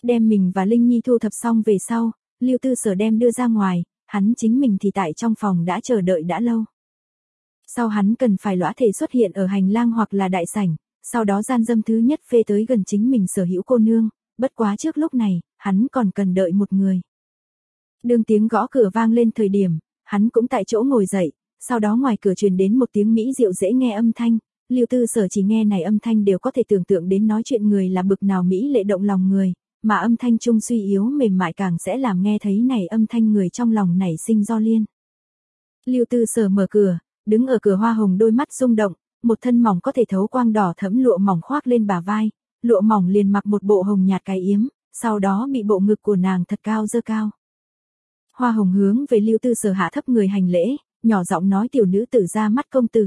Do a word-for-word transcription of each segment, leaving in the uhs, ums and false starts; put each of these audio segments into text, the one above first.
Đem mình và Linh Nhi thu thập xong về sau, Lưu Tư Sở đem đưa ra ngoài, hắn chính mình thì tại trong phòng đã chờ đợi đã lâu. Sau hắn cần phải lõa thể xuất hiện ở hành lang hoặc là đại sảnh, sau đó gian dâm thứ nhất phê tới gần chính mình sở hữu cô nương, bất quá trước lúc này, hắn còn cần đợi một người. Đương tiếng gõ cửa vang lên thời điểm, hắn cũng tại chỗ ngồi dậy, sau đó ngoài cửa truyền đến một tiếng mỹ diệu dễ nghe âm thanh, Lưu Tư Sở chỉ nghe này âm thanh đều có thể tưởng tượng đến nói chuyện người là bực nào mỹ lệ động lòng người, mà âm thanh trung suy yếu mềm mại càng sẽ làm nghe thấy này âm thanh người trong lòng nảy sinh do liên. Lưu Tư Sở mở cửa, đứng ở cửa Hoa Hồng đôi mắt rung động, một thân mỏng có thể thấu quang đỏ thẫm lụa mỏng khoác lên bả vai, lụa mỏng liền mặc một bộ hồng nhạt cái yếm, sau đó bị bộ ngực của nàng thật cao dơ cao. Hoa Hồng hướng về Lưu Tư Sở hạ thấp người hành lễ, nhỏ giọng nói tiểu nữ tử ra mắt công tử.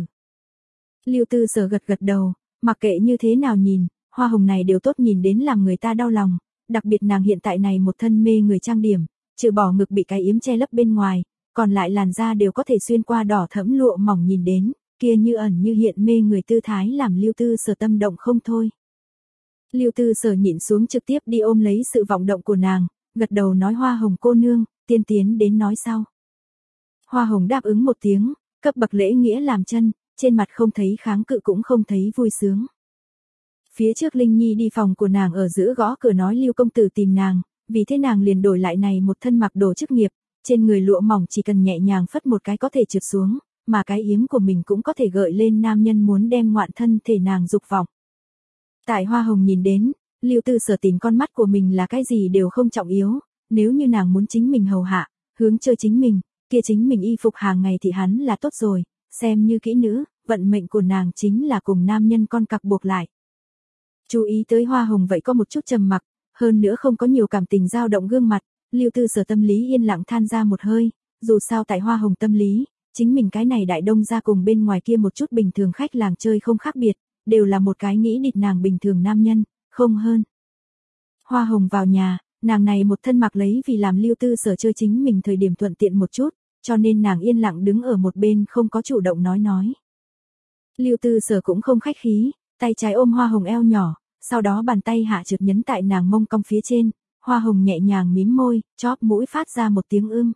Lưu Tư Sở gật gật đầu, mặc kệ như thế nào nhìn, Hoa Hồng này đều tốt nhìn đến làm người ta đau lòng, đặc biệt nàng hiện tại này một thân mê người trang điểm, trừ bỏ ngực bị cái yếm che lấp bên ngoài, còn lại làn da đều có thể xuyên qua đỏ thẫm lụa mỏng nhìn đến, kia như ẩn như hiện mê người tư thái làm Lưu Tư Sở tâm động không thôi. Lưu Tư Sở nhịn xuống trực tiếp đi ôm lấy sự vọng động của nàng, gật đầu nói Hoa Hồng cô nương, tiên tiến đến nói sau. Hoa Hồng đáp ứng một tiếng, cấp bậc lễ nghĩa làm chân, trên mặt không thấy kháng cự cũng không thấy vui sướng. Phía trước Linh Nhi đi phòng của nàng ở giữa gõ cửa nói Lưu công tử tìm nàng, vì thế nàng liền đổi lại này một thân mặc đồ chức nghiệp, trên người lụa mỏng chỉ cần nhẹ nhàng phất một cái có thể trượt xuống, mà cái yếm của mình cũng có thể gợi lên nam nhân muốn đem ngoạn thân thể nàng dục vọng. Tại Hoa Hồng nhìn đến, Lưu Tư Sở tìm con mắt của mình là cái gì đều không trọng yếu, nếu như nàng muốn chính mình hầu hạ, hướng chơi chính mình, kia chính mình y phục hàng ngày thì hắn là tốt rồi, xem như kỹ nữ, vận mệnh của nàng chính là cùng nam nhân con cặc buộc lại. Chú ý tới Hoa Hồng vậy có một chút trầm mặc, hơn nữa không có nhiều cảm tình dao động gương mặt, Lưu Tư Sở tâm lý yên lặng than ra một hơi, dù sao tại Hoa Hồng tâm lý, chính mình cái này đại đông ra cùng bên ngoài kia một chút bình thường khách làng chơi không khác biệt, đều là một cái nghĩ địt nàng bình thường nam nhân, không hơn. Hoa Hồng vào nhà, nàng này một thân mặc lấy vì làm Lưu Tư Sở chơi chính mình thời điểm thuận tiện một chút, cho nên nàng yên lặng đứng ở một bên không có chủ động nói nói. Lưu Tư Sở cũng không khách khí, tay trái ôm Hoa Hồng eo nhỏ, sau đó bàn tay hạ trượt nhấn tại nàng mông cong phía trên, Hoa Hồng nhẹ nhàng mím môi, chóp mũi phát ra một tiếng ưm.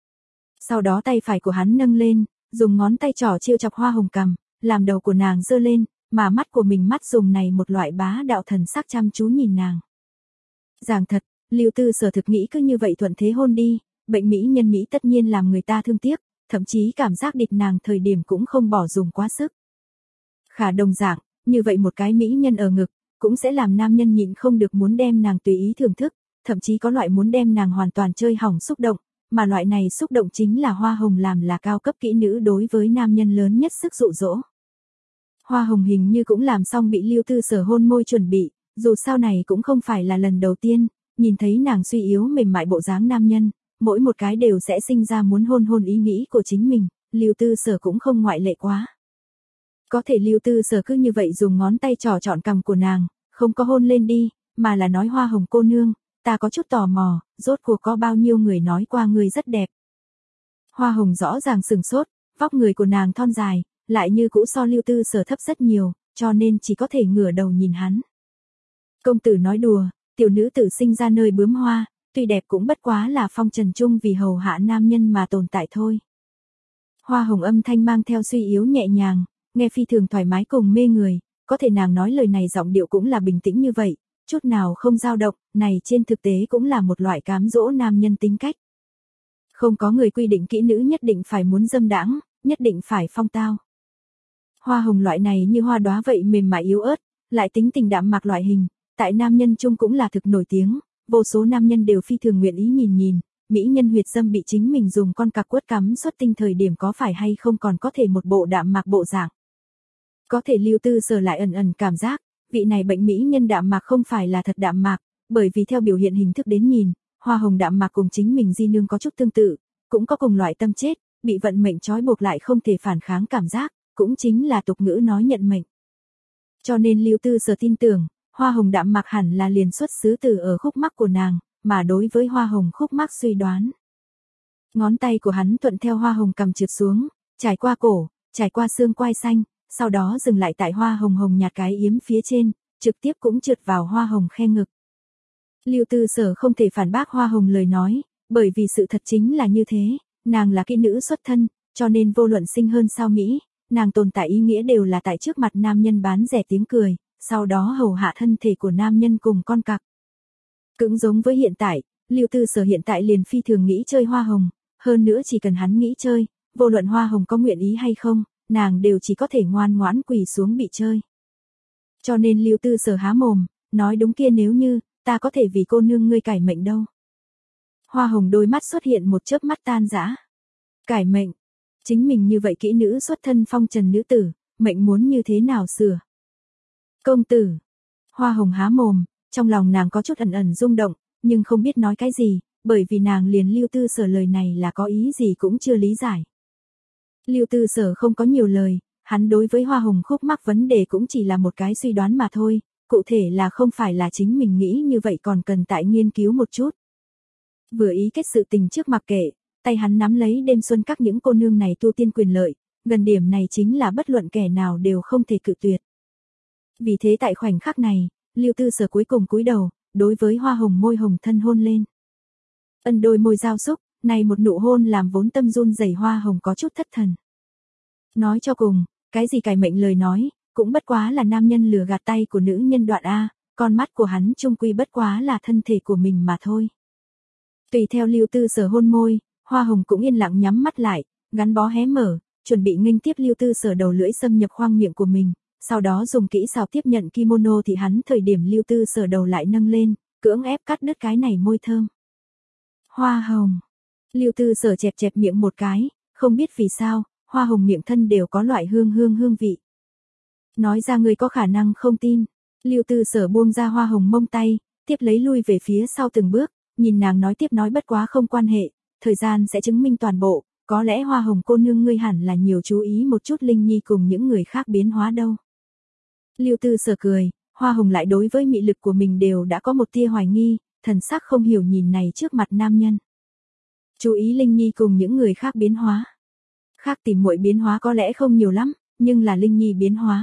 Sau đó tay phải của hắn nâng lên, dùng ngón tay trỏ chiêu chọc Hoa Hồng cằm, làm đầu của nàng dơ lên, mà mắt của mình mắt dùng này một loại bá đạo thần sắc chăm chú nhìn nàng. Giảng thật, Lưu Tư Sở thực nghĩ cứ như vậy thuận thế hôn đi, bệnh mỹ nhân Mỹ tất nhiên làm người ta thương tiếc, thậm chí cảm giác địch nàng thời điểm cũng không bỏ dùng quá sức. Khả đồng dạng, như vậy một cái mỹ nhân ở ngực, cũng sẽ làm nam nhân nhịn không được muốn đem nàng tùy ý thưởng thức, thậm chí có loại muốn đem nàng hoàn toàn chơi hỏng xúc động, mà loại này xúc động chính là Hoa Hồng làm là cao cấp kỹ nữ đối với nam nhân lớn nhất sức dụ dỗ. Hoa Hồng hình như cũng làm xong bị Lưu Tư Sở hôn môi chuẩn bị, dù sao này cũng không phải là lần đầu tiên, nhìn thấy nàng suy yếu mềm mại bộ dáng nam nhân, mỗi một cái đều sẽ sinh ra muốn hôn hôn ý nghĩ của chính mình, Lưu Tư Sở cũng không ngoại lệ quá. Có thể Lưu Tư Sở cứ như vậy dùng ngón tay trỏ trọn cằm của nàng, không có hôn lên đi, mà là nói Hoa Hồng cô nương, ta có chút tò mò, rốt cuộc có bao nhiêu người nói qua ngươi rất đẹp. Hoa Hồng rõ ràng sừng sốt, vóc người của nàng thon dài, lại như cũ so Lưu Tư Sở thấp rất nhiều, cho nên chỉ có thể ngửa đầu nhìn hắn. Công tử nói đùa, tiểu nữ tử sinh ra nơi bướm hoa, tuy đẹp cũng bất quá là phong trần chung vì hầu hạ nam nhân mà tồn tại thôi. Hoa Hồng âm thanh mang theo suy yếu nhẹ nhàng, nghe phi thường thoải mái cùng mê người, có thể nàng nói lời này giọng điệu cũng là bình tĩnh như vậy, chút nào không dao động, này trên thực tế cũng là một loại cám dỗ nam nhân tính cách. Không có người quy định kỹ nữ nhất định phải muốn dâm đãng, nhất định phải phong tao. Hoa Hồng loại này như hoa đóa vậy mềm mại yếu ớt, lại tính tình đạm mạc loại hình, tại nam nhân chung cũng là thực nổi tiếng, vô số nam nhân đều phi thường nguyện ý nhìn nhìn, mỹ nhân huyệt dâm bị chính mình dùng con cặc quất cắm xuất tinh thời điểm có phải hay không còn có thể một bộ đạm mạc bộ dạng. Có thể Lưu Tư Sở lại ẩn ẩn cảm giác, vị này bệnh mỹ nhân đạm mạc không phải là thật đạm mạc, bởi vì theo biểu hiện hình thức đến nhìn, Hoa Hồng đạm mạc cùng chính mình di nương có chút tương tự, cũng có cùng loại tâm chết, bị vận mệnh trói buộc lại không thể phản kháng cảm giác, cũng chính là tục ngữ nói nhận mệnh. Cho nên Lưu Tư Sở tin tưởng, Hoa Hồng đạm mạc hẳn là liền xuất xứ từ ở khúc mắc của nàng, mà đối với Hoa Hồng khúc mắc suy đoán. Ngón tay của hắn thuận theo Hoa Hồng cầm trượt xuống, trải qua cổ, trải qua xương quai xanh, sau đó dừng lại tại Hoa Hồng hồng nhạt cái yếm phía trên, trực tiếp cũng trượt vào Hoa Hồng khe ngực. Lưu Tư Sở không thể phản bác Hoa Hồng lời nói, bởi vì sự thật chính là như thế, nàng là kỹ nữ xuất thân, cho nên vô luận sinh hơn sao Mỹ, nàng tồn tại ý nghĩa đều là tại trước mặt nam nhân bán rẻ tiếng cười, sau đó hầu hạ thân thể của nam nhân cùng con cặc. Cũng giống với hiện tại, Lưu Tư Sở hiện tại liền phi thường nghĩ chơi Hoa Hồng, hơn nữa chỉ cần hắn nghĩ chơi, vô luận Hoa Hồng có nguyện ý hay không, nàng đều chỉ có thể ngoan ngoãn quỳ xuống bị chơi. Cho nên Lưu Tư Sở há mồm, nói đúng kia nếu như, ta có thể vì cô nương ngươi cải mệnh đâu. Hoa Hồng đôi mắt xuất hiện một chớp mắt tan rã. Cải mệnh, chính mình như vậy kỹ nữ xuất thân phong trần nữ tử, mệnh muốn như thế nào sửa. Công tử, Hoa Hồng há mồm, trong lòng nàng có chút ẩn ẩn rung động, nhưng không biết nói cái gì, bởi vì nàng liền Lưu Tư Sở lời này là có ý gì cũng chưa lý giải. Lưu Tư Sở không có nhiều lời, hắn đối với Hoa Hồng khúc mắc vấn đề cũng chỉ là một cái suy đoán mà thôi, cụ thể là không phải là chính mình nghĩ như vậy còn cần tại nghiên cứu một chút. Vừa ý kết sự tình trước mặc kệ, tay hắn nắm lấy đêm xuân các những cô nương này tu tiên quyền lợi, gần điểm này chính là bất luận kẻ nào đều không thể cự tuyệt. Vì thế tại khoảnh khắc này, Lưu Tư Sở cuối cùng cúi đầu, đối với Hoa Hồng môi hồng thân hôn lên. Ân đôi môi giao xúc, này một nụ hôn làm vốn tâm run rẩy Hoa Hồng có chút thất thần. Nói cho cùng, cái gì cải mệnh lời nói, cũng bất quá là nam nhân lừa gạt tay của nữ nhân đoạn A, con mắt của hắn chung quy bất quá là thân thể của mình mà thôi. Tùy theo Lưu Tư Sở hôn môi, Hoa Hồng cũng yên lặng nhắm mắt lại, gắn bó hé mở, chuẩn bị nghênh tiếp Lưu Tư Sở đầu lưỡi xâm nhập khoang miệng của mình, sau đó dùng kỹ xảo tiếp nhận kimono thì hắn thời điểm Lưu Tư Sở đầu lại nâng lên, cưỡng ép cắt đứt cái này môi thơm. Hoa Hồng. Lưu Tư Sở chẹp chẹp miệng một cái, không biết vì sao, Hoa Hồng miệng thân đều có loại hương hương hương vị. Nói ra người có khả năng không tin. Lưu Tư Sở buông ra Hoa Hồng mông tay, tiếp lấy lui về phía sau từng bước, nhìn nàng nói tiếp nói bất quá không quan hệ, thời gian sẽ chứng minh toàn bộ, có lẽ Hoa Hồng cô nương ngươi hẳn là nhiều chú ý một chút Linh Nhi cùng những người khác biến hóa đâu. Lưu Tư Sở cười, Hoa Hồng lại đối với mị lực của mình đều đã có một tia hoài nghi, thần sắc không hiểu nhìn này trước mặt nam nhân. Chú ý Linh Nhi cùng những người khác biến hóa. Khác tìm muội biến hóa có lẽ không nhiều lắm, nhưng là Linh Nhi biến hóa.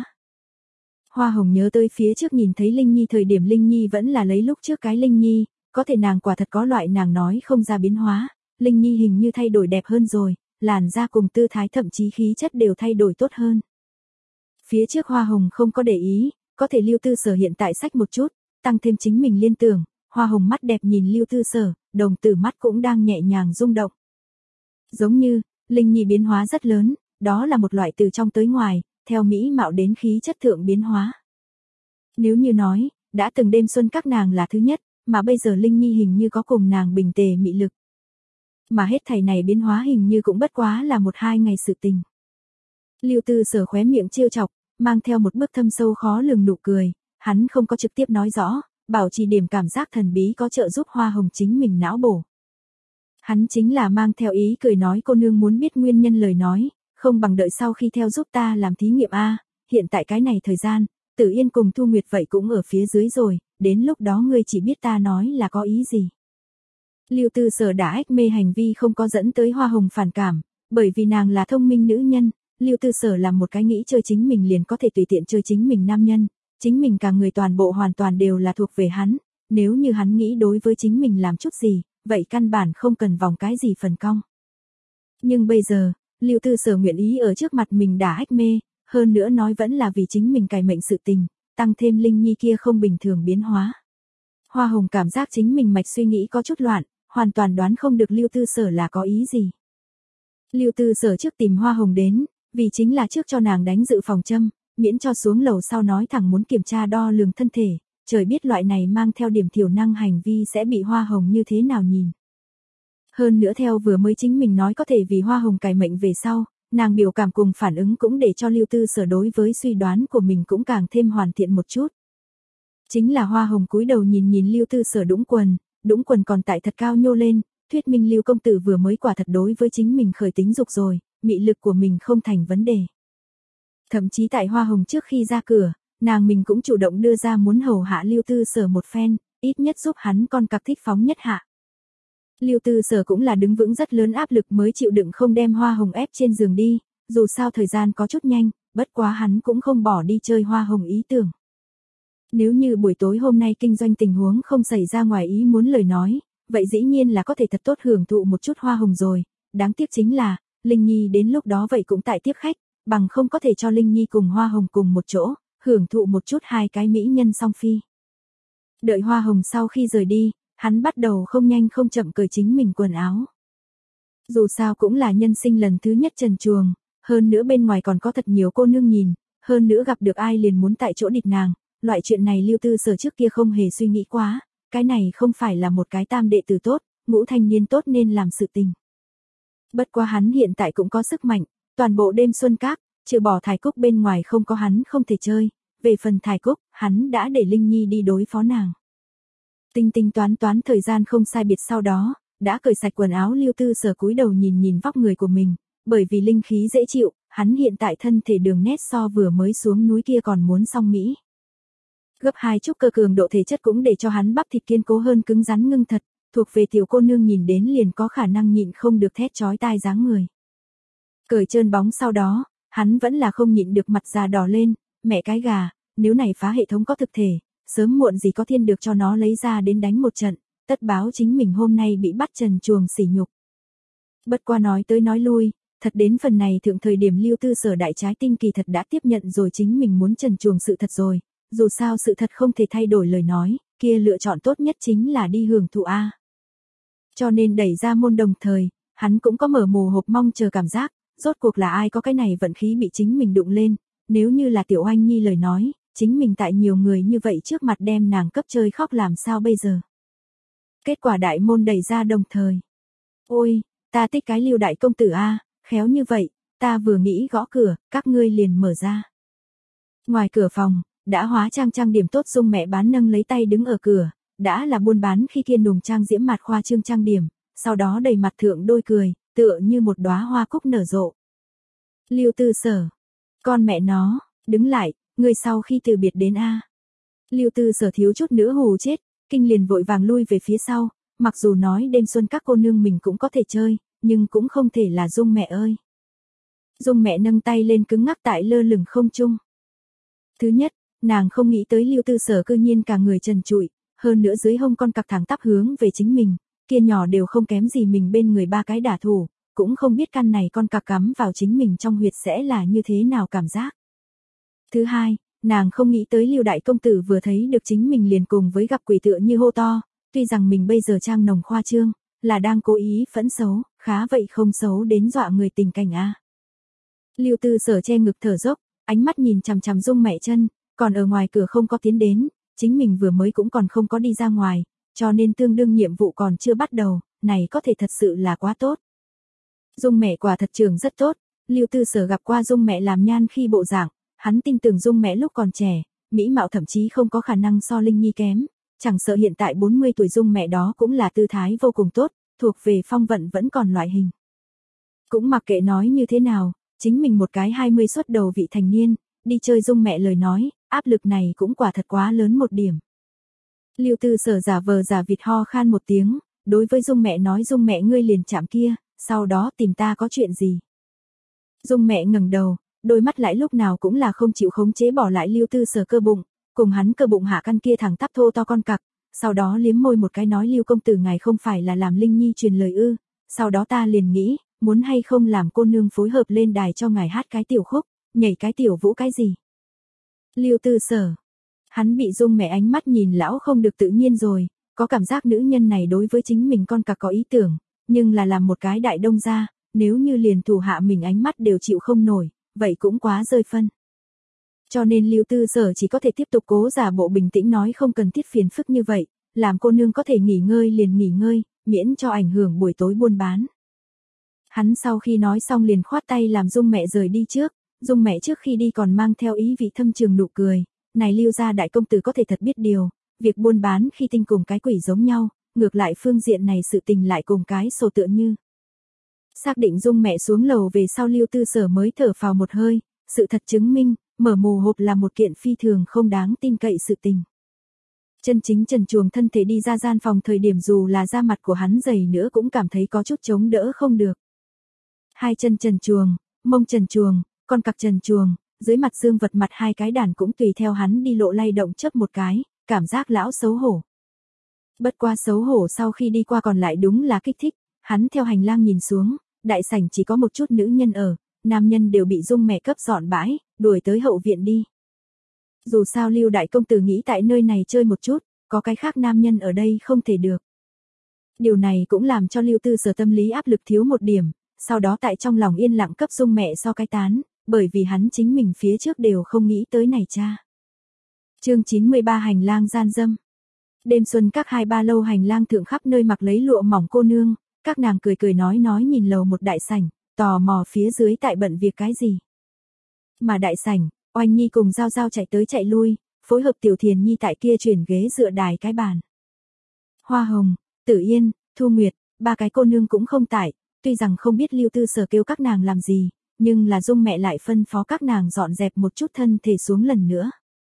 Hoa Hồng nhớ tới phía trước nhìn thấy Linh Nhi thời điểm Linh Nhi vẫn là lấy lúc trước cái Linh Nhi, có thể nàng quả thật có loại nàng nói không ra biến hóa, Linh Nhi hình như thay đổi đẹp hơn rồi, làn da cùng tư thái thậm chí khí chất đều thay đổi tốt hơn. Phía trước Hoa Hồng không có để ý, có thể Lưu Tư Sở hiện tại sách một chút, tăng thêm chính mình liên tưởng, Hoa Hồng mắt đẹp nhìn Lưu Tư Sở, đồng tử mắt cũng đang nhẹ nhàng rung động. Giống như, Linh Nhi biến hóa rất lớn, đó là một loại từ trong tới ngoài, theo mỹ mạo đến khí chất thượng biến hóa. Nếu như nói, đã từng đêm xuân các nàng là thứ nhất, mà bây giờ Linh Nhi hình như có cùng nàng bình tề mị lực. Mà hết thảy này biến hóa hình như cũng bất quá là một hai ngày sự tình. Lưu Tư Sở khóe miệng trêu chọc, mang theo một bức thâm sâu khó lường nụ cười, hắn không có trực tiếp nói rõ, bảo trì điểm cảm giác thần bí có trợ giúp Hoa Hồng chính mình não bổ. Hắn chính là mang theo ý cười nói cô nương muốn biết nguyên nhân lời nói, không bằng đợi sau khi theo giúp ta làm thí nghiệm a, hiện tại cái này thời gian, Tử Yên cùng Thu Nguyệt vậy cũng ở phía dưới rồi, đến lúc đó ngươi chỉ biết ta nói là có ý gì. Lưu Tư Sở đã ách mê hành vi không có dẫn tới Hoa Hồng phản cảm, bởi vì nàng là thông minh nữ nhân, Lưu Tư Sở làm một cái nghĩ chơi chính mình liền có thể tùy tiện chơi chính mình nam nhân, chính mình cả người toàn bộ hoàn toàn đều là thuộc về hắn, nếu như hắn nghĩ đối với chính mình làm chút gì, vậy căn bản không cần vòng cái gì phần cong. Nhưng bây giờ, Lưu Tư Sở nguyện ý ở trước mặt mình đã ách mê, hơn nữa nói vẫn là vì chính mình cải mệnh sự tình, tăng thêm Linh Nhi kia không bình thường biến hóa. Hoa Hồng cảm giác chính mình mạch suy nghĩ có chút loạn, hoàn toàn đoán không được Lưu Tư Sở là có ý gì. Lưu Tư Sở trước tìm Hoa Hồng đến, vì chính là trước cho nàng đánh dự phòng châm, miễn cho xuống lầu sau nói thẳng muốn kiểm tra đo lường thân thể, trời biết loại này mang theo điểm thiểu năng hành vi sẽ bị Hoa Hồng như thế nào nhìn. Hơn nữa theo vừa mới chính mình nói có thể vì Hoa Hồng cải mệnh về sau, nàng biểu cảm cùng phản ứng cũng để cho Lưu Tư Sở đối với suy đoán của mình cũng càng thêm hoàn thiện một chút. Chính là Hoa Hồng cúi đầu nhìn nhìn Lưu Tư Sở đũng quần, đũng quần còn tại thật cao nhô lên, thuyết minh Lưu công tử vừa mới quả thật đối với chính mình khởi tính dục rồi, mị lực của mình không thành vấn đề. Thậm chí tại Hoa Hồng trước khi ra cửa, nàng mình cũng chủ động đưa ra muốn hầu hạ Lưu Tư Sở một phen, ít nhất giúp hắn con cặc thích phóng nhất hạ. Lưu Tư Sở cũng là đứng vững rất lớn áp lực mới chịu đựng không đem Hoa Hồng ép trên giường đi, dù sao thời gian có chút nhanh, bất quá hắn cũng không bỏ đi chơi Hoa Hồng ý tưởng. Nếu như buổi tối hôm nay kinh doanh tình huống không xảy ra ngoài ý muốn lời nói, vậy dĩ nhiên là có thể thật tốt hưởng thụ một chút hoa hồng rồi, đáng tiếc chính là, Linh Nhi đến lúc đó vậy cũng tại tiếp khách, bằng không có thể cho Linh Nhi cùng hoa hồng cùng một chỗ, hưởng thụ một chút hai cái mỹ nhân song phi. Đợi hoa hồng sau khi rời đi, hắn bắt đầu không nhanh không chậm cởi chính mình quần áo. Dù sao cũng là nhân sinh lần thứ nhất trần truồng, hơn nữa bên ngoài còn có thật nhiều cô nương nhìn, hơn nữa gặp được ai liền muốn tại chỗ địt nàng, loại chuyện này Lưu Tư Sở trước kia không hề suy nghĩ quá, cái này không phải là một cái tam đệ tử tốt, ngũ thanh niên tốt nên làm sự tình. Bất quá hắn hiện tại cũng có sức mạnh, toàn bộ đêm xuân các, trừ bỏ Thải Cúc bên ngoài không có hắn không thể chơi, về phần Thải Cúc, hắn đã để Linh Nhi đi đối phó nàng. Tinh tinh toán toán thời gian không sai biệt sau đó, đã cởi sạch quần áo Lưu Tư Sở cúi đầu nhìn nhìn vóc người của mình, bởi vì linh khí dễ chịu, hắn hiện tại thân thể đường nét so vừa mới xuống núi kia còn muốn song mỹ. Gấp hai chút cơ cường độ thể chất cũng để cho hắn bắp thịt kiên cố hơn cứng rắn ngưng thật, thuộc về tiểu cô nương nhìn đến liền có khả năng nhịn không được thét chói tai dáng người. Cởi trơn bóng sau đó, hắn vẫn là không nhịn được mặt già đỏ lên, mẹ cái gà, nếu này phá hệ thống có thực thể, sớm muộn gì có thiên được cho nó lấy ra đến đánh một trận, tất báo chính mình hôm nay bị bắt trần truồng sỉ nhục. Bất qua nói tới nói lui, thật đến phần này thượng thời điểm Lưu Tư Sở đại trái tim kỳ thật đã tiếp nhận rồi chính mình muốn trần truồng sự thật rồi, dù sao sự thật không thể thay đổi lời nói, kia lựa chọn tốt nhất chính là đi hưởng thụ A. Cho nên đẩy ra môn đồng thời, hắn cũng có mở mồ hộp mong chờ cảm giác, rốt cuộc là ai có cái này vận khí bị chính mình đụng lên, nếu như là Tiểu Oanh Nhi lời nói, chính mình tại nhiều người như vậy trước mặt đem nàng cấp chơi khóc làm sao bây giờ. Kết quả đại môn đẩy ra đồng thời. Ôi, ta thích cái Lưu đại công tử A, khéo như vậy, ta vừa nghĩ gõ cửa, các ngươi liền mở ra. Ngoài cửa phòng, đã hóa trang trang điểm tốt Dung mẹ bán nâng lấy tay đứng ở cửa, đã là buôn bán khi kia nùng trang diễm mạt khoa trương trang điểm, sau đó đầy mặt thượng đôi cười, tựa như một đóa hoa cúc nở rộ. Lưu Tư Sở, con mẹ nó, đứng lại, người sau khi từ biệt đến A. Lưu Tư Sở thiếu chút nữa hù chết, kinh liền vội vàng lui về phía sau, mặc dù nói đêm xuân các cô nương mình cũng có thể chơi, nhưng cũng không thể là Dung mẹ ơi. Dung mẹ nâng tay lên cứng ngắc tại lơ lửng không trung. Thứ nhất, nàng không nghĩ tới Lưu Tư Sở cư nhiên cả người trần trụi, hơn nữa dưới hông con cặc thẳng tắp hướng về chính mình, kia nhỏ đều không kém gì mình bên người ba cái đả thủ, cũng không biết căn này con cặc cắm vào chính mình trong huyệt sẽ là như thế nào cảm giác. Thứ hai, nàng không nghĩ tới Lưu đại công tử vừa thấy được chính mình liền cùng với gặp quỷ tựa như hô to, tuy rằng mình bây giờ trang nồng khoa trương, là đang cố ý phẫn xấu, khá vậy không xấu đến dọa người tình cảnh a. Lưu Tư Sở che ngực thở dốc, ánh mắt nhìn chằm chằm Dung mẹ chân, còn ở ngoài cửa không có tiến đến, chính mình vừa mới cũng còn không có đi ra ngoài, cho nên tương đương nhiệm vụ còn chưa bắt đầu, này có thể thật sự là quá tốt. Dung mẹ quả thật trường rất tốt, Lưu Tư Sở gặp qua Dung mẹ làm nhan khi bộ dạng, hắn tin tưởng Dung mẹ lúc còn trẻ, mỹ mạo thậm chí không có khả năng so Linh Nhi kém, chẳng sợ hiện tại bốn mươi tuổi Dung mẹ đó cũng là tư thái vô cùng tốt, thuộc về phong vận vẫn còn loại hình. Cũng mặc kệ nói như thế nào, chính mình một cái hai mươi xuất đầu vị thành niên, đi chơi Dung mẹ lời nói, áp lực này cũng quả thật quá lớn một điểm. Lưu Tư Sở giả vờ giả vịt ho khan một tiếng, đối với Dung mẹ nói Dung mẹ ngươi liền chạm kia, sau đó tìm ta có chuyện gì. Dung mẹ ngẩng đầu, đôi mắt lại lúc nào cũng là không chịu khống chế bỏ lại Lưu Tư Sở cơ bụng, cùng hắn cơ bụng hạ căn kia thẳng tắp thô to con cặc, sau đó liếm môi một cái nói Lưu công tử ngài không phải là làm Linh Nhi truyền lời ư, sau đó ta liền nghĩ, muốn hay không làm cô nương phối hợp lên đài cho ngài hát cái tiểu khúc, nhảy cái tiểu vũ cái gì. Lưu Tư Sở, hắn bị Dung mẹ ánh mắt nhìn lão không được tự nhiên rồi, có cảm giác nữ nhân này đối với chính mình con cặc có ý tưởng, nhưng là làm một cái đại đông gia, nếu như liền thủ hạ mình ánh mắt đều chịu không nổi, vậy cũng quá rơi phân. Cho nên Lưu Tư Sở chỉ có thể tiếp tục cố giả bộ bình tĩnh nói không cần thiết phiền phức như vậy, làm cô nương có thể nghỉ ngơi liền nghỉ ngơi, miễn cho ảnh hưởng buổi tối buôn bán. Hắn sau khi nói xong liền khoát tay làm Dung mẹ rời đi trước, Dung mẹ trước khi đi còn mang theo ý vị thâm trường nụ cười, này Lưu gia đại công tử có thể thật biết điều, việc buôn bán khi tinh cùng cái quỷ giống nhau, ngược lại phương diện này sự tình lại cùng cái sổ tựa như. Xác định Dung mẹ xuống lầu về sau Lưu Tư Sở mới thở phào một hơi, sự thật chứng minh, mở mồ hộp là một kiện phi thường không đáng tin cậy sự tình. Chân chính trần truồng thân thể đi ra gian phòng thời điểm dù là da mặt của hắn dày nữa cũng cảm thấy có chút chống đỡ không được. Hai chân trần truồng, mông trần truồng, con cặc trần truồng, dưới mặt dương vật mặt hai cái đàn cũng tùy theo hắn đi lộ lay động chớp một cái, cảm giác lão xấu hổ. Bất qua xấu hổ sau khi đi qua còn lại đúng là kích thích, hắn theo hành lang nhìn xuống, đại sảnh chỉ có một chút nữ nhân ở, nam nhân đều bị Dung mẹ cấp dọn bãi, đuổi tới hậu viện đi. Dù sao Lưu đại công tử nghĩ tại nơi này chơi một chút, có cái khác nam nhân ở đây không thể được. Điều này cũng làm cho Lưu Tư Sở tâm lý áp lực thiếu một điểm, sau đó tại trong lòng yên lặng cấp Dung mẹ so cái tán, bởi vì hắn chính mình phía trước đều không nghĩ tới này cha. Chương chín mươi ba Hành lang gian dâm. Đêm xuân các hai ba lâu hành lang thượng khắp nơi mặc lấy lụa mỏng cô nương, các nàng cười cười nói nói nhìn lầu một đại sảnh, tò mò phía dưới tại bận việc cái gì. Mà đại sảnh, Oanh Nhi cùng Giao Giao chạy tới chạy lui, phối hợp Tiểu Thiền Nhi tại kia chuyển ghế dựa đài cái bàn. Hoa Hồng, Tử Yên, Thu Nguyệt, ba cái cô nương cũng không tại, tuy rằng không biết Lưu Tư Sở kêu các nàng làm gì, nhưng là Dung mẹ lại phân phó các nàng dọn dẹp một chút thân thể xuống lần nữa.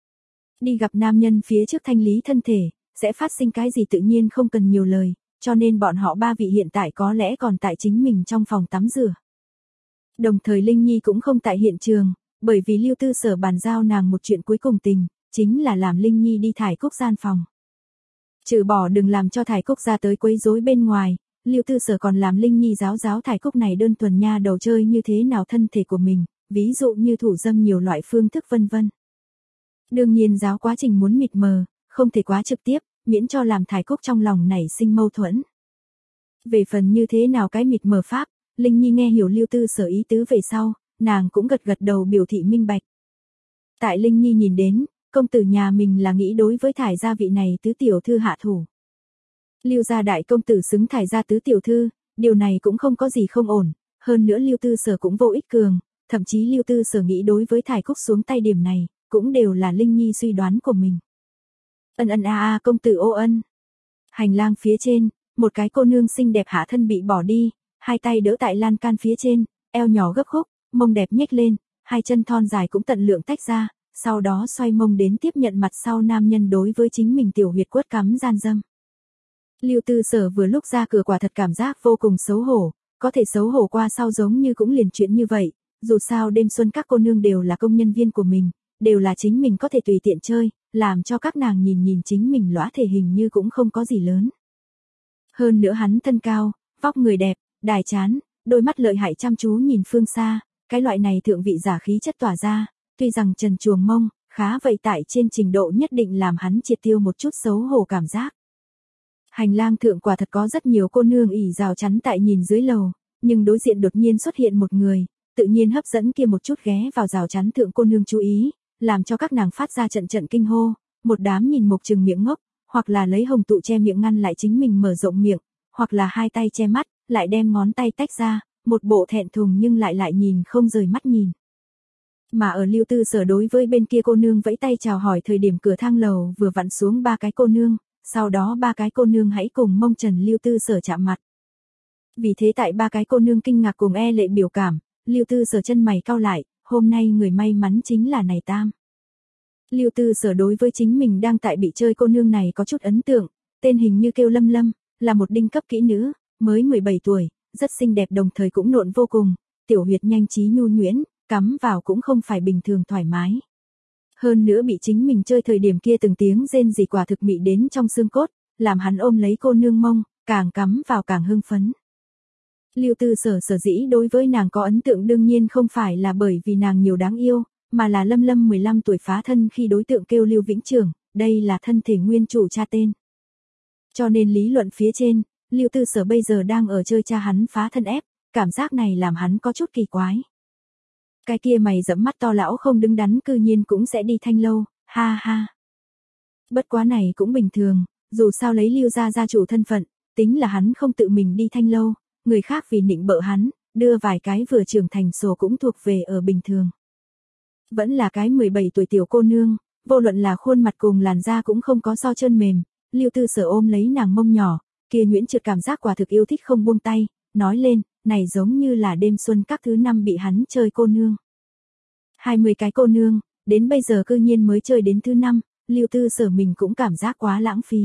Đi gặp nam nhân phía trước thanh lý thân thể, sẽ phát sinh cái gì tự nhiên không cần nhiều lời, cho nên bọn họ ba vị hiện tại có lẽ còn tại chính mình trong phòng tắm rửa. Đồng thời Linh Nhi cũng không tại hiện trường, bởi vì Lưu Tư Sở bàn giao nàng một chuyện cuối cùng tình, chính là làm Linh Nhi đi thải cúc gian phòng. Trừ bỏ đừng làm cho thải cúc ra tới quấy rối bên ngoài, Lưu Tư Sở còn làm Linh Nhi giáo giáo thải cúc này đơn thuần nha đầu chơi như thế nào thân thể của mình, ví dụ như thủ dâm nhiều loại phương thức vân vân. Đương nhiên giáo quá trình muốn mịt mờ, không thể quá trực tiếp, miễn cho làm thải cúc trong lòng nảy sinh mâu thuẫn. Về phần như thế nào cái mịt mờ pháp, Linh Nhi nghe hiểu Lưu Tư Sở ý tứ về sau, nàng cũng gật gật đầu biểu thị minh bạch. Tại Linh Nhi nhìn đến, công tử nhà mình là nghĩ đối với thải gia vị này tứ tiểu thư hạ thủ. Lưu gia đại công tử xứng thải gia tứ tiểu thư, điều này cũng không có gì không ổn, hơn nữa Lưu Tư Sở cũng vô ích cường, thậm chí Lưu Tư Sở nghĩ đối với thải cúc xuống tay điểm này, cũng đều là Linh Nhi suy đoán của mình. Ân ân a a công tử ô ân. Hành lang phía trên, một cái cô nương xinh đẹp hạ thân bị bỏ đi, hai tay đỡ tại lan can phía trên, eo nhỏ gấp khúc, mông đẹp nhếch lên, hai chân thon dài cũng tận lượng tách ra, sau đó xoay mông đến tiếp nhận mặt sau nam nhân đối với chính mình tiểu huyệt quất cắm gian dâm. Lưu Tư Sở vừa lúc ra cửa quả thật cảm giác vô cùng xấu hổ, có thể xấu hổ qua sau giống như cũng liền chuyện như vậy, dù sao đêm xuân các cô nương đều là công nhân viên của mình, đều là chính mình có thể tùy tiện chơi, làm cho các nàng nhìn nhìn chính mình lõa thể hình như cũng không có gì lớn. Hơn nữa hắn thân cao, vóc người đẹp, đài chán, đôi mắt lợi hại chăm chú nhìn phương xa, cái loại này thượng vị giả khí chất tỏa ra, tuy rằng trần chuồng mông, khá vậy tại trên trình độ nhất định làm hắn triệt tiêu một chút xấu hổ cảm giác. Hành lang thượng quả thật có rất nhiều cô nương ỉ rào chắn tại nhìn dưới lầu, nhưng đối diện đột nhiên xuất hiện một người, tự nhiên hấp dẫn kia một chút ghé vào rào chắn thượng cô nương chú ý, làm cho các nàng phát ra trận trận kinh hô, một đám nhìn mục trừng miệng ngốc, hoặc là lấy hồng tụ che miệng ngăn lại chính mình mở rộng miệng, hoặc là hai tay che mắt, lại đem ngón tay tách ra, một bộ thẹn thùng nhưng lại lại nhìn không rời mắt nhìn. Mà ở Lưu Tư Sở đối với bên kia cô nương vẫy tay chào hỏi thời điểm cửa thang lầu vừa vặn xuống ba cái cô nương, sau đó ba cái cô nương hãy cùng mông trần Lưu Tư Sở chạm mặt. Vì thế tại ba cái cô nương kinh ngạc cùng e lệ biểu cảm, Lưu Tư Sở chân mày cau lại, hôm nay người may mắn chính là này tam. Lưu Tư Sở đối với chính mình đang tại bị chơi cô nương này có chút ấn tượng, tên hình như kêu Lâm Lâm, là một đinh cấp kỹ nữ, mới mười bảy tuổi, rất xinh đẹp đồng thời cũng nộn vô cùng, tiểu huyệt nhanh trí nhu nhuyễn, cắm vào cũng không phải bình thường thoải mái. Hơn nữa bị chính mình chơi thời điểm kia từng tiếng rên rỉ quả thực mị đến trong xương cốt, làm hắn ôm lấy cô nương mông, càng cắm vào càng hưng phấn. Lưu Tư Sở sở dĩ đối với nàng có ấn tượng đương nhiên không phải là bởi vì nàng nhiều đáng yêu, mà là Lâm Lâm mười lăm tuổi phá thân khi đối tượng kêu Lưu Vĩnh Trường, đây là thân thể nguyên chủ cha tên. Cho nên lý luận phía trên, Lưu Tư Sở bây giờ đang ở chơi cha hắn phá thân ép, cảm giác này làm hắn có chút kỳ quái. Cái kia mày dẫm mắt to lão không đứng đắn cư nhiên cũng sẽ đi thanh lâu, ha ha. Bất quá này cũng bình thường, dù sao lấy Lưu gia gia chủ thân phận, tính là hắn không tự mình đi thanh lâu, người khác vì nịnh bợ hắn, đưa vài cái vừa trưởng thành sổ cũng thuộc về ở bình thường. Vẫn là cái mười bảy tuổi tiểu cô nương, vô luận là khuôn mặt cùng làn da cũng không có so chân mềm, Lưu Tư Sở ôm lấy nàng mông nhỏ, kia nhuyễn trượt cảm giác quả thực yêu thích không buông tay, nói lên, này giống như là đêm xuân các thứ năm bị hắn chơi cô nương. hai mươi cái cô nương, đến bây giờ cư nhiên mới chơi đến thứ năm, Lưu Tư Sở mình cũng cảm giác quá lãng phí.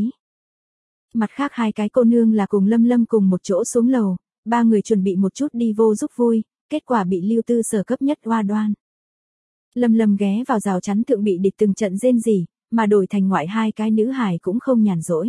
Mặt khác hai cái cô nương là cùng Lâm Lâm cùng một chỗ xuống lầu, ba người chuẩn bị một chút đi vô giúp vui, kết quả bị Lưu Tư Sở cấp nhất oa đoan. Lâm Lâm ghé vào rào chắn thượng bị địch từng trận rên rỉ, mà đổi thành ngoại hai cái nữ hài cũng không nhàn rỗi.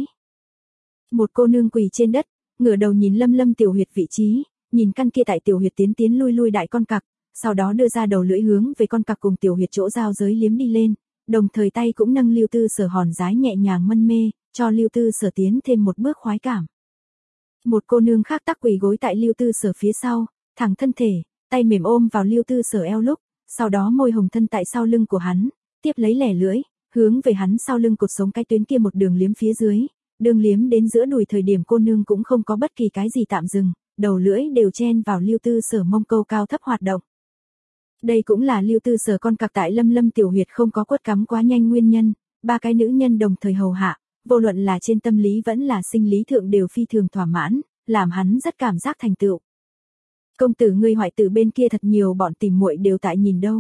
Một cô nương quỳ trên đất, ngửa đầu nhìn Lâm Lâm tiểu huyệt vị trí, nhìn căn kia tại tiểu huyệt tiến tiến lui lui đại con cặc, sau đó đưa ra đầu lưỡi hướng về con cặc cùng tiểu huyệt chỗ giao giới liếm đi lên, đồng thời tay cũng nâng Lưu Tư Sở hòn dái nhẹ nhàng mân mê, cho Lưu Tư Sở tiến thêm một bước khoái cảm. Một cô nương khác tắc quỳ gối tại Lưu Tư Sở phía sau, thẳng thân thể, tay mềm ôm vào Lưu Tư Sở eo lúc, sau đó môi hồng thân tại sau lưng của hắn, tiếp lấy lẻ lưỡi, hướng về hắn sau lưng cột sống cái tuyến kia một đường liếm phía dưới, đường liếm đến giữa đùi thời điểm cô nương cũng không có bất kỳ cái gì tạm dừng, đầu lưỡi đều chen vào Lưu Tư Sở mông câu cao thấp hoạt động. Đây cũng là Lưu Tư Sở con cặc tại Lâm Lâm tiểu huyệt không có quất cắm quá nhanh nguyên nhân, ba cái nữ nhân đồng thời hầu hạ, vô luận là trên tâm lý vẫn là sinh lý thượng đều phi thường thỏa mãn, làm hắn rất cảm giác thành tựu. Công tử ngươi hoại tử bên kia thật nhiều bọn tìm muội đều tại nhìn đâu.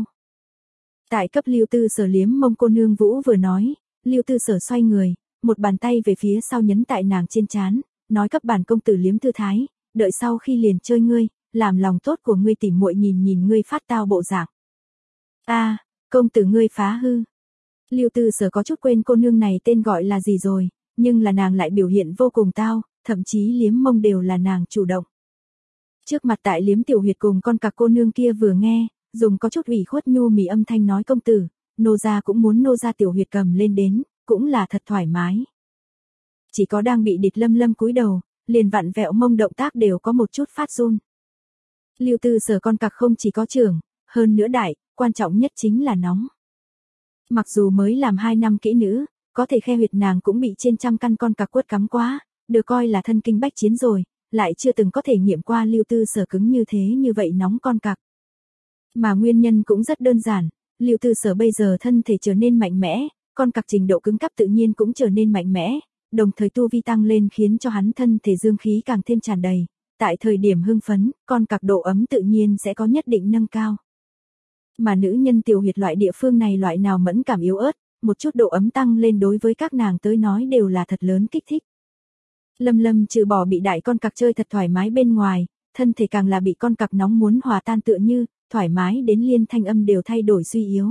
Tại cấp Lưu Tư Sở liếm mông cô nương Vũ vừa nói, Lưu Tư Sở xoay người, một bàn tay về phía sau nhấn tại nàng trên trán, nói cấp bản công tử liếm thư thái, đợi sau khi liền chơi ngươi, làm lòng tốt của ngươi tìm muội nhìn nhìn ngươi phát tao bộ dạng. A, à, công tử ngươi phá hư. Lưu Tư Sở có chút quên cô nương này tên gọi là gì rồi, nhưng là nàng lại biểu hiện vô cùng tao, thậm chí liếm mông đều là nàng chủ động. Trước mặt tại liếm tiểu huyệt cùng con cặc cô nương kia vừa nghe, dùng có chút ủy khuất nhu mì âm thanh nói công tử, nô gia cũng muốn nô gia tiểu huyệt cầm lên đến, cũng là thật thoải mái. Chỉ có đang bị địch Lâm Lâm cúi đầu, liền vặn vẹo mông động tác đều có một chút phát run. Lưu Tư Sở con cặc không chỉ có trưởng, hơn nữa đại, quan trọng nhất chính là nóng. Mặc dù mới làm hai năm kỹ nữ, có thể khe huyệt nàng cũng bị trên trăm căn con cặc quất cắm quá, được coi là thân kinh bách chiến rồi, lại chưa từng có thể nghiệm qua Lưu Tư Sở cứng như thế như vậy nóng con cặc. Mà nguyên nhân cũng rất đơn giản, Lưu Tư Sở bây giờ thân thể trở nên mạnh mẽ, con cặc trình độ cứng cáp tự nhiên cũng trở nên mạnh mẽ, đồng thời tu vi tăng lên khiến cho hắn thân thể dương khí càng thêm tràn đầy. Tại thời điểm hưng phấn, con cặc độ ấm tự nhiên sẽ có nhất định nâng cao. Mà nữ nhân tiểu huyệt loại địa phương này loại nào mẫn cảm yếu ớt, một chút độ ấm tăng lên đối với các nàng tới nói đều là thật lớn kích thích. Lâm Lâm trừ bỏ bị đại con cặc chơi thật thoải mái bên ngoài, thân thể càng là bị con cặc nóng muốn hòa tan tựa như, thoải mái đến liên thanh âm đều thay đổi suy yếu.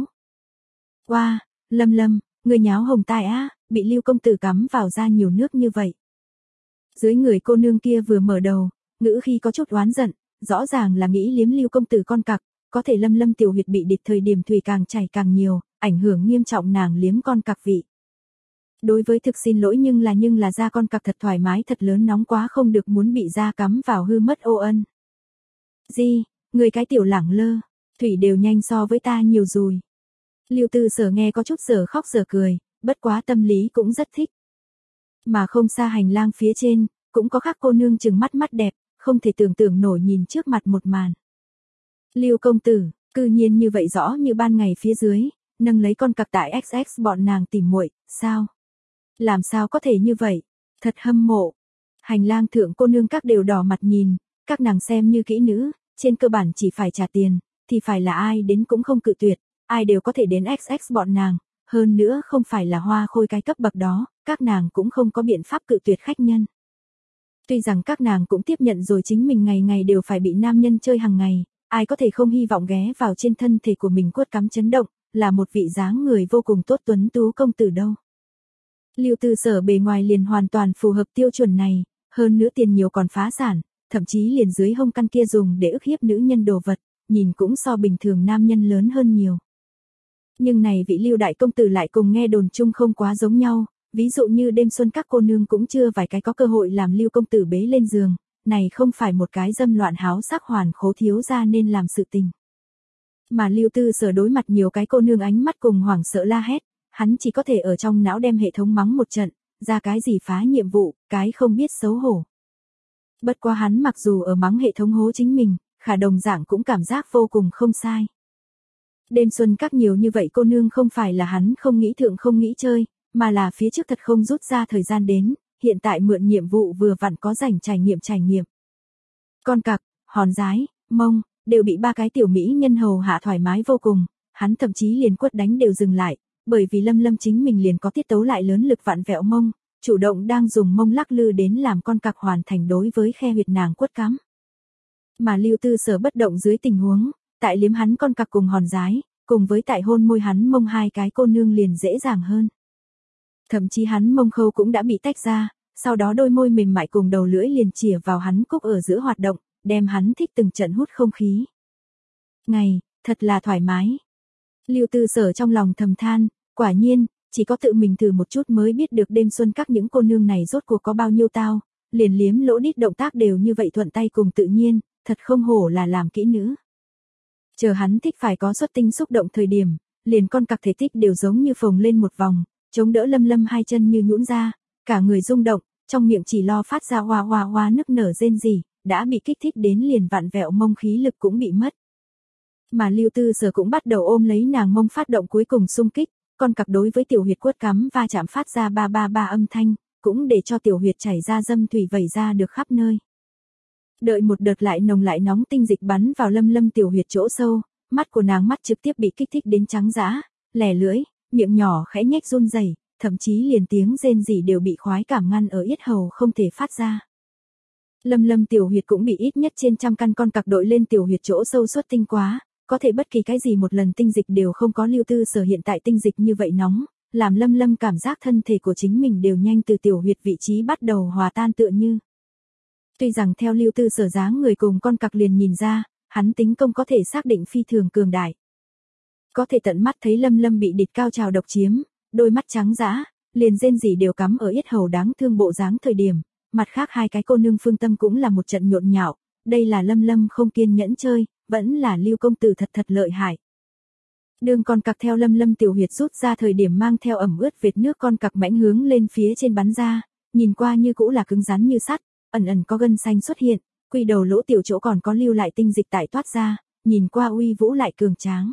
Wow, Lâm Lâm, người nháo hồng tai á, bị Lưu công tử cắm vào ra nhiều nước như vậy. Dưới người cô nương kia vừa mở đầu, ngữ khi có chút oán giận, rõ ràng là nghĩ liếm Lưu công tử con cặc, có thể Lâm Lâm tiểu huyệt bị địch thời điểm thủy càng chảy càng nhiều, ảnh hưởng nghiêm trọng nàng liếm con cặc vị. Đối với thực xin lỗi nhưng là nhưng là da con cặc thật thoải mái thật lớn nóng quá không được muốn bị da cắm vào hư mất ô ân. Di, người cái tiểu lẳng lơ, thủy đều nhanh so với ta nhiều rồi. Lưu Tư Sở nghe có chút giờ khóc giờ cười, bất quá tâm lý cũng rất thích. Mà không xa hành lang phía trên, cũng có khác cô nương chừng mắt mắt đẹp, không thể tưởng tượng nổi nhìn trước mặt một màn. Lưu công tử, cư nhiên như vậy rõ như ban ngày phía dưới, nâng lấy con cặc tại ích ích bọn nàng tìm muội, sao? Làm sao có thể như vậy? Thật hâm mộ. Hành lang thượng cô nương các đều đỏ mặt nhìn, các nàng xem như kỹ nữ, trên cơ bản chỉ phải trả tiền, thì phải là ai đến cũng không cự tuyệt, ai đều có thể đến ích ích bọn nàng, hơn nữa không phải là hoa khôi cái cấp bậc đó, các nàng cũng không có biện pháp cự tuyệt khách nhân. Tuy rằng các nàng cũng tiếp nhận rồi chính mình ngày ngày đều phải bị nam nhân chơi hàng ngày, ai có thể không hy vọng ghé vào trên thân thể của mình quất cắm chấn động, là một vị dáng người vô cùng tốt tuấn tú công tử đâu. Lưu Tư Sở bề ngoài liền hoàn toàn phù hợp tiêu chuẩn này, hơn nữa tiền nhiều còn phá sản, thậm chí liền dưới hông căn kia dùng để ức hiếp nữ nhân đồ vật, nhìn cũng so bình thường nam nhân lớn hơn nhiều. Nhưng này vị Lưu đại công tử lại cùng nghe đồn chung không quá giống nhau, ví dụ như đêm xuân các cô nương cũng chưa vài cái có cơ hội làm Lưu công tử bế lên giường, này không phải một cái dâm loạn háo sắc hoàn khố thiếu ra nên làm sự tình. Mà Lưu Tư Sở đối mặt nhiều cái cô nương ánh mắt cùng hoảng sợ la hét, hắn chỉ có thể ở trong não đem hệ thống mắng một trận, ra cái gì phá nhiệm vụ, cái không biết xấu hổ. Bất quá hắn mặc dù ở mắng hệ thống hố chính mình, khả đồng dạng cũng cảm giác vô cùng không sai. Đêm xuân các nhiều như vậy cô nương không phải là hắn không nghĩ thượng không nghĩ chơi, mà là phía trước thật không rút ra thời gian đến, hiện tại mượn nhiệm vụ vừa vặn có rảnh trải nghiệm trải nghiệm. Con cặc, hòn dái, mông, đều bị ba cái tiểu mỹ nhân hầu hạ thoải mái vô cùng, hắn thậm chí liền quất đánh đều dừng lại, bởi vì Lâm Lâm chính mình liền có tiết tấu lại lớn lực vặn vẹo mông, chủ động đang dùng mông lắc lư đến làm con cặc hoàn thành đối với khe huyệt nàng quất cắm. Mà Lưu Tư Sở bất động dưới tình huống, tại liếm hắn con cặc cùng hòn dái, cùng với tại hôn môi hắn mông hai cái cô nương liền dễ dàng hơn. Thậm chí hắn mông khâu cũng đã bị tách ra, sau đó đôi môi mềm mại cùng đầu lưỡi liền chìa vào hắn cúc ở giữa hoạt động, đem hắn thích từng trận hút không khí. Ngày, thật là thoải mái. Lưu Tư Sở trong lòng thầm than, quả nhiên, chỉ có tự mình thử một chút mới biết được đêm xuân các những cô nương này rốt cuộc có bao nhiêu tao, liền liếm lỗ đít động tác đều như vậy thuận tay cùng tự nhiên, thật không hổ là làm kỹ nữ. Chờ hắn thích phải có xuất tinh xúc động thời điểm, liền con cặc thể tích đều giống như phồng lên một vòng, chống đỡ Lâm Lâm hai chân như nhũn ra, cả người rung động, trong miệng chỉ lo phát ra hoa hoa hoa nức nở rên rỉ, đã bị kích thích đến liền vặn vẹo mông khí lực cũng bị mất. Mà Lưu Tư Sở cũng bắt đầu ôm lấy nàng mông phát động cuối cùng xung kích, con cặc đối với tiểu huyệt quất cắm va chạm phát ra ba ba ba âm thanh, cũng để cho tiểu huyệt chảy ra dâm thủy vẩy ra được khắp nơi. Đợi một đợt lại nồng lại nóng tinh dịch bắn vào Lâm Lâm tiểu huyệt chỗ sâu, mắt của nàng mắt trực tiếp bị kích thích đến trắng dã, lẻ lưỡi, miệng nhỏ khẽ nhếch run rẩy, thậm chí liền tiếng rên rỉ đều bị khoái cảm ngăn ở yết hầu không thể phát ra. Lâm Lâm tiểu huyệt cũng bị ít nhất trên trăm căn con cặc đội lên tiểu huyệt chỗ sâu xuất tinh quá, có thể bất kỳ cái gì một lần tinh dịch đều không có Lưu Tư Sở hiện tại tinh dịch như vậy nóng, làm Lâm Lâm cảm giác thân thể của chính mình đều nhanh từ tiểu huyệt vị trí bắt đầu hòa tan tựa như. Tuy rằng theo Lưu Tư Sở dáng người cùng con cặc liền nhìn ra, hắn tính công có thể xác định phi thường cường đại. Có thể tận mắt thấy Lâm Lâm bị địch cao trào độc chiếm, đôi mắt trắng dã, liền rên rỉ đều cắm ở yết hầu đáng thương bộ dáng thời điểm, mặt khác hai cái cô nương phương tâm cũng là một trận nhộn nhạo, đây là Lâm Lâm không kiên nhẫn chơi, vẫn là Lưu công tử thật thật lợi hại. Đường con cặc theo Lâm Lâm tiểu huyệt rút ra thời điểm mang theo ẩm ướt vệt nước con cặc mãnh hướng lên phía trên bắn ra, nhìn qua như cũ là cứng rắn như sắt, ẩn ẩn có gân xanh xuất hiện, quy đầu lỗ tiểu chỗ còn có lưu lại tinh dịch tại toát ra, nhìn qua uy vũ lại cường tráng.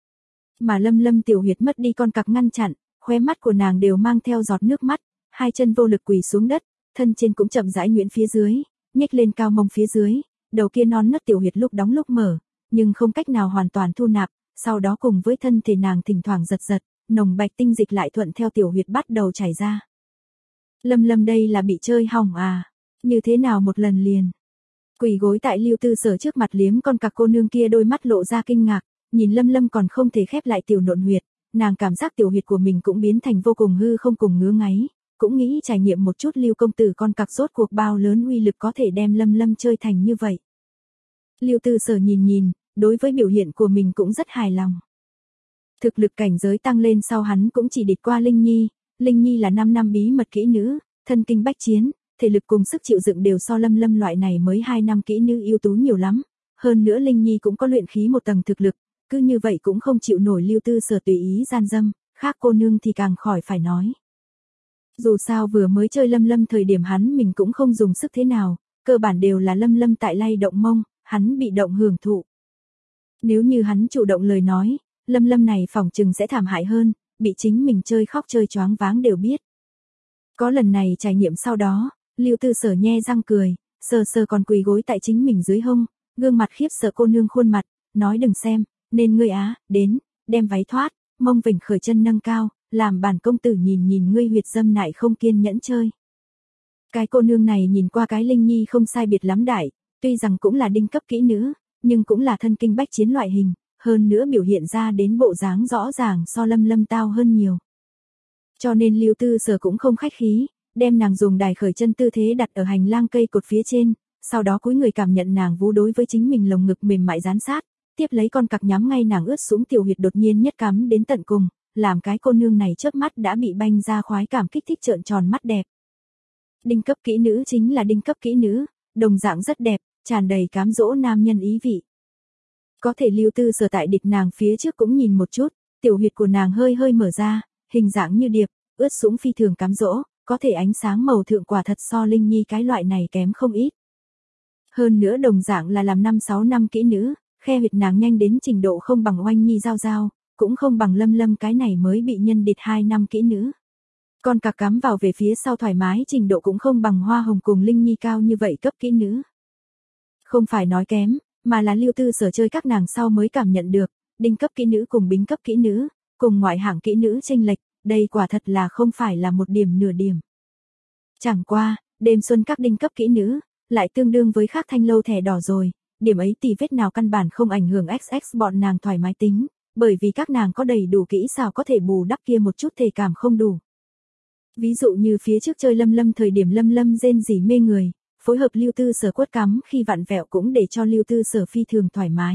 Mà Lâm Lâm tiểu huyệt mất đi con cặc ngăn chặn, khóe mắt của nàng đều mang theo giọt nước mắt, hai chân vô lực quỳ xuống đất, thân trên cũng chậm rãi nhuyễn phía dưới, nhếch lên cao mông phía dưới, đầu kia non nớt tiểu huyệt lúc đóng lúc mở, nhưng không cách nào hoàn toàn thu nạp, sau đó cùng với thân thể nàng thỉnh thoảng giật giật, nồng bạch tinh dịch lại thuận theo tiểu huyệt bắt đầu chảy ra. Lâm Lâm đây là bị chơi hỏng à, như thế nào một lần liền. Quỳ gối tại Lưu Tư Sở trước mặt liếm con cặc cô nương kia đôi mắt lộ ra kinh ngạc, nhìn Lâm Lâm còn không thể khép lại tiểu nộn huyệt, nàng cảm giác tiểu huyệt của mình cũng biến thành vô cùng hư không cùng ngứa ngáy, cũng nghĩ trải nghiệm một chút Lưu công tử con cặc rốt cuộc bao lớn uy lực có thể đem Lâm Lâm chơi thành như vậy. Lưu Tư Sở nhìn nhìn, đối với biểu hiện của mình cũng rất hài lòng. Thực lực cảnh giới tăng lên sau hắn cũng chỉ địch qua Linh Nhi, Linh Nhi là năm năm bí mật kỹ nữ, thân kinh bách chiến, thể lực cùng sức chịu đựng đều so Lâm Lâm loại này mới hai năm kỹ nữ ưu tú nhiều lắm, hơn nữa Linh Nhi cũng có luyện khí một tầng thực lực, cứ như vậy cũng không chịu nổi Lưu Tư Sở tùy ý gian dâm, khác cô nương thì càng khỏi phải nói. Dù sao vừa mới chơi Lâm Lâm thời điểm hắn mình cũng không dùng sức thế nào, cơ bản đều là Lâm Lâm tại lay động mông, hắn bị động hưởng thụ. Nếu như hắn chủ động lời nói, Lâm Lâm này phỏng chừng sẽ thảm hại hơn, bị chính mình chơi khóc chơi choáng váng đều biết. Có lần này trải nghiệm sau đó, Lưu Tư Sở nhe răng cười, sờ sờ còn quỳ gối tại chính mình dưới hông, gương mặt khiếp sợ cô nương khuôn mặt, nói đừng xem, nên ngươi á, đến, đem váy thoát, mông vểnh khởi chân nâng cao, làm bản công tử nhìn nhìn ngươi huyệt dâm nại không kiên nhẫn chơi. Cái cô nương này nhìn qua cái Linh Nhi không sai biệt lắm đại, tuy rằng cũng là đinh cấp kỹ nữ, nhưng cũng là thân kinh bách chiến loại hình, hơn nữa biểu hiện ra đến bộ dáng rõ ràng so Lâm Lâm tao hơn nhiều. Cho nên Lưu Tư Sở cũng không khách khí, đem nàng dùng đài khởi chân tư thế đặt ở hành lang cây cột phía trên, sau đó cúi người cảm nhận nàng vú đối với chính mình lồng ngực mềm mại dán sát, tiếp lấy con cặc nhắm ngay nàng ướt sũng tiểu huyệt đột nhiên nhất cắm đến tận cùng, làm cái cô nương này chớp mắt đã bị banh ra khoái cảm kích thích trợn tròn mắt đẹp. Đinh cấp kỹ nữ chính là đinh cấp kỹ nữ, đồng dạng rất đẹp, tràn đầy cám dỗ nam nhân ý vị. Có thể Lưu Tư Sở tại địch nàng phía trước cũng nhìn một chút, tiểu huyệt của nàng hơi hơi mở ra, hình dạng như điệp, ướt sũng phi thường cám dỗ, có thể ánh sáng màu thượng quả thật so Linh Nhi cái loại này kém không ít. Hơn nữa đồng dạng là làm năm sáu năm kỹ nữ, khe huyệt nàng nhanh đến trình độ không bằng Oanh Nhi giao giao, cũng không bằng Lâm Lâm cái này mới bị nhân địch hai năm kỹ nữ. Con cặc cắm vào về phía sau thoải mái trình độ cũng không bằng Hoa Hồng cùng Linh Nhi cao như vậy cấp kỹ nữ. Không phải nói kém, mà là Lưu Tư Sở chơi các nàng sau mới cảm nhận được, đinh cấp kỹ nữ cùng bính cấp kỹ nữ, cùng ngoại hạng kỹ nữ chênh lệch, đây quả thật là không phải là một điểm nửa điểm. Chẳng qua, đêm xuân các đinh cấp kỹ nữ, lại tương đương với khác thanh lâu thẻ đỏ rồi, điểm ấy tỷ vết nào căn bản không ảnh hưởng ích ích bọn nàng thoải mái tính, bởi vì các nàng có đầy đủ kỹ xảo có thể bù đắp kia một chút thể cảm không đủ. Ví dụ như phía trước chơi Lâm Lâm thời điểm Lâm Lâm rên rỉ mê người, phối hợp Lưu Tư Sở quất cắm khi vặn vẹo cũng để cho Lưu Tư Sở phi thường thoải mái.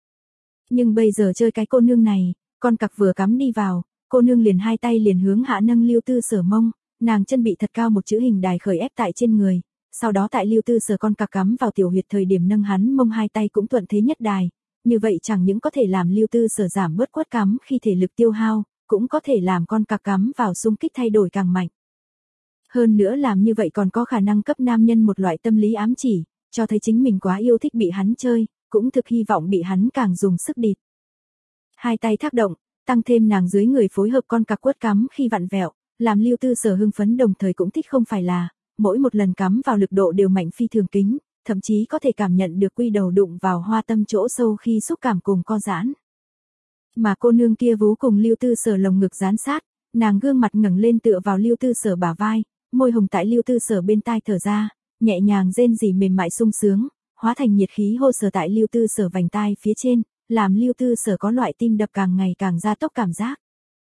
Nhưng bây giờ chơi cái cô nương này, con cặc vừa cắm đi vào, cô nương liền hai tay liền hướng hạ nâng Lưu Tư Sở mông, nàng chân bị thật cao một chữ hình đài khởi ép tại trên người, sau đó tại Lưu Tư Sở con cặc cắm vào tiểu huyệt thời điểm nâng hắn mông hai tay cũng thuận thế nhất đài, như vậy chẳng những có thể làm Lưu Tư Sở giảm bớt quất cắm khi thể lực tiêu hao, cũng có thể làm con cặc cắm vào xung kích thay đổi càng mạnh. Hơn nữa làm như vậy còn có khả năng cấp nam nhân một loại tâm lý ám chỉ, cho thấy chính mình quá yêu thích bị hắn chơi, cũng thực hy vọng bị hắn càng dùng sức địt. Hai tay thác động, tăng thêm nàng dưới người phối hợp con cặc quất cắm khi vặn vẹo, làm Lưu Tư Sở hưng phấn đồng thời cũng thích không phải là, mỗi một lần cắm vào lực độ đều mạnh phi thường kính, thậm chí có thể cảm nhận được quy đầu đụng vào hoa tâm chỗ sâu khi xúc cảm cùng co giãn. Mà cô nương kia vú cùng Lưu Tư Sở lồng ngực dán sát, nàng gương mặt ngẩng lên tựa vào Lưu Tư Sở bả vai, môi hồng tại Lưu Tư Sở bên tai thở ra, nhẹ nhàng rên rỉ mềm mại sung sướng, hóa thành nhiệt khí hô sở tại Lưu Tư Sở vành tai phía trên, làm Lưu Tư Sở có loại tim đập càng ngày càng gia tốc cảm giác.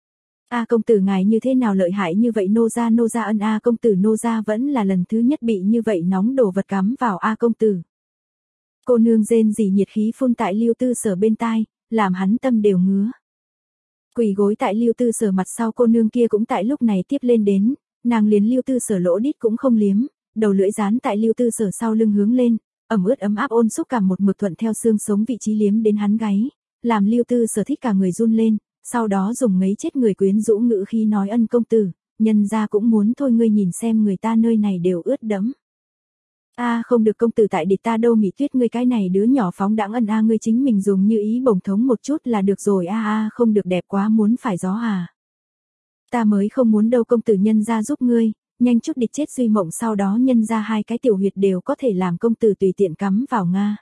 A công tử ngài như thế nào lợi hại như vậy nô gia nô gia ân A công tử nô gia vẫn là lần thứ nhất bị như vậy nóng đổ vật cắm vào A công tử. Cô nương rên rỉ nhiệt khí phun tại Lưu Tư Sở bên tai, làm hắn tâm đều ngứa. Quỳ gối tại Lưu Tư Sở mặt sau cô nương kia cũng tại lúc này tiếp lên đến, nàng liền Lưu Tư Sở lỗ đít cũng không liếm, đầu lưỡi dán tại Lưu Tư Sở sau lưng hướng lên, ẩm ướt ấm áp ôn xúc cảm một mực thuận theo xương sống vị trí liếm đến hắn gáy, làm Lưu Tư Sở thích cả người run lên, sau đó dùng ngấy chết người quyến rũ ngữ khi nói ân công tử, nhân gia cũng muốn thôi ngươi nhìn xem người ta nơi này đều ướt đẫm. A à, không được công tử tại địch ta đâu Mỹ Tuyết ngươi cái này đứa nhỏ phóng đãng ân a à, ngươi chính mình dùng như ý bổng thống một chút là được rồi a à, a à, không được đẹp quá muốn phải gió à. Ta mới không muốn đâu công tử nhân gia giúp ngươi, nhanh chút địch chết Duy Mộng sau đó nhân gia hai cái tiểu huyệt đều có thể làm công tử tùy tiện cắm vào Nga.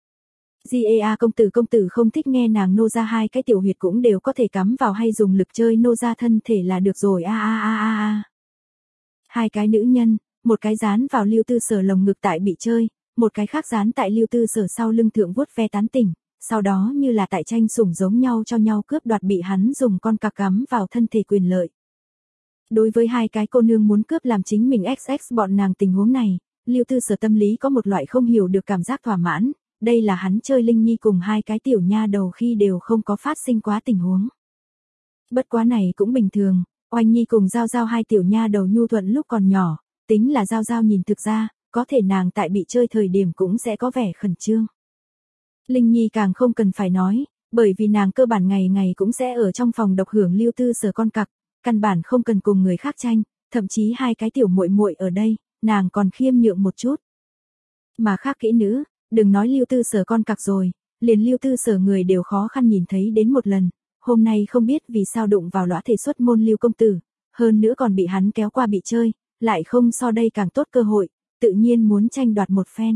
Ga công tử công tử không thích nghe nàng nô ra hai cái tiểu huyệt cũng đều có thể cắm vào hay dùng lực chơi nô ra thân thể là được rồi a a a a a. Hai cái nữ nhân, một cái dán vào Lưu Tư Sở lồng ngực tại bị chơi, một cái khác dán tại Lưu Tư Sở sau lưng thượng vuốt ve tán tỉnh, sau đó như là tại tranh sủng giống nhau cho nhau cướp đoạt bị hắn dùng con cặc cắm vào thân thể quyền lợi. Đối với hai cái cô nương muốn cướp làm chính mình ích ích bọn nàng tình huống này, Lưu Tư Sở tâm lý có một loại không hiểu được cảm giác thỏa mãn, đây là hắn chơi Linh Nhi cùng hai cái tiểu nha đầu khi đều không có phát sinh quá tình huống. Bất quá này cũng bình thường, Oanh Nhi cùng Giao Giao hai tiểu nha đầu nhu thuận lúc còn nhỏ, tính là Giao Giao nhìn thực ra, có thể nàng tại bị chơi thời điểm cũng sẽ có vẻ khẩn trương. Linh Nhi càng không cần phải nói, bởi vì nàng cơ bản ngày ngày cũng sẽ ở trong phòng độc hưởng Lưu Tư Sở con cặc, căn bản không cần cùng người khác tranh, thậm chí hai cái tiểu muội muội ở đây, nàng còn khiêm nhượng một chút. Mà khác kỹ nữ, đừng nói Lưu Tư Sở con cặc rồi, liền Lưu Tư Sở người đều khó khăn nhìn thấy đến một lần, hôm nay không biết vì sao đụng vào lõa thể xuất môn Lưu công tử, hơn nữa còn bị hắn kéo qua bị chơi, lại không so đây càng tốt cơ hội, tự nhiên muốn tranh đoạt một phen.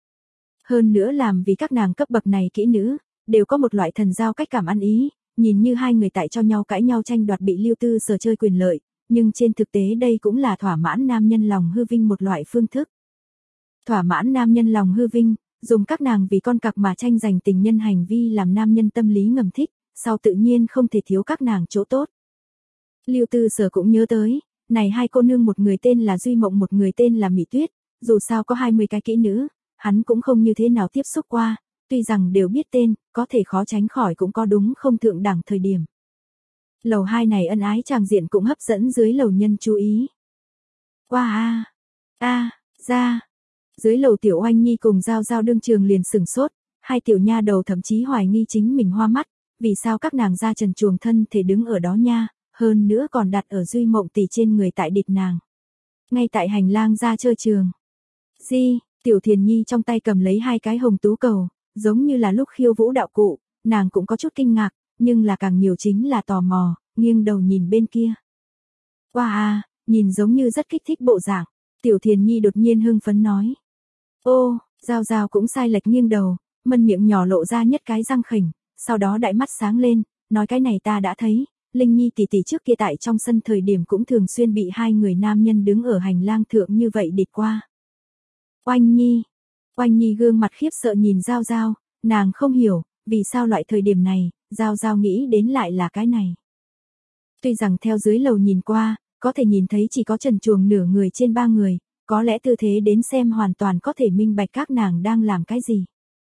Hơn nữa làm vì các nàng cấp bậc này kỹ nữ, đều có một loại thần giao cách cảm ăn ý, nhìn như hai người tại cho nhau cãi nhau tranh đoạt bị Lưu Tư Sở chơi quyền lợi, nhưng trên thực tế đây cũng là thỏa mãn nam nhân lòng hư vinh một loại phương thức. Thỏa mãn nam nhân lòng hư vinh, dùng các nàng vì con cặc mà tranh giành tình nhân hành vi làm nam nhân tâm lý ngầm thích, sau tự nhiên không thể thiếu các nàng chỗ tốt. Lưu Tư Sở cũng nhớ tới, này hai cô nương một người tên là Duy Mộng một người tên là Mỹ Tuyết, dù sao có hai mươi cái kỹ nữ, hắn cũng không như thế nào tiếp xúc qua, tuy rằng đều biết tên, có thể khó tránh khỏi cũng có đúng không thượng đẳng thời điểm. Lầu hai này ân ái tràng diện cũng hấp dẫn dưới lầu nhân chú ý. Qua a a ra. Dưới lầu tiểu Oanh Nhi cùng Giao Giao đương trường liền sửng sốt, hai tiểu nha đầu thậm chí hoài nghi chính mình hoa mắt, vì sao các nàng ra trần chuồng thân thể đứng ở đó nha, hơn nữa còn đặt ở Duy Mộng tỷ trên người tại địch nàng. Ngay tại hành lang ra chơi trường. Di, tiểu Thiền Nhi trong tay cầm lấy hai cái hồng tú cầu, giống như là lúc khiêu vũ đạo cụ, nàng cũng có chút kinh ngạc, nhưng là càng nhiều chính là tò mò, nghiêng đầu nhìn bên kia. Wow à, nhìn giống như rất kích thích bộ dạng, tiểu Thiền Nhi đột nhiên hưng phấn nói. Ô, Giao Giao cũng sai lệch nghiêng đầu, mân miệng nhỏ lộ ra nhất cái răng khỉnh, sau đó đại mắt sáng lên, nói cái này ta đã thấy, Linh Nhi tỷ tỷ trước kia tại trong sân thời điểm cũng thường xuyên bị hai người nam nhân đứng ở hành lang thượng như vậy địch qua. Oanh Nhi, Oanh Nhi gương mặt khiếp sợ nhìn Giao Giao, nàng không hiểu, vì sao loại thời điểm này, Giao Giao nghĩ đến lại là cái này. Tuy rằng theo dưới lầu nhìn qua, có thể nhìn thấy chỉ có trần truồng nửa người trên ba người, có lẽ tư thế đến xem hoàn toàn có thể minh bạch các nàng đang làm cái gì.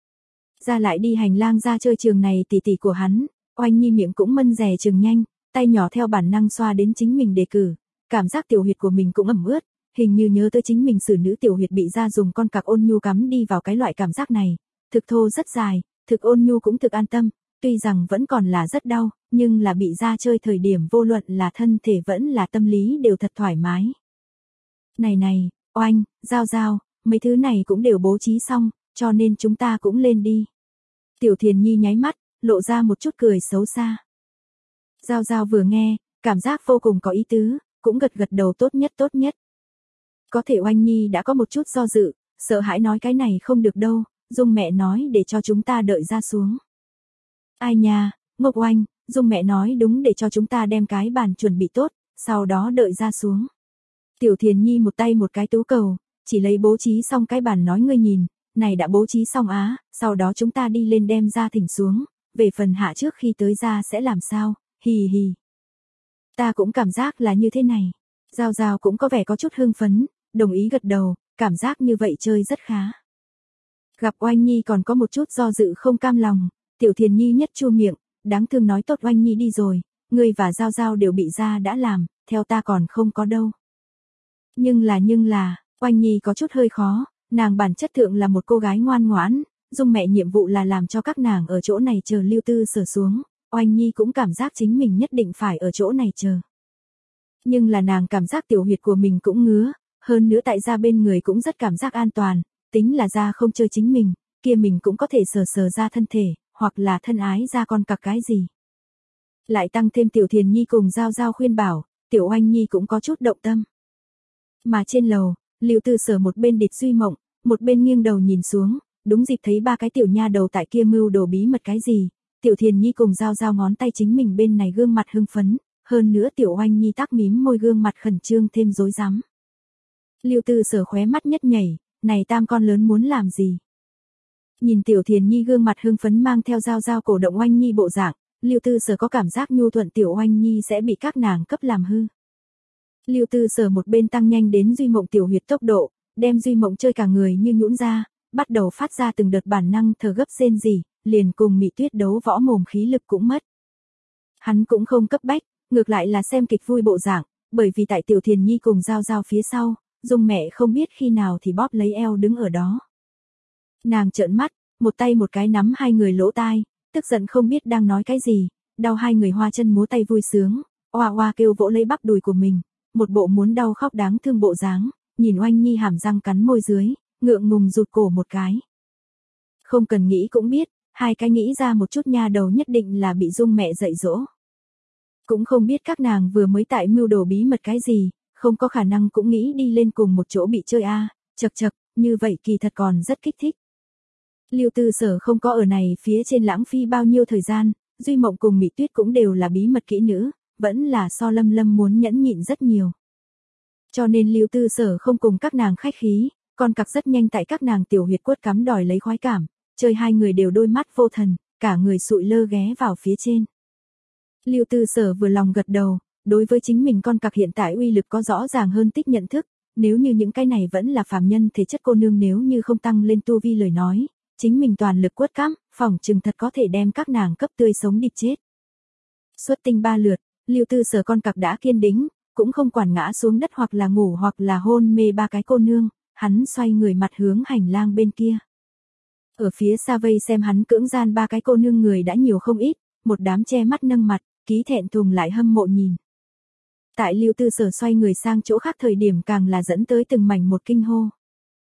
Ra lại đi hành lang ra chơi trường này tỷ tỷ của hắn, Oanh Nhi miệng cũng mân rè trường nhanh, tay nhỏ theo bản năng xoa đến chính mình đề cử, cảm giác tiểu huyệt của mình cũng ẩm ướt, hình như nhớ tới chính mình xử nữ tiểu huyệt bị ra dùng con cặc ôn nhu cắm đi vào cái loại cảm giác này, thực thô rất dài, thực ôn nhu cũng thực an tâm, tuy rằng vẫn còn là rất đau, nhưng là bị ra chơi thời điểm vô luận là thân thể vẫn là tâm lý đều thật thoải mái. Này này, Oanh, Giao Giao, mấy thứ này cũng đều bố trí xong, cho nên chúng ta cũng lên đi. Tiểu Thiền Nhi nháy mắt, lộ ra một chút cười xấu xa. Giao Giao vừa nghe, cảm giác vô cùng có ý tứ, cũng gật gật đầu tốt nhất tốt nhất. Có thể Oanh Nhi đã có một chút do dự, sợ hãi nói cái này không được đâu, Dung mẹ nói để cho chúng ta đợi ra xuống. Ai nha, ngốc Oanh, Dung mẹ nói đúng để cho chúng ta đem cái bàn chuẩn bị tốt, sau đó đợi ra xuống. Tiểu Thiền Nhi một tay một cái tú cầu, chỉ lấy bố trí xong cái bàn nói ngươi nhìn, này đã bố trí xong á, sau đó chúng ta đi lên đem ra thỉnh xuống, về phần hạ trước khi tới ra sẽ làm sao, hì hì. Ta cũng cảm giác là như thế này. Giao Giao cũng có vẻ có chút hưng phấn, đồng ý gật đầu, cảm giác như vậy chơi rất khá. Gặp Oanh Nhi còn có một chút do dự không cam lòng, Tiểu Thiền Nhi nhất chu miệng, đáng thương nói tốt Oanh Nhi đi rồi, ngươi và Giao Giao đều bị ra đã làm, theo ta còn không có đâu. Nhưng là nhưng là, Oanh Nhi có chút hơi khó, nàng bản chất thượng là một cô gái ngoan ngoãn, Dung mẹ nhiệm vụ là làm cho các nàng ở chỗ này chờ Lưu Tư Sở xuống, Oanh Nhi cũng cảm giác chính mình nhất định phải ở chỗ này chờ. Nhưng là nàng cảm giác tiểu huyệt của mình cũng ngứa, hơn nữa tại gia bên người cũng rất cảm giác an toàn, tính là ra không chơi chính mình, kia mình cũng có thể sờ sờ ra thân thể, hoặc là thân ái ra con cặc cái gì. Lại tăng thêm Tiểu Thiền Nhi cùng Giao Giao khuyên bảo, Tiểu Oanh Nhi cũng có chút động tâm. Mà trên lầu, Lưu Tư Sở một bên địt Duy Mộng, một bên nghiêng đầu nhìn xuống, đúng dịp thấy ba cái tiểu nha đầu tại kia mưu đồ bí mật cái gì, Tiểu Thiền Nhi cùng Giao Giao ngón tay chính mình bên này gương mặt hưng phấn, hơn nữa Tiểu Oanh Nhi tắc mím môi gương mặt khẩn trương thêm rối rắm. Lưu Tư Sở khóe mắt nhất nhảy, này tam con lớn muốn làm gì? Nhìn Tiểu Thiền Nhi gương mặt hưng phấn mang theo Giao Giao cổ động Oanh Nhi bộ dạng, Lưu Tư Sở có cảm giác nhu thuận Tiểu Oanh Nhi sẽ bị các nàng cấp làm hư. Lưu Tư Sở một bên tăng nhanh đến Duy Mộng tiểu huyệt tốc độ, đem Duy Mộng chơi cả người như nhũn ra, bắt đầu phát ra từng đợt bản năng thở gấp rên rỉ, liền cùng Mị Tuyết đấu võ mồm khí lực cũng mất. Hắn cũng không cấp bách, ngược lại là xem kịch vui bộ dạng, bởi vì tại Tiểu Thiền Nhi cùng Giao Giao phía sau, Dung mẹ không biết khi nào thì bóp lấy eo đứng ở đó. Nàng trợn mắt, một tay một cái nắm hai người lỗ tai, tức giận không biết đang nói cái gì, đau hai người hoa chân múa tay vui sướng, oa oa kêu vỗ lấy bắp đùi của mình, một bộ muốn đau khóc đáng thương bộ dáng, nhìn Oanh Nhi hàm răng cắn môi dưới, ngượng ngùng rụt cổ một cái. Không cần nghĩ cũng biết, hai cái nghĩ ra một chút nha đầu nhất định là bị Dung mẹ dạy dỗ. Cũng không biết các nàng vừa mới tại mưu đồ bí mật cái gì, không có khả năng cũng nghĩ đi lên cùng một chỗ bị chơi a, à, chật chật, như vậy kỳ thật còn rất kích thích. Lưu Tư Sở không có ở này phía trên lãng phí bao nhiêu thời gian, Duy Mộng cùng Mị Tuyết cũng đều là bí mật kỹ nữ, vẫn là so Lâm Lâm muốn nhẫn nhịn rất nhiều. Cho nên Lưu Tư Sở không cùng các nàng khách khí, con cặc rất nhanh tại các nàng tiểu huyệt quất cắm đòi lấy khoái cảm, chơi hai người đều đôi mắt vô thần, cả người sụi lơ ghé vào phía trên. Lưu Tư Sở vừa lòng gật đầu, đối với chính mình con cặc hiện tại uy lực có rõ ràng hơn tích nhận thức, nếu như những cái này vẫn là phàm nhân thể chất cô nương nếu như không tăng lên tu vi lời nói, chính mình toàn lực quất cắm, phỏng chừng thật có thể đem các nàng cấp tươi sống địt chết. Xuất tinh ba lượt, Lưu Tư Sở con cặc đã kiên đĩnh, cũng không quản ngã xuống đất hoặc là ngủ hoặc là hôn mê ba cái cô nương, hắn xoay người mặt hướng hành lang bên kia. Ở phía xa vây xem hắn cưỡng gian ba cái cô nương người đã nhiều không ít, một đám che mắt nâng mặt, ký thẹn thùng lại hâm mộ nhìn. Tại Lưu Tư Sở xoay người sang chỗ khác thời điểm càng là dẫn tới từng mảnh một kinh hô.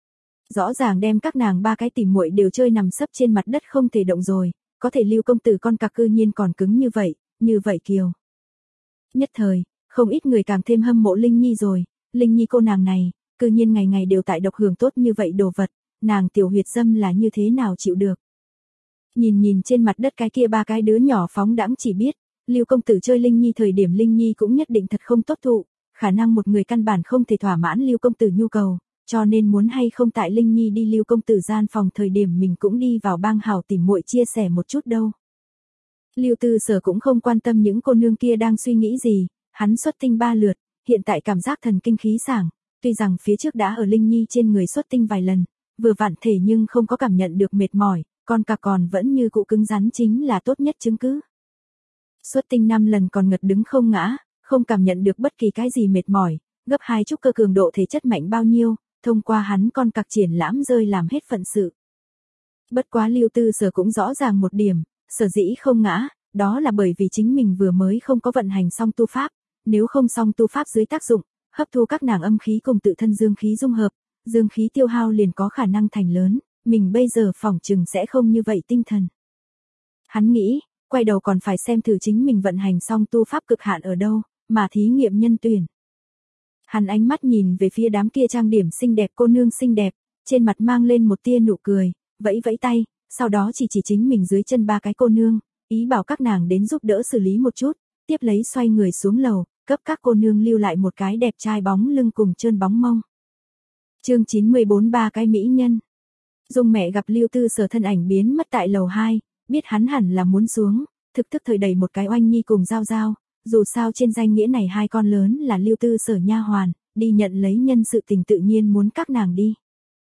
Rõ ràng đem các nàng ba cái tỉ muội đều chơi nằm sấp trên mặt đất không thể động rồi, có thể Lưu công tử con cặc cư nhiên còn cứng như vậy, như vậy kiều. Nhất thời, không ít người càng thêm hâm mộ Linh Nhi rồi, Linh Nhi cô nàng này, cư nhiên ngày ngày đều tại độc hưởng tốt như vậy đồ vật, nàng tiểu huyệt dâm là như thế nào chịu được. Nhìn nhìn trên mặt đất cái kia ba cái đứa nhỏ phóng đãng chỉ biết, Lưu công tử chơi Linh Nhi thời điểm Linh Nhi cũng nhất định thật không tốt thụ, khả năng một người căn bản không thể thỏa mãn Lưu công tử nhu cầu, cho nên muốn hay không tại Linh Nhi đi Lưu công tử gian phòng thời điểm mình cũng đi vào bang hào tìm muội chia sẻ một chút đâu. Lưu Tư Sở cũng không quan tâm những cô nương kia đang suy nghĩ gì, hắn xuất tinh ba lượt, hiện tại cảm giác thần kinh khí sảng, tuy rằng phía trước đã ở Linh Nhi trên người xuất tinh vài lần, vừa vặn thể nhưng không có cảm nhận được mệt mỏi, con cặc còn vẫn như cụ cứng rắn chính là tốt nhất chứng cứ. Xuất tinh năm lần còn ngật đứng không ngã, không cảm nhận được bất kỳ cái gì mệt mỏi, gấp hai chút cơ cường độ thể chất mạnh bao nhiêu, thông qua hắn con cặc triển lãm rơi làm hết phận sự. Bất quá Lưu Tư Sở cũng rõ ràng một điểm, sở dĩ không ngã, đó là bởi vì chính mình vừa mới không có vận hành song tu pháp, nếu không song tu pháp dưới tác dụng, hấp thu các nàng âm khí cùng tự thân dương khí dung hợp, dương khí tiêu hao liền có khả năng thành lớn, mình bây giờ phỏng chừng sẽ không như vậy tinh thần. Hắn nghĩ, quay đầu còn phải xem thử chính mình vận hành song tu pháp cực hạn ở đâu, mà thí nghiệm nhân tuyển. Hắn ánh mắt nhìn về phía đám kia trang điểm xinh đẹp cô nương xinh đẹp, trên mặt mang lên một tia nụ cười, vẫy vẫy tay, sau đó chỉ chỉ chính mình dưới chân ba cái cô nương, ý bảo các nàng đến giúp đỡ xử lý một chút, tiếp lấy xoay người xuống lầu, cấp các cô nương lưu lại một cái đẹp trai bóng lưng cùng trơn bóng mông. Chương chín mươi bốn ba cái mỹ nhân. Dung mẹ gặp Lưu Tư Sở thân ảnh biến mất tại lầu hai, biết hắn hẳn là muốn xuống, thực tức thời đầy một cái Oanh Nhi cùng Giao Giao, dù sao trên danh nghĩa này hai con lớn là Lưu Tư Sở nha hoàn, đi nhận lấy nhân sự tình tự nhiên muốn các nàng đi.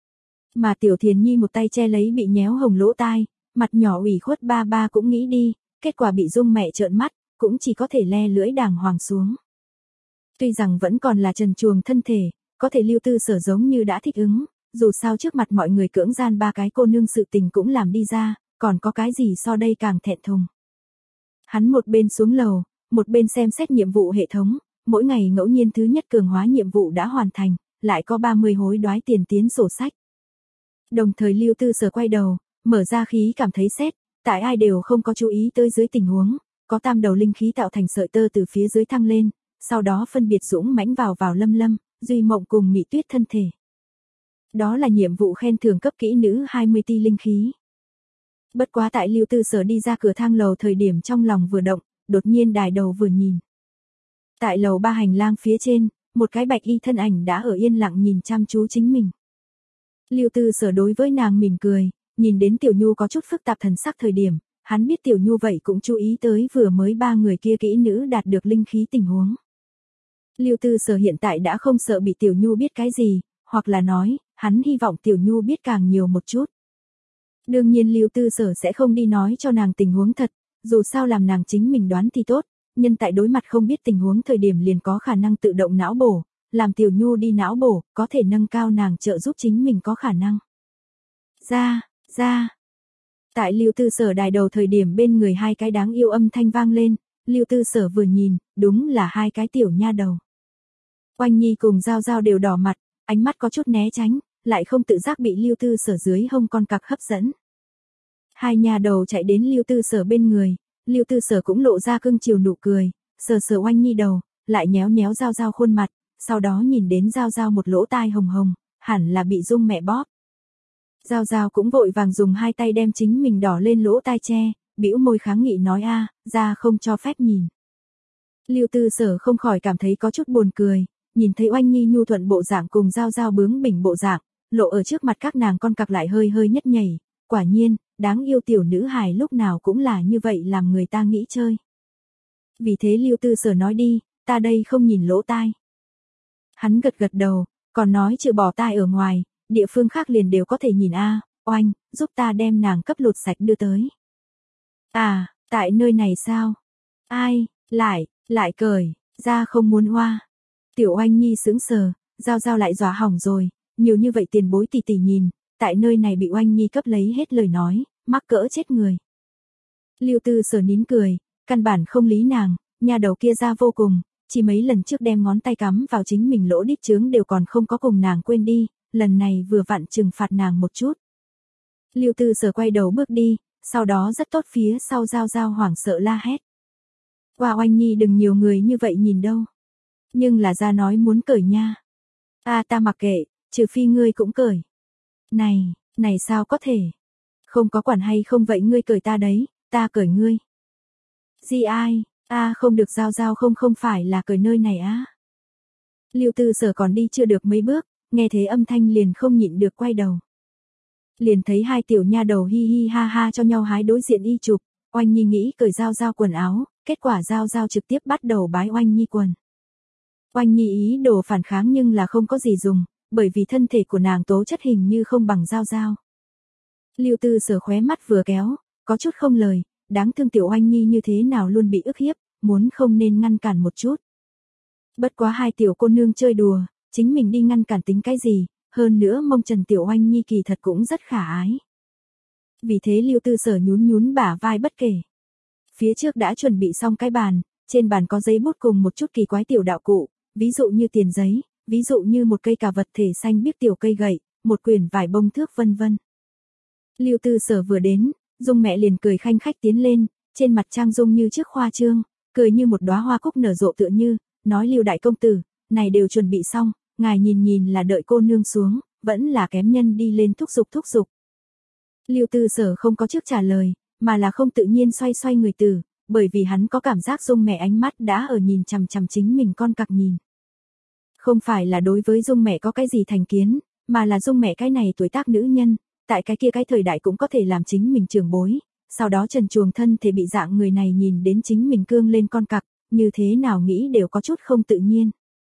Mà Tiểu Thiền Nhi một tay che lấy bị nhéo hồng lỗ tai, mặt nhỏ ủy khuất ba ba cũng nghĩ đi, kết quả bị Dung mẹ trợn mắt, cũng chỉ có thể le lưỡi đàng hoàng xuống. Tuy rằng vẫn còn là trần truồng thân thể, có thể Lưu Tư Sở giống như đã thích ứng, dù sao trước mặt mọi người cưỡng gian ba cái cô nương sự tình cũng làm đi ra, còn có cái gì so đây càng thẹn thùng. Hắn một bên xuống lầu, một bên xem xét nhiệm vụ hệ thống, mỗi ngày ngẫu nhiên thứ nhất cường hóa nhiệm vụ đã hoàn thành, lại có ba mươi hối đoái tiền tiến sổ sách. Đồng thời Lưu Tư Sở quay đầu, mở ra khí cảm thấy xét, tại ai đều không có chú ý tới dưới tình huống, có tam đầu linh khí tạo thành sợi tơ từ phía dưới thăng lên, sau đó phân biệt dũng mãnh vào vào Lâm Lâm, Duy Mộng cùng Mị Tuyết thân thể. Đó là nhiệm vụ khen thưởng cấp kỹ nữ hai mươi ti linh khí. Bất quá tại Lưu Tư Sở đi ra cửa thang lầu thời điểm trong lòng vừa động, đột nhiên đài đầu vừa nhìn. Tại lầu ba hành lang phía trên, một cái bạch y thân ảnh đã ở yên lặng nhìn chăm chú chính mình. Lưu Tư Sở đối với nàng mỉm cười, nhìn đến Tiểu Nhu có chút phức tạp thần sắc thời điểm, hắn biết Tiểu Nhu vậy cũng chú ý tới vừa mới ba người kia kỹ nữ đạt được linh khí tình huống. Lưu Tư Sở hiện tại đã không sợ bị Tiểu Nhu biết cái gì, hoặc là nói, hắn hy vọng Tiểu Nhu biết càng nhiều một chút. Đương nhiên Lưu Tư Sở sẽ không đi nói cho nàng tình huống thật, dù sao làm nàng chính mình đoán thì tốt, nhân tại đối mặt không biết tình huống thời điểm liền có khả năng tự động não bổ, làm Tiểu Nhu đi não bổ, có thể nâng cao nàng trợ giúp chính mình có khả năng. Ra, ra. Tại Lưu Tư Sở đài đầu thời điểm bên người hai cái đáng yêu âm thanh vang lên, Lưu Tư Sở vừa nhìn, đúng là hai cái tiểu nha đầu. Oanh Nhi cùng Giao Giao đều đỏ mặt, ánh mắt có chút né tránh, lại không tự giác bị Lưu Tư Sở dưới hông con cặc hấp dẫn. Hai nha đầu chạy đến Lưu Tư Sở bên người, Lưu Tư Sở cũng lộ ra cưng chiều nụ cười, sờ sờ Oanh Nhi đầu, lại nhéo nhéo Giao Giao khuôn mặt, sau đó nhìn đến Giao Giao một lỗ tai hồng hồng, hẳn là bị Dung mẹ bóp. Giao Giao cũng vội vàng dùng hai tay đem chính mình đỏ lên lỗ tai che, bĩu môi kháng nghị nói a, ra không cho phép nhìn. Lưu Tư Sở không khỏi cảm thấy có chút buồn cười, nhìn thấy Oanh Nhi nhu thuận bộ dạng cùng Giao Giao bướng bỉnh bộ dạng, lộ ở trước mặt các nàng con cặc lại hơi hơi nhất nhảy, quả nhiên, đáng yêu tiểu nữ hài lúc nào cũng là như vậy làm người ta nghĩ chơi. Vì thế Lưu Tư Sở nói đi, ta đây không nhìn lỗ tai. Hắn gật gật đầu, còn nói trừ bỏ tai ở ngoài, địa phương khác liền đều có thể nhìn a, Oanh, giúp ta đem nàng cấp lột sạch đưa tới. À, tại nơi này sao? Ai, lại, lại cởi, ra không muốn hoa. Tiểu Oanh Nhi sững sờ, Giao Giao lại dọa hỏng rồi, nhiều như vậy tiền bối tỷ tỷ nhìn, tại nơi này bị Oanh Nhi cấp lấy hết lời nói, mắc cỡ chết người. Lưu Tư Sở nín cười, căn bản không lý nàng, nhà đầu kia ra vô cùng, chỉ mấy lần trước đem ngón tay cắm vào chính mình lỗ đít trướng đều còn không có cùng nàng quên đi, lần này vừa vặn trừng phạt nàng một chút. Lưu Tư Sở quay đầu bước đi, sau đó rất tốt phía sau Giao Giao hoảng sợ la hét. Qua Oanh Nhi đừng nhiều người như vậy nhìn đâu. Nhưng là ra nói muốn cởi nha. À ta mặc kệ, trừ phi ngươi cũng cởi. Này, này sao có thể? Không có quản hay không vậy ngươi cởi ta đấy, ta cởi ngươi. Gì ai, a à, không được Giao Giao không không phải là cởi nơi này á. Lưu Tư Sở còn đi chưa được mấy bước, nghe thế âm thanh liền không nhịn được quay đầu. Liền thấy hai tiểu nha đầu hi hi ha ha cho nhau hái đối diện y chụp, Oanh Nhi nghĩ cởi Giao Giao quần áo, kết quả Giao Giao trực tiếp bắt đầu bái Oanh Nhi quần. Oanh Nhi ý đồ phản kháng nhưng là không có gì dùng, bởi vì thân thể của nàng tố chất hình như không bằng Giao Giao. Lưu Tư Sở khóe mắt vừa kéo, có chút không lời, đáng thương tiểu Oanh Nhi như thế nào luôn bị ức hiếp, muốn không nên ngăn cản một chút. Bất quá hai tiểu cô nương chơi đùa, chính mình đi ngăn cản tính cái gì, hơn nữa mông trần tiểu Oanh Nhi kỳ thật cũng rất khả ái. Vì thế Lưu Tư Sở nhún nhún bả vai bất kể. Phía trước đã chuẩn bị xong cái bàn, trên bàn có giấy bút cùng một chút kỳ quái tiểu đạo cụ, ví dụ như tiền giấy, ví dụ như một cây cà vật thể xanh biếc tiểu cây gậy, một quyển vải bông thước vân vân. Lưu Tư Sở vừa đến, Dung mẹ liền cười khanh khách tiến lên, trên mặt trang dung như trước khoa trương, cười như một đóa hoa cúc nở rộ tựa như, nói Lưu đại công tử, này đều chuẩn bị xong, ngài nhìn nhìn là đợi cô nương xuống, vẫn là kém nhân đi lên thúc giục thúc giục. Lưu Tư Sở không có trước trả lời, mà là không tự nhiên xoay xoay người từ, bởi vì hắn có cảm giác Dung mẹ ánh mắt đã ở nhìn chằm chằm chính mình con cặc nhìn. Không phải là đối với Dung mẹ có cái gì thành kiến, mà là Dung mẹ cái này tuổi tác nữ nhân, tại cái kia cái thời đại cũng có thể làm chính mình trưởng bối, sau đó trần truồng thân thể bị dạng người này nhìn đến chính mình cương lên con cặc, như thế nào nghĩ đều có chút không tự nhiên.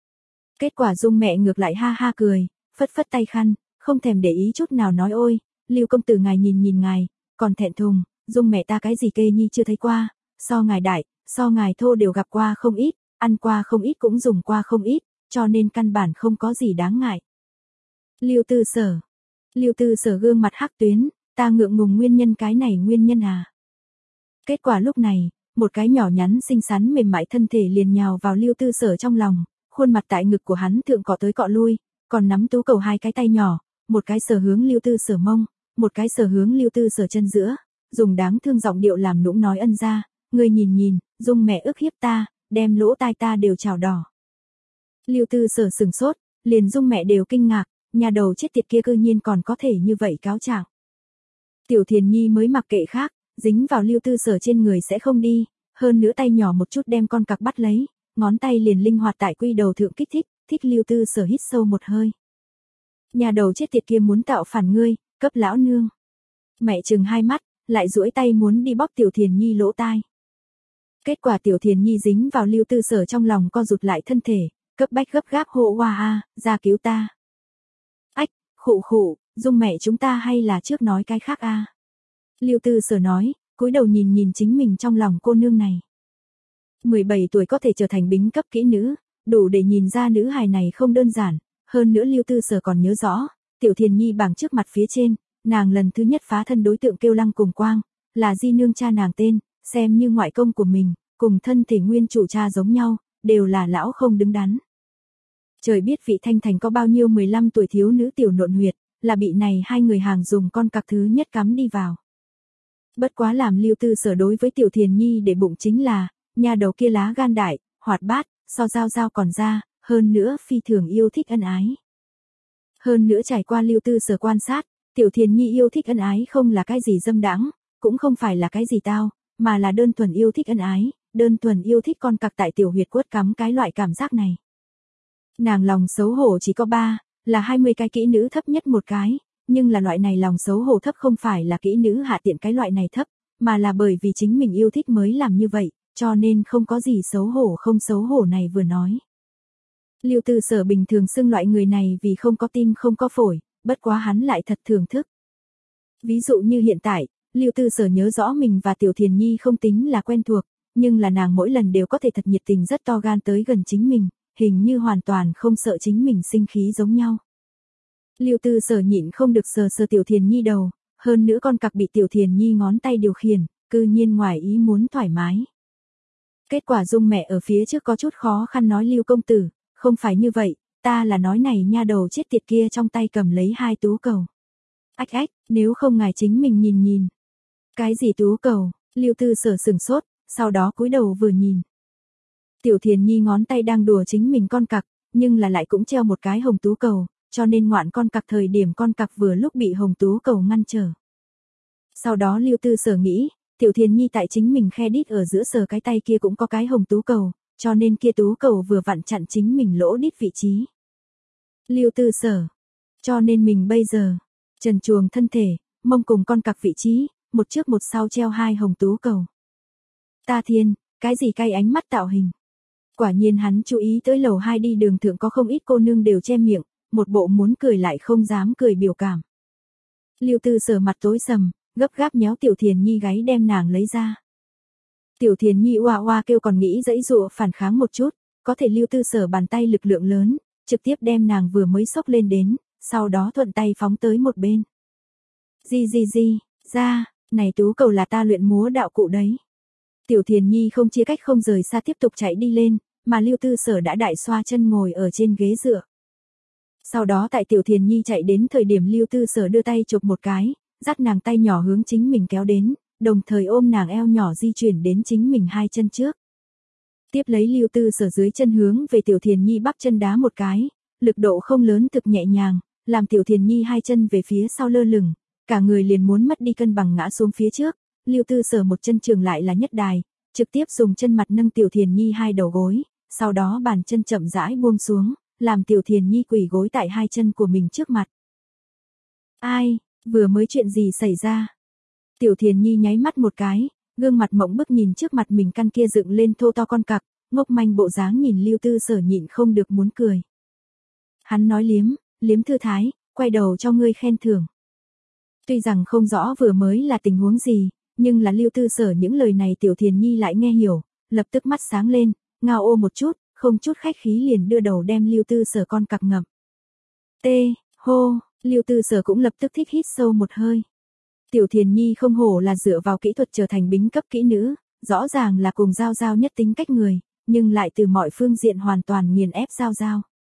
Kết quả Dung mẹ ngược lại ha ha cười, phất phất tay khăn, không thèm để ý chút nào nói ôi, Lưu công tử ngài nhìn nhìn ngài, còn thẹn thùng, Dung mẹ ta cái gì kê nhi chưa thấy qua, so ngài đại, so ngài thô đều gặp qua không ít, ăn qua không ít cũng dùng qua không ít, cho nên căn bản không có gì đáng ngại. Lưu Tư Sở. Lưu Tư Sở gương mặt hắc tuyến, ta ngượng ngùng nguyên nhân cái này nguyên nhân à. Kết quả lúc này, một cái nhỏ nhắn xinh xắn mềm mại thân thể liền nhào vào Lưu Tư Sở trong lòng, khuôn mặt tại ngực của hắn thượng cọ tới cọ lui, còn nắm tú cầu hai cái tay nhỏ, một cái sờ hướng Lưu Tư Sở mông, một cái sờ hướng Lưu Tư Sở chân giữa, dùng đáng thương giọng điệu làm nũng nói ân ra, ngươi nhìn nhìn, Dung mẹ ức hiếp ta, đem lỗ tai ta đều trào đỏ. Lưu Tư Sở sừng sốt, liền Dung mẹ đều kinh ngạc, nhà đầu chết tiệt kia cư nhiên còn có thể như vậy cáo trạng. Tiểu Thiền Nhi mới mặc kệ khác, dính vào Lưu Tư Sở trên người sẽ không đi, hơn nữa tay nhỏ một chút đem con cặc bắt lấy, ngón tay liền linh hoạt tại quy đầu thượng kích thích, thích Lưu Tư Sở hít sâu một hơi. Nhà đầu chết tiệt kia muốn tạo phản ngươi, cấp lão nương. Mẹ trừng hai mắt, lại duỗi tay muốn đi bóp Tiểu Thiền Nhi lỗ tai. Kết quả Tiểu Thiền Nhi dính vào Lưu Tư Sở trong lòng co rụt lại thân thể, cấp bách gấp gáp hô oa a, ra cứu ta. Ách, khụ khụ, Dung mẹ chúng ta hay là trước nói cái khác a. Lưu Tư Sở nói, cúi đầu nhìn nhìn chính mình trong lòng cô nương này. mười bảy tuổi có thể trở thành bính cấp kỹ nữ, đủ để nhìn ra nữ hài này không đơn giản, hơn nữa Lưu Tư Sở còn nhớ rõ, Tiểu Thiền Nhi bảng trước mặt phía trên, nàng lần thứ nhất phá thân đối tượng kêu Lăng Cùng Quang, là di nương cha nàng tên, xem như ngoại công của mình, cùng thân thể nguyên chủ cha giống nhau, đều là lão không đứng đắn. Trời biết vị Thanh Thành có bao nhiêu mười lăm tuổi thiếu nữ tiểu nộn huyệt, là bị này hai người hàng dùng con cặc thứ nhất cắm đi vào. Bất quá làm Lưu Tư Sở đối với Tiểu Thiền Nhi để bụng chính là, nhà đầu kia lá gan đại, hoạt bát, so Giao Giao còn ra, hơn nữa phi thường yêu thích ân ái. Hơn nữa trải qua Lưu Tư Sở quan sát, Tiểu Thiền Nhi yêu thích ân ái không là cái gì dâm đãng, cũng không phải là cái gì tao, mà là đơn thuần yêu thích ân ái, đơn thuần yêu thích con cặc tại tiểu huyệt quất cắm cái loại cảm giác này. Nàng lòng xấu hổ chỉ có ba, là hai mươi cái kỹ nữ thấp nhất một cái, nhưng là loại này lòng xấu hổ thấp không phải là kỹ nữ hạ tiện cái loại này thấp, mà là bởi vì chính mình yêu thích mới làm như vậy, cho nên không có gì xấu hổ không xấu hổ này vừa nói. Lưu Tư Sở bình thường xưng loại người này vì không có tim không có phổi, bất quá hắn lại thật thưởng thức. Ví dụ như hiện tại, Lưu Tư Sở nhớ rõ mình và Tiểu Thiền Nhi không tính là quen thuộc, nhưng là nàng mỗi lần đều có thể thật nhiệt tình rất to gan tới gần chính mình, hình như hoàn toàn không sợ chính mình sinh khí giống nhau. Lưu Tư Sở nhịn không được sờ sờ Tiểu Thiền Nhi đầu, hơn nữa con cặc bị Tiểu Thiền Nhi ngón tay điều khiển, cư nhiên ngoài ý muốn thoải mái. Kết quả Dung mẹ ở phía trước có chút khó khăn nói Lưu công tử, không phải như vậy, ta là nói này nha đầu chết tiệt kia trong tay cầm lấy hai tú cầu. Ách ách, nếu không ngài chính mình nhìn nhìn. Cái gì tú cầu? Lưu Tư Sở sừng sốt, sau đó cúi đầu vừa nhìn. Tiểu Thiền Nhi ngón tay đang đùa chính mình con cặc, nhưng là lại cũng treo một cái hồng tú cầu, cho nên ngoạn con cặc thời điểm con cặc vừa lúc bị hồng tú cầu ngăn trở. Sau đó Lưu Tư Sở nghĩ, Tiểu Thiền Nhi tại chính mình khe đít ở giữa sờ cái tay kia cũng có cái hồng tú cầu, cho nên kia tú cầu vừa vặn chặn chính mình lỗ đít vị trí. Lưu Tư Sở, cho nên mình bây giờ, trần truồng thân thể, mông cùng con cặc vị trí, một trước một sau treo hai hồng tú cầu. Ta thiên, cái gì cay ánh mắt tạo hình. Quả nhiên hắn chú ý tới lầu hai đi đường thượng có không ít cô nương đều che miệng, một bộ muốn cười lại không dám cười biểu cảm. Lưu Tư Sở mặt tối sầm, gấp gáp nhéo Tiểu Thiền Nhi gáy đem nàng lấy ra. Tiểu Thiền Nhi oa oa kêu còn nghĩ giãy giụa phản kháng một chút, có thể Lưu Tư Sở bàn tay lực lượng lớn, trực tiếp đem nàng vừa mới xốc lên đến, sau đó thuận tay phóng tới một bên. Gì gì gì, ra, này tú cầu là ta luyện múa đạo cụ đấy. Tiểu Thiền Nhi không chia cách không rời xa tiếp tục chạy đi lên, mà Lưu Tư Sở đã đại xoa chân ngồi ở trên ghế dựa. Sau đó tại Tiểu Thiền Nhi chạy đến thời điểm Lưu Tư Sở đưa tay chụp một cái, dắt nàng tay nhỏ hướng chính mình kéo đến, đồng thời ôm nàng eo nhỏ di chuyển đến chính mình hai chân trước. Tiếp lấy Lưu Tư Sở dưới chân hướng về Tiểu Thiền Nhi bắp chân đá một cái, lực độ không lớn thực nhẹ nhàng, làm Tiểu Thiền Nhi hai chân về phía sau lơ lửng, cả người liền muốn mất đi cân bằng ngã xuống phía trước. Lưu Tư Sở một chân trường lại là nhất đài, trực tiếp dùng chân mặt nâng Tiểu Thiền Nhi hai đầu gối, sau đó bàn chân chậm rãi buông xuống, làm Tiểu Thiền Nhi quỳ gối tại hai chân của mình trước mặt. Ai, vừa mới chuyện gì xảy ra? Tiểu Thiền Nhi nháy mắt một cái, gương mặt mộng bức nhìn trước mặt mình căn kia dựng lên thô to con cặc, ngốc manh bộ dáng nhìn Lưu Tư Sở nhịn không được muốn cười. Hắn nói liếm, liếm thư thái, quay đầu cho ngươi khen thưởng. Tuy rằng không rõ vừa mới là tình huống gì, nhưng là Lưu Tư Sở những lời này Tiểu Thiền Nhi lại nghe hiểu, lập tức mắt sáng lên, ngao ô một chút, không chút khách khí liền đưa đầu đem Lưu Tư Sở con cặc ngậm. Tê, hô, Lưu Tư Sở cũng lập tức thích hít sâu một hơi. Tiểu Thiền Nhi không hổ là dựa vào kỹ thuật trở thành bính cấp kỹ nữ, rõ ràng là cùng Giao Giao nhất tính cách người, nhưng lại từ mọi phương diện hoàn toàn nghiền ép Giao Giao.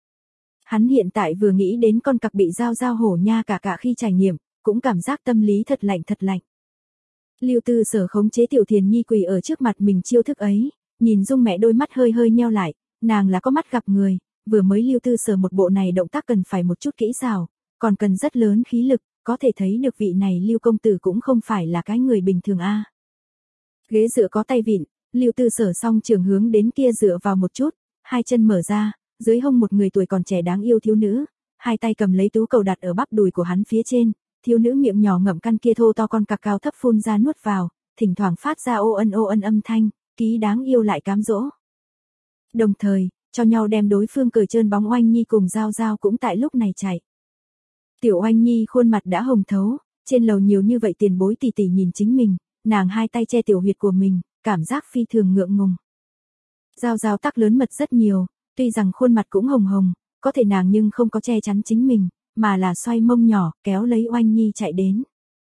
Hắn hiện tại vừa nghĩ đến con cặc bị Giao Giao hổ nha cả cả khi trải nghiệm, cũng cảm giác tâm lý thật lạnh thật lạnh. Lưu Tư Sở khống chế Tiểu Thiền Nhi quỳ ở trước mặt mình chiêu thức ấy, nhìn Dung mẹ đôi mắt hơi hơi nheo lại, nàng là có mắt gặp người, vừa mới Lưu Tư Sở một bộ này động tác cần phải một chút kỹ xảo, còn cần rất lớn khí lực, có thể thấy được vị này Lưu công tử cũng không phải là cái người bình thường a. Ghế dựa có tay vịn, Lưu Tư Sở song trường hướng đến kia dựa vào một chút, hai chân mở ra, dưới hông một người tuổi còn trẻ đáng yêu thiếu nữ, hai tay cầm lấy tú cầu đặt ở bắp đùi của hắn phía trên. Thiếu nữ miệng nhỏ ngậm căn kia thô to con cặc cao thấp phun ra nuốt vào, thỉnh thoảng phát ra ô ân ô ân âm thanh, ký đáng yêu lại cám dỗ. Đồng thời, cho nhau đem đối phương cởi trơn bóng Oanh Nhi cùng Giao Giao cũng tại lúc này chạy. Tiểu Oanh Nhi khuôn mặt đã hồng thấu, trên lầu nhiều như vậy tiền bối tỷ tỷ nhìn chính mình, nàng hai tay che tiểu huyệt của mình, cảm giác phi thường ngượng ngùng. Giao Giao tắc lớn mật rất nhiều, tuy rằng khuôn mặt cũng hồng hồng, có thể nàng nhưng không có che chắn chính mình, mà là xoay mông nhỏ, kéo lấy Oanh Nhi chạy đến.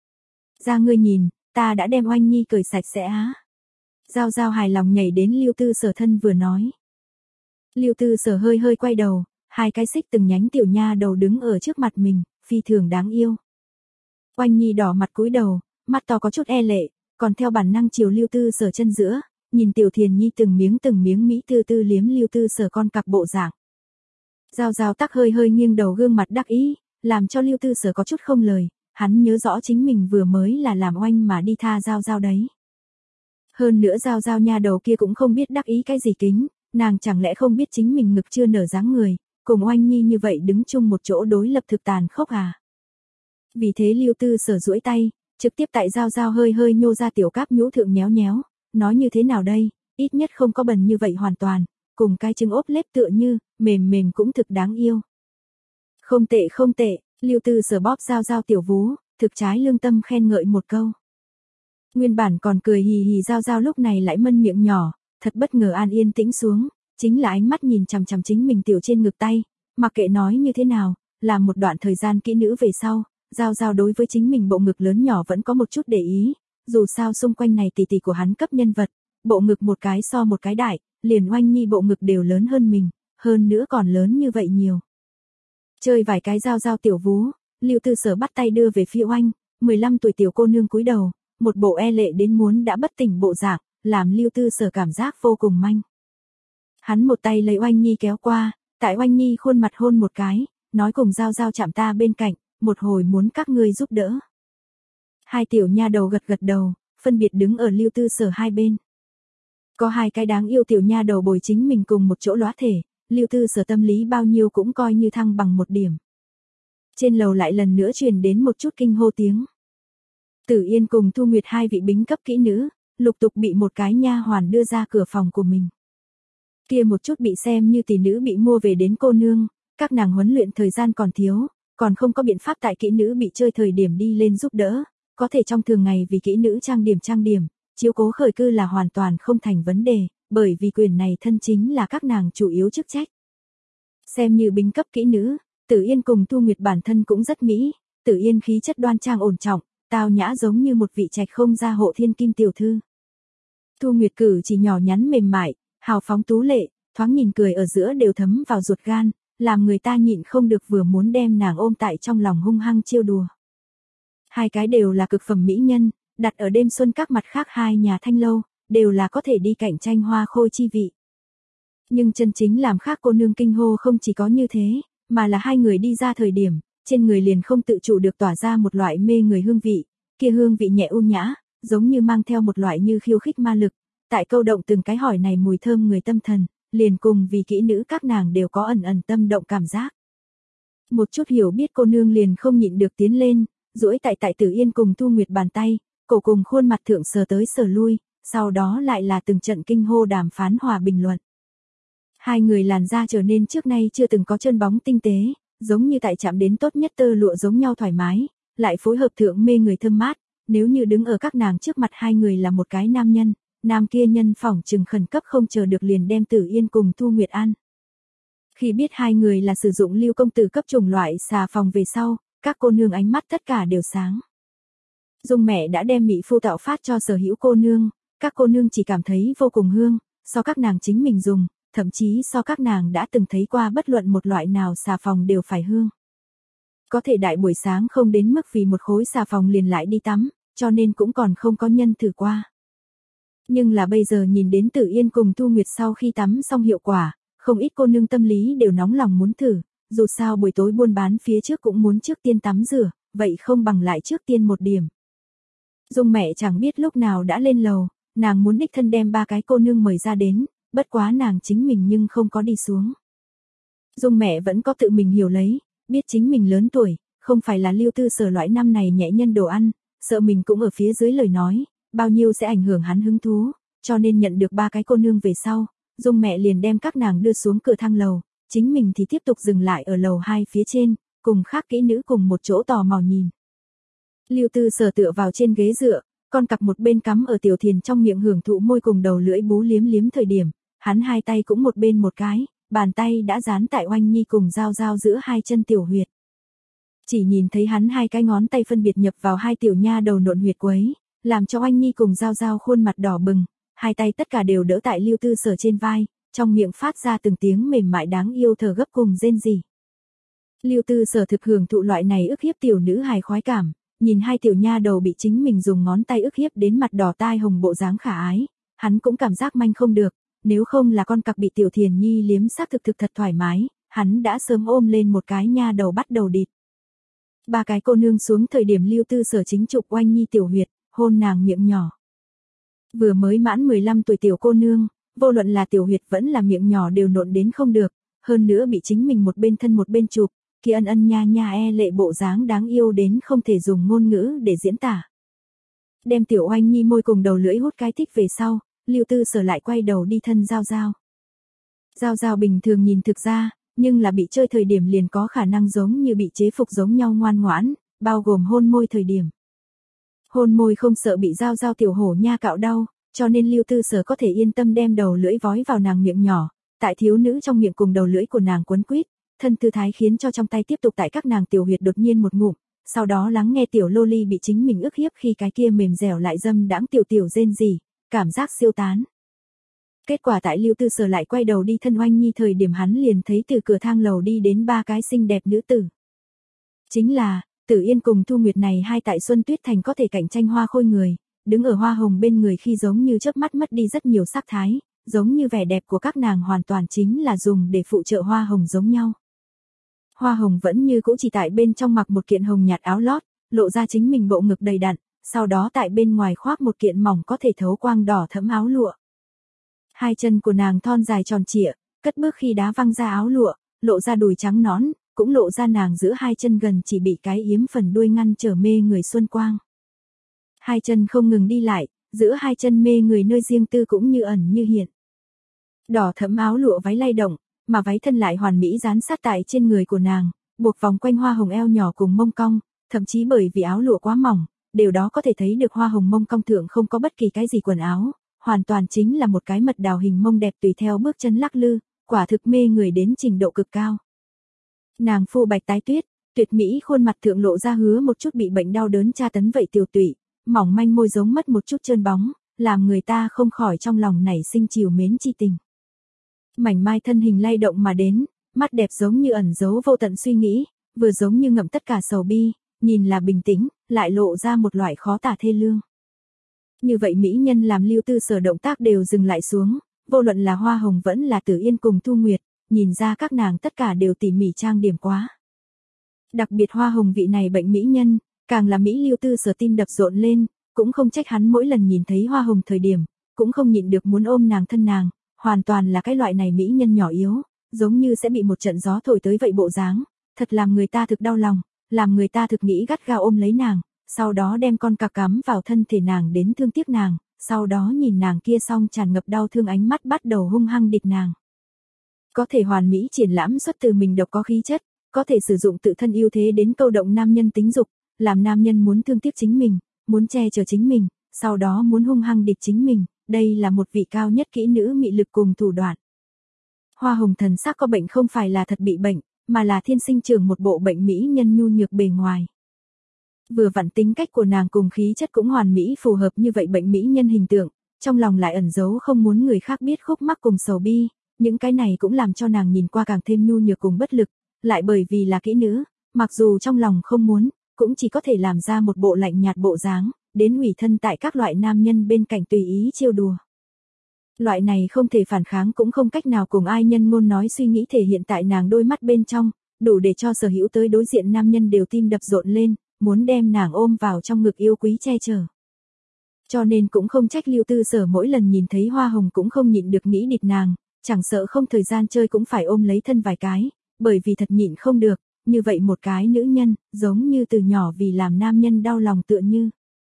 Ra ngươi nhìn, ta đã đem Oanh Nhi cởi sạch sẽ á. Giao Giao hài lòng nhảy đến Lưu Tư Sở thân vừa nói. Lưu Tư Sở hơi hơi quay đầu, hai cái xích từng nhánh tiểu nha đầu đứng ở trước mặt mình, phi thường đáng yêu. Oanh Nhi đỏ mặt cúi đầu, mắt to có chút e lệ, còn theo bản năng chiều Lưu Tư Sở chân giữa, nhìn Tiểu Thiền Nhi từng miếng từng miếng mỹ tư tư liếm Lưu Tư Sở con cặc bộ dạng. Giao Giao tắc hơi hơi nghiêng đầu gương mặt đắc ý, làm cho Lưu Tư Sở có chút không lời, hắn nhớ rõ chính mình vừa mới là làm oanh mà đi tha Giao Giao đấy. Hơn nữa Giao Giao nha đầu kia cũng không biết đắc ý cái gì kính, nàng chẳng lẽ không biết chính mình ngực chưa nở dáng người, cùng Oanh Nhi như vậy đứng chung một chỗ đối lập thực tàn khốc à. Vì thế Lưu Tư Sở duỗi tay, trực tiếp tại Giao Giao hơi hơi nhô ra tiểu cáp nhũ thượng nhéo nhéo, nói như thế nào đây, ít nhất không có bần như vậy hoàn toàn. Cùng cái trứng ốp lết tựa như, mềm mềm cũng thực đáng yêu. Không tệ không tệ, Lưu Tư Sở bóp Giao Giao tiểu vú, thực trái lương tâm khen ngợi một câu. Nguyên bản còn cười hì hì Giao Giao lúc này lại mân miệng nhỏ, thật bất ngờ an yên tĩnh xuống, chính là ánh mắt nhìn chằm chằm chính mình tiểu trên ngực tay, mặc kệ nói như thế nào, làm một đoạn thời gian kỹ nữ về sau, Giao Giao đối với chính mình bộ ngực lớn nhỏ vẫn có một chút để ý, dù sao xung quanh này tỷ tỷ của hắn cấp nhân vật, bộ ngực một cái so một cái đại. Liền Oanh Nhi bộ ngực đều lớn hơn mình, hơn nữa còn lớn như vậy nhiều. Chơi vài cái Giao Giao tiểu vú, Lưu Tư Sở bắt tay đưa về phía Oanh, mười lăm tuổi tiểu cô nương cúi đầu, một bộ e lệ đến muốn đã bất tỉnh bộ dạng, làm Lưu Tư Sở cảm giác vô cùng manh. Hắn một tay lấy Oanh Nhi kéo qua, tại Oanh Nhi khuôn mặt hôn một cái, nói cùng Giao Giao chạm ta bên cạnh, một hồi muốn các ngươi giúp đỡ. Hai tiểu nha đầu gật gật đầu, phân biệt đứng ở Lưu Tư Sở hai bên. Có hai cái đáng yêu tiểu nha đầu bồi chính mình cùng một chỗ lóa thể, Lưu Tư Sở tâm lý bao nhiêu cũng coi như thăng bằng một điểm. Trên lầu lại lần nữa truyền đến một chút kinh hô tiếng. Tử Yên cùng Thu Nguyệt hai vị bính cấp kỹ nữ, lục tục bị một cái nha hoàn đưa ra cửa phòng của mình. Kia một chút bị xem như tỷ nữ bị mua về đến cô nương, các nàng huấn luyện thời gian còn thiếu, còn không có biện pháp tại kỹ nữ bị chơi thời điểm đi lên giúp đỡ, có thể trong thường ngày vì kỹ nữ trang điểm trang điểm, chiếu cố khởi cư là hoàn toàn không thành vấn đề, bởi vì quyền này thân chính là các nàng chủ yếu chức trách. Xem như bính cấp kỹ nữ, Tử Yên cùng Thu Nguyệt bản thân cũng rất mỹ, Tử Yên khí chất đoan trang ổn trọng, tao nhã giống như một vị trạch không gia hộ thiên kim tiểu thư. Thu Nguyệt cử chỉ nhỏ nhắn mềm mại, hào phóng tú lệ, thoáng nhìn cười ở giữa đều thấm vào ruột gan, làm người ta nhịn không được vừa muốn đem nàng ôm tại trong lòng hung hăng trêu đùa. Hai cái đều là cực phẩm mỹ nhân, đặt ở đêm xuân các mặt khác hai nhà thanh lâu, đều là có thể đi cạnh tranh hoa khôi chi vị. Nhưng chân chính làm khác cô nương kinh hô không chỉ có như thế, mà là hai người đi ra thời điểm, trên người liền không tự chủ được tỏa ra một loại mê người hương vị, kia hương vị nhẹ u nhã, giống như mang theo một loại như khiêu khích ma lực, tại câu động từng cái hỏi này mùi thơm người tâm thần, liền cùng vì kỹ nữ các nàng đều có ẩn ẩn tâm động cảm giác. Một chút hiểu biết cô nương liền không nhịn được tiến lên, duỗi tại tại Tử Yên cùng Thu Nguyệt bàn tay, cổ cùng khuôn mặt thượng sờ tới sờ lui, sau đó lại là từng trận kinh hô đàm phán hòa bình luận. Hai người làn da trở nên trước nay chưa từng có chân bóng tinh tế, giống như tại chạm đến tốt nhất tơ lụa giống nhau thoải mái, lại phối hợp thượng mê người thơm mát, nếu như đứng ở các nàng trước mặt hai người là một cái nam nhân, nam kia nhân phỏng chừng khẩn cấp không chờ được liền đem Tử Yên cùng Thu Nguyệt ăn. Khi biết hai người là sử dụng Lưu công tử cấp chủng loại xà phòng về sau, các cô nương ánh mắt tất cả đều sáng. Dung mẹ đã đem mỹ phu tạo phát cho sở hữu cô nương, các cô nương chỉ cảm thấy vô cùng hương, so các nàng chính mình dùng, thậm chí so các nàng đã từng thấy qua bất luận một loại nào xà phòng đều phải hương. Có thể đại buổi sáng không đến mức vì một khối xà phòng liền lại đi tắm, cho nên cũng còn không có nhân thử qua. Nhưng là bây giờ nhìn đến Tử Yên cùng Thu Nguyệt sau khi tắm xong hiệu quả, không ít cô nương tâm lý đều nóng lòng muốn thử, dù sao buổi tối buôn bán phía trước cũng muốn trước tiên tắm rửa, vậy không bằng lại trước tiên một điểm. Dung mẹ chẳng biết lúc nào đã lên lầu, nàng muốn đích thân đem ba cái cô nương mời ra đến, bất quá nàng chính mình nhưng không có đi xuống. Dung mẹ vẫn có tự mình hiểu lấy, biết chính mình lớn tuổi, không phải là Lưu Tư Sở loại năm này nhẹ nhân đồ ăn, sợ mình cũng ở phía dưới lời nói, bao nhiêu sẽ ảnh hưởng hắn hứng thú, cho nên nhận được ba cái cô nương về sau, Dung mẹ liền đem các nàng đưa xuống cửa thang lầu, chính mình thì tiếp tục dừng lại ở lầu hai phía trên, cùng khác kỹ nữ cùng một chỗ tò mò nhìn. Lưu Tư Sở tựa vào trên ghế dựa, con cặp một bên cắm ở Tiểu Thiền trong miệng hưởng thụ môi cùng đầu lưỡi bú liếm liếm thời điểm, hắn hai tay cũng một bên một cái, bàn tay đã dán tại Oanh Nhi cùng Giao Giao giữa hai chân tiểu huyệt. Chỉ nhìn thấy hắn hai cái ngón tay phân biệt nhập vào hai tiểu nha đầu nộn huyệt quấy, làm cho Oanh Nhi cùng Giao Giao khuôn mặt đỏ bừng, hai tay tất cả đều đỡ tại Lưu Tư Sở trên vai, trong miệng phát ra từng tiếng mềm mại đáng yêu thở gấp cùng rên rỉ. Lưu Tư Sở thực hưởng thụ loại này ức hiếp tiểu nữ hài khoái cảm, nhìn hai tiểu nha đầu bị chính mình dùng ngón tay ức hiếp đến mặt đỏ tai hồng bộ dáng khả ái, hắn cũng cảm giác manh không được, nếu không là con cặc bị Tiểu Thiền Nhi liếm xác thực thực thật thoải mái, hắn đã sớm ôm lên một cái nha đầu bắt đầu địt. Ba cái cô nương xuống thời điểm Lưu Tư Sở chính chụp Oanh Nhi tiểu huyệt, hôn nàng miệng nhỏ. Vừa mới mãn mười lăm tuổi tiểu cô nương, vô luận là tiểu huyệt vẫn là miệng nhỏ đều nộn đến không được, hơn nữa bị chính mình một bên thân một bên chụp, kia ân ân nha nha e lệ bộ dáng đáng yêu đến không thể dùng ngôn ngữ để diễn tả. Đem tiểu Oanh Nhi môi cùng đầu lưỡi hút cái thích về sau, Lưu Tư Sở lại quay đầu đi thân Giao Giao. Giao Giao bình thường nhìn thực ra, nhưng là bị chơi thời điểm liền có khả năng giống như bị chế phục giống nhau ngoan ngoãn, bao gồm hôn môi thời điểm. Hôn môi không sợ bị Giao Giao tiểu hổ nha cạo đau, cho nên Lưu Tư Sở có thể yên tâm đem đầu lưỡi vói vào nàng miệng nhỏ, tại thiếu nữ trong miệng cùng đầu lưỡi của nàng quấn quýt, thân tư thái khiến cho trong tay tiếp tục tại các nàng tiểu huyệt đột nhiên một ngụm, sau đó lắng nghe tiểu loli bị chính mình ức hiếp khi cái kia mềm dẻo lại dâm đãng tiểu tiểu rên rỉ, cảm giác siêu tán. Kết quả tại Lưu Tư Sở lại quay đầu đi thân Oanh Nhi thời điểm hắn liền thấy từ cửa thang lầu đi đến ba cái xinh đẹp nữ tử. Chính là, Tử Yên cùng Thu Nguyệt này hai tại Xuân Tuyết Thành có thể cạnh tranh hoa khôi người, đứng ở hoa hồng bên người khi giống như chớp mắt mất đi rất nhiều sắc thái, giống như vẻ đẹp của các nàng hoàn toàn chính là dùng để phụ trợ hoa hồng giống nhau. Hoa hồng vẫn như cũ chỉ tại bên trong mặc một kiện hồng nhạt áo lót, lộ ra chính mình bộ ngực đầy đặn, sau đó tại bên ngoài khoác một kiện mỏng có thể thấu quang đỏ thẫm áo lụa. Hai chân của nàng thon dài tròn trịa, cất bước khi đá văng ra áo lụa, lộ ra đùi trắng nõn, cũng lộ ra nàng giữa hai chân gần chỉ bị cái yếm phần đuôi ngăn trở mê người xuân quang. Hai chân không ngừng đi lại, giữa hai chân mê người nơi riêng tư cũng như ẩn như hiện. Đỏ thẫm áo lụa váy lay động, mà váy thân lại hoàn mỹ dán sát tại trên người của nàng, buộc vòng quanh hoa hồng eo nhỏ cùng mông cong, thậm chí bởi vì áo lụa quá mỏng, điều đó có thể thấy được hoa hồng mông cong thượng không có bất kỳ cái gì quần áo, hoàn toàn chính là một cái mật đào hình mông đẹp tùy theo bước chân lắc lư, quả thực mê người đến trình độ cực cao. Nàng phô bạch tái tuyết, tuyệt mỹ khuôn mặt thượng lộ ra hứa một chút bị bệnh đau đớn tra tấn vậy tiều tụy, mỏng manh môi giống mất một chút trơn bóng, làm người ta không khỏi trong lòng nảy sinh trìu mến chi tình. Mảnh mai thân hình lay động mà đến, mắt đẹp giống như ẩn giấu vô tận suy nghĩ, vừa giống như ngậm tất cả sầu bi, nhìn là bình tĩnh, lại lộ ra một loại khó tả thê lương. Như vậy mỹ nhân làm Lưu Tư Sở động tác đều dừng lại xuống, vô luận là Hoa Hồng vẫn là Tử Yên cùng Thu Nguyệt, nhìn ra các nàng tất cả đều tỉ mỉ trang điểm quá. Đặc biệt Hoa Hồng vị này bệnh mỹ nhân, càng là mỹ Lưu Tư Sở tim đập rộn lên, cũng không trách hắn mỗi lần nhìn thấy Hoa Hồng thời điểm, cũng không nhịn được muốn ôm nàng thân nàng, hoàn toàn là cái loại này mỹ nhân nhỏ yếu, giống như sẽ bị một trận gió thổi tới vậy bộ dáng, thật làm người ta thực đau lòng, làm người ta thực nghĩ gắt gao ôm lấy nàng, sau đó đem con cặc cắm vào thân thể nàng đến thương tiếc nàng, sau đó nhìn nàng kia xong tràn ngập đau thương ánh mắt bắt đầu hung hăng địch nàng. Có thể hoàn mỹ triển lãm xuất từ mình độc có khí chất, có thể sử dụng tự thân ưu thế đến câu động nam nhân tính dục, làm nam nhân muốn thương tiếc chính mình, muốn che chở chính mình, sau đó muốn hung hăng địch chính mình, đây là một vị cao nhất kỹ nữ mị lực cùng thủ đoạn. Hoa Hồng thần sắc có bệnh không phải là thật bị bệnh, mà là thiên sinh trưởng một bộ bệnh mỹ nhân nhu nhược bề ngoài. Vừa vặn tính cách của nàng cùng khí chất cũng hoàn mỹ phù hợp như vậy bệnh mỹ nhân hình tượng, trong lòng lại ẩn giấu không muốn người khác biết khúc mắc cùng sầu bi, những cái này cũng làm cho nàng nhìn qua càng thêm nhu nhược cùng bất lực, lại bởi vì là kỹ nữ, mặc dù trong lòng không muốn, cũng chỉ có thể làm ra một bộ lạnh nhạt bộ dáng, đến ủy thân tại các loại nam nhân bên cạnh tùy ý trêu đùa. Loại này không thể phản kháng cũng không cách nào cùng ai nhân ngôn nói suy nghĩ thể hiện tại nàng đôi mắt bên trong, đủ để cho sở hữu tới đối diện nam nhân đều tim đập rộn lên, muốn đem nàng ôm vào trong ngực yêu quý che chở. Cho nên cũng không trách Lưu Tư Sở mỗi lần nhìn thấy Hoa Hồng cũng không nhịn được nghĩ địch nàng, chẳng sợ không thời gian chơi cũng phải ôm lấy thân vài cái, bởi vì thật nhịn không được, như vậy một cái nữ nhân, giống như từ nhỏ vì làm nam nhân đau lòng tựa như.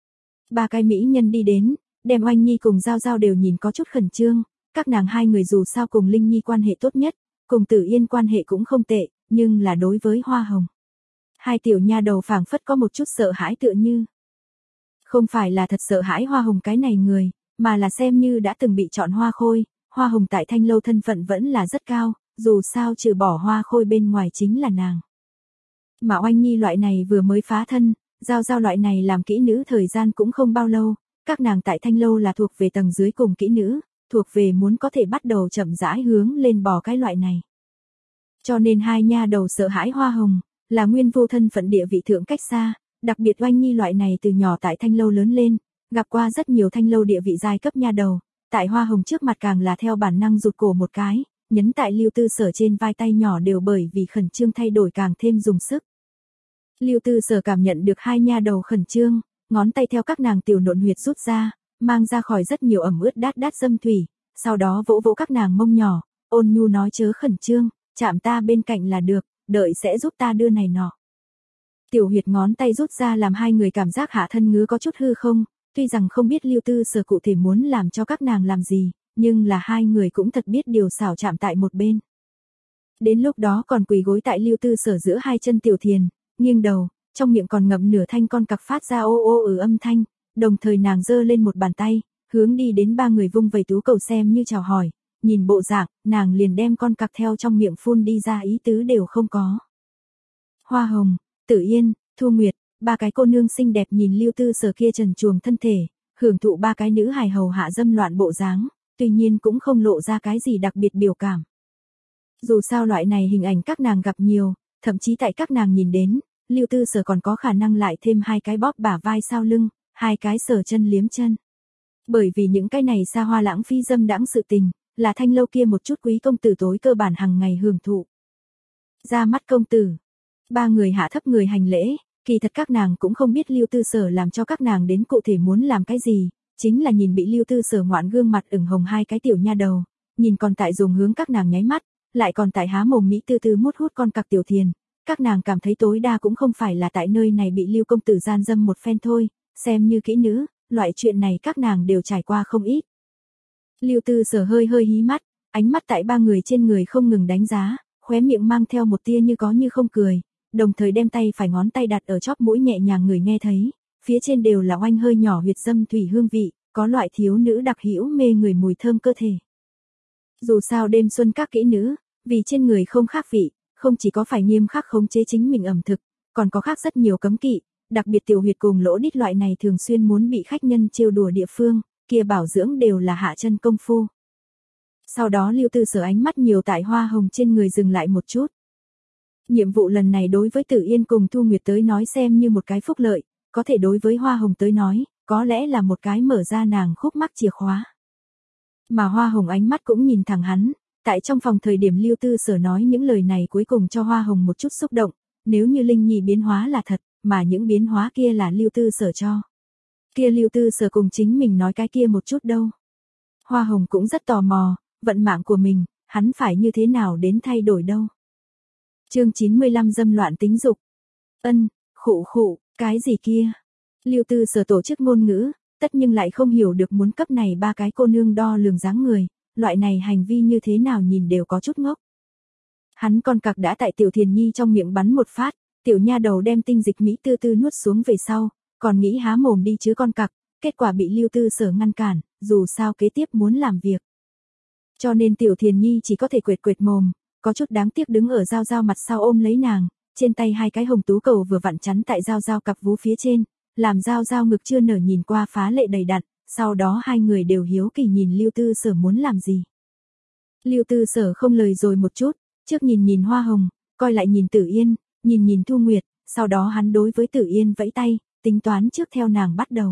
Ba cái mỹ nhân đi đến, đem Oanh Nhi cùng Giao Giao đều nhìn có chút khẩn trương, các nàng hai người dù sao cùng Linh Nhi quan hệ tốt nhất, cùng Tử Yên quan hệ cũng không tệ, nhưng là đối với Hoa Hồng. Hai tiểu nha đầu phảng phất có một chút sợ hãi tựa như. Không phải là thật sợ hãi Hoa Hồng cái này người, mà là xem như đã từng bị chọn Hoa Khôi, Hoa Hồng tại Thanh Lâu thân phận vẫn là rất cao, dù sao trừ bỏ Hoa Khôi bên ngoài chính là nàng. Mà Oanh Nhi loại này vừa mới phá thân, Giao Giao loại này làm kỹ nữ thời gian cũng không bao lâu, các nàng tại Thanh Lâu là thuộc về tầng dưới cùng kỹ nữ, thuộc về muốn có thể bắt đầu chậm rãi hướng lên bò cái loại này. Cho nên hai nha đầu sợ hãi Hoa Hồng, là nguyên vô thân phận địa vị thượng cách xa, đặc biệt Oanh Nhi loại này từ nhỏ tại Thanh Lâu lớn lên, gặp qua rất nhiều Thanh Lâu địa vị giai cấp nha đầu, tại Hoa Hồng trước mặt càng là theo bản năng rụt cổ một cái, nhấn tại Lưu Tư Sở trên vai tay nhỏ đều bởi vì khẩn trương thay đổi càng thêm dùng sức. Lưu Tư Sở cảm nhận được hai nha đầu khẩn trương, ngón tay theo các nàng tiểu nộn huyệt rút ra, mang ra khỏi rất nhiều ẩm ướt đát đát dâm thủy, sau đó vỗ vỗ các nàng mông nhỏ, ôn nhu nói chớ khẩn trương, chạm ta bên cạnh là được, đợi sẽ giúp ta đưa này nọ. Tiểu huyệt ngón tay rút ra làm hai người cảm giác hạ thân ngứa có chút hư không, tuy rằng không biết Lưu Tư Sở cụ thể muốn làm cho các nàng làm gì, nhưng là hai người cũng thật biết điều xảo chạm tại một bên. Đến lúc đó còn quỳ gối tại Lưu Tư Sở giữa hai chân Tiểu Thiền, nghiêng đầu, trong miệng còn ngậm nửa thanh con cặc phát ra ô ô ừ âm thanh, đồng thời nàng giơ lên một bàn tay, hướng đi đến ba người vung vẩy tú cầu xem như chào hỏi, nhìn bộ dạng, nàng liền đem con cặc theo trong miệng phun đi ra ý tứ đều không có. Hoa Hồng, Tử Yên, Thu Nguyệt, ba cái cô nương xinh đẹp nhìn Lưu Tư Sở kia trần truồng thân thể, hưởng thụ ba cái nữ hài hầu hạ dâm loạn bộ dáng, tuy nhiên cũng không lộ ra cái gì đặc biệt biểu cảm. Dù sao loại này hình ảnh các nàng gặp nhiều, thậm chí tại các nàng nhìn đến, Lưu Tư Sở còn có khả năng lại thêm hai cái bóp bả vai sau lưng, hai cái sờ chân liếm chân. Bởi vì những cái này xa hoa lãng phí dâm đãng sự tình, là Thanh Lâu kia một chút quý công tử tối cơ bản hàng ngày hưởng thụ. Ra mắt công tử, ba người hạ thấp người hành lễ, kỳ thật các nàng cũng không biết Lưu Tư Sở làm cho các nàng đến cụ thể muốn làm cái gì, chính là nhìn bị Lưu Tư Sở ngoạn gương mặt ửng hồng hai cái tiểu nha đầu, nhìn còn tại dùng hướng các nàng nháy mắt, lại còn tại há mồm mỹ tư tư mút hút con cặc Tiểu Thiền, các nàng cảm thấy tối đa cũng không phải là tại nơi này bị Lưu công tử gian dâm một phen thôi, xem như kỹ nữ, loại chuyện này các nàng đều trải qua không ít. Lưu Tư Sở hơi hơi hí mắt, ánh mắt tại ba người trên người không ngừng đánh giá, khóe miệng mang theo một tia như có như không cười, đồng thời đem tay phải ngón tay đặt ở chóp mũi nhẹ nhàng người nghe thấy, phía trên đều là oanh hơi nhỏ huyệt dâm thủy hương vị, có loại thiếu nữ đặc hữu mê người mùi thơm cơ thể. Dù sao đêm xuân các kỹ nữ, vì trên người không khác vị, không chỉ có phải nghiêm khắc khống chế chính mình ẩm thực, còn có khác rất nhiều cấm kỵ, đặc biệt tiểu huyệt cùng lỗ đít loại này thường xuyên muốn bị khách nhân trêu đùa địa phương, kia bảo dưỡng đều là hạ chân công phu. Sau đó Lưu Tư Sở ánh mắt nhiều tại Hoa Hồng trên người dừng lại một chút. Nhiệm vụ lần này đối với Tử Yên cùng Thu Nguyệt tới nói xem như một cái phúc lợi, có thể đối với Hoa Hồng tới nói, có lẽ là một cái mở ra nàng khúc mắc chìa khóa. Mà Hoa Hồng ánh mắt cũng nhìn thẳng hắn, tại trong phòng thời điểm Lưu Tư Sở nói những lời này cuối cùng cho Hoa Hồng một chút xúc động, nếu như Linh Nhi biến hóa là thật, mà những biến hóa kia là Lưu Tư Sở cho. Kia Lưu Tư Sở cùng chính mình nói cái kia một chút đâu. Hoa Hồng cũng rất tò mò, vận mạng của mình, hắn phải như thế nào đến thay đổi đâu. Chương chín mươi lăm dâm loạn tính dục. Ân, khụ khụ, cái gì kia? Lưu Tư Sở tổ chức ngôn ngữ, tất nhưng lại không hiểu được muốn cấp này ba cái cô nương đo lường dáng người, loại này hành vi như thế nào nhìn đều có chút ngốc. Hắn con cặc đã tại Tiểu Thiền Nhi trong miệng bắn một phát, tiểu nha đầu đem tinh dịch mỹ tư tư nuốt xuống về sau, còn nghĩ há mồm đi chứ con cặc, kết quả bị Lưu Tư Sở ngăn cản, dù sao kế tiếp muốn làm việc. Cho nên Tiểu Thiền Nhi chỉ có thể quệt quệt mồm, có chút đáng tiếc đứng ở Giao Giao mặt sau ôm lấy nàng, trên tay hai cái hồng tú cầu vừa vặn chắn tại Giao Giao cặp vú phía trên, làm Giao Giao ngực chưa nở nhìn qua phá lệ đầy đặn, sau đó hai người đều hiếu kỳ nhìn Lưu Tư Sở muốn làm gì. Lưu Tư Sở không lời rồi một chút, trước nhìn nhìn Hoa Hồng, coi lại nhìn Tử Yên, nhìn nhìn Thu Nguyệt, sau đó hắn đối với Tử Yên vẫy tay, tính toán trước theo nàng bắt đầu.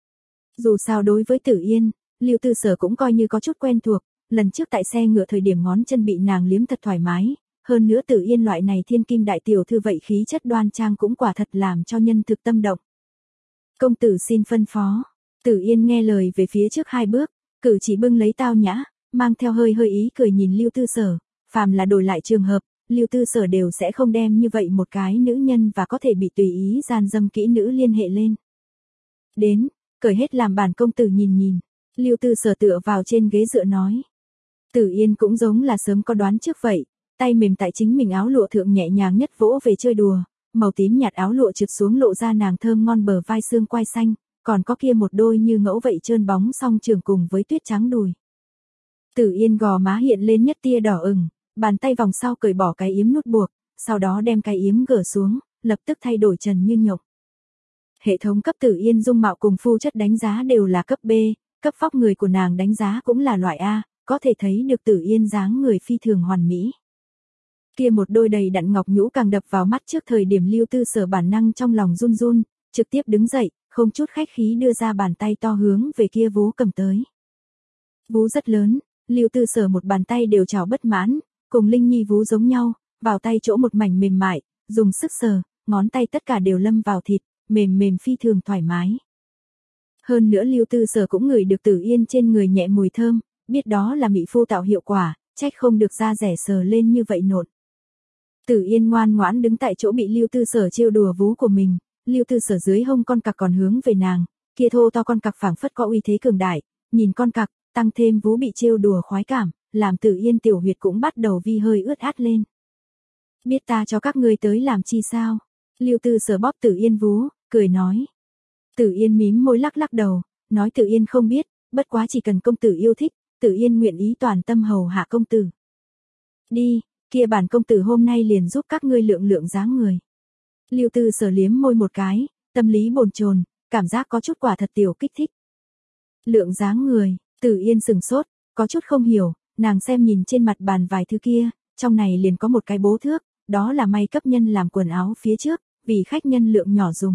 Dù sao đối với Tử Yên, Lưu Tư Sở cũng coi như có chút quen thuộc, lần trước tại xe ngựa thời điểm ngón chân bị nàng liếm thật thoải mái, hơn nữa Tử Yên loại này thiên kim đại tiểu thư vậy khí chất đoan trang cũng quả thật làm cho nhân thực tâm động. Công tử xin phân phó. Tử Yên nghe lời về phía trước hai bước, cử chỉ bưng lấy tao nhã, mang theo hơi hơi ý cười nhìn Lưu Tư Sở, phàm là đổi lại trường hợp, Lưu Tư Sở đều sẽ không đem như vậy một cái nữ nhân và có thể bị tùy ý gian dâm kỹ nữ liên hệ lên. Đến, cởi hết làm bản công tử nhìn nhìn, Lưu Tư Sở tựa vào trên ghế dựa nói. Tử Yên cũng giống là sớm có đoán trước vậy, tay mềm tại chính mình áo lụa thượng nhẹ nhàng nhất vỗ về chơi đùa, màu tím nhạt áo lụa trượt xuống lộ ra nàng thơm ngon bờ vai xương quai xanh, còn có kia một đôi như ngẫu vậy trơn bóng song trường cùng với tuyết trắng đùi. Tử Yên gò má hiện lên nhất tia đỏ ửng, bàn tay vòng sau cởi bỏ cái yếm nút buộc, sau đó đem cái yếm gỡ xuống, lập tức thay đổi trần như nhộng. Hệ thống cấp Tử Yên dung mạo cùng phu chất đánh giá đều là cấp B, cấp vóc người của nàng đánh giá cũng là loại A, có thể thấy được Tử Yên dáng người phi thường hoàn mỹ. Kia một đôi đầy đặn ngọc nhũ càng đập vào mắt trước thời điểm Lưu Tư Sở bản năng trong lòng run run, trực tiếp đứng dậy, không chút khách khí đưa ra bàn tay to hướng về kia vú cầm tới. Vú rất lớn, Lưu Tư Sở một bàn tay đều chảo bất mãn, cùng Linh Nhi vú giống nhau, vào tay chỗ một mảnh mềm mại, dùng sức sờ, ngón tay tất cả đều lâm vào thịt, mềm mềm phi thường thoải mái. Hơn nữa Lưu Tư Sở cũng ngửi được Tử Yên trên người nhẹ mùi thơm, biết đó là mỹ phu tạo hiệu quả, trách không được da rẻ sờ lên như vậy nộn. Tử Yên ngoan ngoãn đứng tại chỗ bị Lưu Tư Sở trêu đùa vú của mình, Lưu Tư Sở dưới hông con cặc còn hướng về nàng, kia thô to con cặc phảng phất có uy thế cường đại, nhìn con cặc, tăng thêm vú bị trêu đùa khoái cảm, làm Tử Yên tiểu huyệt cũng bắt đầu vi hơi ướt át lên. Biết ta cho các ngươi tới làm chi sao? Lưu Tư Sở bóp Tử Yên vú, cười nói. Tử Yên mím môi lắc lắc đầu, nói Tử Yên không biết, bất quá chỉ cần công tử yêu thích, Tử Yên nguyện ý toàn tâm hầu hạ công tử. Đi, kia bản công tử hôm nay liền giúp các ngươi lượng lượng dáng người. Lưu Tư Sở liếm môi một cái, tâm lý bồn chồn, cảm giác có chút quả thật tiểu kích thích. Lượng dáng người, Tử Yên sừng sốt, có chút không hiểu, nàng xem nhìn trên mặt bàn vài thứ kia, trong này liền có một cái bố thước, đó là may cấp nhân làm quần áo phía trước, vì khách nhân lượng nhỏ dùng.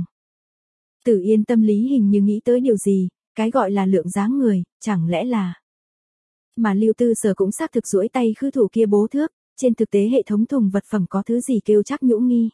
Tử Yên tâm lý hình như nghĩ tới điều gì, cái gọi là lượng dáng người, chẳng lẽ là... Mà Lưu Tư Sở cũng xác thực duỗi tay khư thủ kia bố thước, trên thực tế hệ thống thùng vật phẩm có thứ gì kêu chắc nhũ nghi.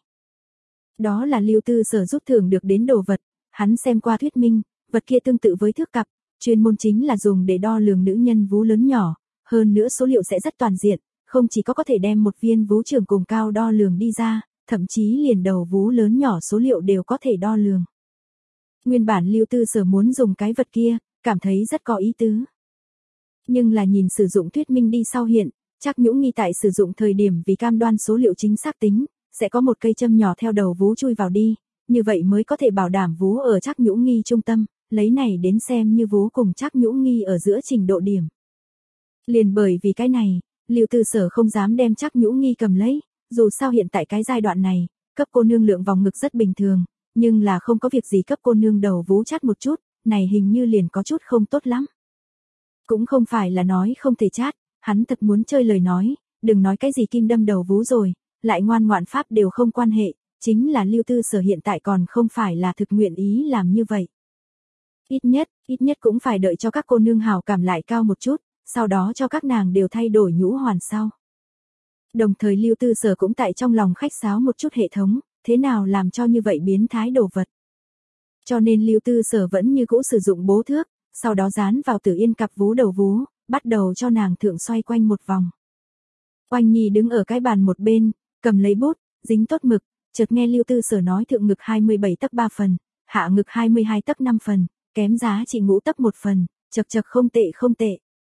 Đó là Lưu Tư Sở rút thưởng được đến đồ vật, hắn xem qua thuyết minh, vật kia tương tự với thước cặp, chuyên môn chính là dùng để đo lường nữ nhân vú lớn nhỏ, hơn nữa số liệu sẽ rất toàn diện, không chỉ có có thể đem một viên vú trường cùng cao đo lường đi ra, thậm chí liền đầu vú lớn nhỏ số liệu đều có thể đo lường. Nguyên bản Lưu Tư Sở muốn dùng cái vật kia, cảm thấy rất có ý tứ. Nhưng là nhìn sử dụng thuyết minh đi sau hiện, Trác Nhũ Nghi tại sử dụng thời điểm vì cam đoan số liệu chính xác tính, sẽ có một cây châm nhỏ theo đầu vú chui vào đi, như vậy mới có thể bảo đảm vú ở Trác Nhũ Nghi trung tâm, lấy này đến xem như vú cùng Trác Nhũ Nghi ở giữa trình độ điểm. Liền bởi vì cái này, Lưu Tư Sở không dám đem Trác Nhũ Nghi cầm lấy, dù sao hiện tại cái giai đoạn này, cấp cô nương lượng vòng ngực rất bình thường, nhưng là không có việc gì cấp cô nương đầu vú chát một chút, này hình như liền có chút không tốt lắm. Cũng không phải là nói không thể chát, hắn thật muốn chơi lời nói, đừng nói cái gì kim đâm đầu vú rồi, lại ngoan ngoãn pháp đều không quan hệ, chính là Lưu Tư Sở hiện tại còn không phải là thực nguyện ý làm như vậy. Ít nhất, ít nhất cũng phải đợi cho các cô nương hào cảm lại cao một chút, sau đó cho các nàng đều thay đổi nhũ hoàn sau. Đồng thời Lưu Tư Sở cũng tại trong lòng khách sáo một chút hệ thống, thế nào làm cho như vậy biến thái đồ vật. Cho nên Lưu Tư Sở vẫn như cũ sử dụng bố thước, sau đó dán vào Tử Yên cặp vú đầu vú, bắt đầu cho nàng thượng xoay quanh một vòng. Oanh Nhi đứng ở cái bàn một bên, cầm lấy bút, dính tốt mực, chợt nghe Lưu Tư Sở nói thượng ngực hai mươi bảy tấc ba phần, hạ ngực hai mươi hai tấc năm phần, kém giá trị ngũ tấc một phần, chật chật không tệ không tệ.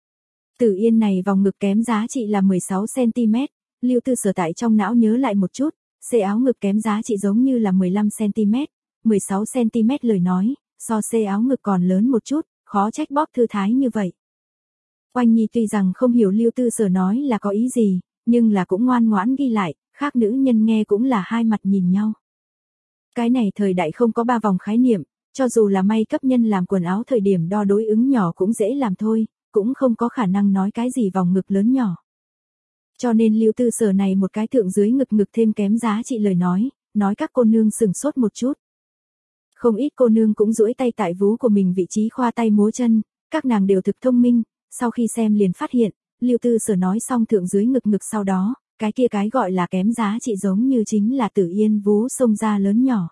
Tử Yên này vòng ngực kém giá trị là mười sáu xăng ti mét, Lưu Tư Sở tại trong não nhớ lại một chút, xê áo ngực kém giá trị giống như là mười lăm xăng ti mét, mười sáu xăng ti mét lời nói, so xê áo ngực còn lớn một chút, khó trách bóp thư thái như vậy. Oanh Nhi tuy rằng không hiểu Lưu Tư Sở nói là có ý gì, nhưng là cũng ngoan ngoãn ghi lại, khác nữ nhân nghe cũng là hai mặt nhìn nhau. Cái này thời đại không có ba vòng khái niệm, cho dù là may cấp nhân làm quần áo thời điểm đo đối ứng nhỏ cũng dễ làm thôi, cũng không có khả năng nói cái gì vòng ngực lớn nhỏ. Cho nên Lưu Tư Sở này một cái thượng dưới ngực ngực thêm kém giá trị lời nói, nói các cô nương sừng sốt một chút. Không ít cô nương cũng duỗi tay tại vú của mình vị trí khoa tay múa chân, các nàng đều thực thông minh, sau khi xem liền phát hiện, Lưu Tư Sở nói xong thượng dưới ngực ngực sau đó, cái kia cái gọi là kém giá trị giống như chính là Tử Yên vú xông ra lớn nhỏ.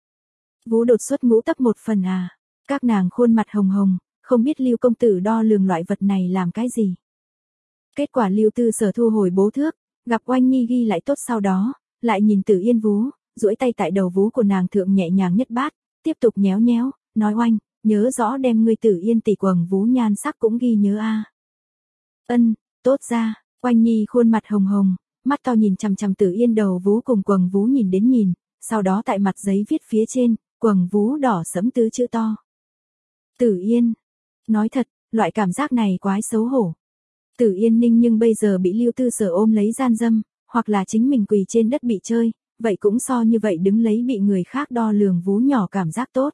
Vú đột xuất ngũ tấc một phần à, các nàng khuôn mặt hồng hồng, không biết Lưu công tử đo lường loại vật này làm cái gì. Kết quả Lưu Tư Sở thu hồi bố thước, gặp Oanh Nhi ghi lại tốt sau đó, lại nhìn Tử Yên vú, duỗi tay tại đầu vú của nàng thượng nhẹ nhàng nhất bát, tiếp tục nhéo nhéo, nói Oanh, nhớ rõ đem ngươi Tử Yên tỷ quầng vú nhan sắc cũng ghi nhớ a. Ân, tốt ra, Oanh Nhi khuôn mặt hồng hồng, mắt to nhìn chằm chằm Tử Yên đầu vú cùng quầng vú nhìn đến nhìn, sau đó tại mặt giấy viết phía trên, quầng vú đỏ sẫm tứ chữ to. Tử Yên. Nói thật, loại cảm giác này quái xấu hổ. Tử Yên Ninh nhưng bây giờ bị Lưu Tư Sở ôm lấy gian dâm, hoặc là chính mình quỳ trên đất bị chơi, vậy cũng so như vậy đứng lấy bị người khác đo lường vú nhỏ cảm giác tốt.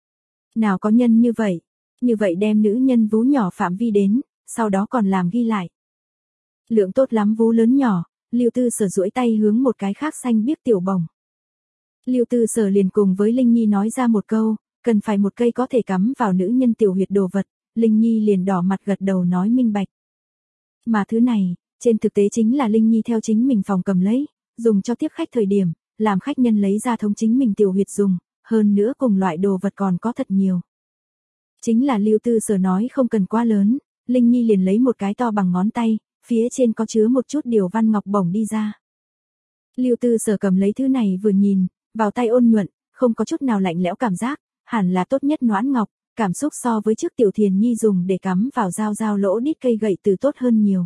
Nào có nhân như vậy, như vậy đem nữ nhân vú nhỏ phạm vi đến, sau đó còn làm ghi lại. Lượng tốt lắm vú lớn nhỏ, Lưu Tư Sở duỗi tay hướng một cái khác xanh biếc tiểu bồng. Lưu Tư Sở liền cùng với Linh Nhi nói ra một câu, cần phải một cây có thể cắm vào nữ nhân tiểu huyệt đồ vật, Linh Nhi liền đỏ mặt gật đầu nói minh bạch. Mà thứ này, trên thực tế chính là Linh Nhi theo chính mình phòng cầm lấy, dùng cho tiếp khách thời điểm, làm khách nhân lấy ra thống chính mình tiểu huyệt dùng, hơn nữa cùng loại đồ vật còn có thật nhiều. Chính là Lưu Tư Sở nói không cần quá lớn, Linh Nhi liền lấy một cái to bằng ngón tay, phía trên có chứa một chút điều văn ngọc bổng đi ra. Lưu Tư Sở cầm lấy thứ này vừa nhìn, vào tay ôn nhuận, không có chút nào lạnh lẽo cảm giác, hẳn là tốt nhất noãn ngọc, cảm xúc so với trước Tiểu Thiền Nhi dùng để cắm vào dao dao lỗ đít cây gậy từ tốt hơn nhiều.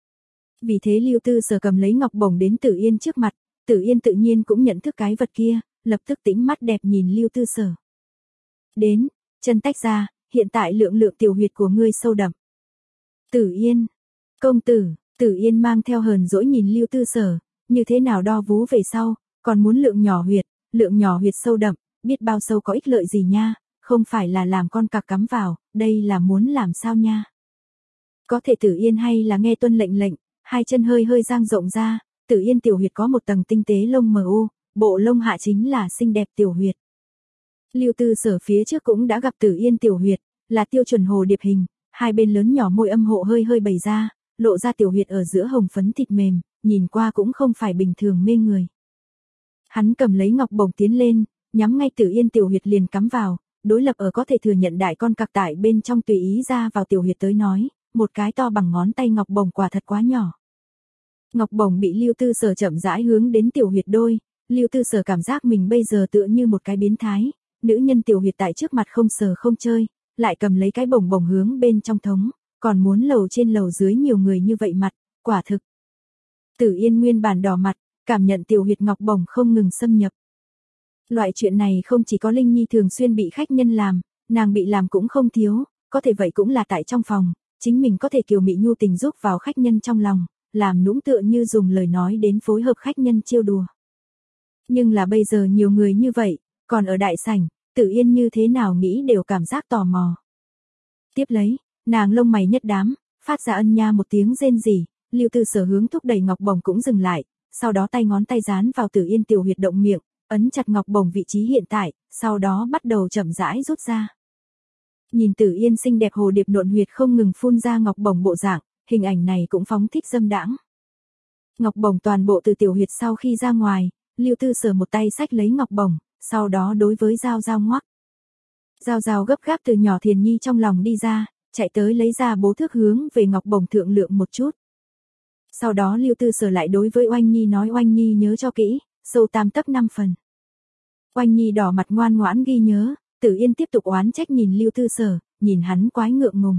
Vì thế Lưu Tư Sở cầm lấy ngọc bổng đến Tử Yên trước mặt, Tử Yên tự nhiên cũng nhận thức cái vật kia, lập tức tĩnh mắt đẹp nhìn Lưu Tư Sở. Đến, chân tách ra, hiện tại lượng lượng tiểu huyệt của ngươi sâu đậm. Tử Yên, công tử, Tử Yên mang theo hờn dỗi nhìn Lưu Tư Sở, như thế nào đo vú về sau, còn muốn lượng nhỏ huyệt, lượng nhỏ huyệt sâu đậm, biết bao sâu có ích lợi gì nha, không phải là làm con cặc cắm vào, đây là muốn làm sao nha. Có thể Tử Yên hay là nghe tuân lệnh lệnh, hai chân hơi hơi dang rộng ra, Tử Yên tiểu huyệt có một tầng tinh tế lông mờ u, bộ lông hạ chính là xinh đẹp tiểu huyệt. Lưu Tư Sở phía trước cũng đã gặp Tử Yên tiểu huyệt, là tiêu chuẩn hồ điệp hình, hai bên lớn nhỏ môi âm hộ hơi hơi bày ra, lộ ra tiểu huyệt ở giữa hồng phấn thịt mềm, nhìn qua cũng không phải bình thường mê người. Hắn cầm lấy ngọc bổng tiến lên, nhắm ngay Tử Yên tiểu huyệt liền cắm vào, đối lập ở có thể thừa nhận đại con cặc tại bên trong tùy ý ra vào tiểu huyệt tới nói, một cái to bằng ngón tay ngọc bổng quả thật quá nhỏ. Ngọc bổng bị Lưu Tư Sở chậm rãi hướng đến tiểu huyệt đôi, Lưu Tư Sở cảm giác mình bây giờ tựa như một cái biến thái, nữ nhân tiểu huyệt tại trước mặt không sờ không chơi, lại cầm lấy cái bồng bồng hướng bên trong thống, còn muốn lầu trên lầu dưới nhiều người như vậy mặt, quả thực. Tử Yên nguyên bản đỏ mặt, cảm nhận tiểu huyệt ngọc bồng không ngừng xâm nhập. Loại chuyện này không chỉ có Linh Nhi thường xuyên bị khách nhân làm, nàng bị làm cũng không thiếu, có thể vậy cũng là tại trong phòng, chính mình có thể kiều mị nhu tình giúp vào khách nhân trong lòng, làm nũng tựa như dùng lời nói đến phối hợp khách nhân trêu đùa. Nhưng là bây giờ nhiều người như vậy, còn ở đại sảnh, Tử Yên như thế nào nghĩ đều cảm giác tò mò. Tiếp lấy, nàng lông mày nhất đám, phát ra ân nha một tiếng rên rỉ, Lưu Tư Sở hướng thúc đẩy ngọc bồng cũng dừng lại, sau đó tay ngón tay dán vào Tử Yên tiểu huyệt động miệng, ấn chặt ngọc bồng vị trí hiện tại, sau đó bắt đầu chậm rãi rút ra. Nhìn Tử Yên xinh đẹp hồ điệp nộn huyệt không ngừng phun ra ngọc bồng bộ dạng, hình ảnh này cũng phóng thích dâm đãng. Ngọc bồng toàn bộ từ tiểu huyệt sau khi ra ngoài, Lưu Tư Sở một tay xách lấy ngọc bồng, sau đó đối với Giao Giao ngoắc. Giao Giao gấp gáp từ nhỏ Thiền Nhi trong lòng đi ra, chạy tới lấy ra bố thước hướng về ngọc bồng thượng lượng một chút. Sau đó Lưu Tư Sở lại đối với Oanh Nhi nói Oanh Nhi nhớ cho kỹ, sâu tam tấc năm phần. Oanh Nhi đỏ mặt ngoan ngoãn ghi nhớ, Tử Yên tiếp tục oán trách nhìn Lưu Tư Sở, nhìn hắn quái ngượng ngùng.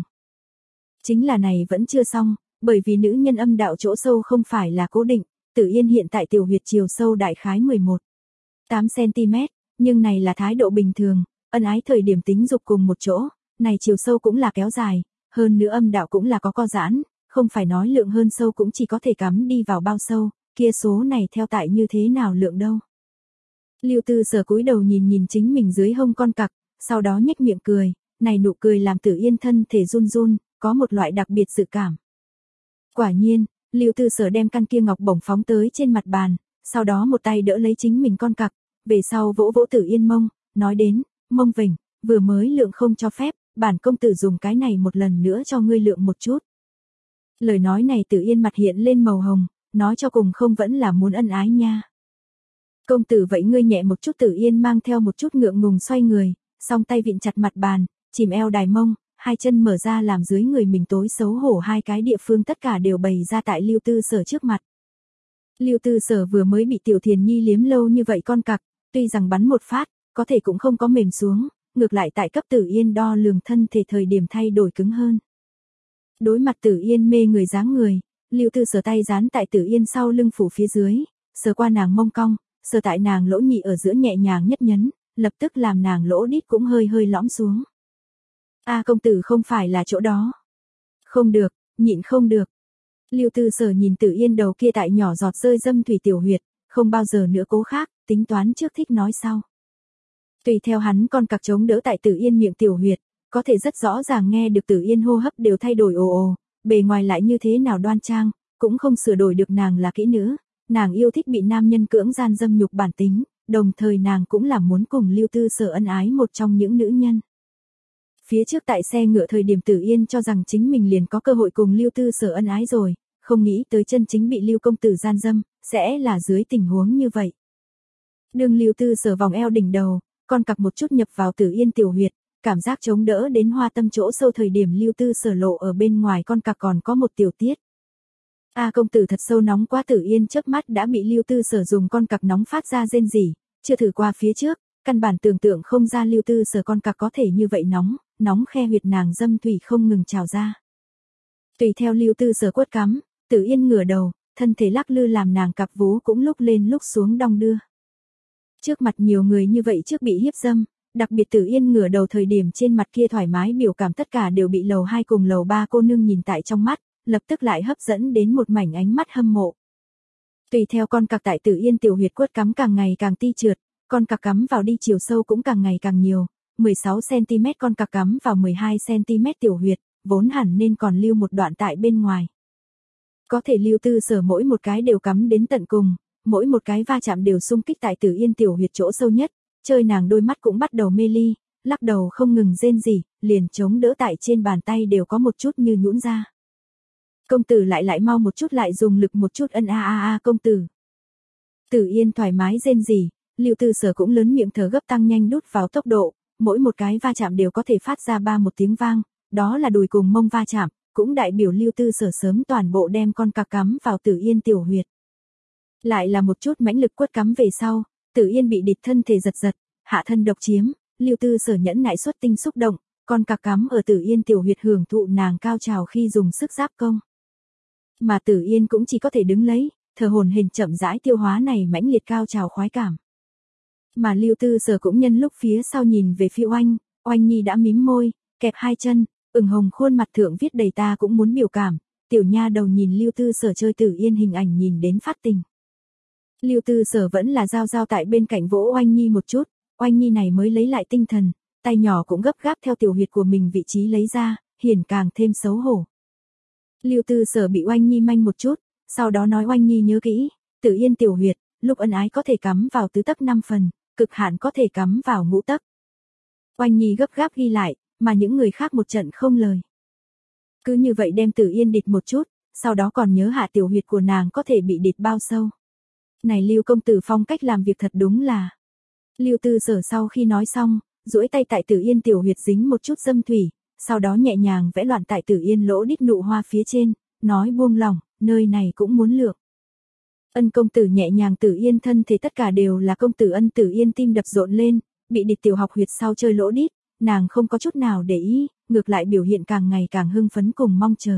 Chính là này vẫn chưa xong, bởi vì nữ nhân âm đạo chỗ sâu không phải là cố định, Tử Yên hiện tại tiểu huyệt chiều sâu đại khái mười một phẩy tám xăng-ti-mét, nhưng này là thái độ bình thường, ân ái thời điểm tính dục cùng một chỗ, này chiều sâu cũng là kéo dài, hơn nữa âm đạo cũng là có co giãn, không phải nói lượng hơn sâu cũng chỉ có thể cắm đi vào bao sâu, kia số này theo tại như thế nào lượng đâu. Lưu Tư Sở cúi đầu nhìn nhìn chính mình dưới hông con cặc, sau đó nhếch miệng cười, này nụ cười làm Tử Yên thân thể run run, có một loại đặc biệt dự cảm. Quả nhiên, Lưu Tư Sở đem căn kia ngọc bổng phóng tới trên mặt bàn, sau đó một tay đỡ lấy chính mình con cặc, về sau vỗ vỗ Tử Yên mông, nói đến, mông vỉnh, vừa mới lượng không cho phép, bản công tử dùng cái này một lần nữa cho ngươi lượng một chút. Lời nói này Tử Yên mặt hiện lên màu hồng, nói cho cùng không vẫn là muốn ân ái nha. Công tử vậy ngươi nhẹ một chút. Tử Yên mang theo một chút ngượng ngùng xoay người, song tay vịn chặt mặt bàn, chìm eo đài mông, hai chân mở ra làm dưới người mình tối xấu hổ hai cái địa phương tất cả đều bày ra tại Lưu Tư Sở trước mặt. Lưu Tư Sở vừa mới bị Tiểu Thiền Nhi liếm lâu như vậy con cặc, tuy rằng bắn một phát, có thể cũng không có mềm xuống, ngược lại tại cấp Tử Yên đo lường thân thể thời điểm thay đổi cứng hơn. Đối mặt Tử Yên mê người dáng người, Lưu Tư Sở tay dán tại Tử Yên sau lưng phủ phía dưới, sờ qua nàng mông cong, sờ tại nàng lỗ nhị ở giữa nhẹ nhàng nhất nhấn, lập tức làm nàng lỗ đít cũng hơi hơi lõm xuống. A công tử không phải là chỗ đó. Không được, nhịn không được. Lưu Tư Sở nhìn Tử Yên đầu kia tại nhỏ giọt rơi dâm thủy tiểu huyệt, không bao giờ nữa cố khác, tính toán trước thích nói sau. Tùy theo hắn con cặc chống đỡ tại Tử Yên miệng tiểu huyệt, có thể rất rõ ràng nghe được Tử Yên hô hấp đều thay đổi ồ ồ, bề ngoài lại như thế nào đoan trang, cũng không sửa đổi được nàng là kỹ nữ, nàng yêu thích bị nam nhân cưỡng gian dâm nhục bản tính, đồng thời nàng cũng là muốn cùng Lưu Tư Sở ân ái một trong những nữ nhân. Phía trước tại xe ngựa thời điểm Tử Yên cho rằng chính mình liền có cơ hội cùng Lưu Tư Sở ân ái rồi, không nghĩ tới chân chính bị Lưu công tử gian dâm, sẽ là dưới tình huống như vậy. Đường Lưu Tư Sở vòng eo đỉnh đầu, con cặc một chút nhập vào Tử Yên tiểu huyệt, cảm giác chống đỡ đến hoa tâm chỗ sâu thời điểm Lưu Tư Sở lộ ở bên ngoài con cặc còn có một tiểu tiết. A công tử thật sâu nóng quá. Tử Yên chớp mắt đã bị Lưu Tư Sở dùng con cặc nóng phát ra rên rỉ, chưa thử qua phía trước, căn bản tưởng tượng không ra Lưu Tư Sở con cặc có thể như vậy nóng, nóng khe huyệt nàng dâm thủy không ngừng trào ra. Tùy theo Lưu Tư Sở quất cắm, Tử Yên ngửa đầu, thân thể lắc lư làm nàng cặp vú cũng lúc lên lúc xuống đong đưa. Trước mặt nhiều người như vậy trước bị hiếp dâm, đặc biệt Tử Yên ngửa đầu thời điểm trên mặt kia thoải mái biểu cảm tất cả đều bị lầu hai cùng lầu ba cô nương nhìn tại trong mắt, lập tức lại hấp dẫn đến một mảnh ánh mắt hâm mộ. Tùy theo con cặc tại Tử Yên tiểu huyệt quất cắm càng ngày càng ti trượt, con cặc cắm vào đi chiều sâu cũng càng ngày càng nhiều, mười sáu xăng-ti-mét con cặc cắm vào mười hai xăng-ti-mét tiểu huyệt, vốn hẳn nên còn lưu một đoạn tại bên ngoài. Có thể Lưu Tư Sở mỗi một cái đều cắm đến tận cùng, mỗi một cái va chạm đều xung kích tại Tử Yên tiểu huyệt chỗ sâu nhất, chơi nàng đôi mắt cũng bắt đầu mê ly, lắc đầu không ngừng rên rỉ, liền chống đỡ tại trên bàn tay đều có một chút như nhũn ra. Công tử lại lại mau một chút, lại dùng lực một chút, ân a a a công tử. Tử Yên thoải mái rên rỉ, Lưu Tư Sở cũng lớn miệng thở gấp tăng nhanh đút vào tốc độ, mỗi một cái va chạm đều có thể phát ra ba một tiếng vang, đó là đùi cùng mông va chạm, cũng đại biểu Lưu Tư Sở sớm toàn bộ đem con cặc cắm vào Tử Yên tiểu huyệt. Lại là một chút mãnh lực quất cắm về sau, Tử Yên bị địch thân thể giật giật, hạ thân độc chiếm, Lưu Tư Sở nhẫn nại xuất tinh xúc động, con cặc cắm ở Tử Yên tiểu huyệt hưởng thụ nàng cao trào khi dùng sức giáp công. Mà Tử Yên cũng chỉ có thể đứng lấy, thở hổn hển chậm rãi tiêu hóa này mãnh liệt cao trào khoái cảm. Mà Lưu Tư Sở cũng nhân lúc phía sau nhìn về phía Oanh, Oanh Nhi đã mím môi, kẹp hai chân, ửng hồng khuôn mặt thượng viết đầy ta cũng muốn biểu cảm, tiểu nha đầu nhìn Lưu Tư Sở chơi Tử Yên hình ảnh nhìn đến phát tình. Lưu Tư Sở vẫn là giao giao tại bên cạnh vỗ Oanh Nhi một chút, Oanh Nhi này mới lấy lại tinh thần, tay nhỏ cũng gấp gáp theo tiểu huyệt của mình vị trí lấy ra, hiển càng thêm xấu hổ. Lưu Tư Sở bị Oanh Nhi manh một chút, sau đó nói Oanh Nhi nhớ kỹ, Tử Yên tiểu huyệt, lúc ân ái có thể cắm vào tứ tấc năm phần, cực hạn có thể cắm vào ngũ tấc. Oanh Nhi gấp gáp ghi lại, mà những người khác một trận không lời. Cứ như vậy đem Tử Yên địt một chút, sau đó còn nhớ hạ tiểu huyệt của nàng có thể bị địt bao sâu. Này Lưu công tử phong cách làm việc thật đúng là. Lưu Tư Sở sau khi nói xong, duỗi tay tại Tử Yên tiểu huyệt dính một chút dâm thủy, sau đó nhẹ nhàng vẽ loạn tại Tử Yên lỗ đít nụ hoa phía trên, nói buông lỏng, nơi này cũng muốn lượng. Ân công tử nhẹ nhàng Tử Yên thân thể tất cả đều là công tử ân Tử Yên tim đập rộn lên, bị địt tiểu học huyệt sau chơi lỗ đít, nàng không có chút nào để ý, ngược lại biểu hiện càng ngày càng hưng phấn cùng mong chờ.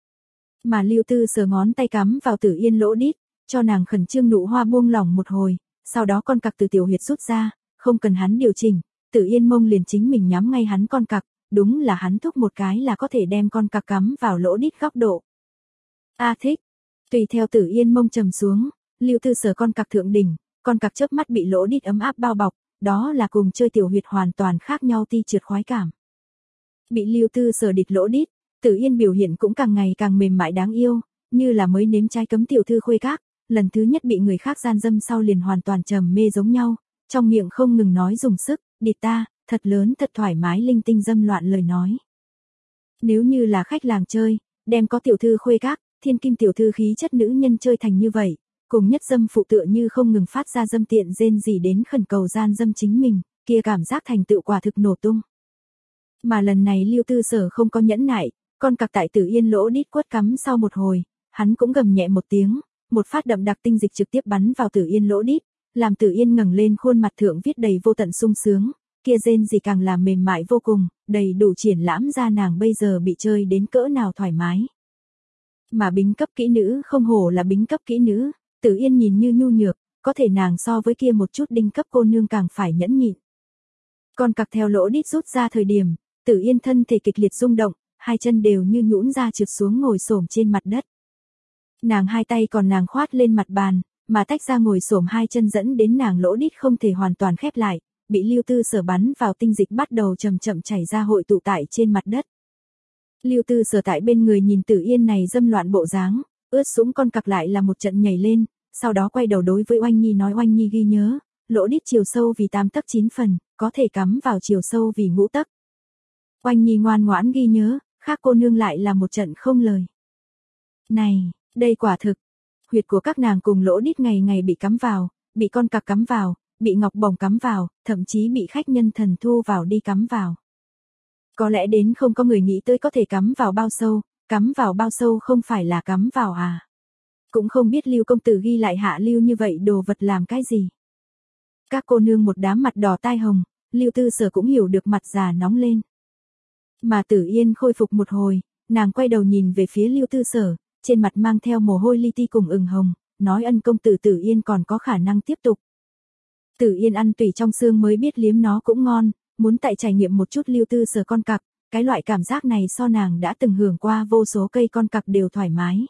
Mà Lưu Tư Sở ngón tay cắm vào Tử Yên lỗ đít, cho nàng khẩn trương nụ hoa buông lỏng một hồi, sau đó con cặc từ tiểu huyệt rút ra, không cần hắn điều chỉnh, Tử Yên mông liền chính mình nhắm ngay hắn con cặc, đúng là hắn thúc một cái là có thể đem con cặc cắm vào lỗ đít góc độ. A thích. Tùy theo Tử Yên mông trầm xuống, Lưu Tư Sở con cặc thượng đỉnh, con cặc chớp mắt bị lỗ đít ấm áp bao bọc, đó là cùng chơi tiểu huyệt hoàn toàn khác nhau ti trượt khoái cảm. Bị Lưu Tư Sở địt lỗ đít, Tử Yên biểu hiện cũng càng ngày càng mềm mại đáng yêu, như là mới nếm trái cấm tiểu thư khuê các, lần thứ nhất bị người khác gian dâm sau liền hoàn toàn trầm mê giống nhau, trong miệng không ngừng nói dùng sức, địt ta, thật lớn thật thoải mái linh tinh dâm loạn lời nói. Nếu như là khách làng chơi, đem có tiểu thư khuê các, thiên kim tiểu thư khí chất nữ nhân chơi thành như vậy, cùng nhất dâm phụ tựa như không ngừng phát ra dâm tiện rên gì đến khẩn cầu gian dâm chính mình, kia cảm giác thành tựu quả thực nổ tung. Mà lần này Lưu Tư Sở không có nhẫn nại, con cặc tại Tử Yên lỗ đít quất cắm sau một hồi, hắn cũng gầm nhẹ một tiếng, một phát đậm đặc tinh dịch trực tiếp bắn vào Tử Yên lỗ đít, làm Tử Yên ngẩng lên khuôn mặt thượng viết đầy vô tận sung sướng, kia rên gì càng làm mềm mại vô cùng, đầy đủ triển lãm ra nàng bây giờ bị chơi đến cỡ nào thoải mái. Mà bính cấp kỹ nữ không hổ là bính cấp kỹ nữ, Tử Yên nhìn như nhu nhược, có thể nàng so với kia một chút đinh cấp cô nương càng phải nhẫn nhịn. Con cặc theo lỗ đít rút ra thời điểm, Tử Yên thân thể kịch liệt rung động, hai chân đều như nhũn ra trượt xuống ngồi xổm trên mặt đất. Nàng hai tay còn nàng khoát lên mặt bàn, mà tách ra ngồi xổm hai chân dẫn đến nàng lỗ đít không thể hoàn toàn khép lại, bị Lưu Tư Sở bắn vào tinh dịch bắt đầu chậm chậm chảy ra hội tụ tại trên mặt đất. Lưu Tư Sở tại bên người nhìn Tử Yên này dâm loạn bộ dáng, ướt sũng con cặc lại là một trận nhảy lên, sau đó quay đầu đối với Oanh Nhi nói Oanh Nhi ghi nhớ, lỗ đít chiều sâu vì tám tấc chín phần, có thể cắm vào chiều sâu vì ngũ tấc. Oanh Nhi ngoan ngoãn ghi nhớ, khác cô nương lại là một trận không lời. Này, đây quả thực, huyệt của các nàng cùng lỗ đít ngày ngày bị cắm vào, bị con cặc cắm vào, bị ngọc bổng cắm vào, thậm chí bị khách nhân thần thu vào đi cắm vào. Có lẽ đến không có người nghĩ tới có thể cắm vào bao sâu, cắm vào bao sâu không phải là cắm vào à. Cũng không biết Lưu công tử ghi lại hạ Lưu như vậy đồ vật làm cái gì. Các cô nương một đám mặt đỏ tai hồng, Lưu Tư Sở cũng hiểu được mặt già nóng lên. Mà Tử Yên khôi phục một hồi, nàng quay đầu nhìn về phía Lưu Tư Sở, trên mặt mang theo mồ hôi li ti cùng ửng hồng, nói ân công tử Tử Yên còn có khả năng tiếp tục. Tử Yên ăn tủy trong xương mới biết liếm nó cũng ngon, muốn tại trải nghiệm một chút Lưu Tư Sở con cặc, cái loại cảm giác này so nàng đã từng hưởng qua vô số cây con cặc đều thoải mái.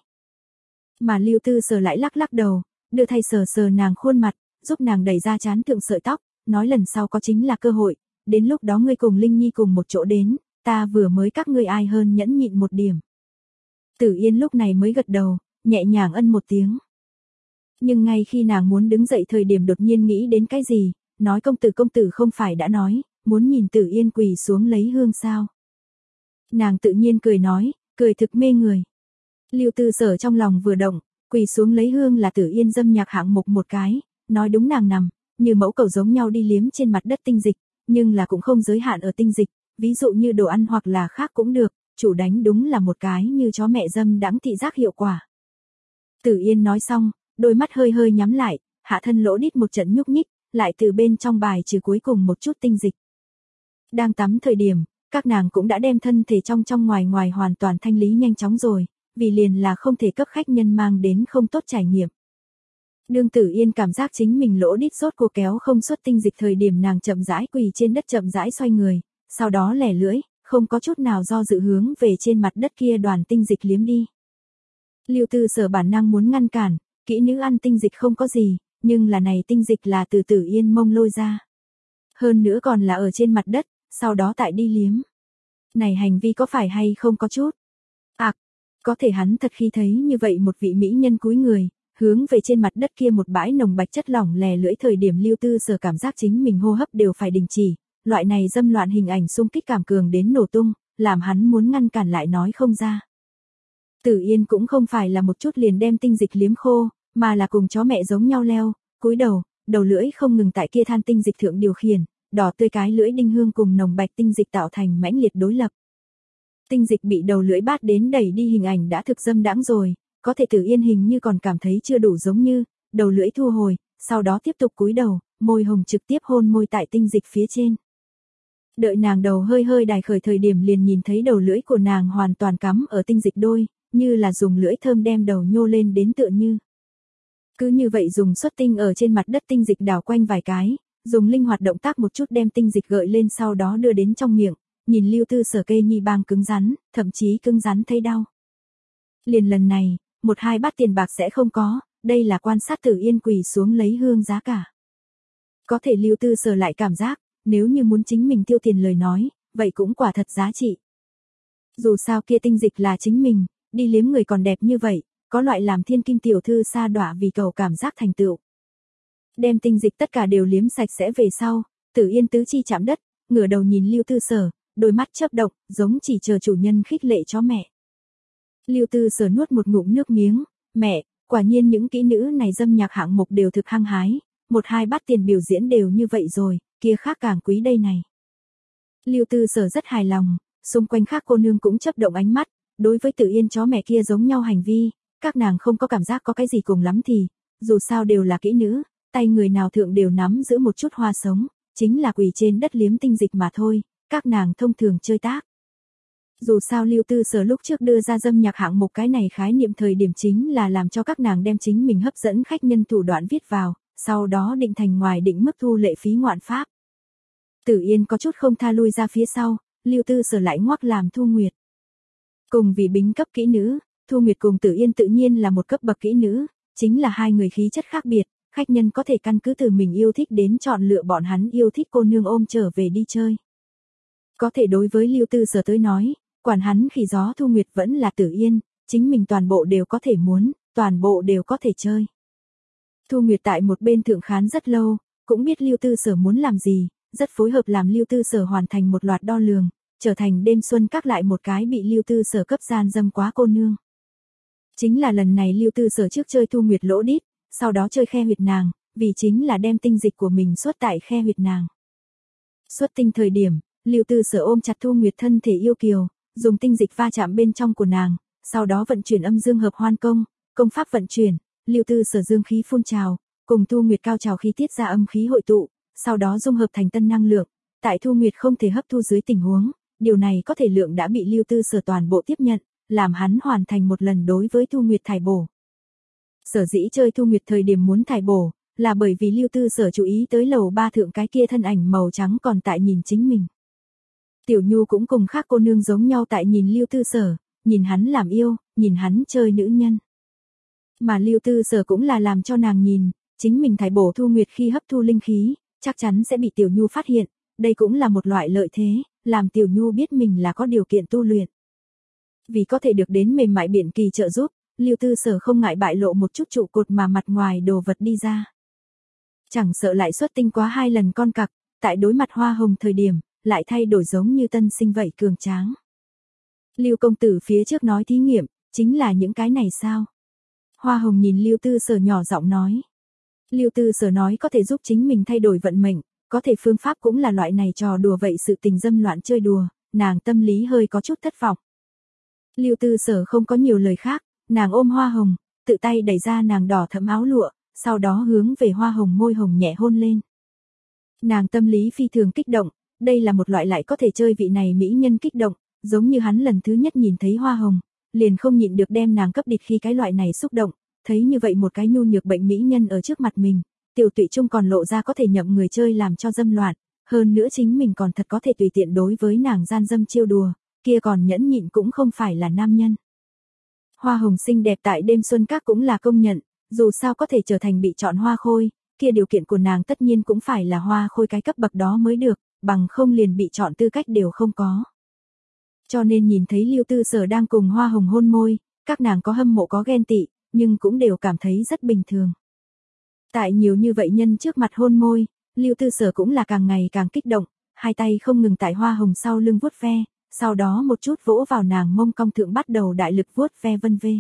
Mà Lưu Tư Sở lại lắc lắc đầu, đưa thay sờ sờ nàng khuôn mặt, giúp nàng đẩy ra chán thượng sợi tóc, nói lần sau có chính là cơ hội, đến lúc đó ngươi cùng Linh Nhi cùng một chỗ đến, ta vừa mới các ngươi ai hơn nhẫn nhịn một điểm. Tử Yên lúc này mới gật đầu, nhẹ nhàng ân một tiếng. Nhưng ngay khi nàng muốn đứng dậy thời điểm đột nhiên nghĩ đến cái gì, nói công tử công tử không phải đã nói, muốn nhìn Tử Yên quỳ xuống lấy hương sao. Nàng tự nhiên cười nói, cười thực mê người. Lưu Tư Sở trong lòng vừa động, quỳ xuống lấy hương là Tử Yên dâm nhạc hạng mục một cái, nói đúng nàng nằm, như mẫu cầu giống nhau đi liếm trên mặt đất tinh dịch, nhưng là cũng không giới hạn ở tinh dịch, ví dụ như đồ ăn hoặc là khác cũng được, chủ đánh đúng là một cái như chó mẹ dâm đãng thị giác hiệu quả. Tử Yên nói xong, đôi mắt hơi hơi nhắm lại, hạ thân lỗ đít một trận nhúc nhích, lại từ bên trong bài trừ cuối cùng một chút tinh dịch. Đang tắm thời điểm, các nàng cũng đã đem thân thể trong trong ngoài ngoài hoàn toàn thanh lý nhanh chóng rồi, vì liền là không thể cấp khách nhân mang đến không tốt trải nghiệm. Đương Tử Yên cảm giác chính mình lỗ đít sốt cuộc kéo không xuất tinh dịch thời điểm, nàng chậm rãi quỳ trên đất chậm rãi xoay người, sau đó lẻ lưỡi, không có chút nào do dự hướng về trên mặt đất kia đoàn tinh dịch liếm đi. Lưu Tư Sở bản năng muốn ngăn cản, kỹ nữ ăn tinh dịch không có gì, nhưng là này tinh dịch là từ Tử Yên mông lôi ra. Hơn nữa còn là ở trên mặt đất, sau đó tại đi liếm. Này hành vi có phải hay không có chút? À, có thể hắn thật khi thấy như vậy một vị mỹ nhân cúi người, hướng về trên mặt đất kia một bãi nồng bạch chất lỏng lè lưỡi thời điểm Lưu Tư Sở cảm giác chính mình hô hấp đều phải đình chỉ, loại này dâm loạn hình ảnh xung kích cảm cường đến nổ tung, làm hắn muốn ngăn cản lại nói không ra. Tử Yên cũng không phải là một chút liền đem tinh dịch liếm khô, mà là cùng chó mẹ giống nhau leo, cúi đầu, đầu lưỡi không ngừng tại kia than tinh dịch thượng điều khiển, đỏ tươi cái lưỡi đinh hương cùng nồng bạch tinh dịch tạo thành mãnh liệt đối lập. Tinh dịch bị đầu lưỡi bát đến đẩy đi hình ảnh đã thực dâm đãng rồi, có thể Tử Yên hình như còn cảm thấy chưa đủ giống như, đầu lưỡi thu hồi, sau đó tiếp tục cúi đầu, môi hồng trực tiếp hôn môi tại tinh dịch phía trên. Đợi nàng đầu hơi hơi đài khởi thời điểm liền nhìn thấy đầu lưỡi của nàng hoàn toàn cắm ở tinh dịch đôi, như là dùng lưỡi thơm đem đầu nhô lên đến tựa như. Cứ như vậy dùng xuất tinh ở trên mặt đất tinh dịch đảo quanh vài cái, dùng linh hoạt động tác một chút đem tinh dịch gợi lên sau đó đưa đến trong miệng, nhìn Lưu Tư Sở kê nhi bang cứng rắn, thậm chí cứng rắn thấy đau. Liền lần này, một hai bát tiền bạc sẽ không có, đây là quan sát Tử Yên quỳ xuống lấy hương giá cả. Có thể Lưu Tư Sở lại cảm giác, nếu như muốn chính mình tiêu tiền lời nói, vậy cũng quả thật giá trị. Dù sao kia tinh dịch là chính mình, đi liếm người còn đẹp như vậy, có loại làm thiên kim tiểu thư sa đọa vì cầu cảm giác thành tựu. Đem tinh dịch tất cả đều liếm sạch sẽ về sau, Tử Yên tứ chi chạm đất, ngửa đầu nhìn Lưu Tư Sở, đôi mắt chớp động, giống chỉ chờ chủ nhân khích lệ chó mẹ. Lưu Tư Sở nuốt một ngụm nước miếng, mẹ, quả nhiên những kỹ nữ này dâm nhạc hạng mục đều thực hăng hái, một hai bát tiền biểu diễn đều như vậy rồi, kia khác càng quý đây này. Lưu Tư Sở rất hài lòng, xung quanh khác cô nương cũng chớp động ánh mắt, đối với Tử Yên chó mẹ kia giống nhau hành vi, các nàng không có cảm giác có cái gì cùng lắm thì, dù sao đều là kỹ nữ, tay người nào thượng đều nắm giữ một chút hoa sống, chính là quỳ trên đất liếm tinh dịch mà thôi, các nàng thông thường chơi tác. Dù sao Lưu Tư Sở lúc trước đưa ra dâm nhạc hạng mục cái này khái niệm thời điểm chính là làm cho các nàng đem chính mình hấp dẫn khách nhân thủ đoạn viết vào, sau đó định thành ngoài định mức thu lệ phí ngoạn pháp. Tử Yên có chút không tha lui ra phía sau, Lưu Tư Sở lại ngoắc làm Thu Nguyệt. Cùng vì bính cấp kỹ nữ, Thu Nguyệt cùng Tử Yên tự nhiên là một cấp bậc kỹ nữ, chính là hai người khí chất khác biệt, khách nhân có thể căn cứ từ mình yêu thích đến chọn lựa bọn hắn yêu thích cô nương ôm trở về đi chơi. Có thể đối với Lưu Tư Sở tới nói, quản hắn khỉ gió Thu Nguyệt vẫn là Tử Yên, chính mình toàn bộ đều có thể muốn, toàn bộ đều có thể chơi. Thu Nguyệt tại một bên thượng khán rất lâu, cũng biết Lưu Tư Sở muốn làm gì, rất phối hợp làm Lưu Tư Sở hoàn thành một loạt đo lường, trở thành đêm xuân các lại một cái bị Lưu Tư Sở cấp gian dâm quá cô nương. Chính là lần này Lưu Tư Sở trước chơi Thu Nguyệt lỗ đít, sau đó chơi khe huyệt nàng, vì chính là đem tinh dịch của mình xuất tại khe huyệt nàng. Xuất tinh thời điểm, Lưu Tư Sở ôm chặt Thu Nguyệt thân thể yêu kiều, dùng tinh dịch va chạm bên trong của nàng, sau đó vận chuyển âm dương hợp hoan công, công pháp vận chuyển, Lưu Tư Sở dương khí phun trào, cùng Thu Nguyệt cao trào khí tiết ra âm khí hội tụ, sau đó dung hợp thành tân năng lượng, tại Thu Nguyệt không thể hấp thu dưới tình huống, điều này có thể lượng đã bị Lưu Tư Sở toàn bộ tiếp nhận, làm hắn hoàn thành một lần đối với Thu Nguyệt thải bổ. Sở dĩ chơi Thu Nguyệt thời điểm muốn thải bổ, là bởi vì Lưu Tư Sở chú ý tới lầu ba thượng cái kia thân ảnh màu trắng còn tại nhìn chính mình. Tiểu Nhu cũng cùng khác cô nương giống nhau tại nhìn Lưu Tư Sở, nhìn hắn làm yêu, nhìn hắn chơi nữ nhân. Mà Lưu Tư Sở cũng là làm cho nàng nhìn, chính mình thải bổ Thu Nguyệt khi hấp thu linh khí, chắc chắn sẽ bị Tiểu Nhu phát hiện, đây cũng là một loại lợi thế, làm Tiểu Nhu biết mình là có điều kiện tu luyện. Vì có thể được đến mềm mại biển kỳ trợ giúp, Lưu Tư Sở không ngại bại lộ một chút trụ cột mà mặt ngoài đồ vật đi ra. Chẳng sợ lại xuất tinh quá hai lần con cặc, tại đối mặt hoa hồng thời điểm, lại thay đổi giống như tân sinh vậy cường tráng. Lưu công tử phía trước nói thí nghiệm, chính là những cái này sao? Hoa hồng nhìn Lưu Tư Sở nhỏ giọng nói. Lưu Tư Sở nói có thể giúp chính mình thay đổi vận mệnh, có thể phương pháp cũng là loại này trò đùa vậy sự tình dâm loạn chơi đùa, nàng tâm lý hơi có chút thất vọng. Lưu Tư Sở không có nhiều lời khác, nàng ôm hoa hồng, tự tay đẩy ra nàng đỏ thẫm áo lụa, sau đó hướng về hoa hồng môi hồng nhẹ hôn lên. Nàng tâm lý phi thường kích động, Đây là một loại lại có thể chơi vị này mỹ nhân kích động, giống như hắn lần thứ nhất nhìn thấy hoa hồng, liền không nhịn được đem nàng cấp địt khi cái loại này xúc động, thấy như vậy một cái nhu nhược bệnh mỹ nhân ở trước mặt mình, tiểu tụy trung còn lộ ra có thể nhậm người chơi làm cho dâm loạn, hơn nữa chính mình còn thật có thể tùy tiện đối với nàng gian dâm chiêu đùa, kia còn nhẫn nhịn cũng không phải là nam nhân. Hoa hồng xinh đẹp tại đêm xuân các cũng là công nhận, dù sao có thể trở thành bị chọn hoa khôi, kia điều kiện của nàng tất nhiên cũng phải là hoa khôi cái cấp bậc đó mới được, bằng không liền bị chọn tư cách đều không có. Cho nên nhìn thấy Lưu Tư Sở đang cùng hoa hồng hôn môi, các nàng có hâm mộ có ghen tị, nhưng cũng đều cảm thấy rất bình thường. Tại nhiều như vậy nhân trước mặt hôn môi, Lưu Tư Sở cũng là càng ngày càng kích động, hai tay không ngừng tại hoa hồng sau lưng vuốt ve, sau đó một chút vỗ vào nàng mông cong thượng bắt đầu đại lực vuốt ve vân vê.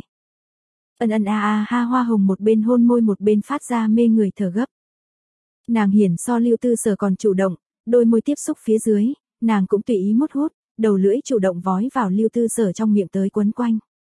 Ân ân a a ha hoa hồng một bên hôn môi một bên phát ra mê người thở gấp. Nàng hiển so Lưu Tư Sở còn chủ động, đôi môi tiếp xúc phía dưới, nàng cũng tùy ý mút hút, đầu lưỡi chủ động vói vào Lưu Tư Sở trong miệng tới quấn quanh.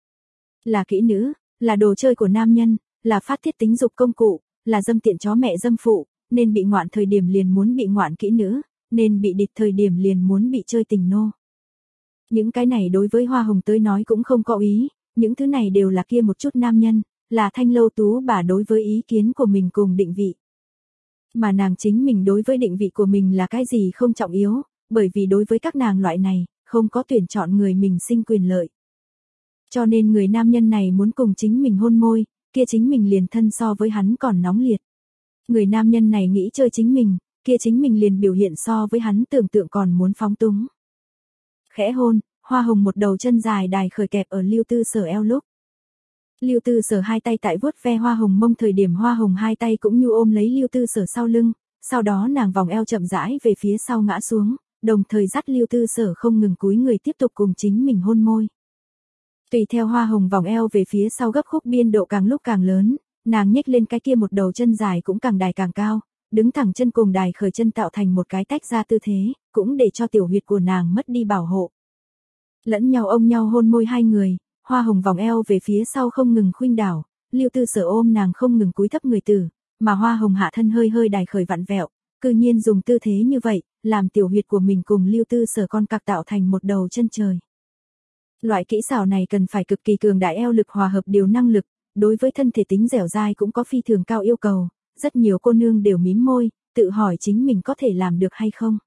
Là kỹ nữ, là đồ chơi của nam nhân, là phát tiết tính dục công cụ, là dâm tiện chó mẹ dâm phụ, nên bị ngoạn thời điểm liền muốn bị ngoạn kỹ nữ, nên bị địch thời điểm liền muốn bị chơi tình nô. Những cái này đối với hoa hồng tới nói cũng không có ý, những thứ này đều là kia một chút nam nhân, là thanh lâu tú bà đối với ý kiến của mình cùng định vị. Mà nàng chính mình đối với định vị của mình là cái gì không trọng yếu, bởi vì đối với các nàng loại này, không có tuyển chọn người mình sinh quyền lợi. Cho nên người nam nhân này muốn cùng chính mình hôn môi, kia chính mình liền thân so với hắn còn nóng liệt. Người nam nhân này nghĩ chơi chính mình, kia chính mình liền biểu hiện so với hắn tưởng tượng còn muốn phóng túng. Khẽ hôn, hoa hồng một đầu chân dài đài khởi kẹp ở Lưu Tư Sở eo lúc. Lưu Tư Sở hai tay tại vuốt ve hoa hồng mông thời điểm hoa hồng hai tay cũng nhu ôm lấy Lưu Tư Sở sau lưng, sau đó nàng vòng eo chậm rãi về phía sau ngã xuống, đồng thời dắt Lưu Tư Sở không ngừng cúi người tiếp tục cùng chính mình hôn môi. Tùy theo hoa hồng vòng eo về phía sau gấp khúc biên độ càng lúc càng lớn, nàng nhếch lên cái kia một đầu chân dài cũng càng đài càng cao, đứng thẳng chân cùng đài khởi chân tạo thành một cái tách ra tư thế, cũng để cho tiểu huyệt của nàng mất đi bảo hộ. Lẫn nhau ôm nhau hôn môi hai người, hoa hồng vòng eo về phía sau không ngừng khuynh đảo, Lưu Tư Sở ôm nàng không ngừng cúi thấp người tử, mà hoa hồng hạ thân hơi hơi đài khởi vặn vẹo, cư nhiên dùng tư thế như vậy, làm tiểu huyệt của mình cùng Lưu Tư Sở con cặc tạo thành một đầu chân trời. Loại kỹ xảo này cần phải cực kỳ cường đại eo lực hòa hợp điều năng lực, đối với thân thể tính dẻo dai cũng có phi thường cao yêu cầu, rất nhiều cô nương đều mím môi, tự hỏi chính mình có thể làm được hay không.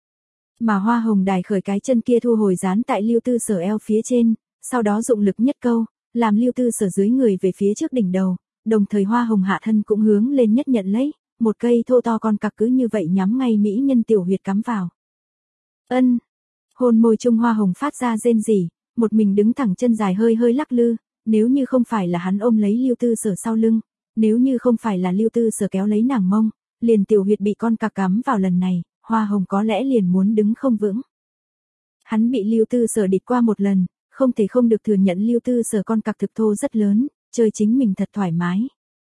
Mà hoa hồng đài khởi cái chân kia thu hồi dán tại Lưu Tư Sở eo phía trên, sau đó dụng lực nhất câu, làm Lưu Tư Sở dưới người về phía trước đỉnh đầu, đồng thời hoa hồng hạ thân cũng hướng lên nhất nhận lấy, một cây thô to con cặc cứ như vậy nhắm ngay mỹ nhân tiểu huyệt cắm vào. Ân, hôn môi trung hoa hồng phát ra rên rỉ, một mình đứng thẳng chân dài hơi hơi lắc lư, nếu như không phải là hắn ôm lấy Lưu Tư Sở sau lưng, nếu như không phải là Lưu Tư Sở kéo lấy nàng mông, liền tiểu huyệt bị con cặc cắm vào lần này, hoa hồng có lẽ liền muốn đứng không vững. Hắn bị Lưu Tư Sở địt qua một lần, không thể không được thừa nhận Lưu Tư Sở con cặc thực thô rất lớn, chơi chính mình thật thoải mái.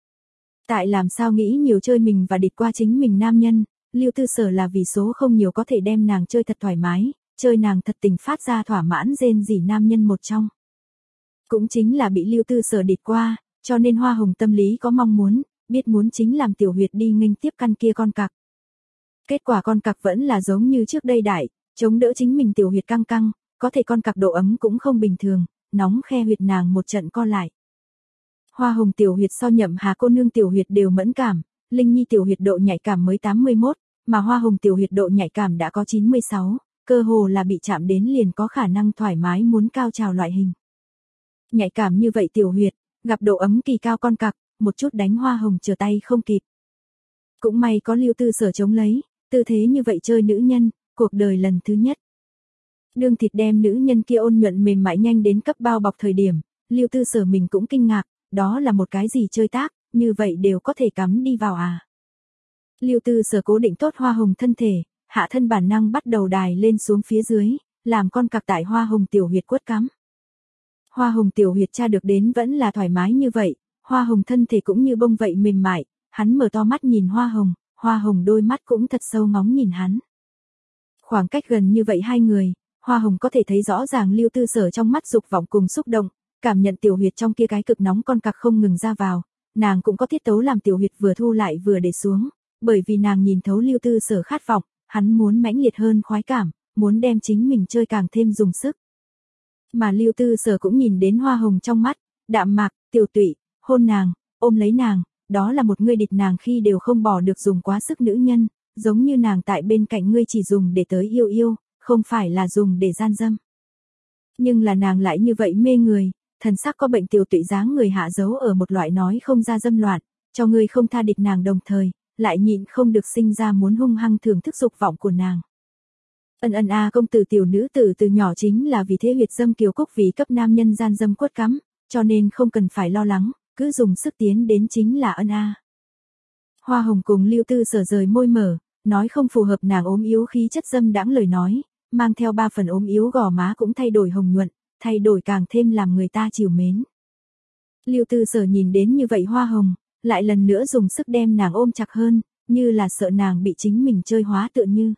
Tại làm sao nghĩ nhiều chơi mình và địt qua chính mình nam nhân, Lưu Tư Sở là vì số không nhiều có thể đem nàng chơi thật thoải mái, chơi nàng thật tình phát ra thỏa mãn rên rỉ nam nhân một trong. Cũng chính là bị Lưu Tư Sở địt qua, cho nên hoa hồng tâm lý có mong muốn, biết muốn chính làm tiểu huyệt đi nghênh tiếp căn kia con cặc. Kết quả con cặc vẫn là giống như trước đây đại, chống đỡ chính mình tiểu huyệt căng căng, có thể con cặc độ ấm cũng không bình thường, nóng khe huyệt nàng một trận co lại. Hoa hồng tiểu huyệt so Nhậm Hà cô nương tiểu huyệt đều mẫn cảm, Linh Nhi tiểu huyệt độ nhạy cảm mới tám mươi mốt, mà hoa hồng tiểu huyệt độ nhạy cảm đã có chín mươi sáu, cơ hồ là bị chạm đến liền có khả năng thoải mái muốn cao trào loại hình. Nhạy cảm như vậy tiểu huyệt, gặp độ ấm kỳ cao con cặc, một chút đánh hoa hồng trở tay không kịp. Cũng may có Lưu Tư Sở chống lấy, tư thế như vậy chơi nữ nhân, cuộc đời lần thứ nhất. Đương thịt đem nữ nhân kia ôn nhuận mềm mại nhanh đến cấp bao bọc thời điểm, Lưu Tư Sở mình cũng kinh ngạc, đó là một cái gì chơi tác, như vậy đều có thể cắm đi vào à. Lưu Tư Sở cố định tốt hoa hồng thân thể, hạ thân bản năng bắt đầu đài lên xuống phía dưới, làm con cặc tại hoa hồng tiểu huyệt quất cắm. Hoa hồng tiểu huyệt tra được đến vẫn là thoải mái như vậy, hoa hồng thân thể cũng như bông vậy mềm mại, hắn mở to mắt nhìn hoa hồng, hoa hồng đôi mắt cũng thật sâu ngóng nhìn hắn. Khoảng cách gần như vậy hai người, hoa hồng có thể thấy rõ ràng Lưu Tư Sở trong mắt dục vọng cùng xúc động, cảm nhận tiểu huyệt trong kia cái cực nóng con cặc không ngừng ra vào, nàng cũng có tiết tấu làm tiểu huyệt vừa thu lại vừa để xuống, bởi vì nàng nhìn thấu Lưu Tư Sở khát vọng, hắn muốn mãnh liệt hơn khoái cảm, muốn đem chính mình chơi càng thêm dùng sức. Mà Lưu Tư Sở cũng nhìn đến hoa hồng trong mắt, đạm mạc, tiểu tụy, hôn nàng, ôm lấy nàng, đó là một người địch nàng khi đều không bỏ được dùng quá sức nữ nhân, giống như nàng tại bên cạnh ngươi chỉ dùng để tới yêu yêu, không phải là dùng để gian dâm. Nhưng là nàng lại như vậy mê người, thần sắc có bệnh tiểu tụy dáng người hạ giấu ở một loại nói không ra dâm loạn, cho ngươi không tha địch nàng đồng thời, lại nhịn không được sinh ra muốn hung hăng thưởng thức dục vọng của nàng. Ân ân a công tử tiểu nữ tử từ nhỏ chính là vì thế huyệt dâm kiều cúc vì cấp nam nhân gian dâm quất cắm, cho nên không cần phải lo lắng, cứ dùng sức tiến đến chính là ân a. Hoa hồng cùng Lưu Tư Sở rời môi mở, nói không phù hợp nàng ốm yếu khí chất dâm đãng lời nói, mang theo ba phần ốm yếu gò má cũng thay đổi hồng nhuận, thay đổi càng thêm làm người ta chiều mến. Lưu Tư Sở nhìn đến như vậy hoa hồng, lại lần nữa dùng sức đem nàng ôm chặt hơn, như là sợ nàng bị chính mình chơi hóa tựa như.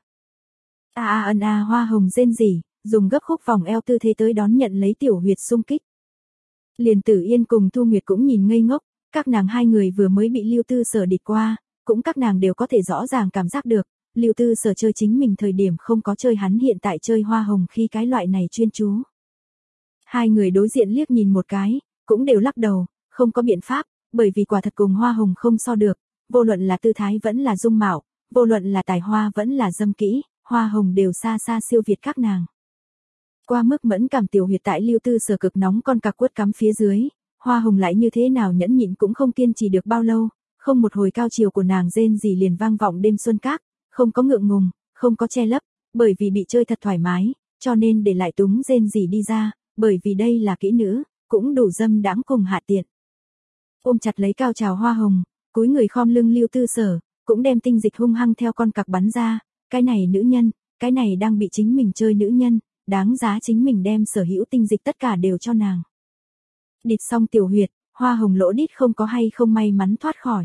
A a ân a hoa hồng rên rỉ, dùng gấp khúc vòng eo tư thế tới đón nhận lấy tiểu huyệt xung kích. Liền Tử Yên cùng Thu Nguyệt cũng nhìn ngây ngốc, các nàng hai người vừa mới bị Lưu Tư Sở địch qua, cũng các nàng đều có thể rõ ràng cảm giác được, Lưu Tư Sở chơi chính mình thời điểm không có chơi hắn hiện tại chơi hoa hồng khi cái loại này chuyên chú. Hai người đối diện liếc nhìn một cái, cũng đều lắc đầu, không có biện pháp, bởi vì quả thật cùng hoa hồng không so được, vô luận là tư thái vẫn là dung mạo, vô luận là tài hoa vẫn là dâm kỹ, hoa hồng đều xa xa siêu việt các nàng. Qua mức mẫn cảm tiểu huyệt tại Lưu Tư Sở cực nóng con cặc quất cắm phía dưới, hoa hồng lại như thế nào nhẫn nhịn cũng không kiên trì được bao lâu, không một hồi cao chiều của nàng rên gì liền vang vọng đêm xuân các, không có ngượng ngùng, không có che lấp, bởi vì bị chơi thật thoải mái, cho nên để lại túng rên gì đi ra, bởi vì đây là kỹ nữ, cũng đủ dâm đãng cùng hạ tiện. Ôm chặt lấy cao trào hoa hồng, cúi người khom lưng Lưu Tư Sở, cũng đem tinh dịch hung hăng theo con cặc bắn ra, cái này nữ nhân, cái này đang bị chính mình chơi nữ nhân, đáng giá chính mình đem sở hữu tinh dịch tất cả đều cho nàng. Địt xong tiểu huyệt, hoa hồng lỗ đít không có hay không may mắn thoát khỏi.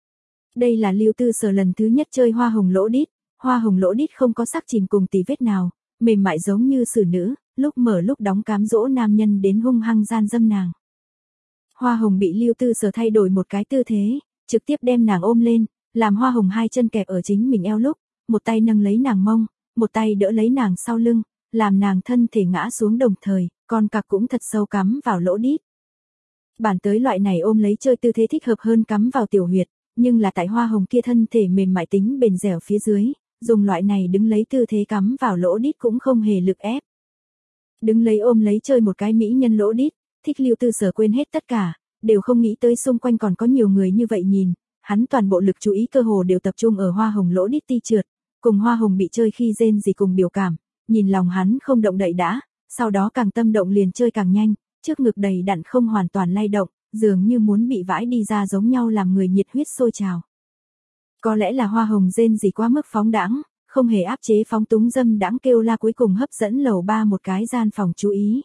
Đây là Lưu Tư Sở lần thứ nhất chơi hoa hồng lỗ đít, hoa hồng lỗ đít không có sắc chìm cùng tì vết nào, mềm mại giống như xử nữ, lúc mở lúc đóng cám dỗ nam nhân đến hung hăng gian dâm nàng. Hoa hồng bị Lưu Tư Sở thay đổi một cái tư thế, trực tiếp đem nàng ôm lên, làm hoa hồng hai chân kẹp ở chính mình eo lúc, một tay nâng lấy nàng mông, một tay đỡ lấy nàng sau lưng, làm nàng thân thể ngã xuống đồng thời, con cặc cũng thật sâu cắm vào lỗ đít. Bản tới loại này ôm lấy chơi tư thế thích hợp hơn cắm vào tiểu huyệt, nhưng là tại hoa hồng kia thân thể mềm mại tính bền dẻo phía dưới, dùng loại này đứng lấy tư thế cắm vào lỗ đít cũng không hề lực ép. Đứng lấy ôm lấy chơi một cái mỹ nhân lỗ đít, thích Lưu Tư Sở quên hết tất cả, đều không nghĩ tới xung quanh còn có nhiều người như vậy nhìn, hắn toàn bộ lực chú ý cơ hồ đều tập trung ở hoa hồng lỗ đít ti trượt, cùng hoa hồng bị chơi khi rên gì cùng biểu cảm, nhìn lòng hắn không động đậy đã, sau đó càng tâm động liền chơi càng nhanh, trước ngực đầy đặn không hoàn toàn lay động, dường như muốn bị vãi đi ra giống nhau làm người nhiệt huyết sôi trào. Có lẽ là hoa hồng rên gì quá mức phóng đãng, không hề áp chế phóng túng dâm đãng kêu la cuối cùng hấp dẫn lầu ba một cái gian phòng chú ý.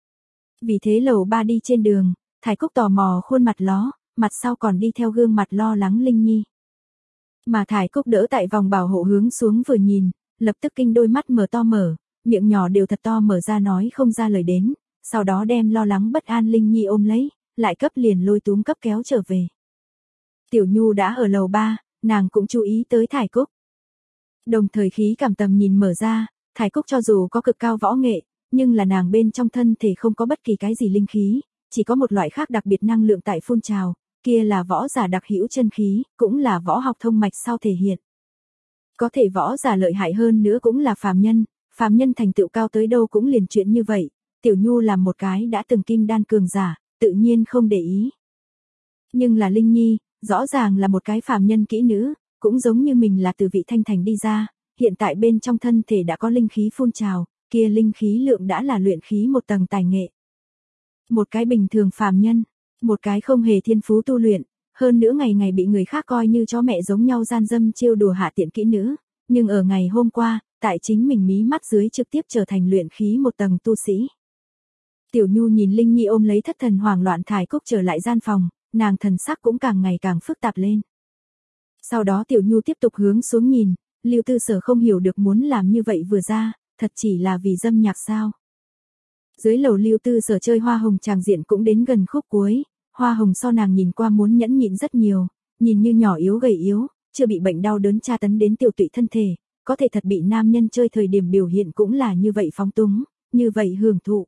Vì thế lầu ba đi trên đường, Thải Cúc tò mò khuôn mặt ló, mặt sau còn đi theo gương mặt lo lắng Linh Nhi. Mà Thải Cúc đỡ tại vòng bảo hộ hướng xuống vừa nhìn, lập tức kinh đôi mắt mở to mở, miệng nhỏ đều thật to mở ra nói không ra lời đến, sau đó đem lo lắng bất an Linh Nhi ôm lấy, lại cấp liền lôi túm cấp kéo trở về. Tiểu Nhu đã ở lầu ba, nàng cũng chú ý tới Thải Cúc. Đồng thời khí cảm tầm nhìn mở ra, Thải Cúc cho dù có cực cao võ nghệ, nhưng là nàng bên trong thân thể không có bất kỳ cái gì linh khí, chỉ có một loại khác đặc biệt năng lượng tại phun trào, kia là võ giả đặc hữu chân khí, cũng là võ học thông mạch sau thể hiện. Có thể võ giả lợi hại hơn nữa cũng là phàm nhân, phàm nhân thành tựu cao tới đâu cũng liền chuyện như vậy, Tiểu Nhu làm một cái đã từng kim đan cường giả, tự nhiên không để ý. Nhưng là Linh Nhi, rõ ràng là một cái phàm nhân kỹ nữ, cũng giống như mình là từ vị thanh thành đi ra, hiện tại bên trong thân thể đã có linh khí phun trào, kia linh khí lượng đã là luyện khí một tầng tài nghệ. Một cái bình thường phàm nhân, một cái không hề thiên phú tu luyện, hơn nữa ngày ngày bị người khác coi như chó mẹ giống nhau gian dâm trêu đùa hạ tiện kỹ nữ, nhưng ở ngày hôm qua, tại chính mình mí mắt dưới trực tiếp trở thành luyện khí một tầng tu sĩ. Tiểu Nhu nhìn Linh Nhi ôm lấy thất thần hoảng loạn Thải Cúc trở lại gian phòng, nàng thần sắc cũng càng ngày càng phức tạp lên. Sau đó Tiểu Nhu tiếp tục hướng xuống nhìn, Lưu Tư Sở không hiểu được muốn làm như vậy vừa ra, thật chỉ là vì dâm nhạc sao. Dưới lầu Lưu Tư Sở chơi hoa hồng tràng diện cũng đến gần khúc cuối, hoa hồng so nàng nhìn qua muốn nhẫn nhịn rất nhiều, nhìn như nhỏ yếu gầy yếu, chưa bị bệnh đau đớn tra tấn đến tiểu tụy thân thể, có thể thật bị nam nhân chơi thời điểm biểu hiện cũng là như vậy phóng túng, như vậy hưởng thụ.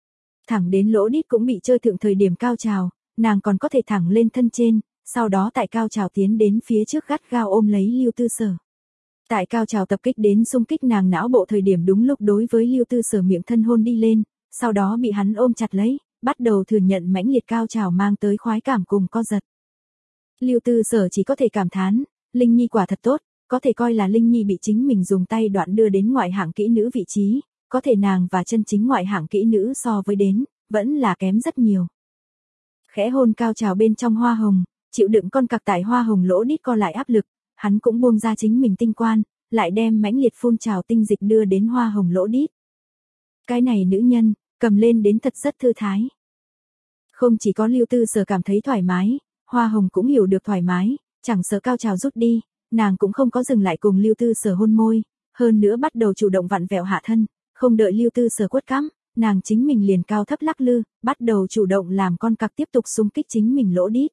Thẳng đến lỗ đít cũng bị chơi thượng thời điểm cao trào, nàng còn có thể thẳng lên thân trên, sau đó tại cao trào tiến đến phía trước gắt gao ôm lấy Lưu Tư Sở. Tại cao trào tập kích đến xung kích nàng não bộ thời điểm đúng lúc đối với Lưu Tư Sở miệng thân hôn đi lên, sau đó bị hắn ôm chặt lấy, bắt đầu thừa nhận mãnh liệt cao trào mang tới khoái cảm cùng co giật. Lưu Tư Sở chỉ có thể cảm thán, Linh Nhi quả thật tốt, có thể coi là Linh Nhi bị chính mình dùng tay đoạn đưa đến ngoại hạng kỹ nữ vị trí, có thể nàng và chân chính ngoại hạng kỹ nữ so với đến, vẫn là kém rất nhiều. Khẽ hôn cao trào bên trong hoa hồng, chịu đựng con cặc tại hoa hồng lỗ đít co lại áp lực, hắn cũng buông ra chính mình tinh quan, lại đem mãnh liệt phun trào tinh dịch đưa đến hoa hồng lỗ đít. Cái này nữ nhân, cầm lên đến thật rất thư thái. Không chỉ có Lưu Tư Sở cảm thấy thoải mái, hoa hồng cũng hiểu được thoải mái, chẳng sợ cao trào rút đi, nàng cũng không có dừng lại cùng Lưu Tư Sở hôn môi, hơn nữa bắt đầu chủ động vặn vẹo hạ thân, không đợi Lưu Tư Sở quất cắm, nàng chính mình liền cao thấp lắc lư, bắt đầu chủ động làm con cặc tiếp tục xung kích chính mình lỗ đít.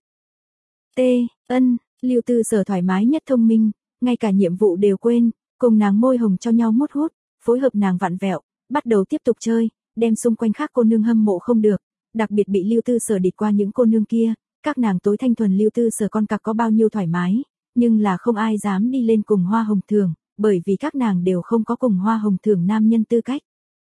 T, ân, Lưu Tư Sở thoải mái nhất thông minh, ngay cả nhiệm vụ đều quên, cùng nàng môi hồng cho nhau mút hút, phối hợp nàng vặn vẹo, bắt đầu tiếp tục chơi, đem xung quanh khác cô nương hâm mộ không được, đặc biệt bị Lưu Tư Sở địt qua những cô nương kia, các nàng tối thanh thuần Lưu Tư Sở con cặc có bao nhiêu thoải mái, nhưng là không ai dám đi lên cùng hoa hồng thường, bởi vì các nàng đều không có cùng hoa hồng thường nam nhân tư cách.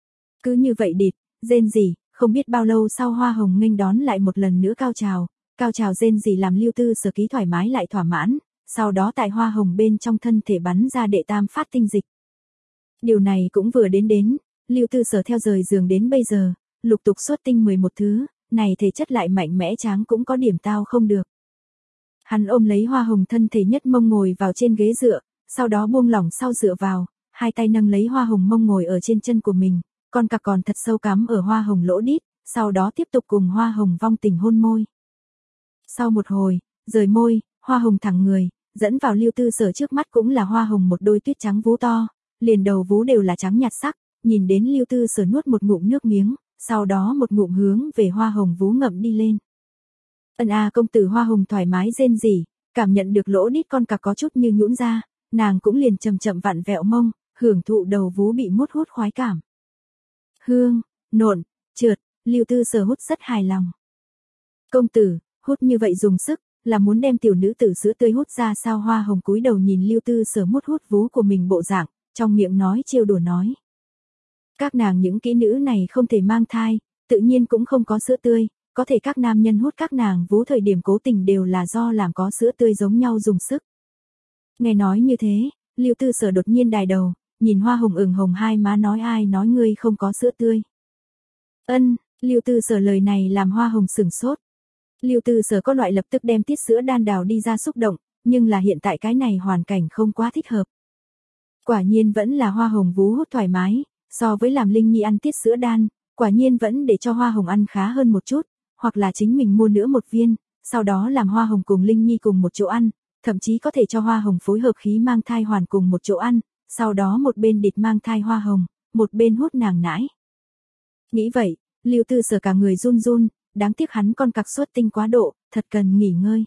Cứ như vậy địt, rên rỉ, không biết bao lâu sau hoa hồng nghênh đón lại một lần nữa cao trào, cao trào rên rỉ làm Lưu Tư Sở ký thoải mái lại thỏa mãn, sau đó tại hoa hồng bên trong thân thể bắn ra đệ tam phát tinh dịch. Điều này cũng vừa đến đến, Lưu Tư Sở theo rời giường đến bây giờ, lục tục xuất tinh mười một thứ, này thể chất lại mạnh mẽ tráng cũng có điểm tao không được. Hắn ôm lấy hoa hồng thân thể nhất mông ngồi vào trên ghế dựa, sau đó buông lỏng sau dựa vào, hai tay nâng lấy hoa hồng mông ngồi ở trên chân của mình, con cặc còn thật sâu cắm ở hoa hồng lỗ đít, sau đó tiếp tục cùng hoa hồng vong tình hôn môi. Sau một hồi, rời môi, hoa hồng thẳng người, dẫn vào Lưu Tư Sở trước mắt cũng là hoa hồng một đôi tuyết trắng vú to, liền đầu vú đều là trắng nhạt sắc, nhìn đến Lưu Tư Sở nuốt một ngụm nước miếng, sau đó một ngụm hướng về hoa hồng vú ngậm đi lên. Ân a công tử hoa hồng thoải mái rên rỉ, cảm nhận được lỗ đít con cặc có chút như nhũn ra, nàng cũng liền chậm chậm vặn vẹo mông, hưởng thụ đầu vú bị mút hút khoái cảm. Hương, nộn, trượt, Lưu Tư Sở hút rất hài lòng. Công tử, hút như vậy dùng sức, là muốn đem tiểu nữ tử sữa tươi hút ra sao? Hoa hồng cúi đầu nhìn Lưu Tư Sở mút hút vú của mình bộ dạng, trong miệng nói trêu đùa nói. Các nàng những kỹ nữ này không thể mang thai, tự nhiên cũng không có sữa tươi, có thể các nam nhân hút các nàng vú thời điểm cố tình đều là do làm có sữa tươi giống nhau dùng sức. Nghe nói như thế, Lưu Tư Sở đột nhiên đài đầu, nhìn hoa hồng ửng hồng hai má nói ai nói ngươi không có sữa tươi. Ân, Lưu Tư Sở lời này làm hoa hồng sửng sốt. Lưu Tư Sở có loại lập tức đem tiết sữa đan đào đi ra xúc động, nhưng là hiện tại cái này hoàn cảnh không quá thích hợp. Quả nhiên vẫn là hoa hồng vú hút thoải mái, so với làm Linh Nhi ăn tiết sữa đan, quả nhiên vẫn để cho hoa hồng ăn khá hơn một chút, hoặc là chính mình mua nữa một viên, sau đó làm hoa hồng cùng Linh Nhi cùng một chỗ ăn, thậm chí có thể cho hoa hồng phối hợp khí mang thai hoàn cùng một chỗ ăn, sau đó một bên địt mang thai hoa hồng, một bên hút nàng nãi. Nghĩ vậy, Lưu Tư Sở cả người run run, đáng tiếc hắn con cặc xuất tinh quá độ, thật cần nghỉ ngơi.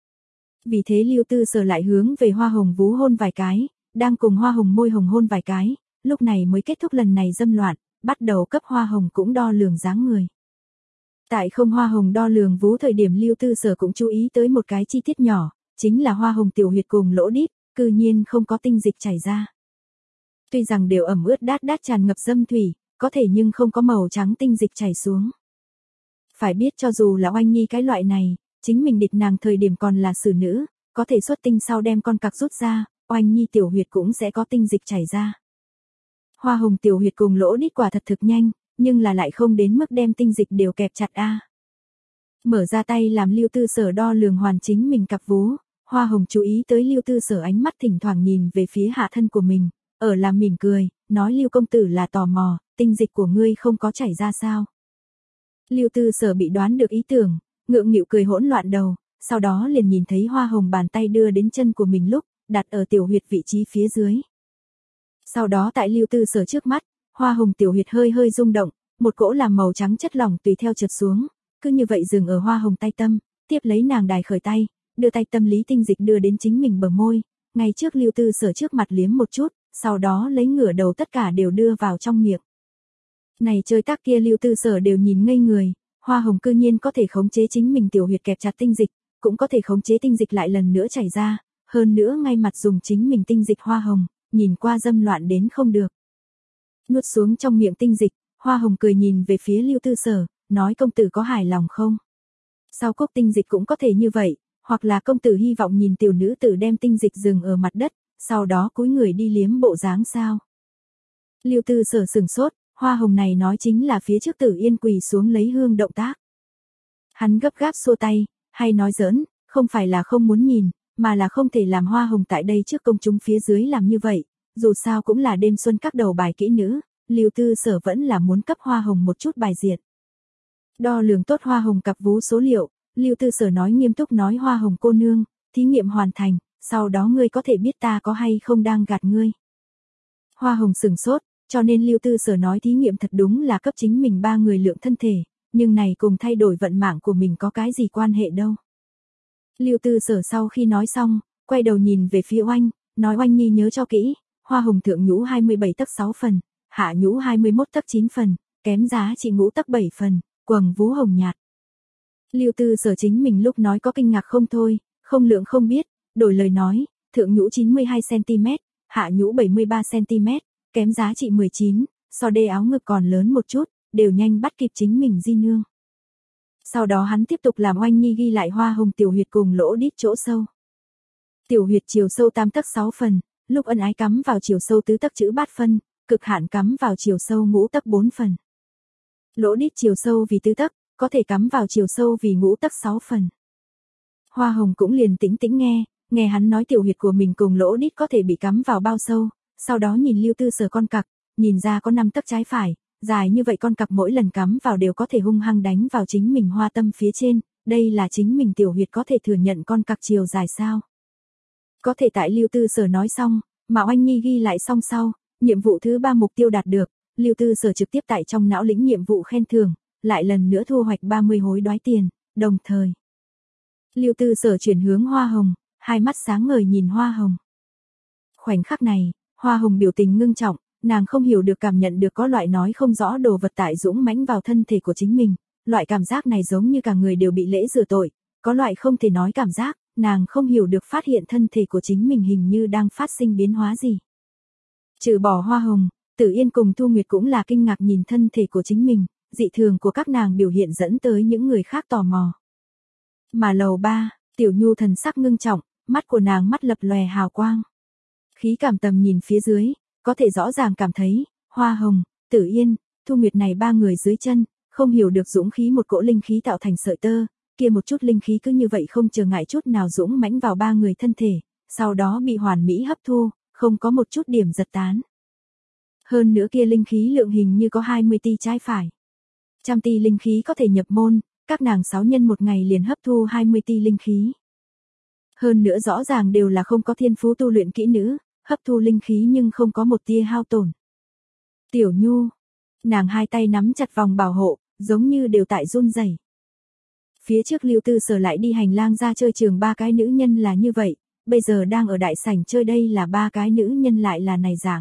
Vì thế Lưu Tư Sở lại hướng về hoa hồng vú hôn vài cái, đang cùng hoa hồng môi hồng hôn vài cái, lúc này mới kết thúc lần này dâm loạn, bắt đầu cấp hoa hồng cũng đo lường dáng người. Tại không hoa hồng đo lường vú thời điểm Lưu Tư Sở cũng chú ý tới một cái chi tiết nhỏ, chính là hoa hồng tiểu huyệt cùng lỗ đít, cư nhiên không có tinh dịch chảy ra. Tuy rằng đều ẩm ướt đát đát tràn ngập dâm thủy, có thể nhưng không có màu trắng tinh dịch chảy xuống. Phải biết cho dù là Oanh Nhi cái loại này, chính mình địt nàng thời điểm còn là xử nữ, có thể xuất tinh sau đem con cặc rút ra, Oanh Nhi tiểu huyệt cũng sẽ có tinh dịch chảy ra. Hoa hồng tiểu huyệt cùng lỗ đít quả thật thực nhanh, nhưng là lại không đến mức đem tinh dịch đều kẹp chặt a. Mở ra tay làm Lưu Tư Sở đo lường hoàn chính mình cặp vú, hoa hồng chú ý tới Lưu Tư Sở ánh mắt thỉnh thoảng nhìn về phía hạ thân của mình, ở làm mỉm cười, nói Lưu công tử là tò mò, tinh dịch của ngươi không có chảy ra sao? Lưu Tư Sở bị đoán được ý tưởng, ngượng nghịu cười hỗn loạn đầu, sau đó liền nhìn thấy hoa hồng bàn tay đưa đến chân của mình lúc, đặt ở tiểu huyệt vị trí phía dưới. Sau đó tại Lưu Tư Sở trước mắt, hoa hồng tiểu huyệt hơi hơi rung động, một cỗ làm màu trắng chất lỏng tùy theo trượt xuống, cứ như vậy dừng ở hoa hồng tay tâm, tiếp lấy nàng đài khởi tay, đưa tay tâm lý tinh dịch đưa đến chính mình bờ môi, ngay trước Lưu Tư Sở trước mặt liếm một chút, sau đó lấy ngửa đầu tất cả đều đưa vào trong miệng. Này chơi tác kia Lưu Tư Sở đều nhìn ngây người, hoa hồng cư nhiên có thể khống chế chính mình tiểu huyệt kẹp chặt tinh dịch, cũng có thể khống chế tinh dịch lại lần nữa chảy ra, hơn nữa ngay mặt dùng chính mình tinh dịch hoa hồng, nhìn qua dâm loạn đến không được. Nuốt xuống trong miệng tinh dịch, hoa hồng cười nhìn về phía Lưu Tư Sở, nói công tử có hài lòng không? Sau cốc tinh dịch cũng có thể như vậy, hoặc là công tử hy vọng nhìn tiểu nữ tử đem tinh dịch dừng ở mặt đất, sau đó cúi người đi liếm bộ dáng sao? Lưu Tư Sở sừng sốt, hoa hồng này nói chính là phía trước Tử Yên quỳ xuống lấy hương động tác. Hắn gấp gáp xua tay, hay nói giỡn, không phải là không muốn nhìn, mà là không thể làm hoa hồng tại đây trước công chúng phía dưới làm như vậy, dù sao cũng là đêm xuân các đầu bài kỹ nữ, Lưu Tư Sở vẫn là muốn cấp hoa hồng một chút bài diệt. Đo lường tốt hoa hồng cặp vú số liệu, Lưu Tư Sở nói nghiêm túc nói hoa hồng cô nương, thí nghiệm hoàn thành, sau đó ngươi có thể biết ta có hay không đang gạt ngươi. Hoa hồng sừng sốt, cho nên Lưu Tư Sở nói thí nghiệm thật đúng là cấp chính mình ba người lượng thân thể, nhưng này cùng thay đổi vận mạng của mình có cái gì quan hệ đâu. Lưu Tư Sở sau khi nói xong, quay đầu nhìn về phía Oanh, nói Oanh nhi nhớ cho kỹ, hoa hồng thượng nhũ hai mươi bảy tấc sáu phần, hạ nhũ hai mươi mốt tấc chín phần, kém giá trị ngũ tấc bảy phần, quầng vú hồng nhạt. Lưu Tư Sở chính mình lúc nói có kinh ngạc không thôi, không lượng không biết, đổi lời nói, thượng nhũ chín mươi hai xăng ti mét, hạ nhũ bảy mươi ba xăng ti mét, kém giá trị mười chín, so đê áo ngực còn lớn một chút, đều nhanh bắt kịp chính mình di nương. Sau đó hắn tiếp tục làm Oanh nhi ghi lại hoa hồng tiểu huyệt cùng lỗ đít chỗ sâu. Tiểu huyệt chiều sâu tam tấc sáu phần, lúc ân ái cắm vào chiều sâu tứ tấc chữ bát phân, cực hạn cắm vào chiều sâu ngũ tấc bốn phần. Lỗ đít chiều sâu vì tứ tấc, có thể cắm vào chiều sâu vì ngũ tấc sáu phần. Hoa hồng cũng liền tĩnh tĩnh nghe, nghe hắn nói tiểu huyệt của mình cùng lỗ đít có thể bị cắm vào bao sâu, sau đó nhìn Lưu Tư Sở con cặc, nhìn ra có năm tấc trái phải, dài như vậy con cặc mỗi lần cắm vào đều có thể hung hăng đánh vào chính mình hoa tâm phía trên, đây là chính mình tiểu huyệt có thể thừa nhận con cặc chiều dài sao. Có thể tại Lưu Tư Sở nói xong, mà Oanh nhi ghi lại xong sau, nhiệm vụ thứ ba mục tiêu đạt được, Lưu Tư Sở trực tiếp tại trong não lĩnh nhiệm vụ khen thưởng, lại lần nữa thu hoạch ba mươi hối đoái tiền, đồng thời. Lưu Tư Sở chuyển hướng hoa hồng, hai mắt sáng ngời nhìn hoa hồng. Khoảnh khắc này, hoa hồng biểu tình ngưng trọng, nàng không hiểu được cảm nhận được có loại nói không rõ đồ vật tại dũng mãnh vào thân thể của chính mình, loại cảm giác này giống như cả người đều bị lễ rửa tội, có loại không thể nói cảm giác, nàng không hiểu được phát hiện thân thể của chính mình hình như đang phát sinh biến hóa gì. Trừ bỏ hoa hồng, Tử Yên cùng Thu Nguyệt cũng là kinh ngạc nhìn thân thể của chính mình, dị thường của các nàng biểu hiện dẫn tới những người khác tò mò. Mà lầu ba, Tiểu Nhu thần sắc ngưng trọng, mắt của nàng mắt lập lòe hào quang. Khí cảm tầm nhìn phía dưới, có thể rõ ràng cảm thấy, Hoa Hồng, Tử Yên, Thu Nguyệt này ba người dưới chân, không hiểu được dũng khí một cỗ linh khí tạo thành sợi tơ, kia một chút linh khí cứ như vậy không chờ ngại chút nào dũng mãnh vào ba người thân thể, sau đó bị hoàn mỹ hấp thu, không có một chút điểm giật tán. Hơn nữa kia linh khí lượng hình như có hai mươi ti trái phải. Trăm ti linh khí có thể nhập môn, các nàng sáu nhân một ngày liền hấp thu hai mươi ti linh khí. Hơn nữa rõ ràng đều là không có thiên phú tu luyện kỹ nữ, hấp thu linh khí nhưng không có một tia hao tổn. Tiểu Nhu, nàng hai tay nắm chặt vòng bảo hộ, giống như đều tại run rẩy. Phía trước Lưu Tư Sở lại đi hành lang ra chơi trường ba cái nữ nhân là như vậy, bây giờ đang ở đại sảnh chơi đây là ba cái nữ nhân lại là này dạng.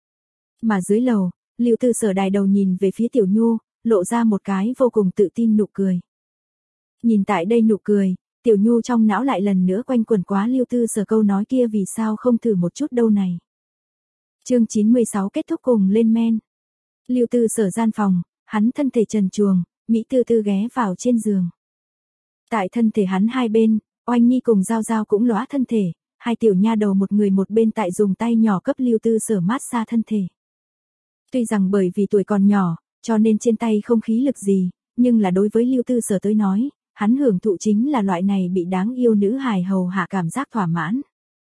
Mà dưới lầu, Lưu Tư Sở đài đầu nhìn về phía Tiểu Nhu, lộ ra một cái vô cùng tự tin nụ cười. Nhìn tại đây nụ cười, Tiểu Nhu trong não lại lần nữa quanh quẩn quá Lưu Tư Sở câu nói kia vì sao không thử một chút đâu này. Chương chín mươi sáu kết thúc cùng lên men. Lưu Tư Sở gian phòng, hắn thân thể trần truồng, mỹ tư tư ghé vào trên giường. Tại thân thể hắn hai bên, Oanh Nhi cùng Giao Giao cũng lóa thân thể, hai tiểu nha đầu một người một bên tại dùng tay nhỏ cấp Lưu Tư Sở mát xa thân thể. Tuy rằng bởi vì tuổi còn nhỏ, cho nên trên tay không khí lực gì, nhưng là đối với Lưu Tư Sở tới nói, hắn hưởng thụ chính là loại này bị đáng yêu nữ hài hầu hạ cảm giác thỏa mãn.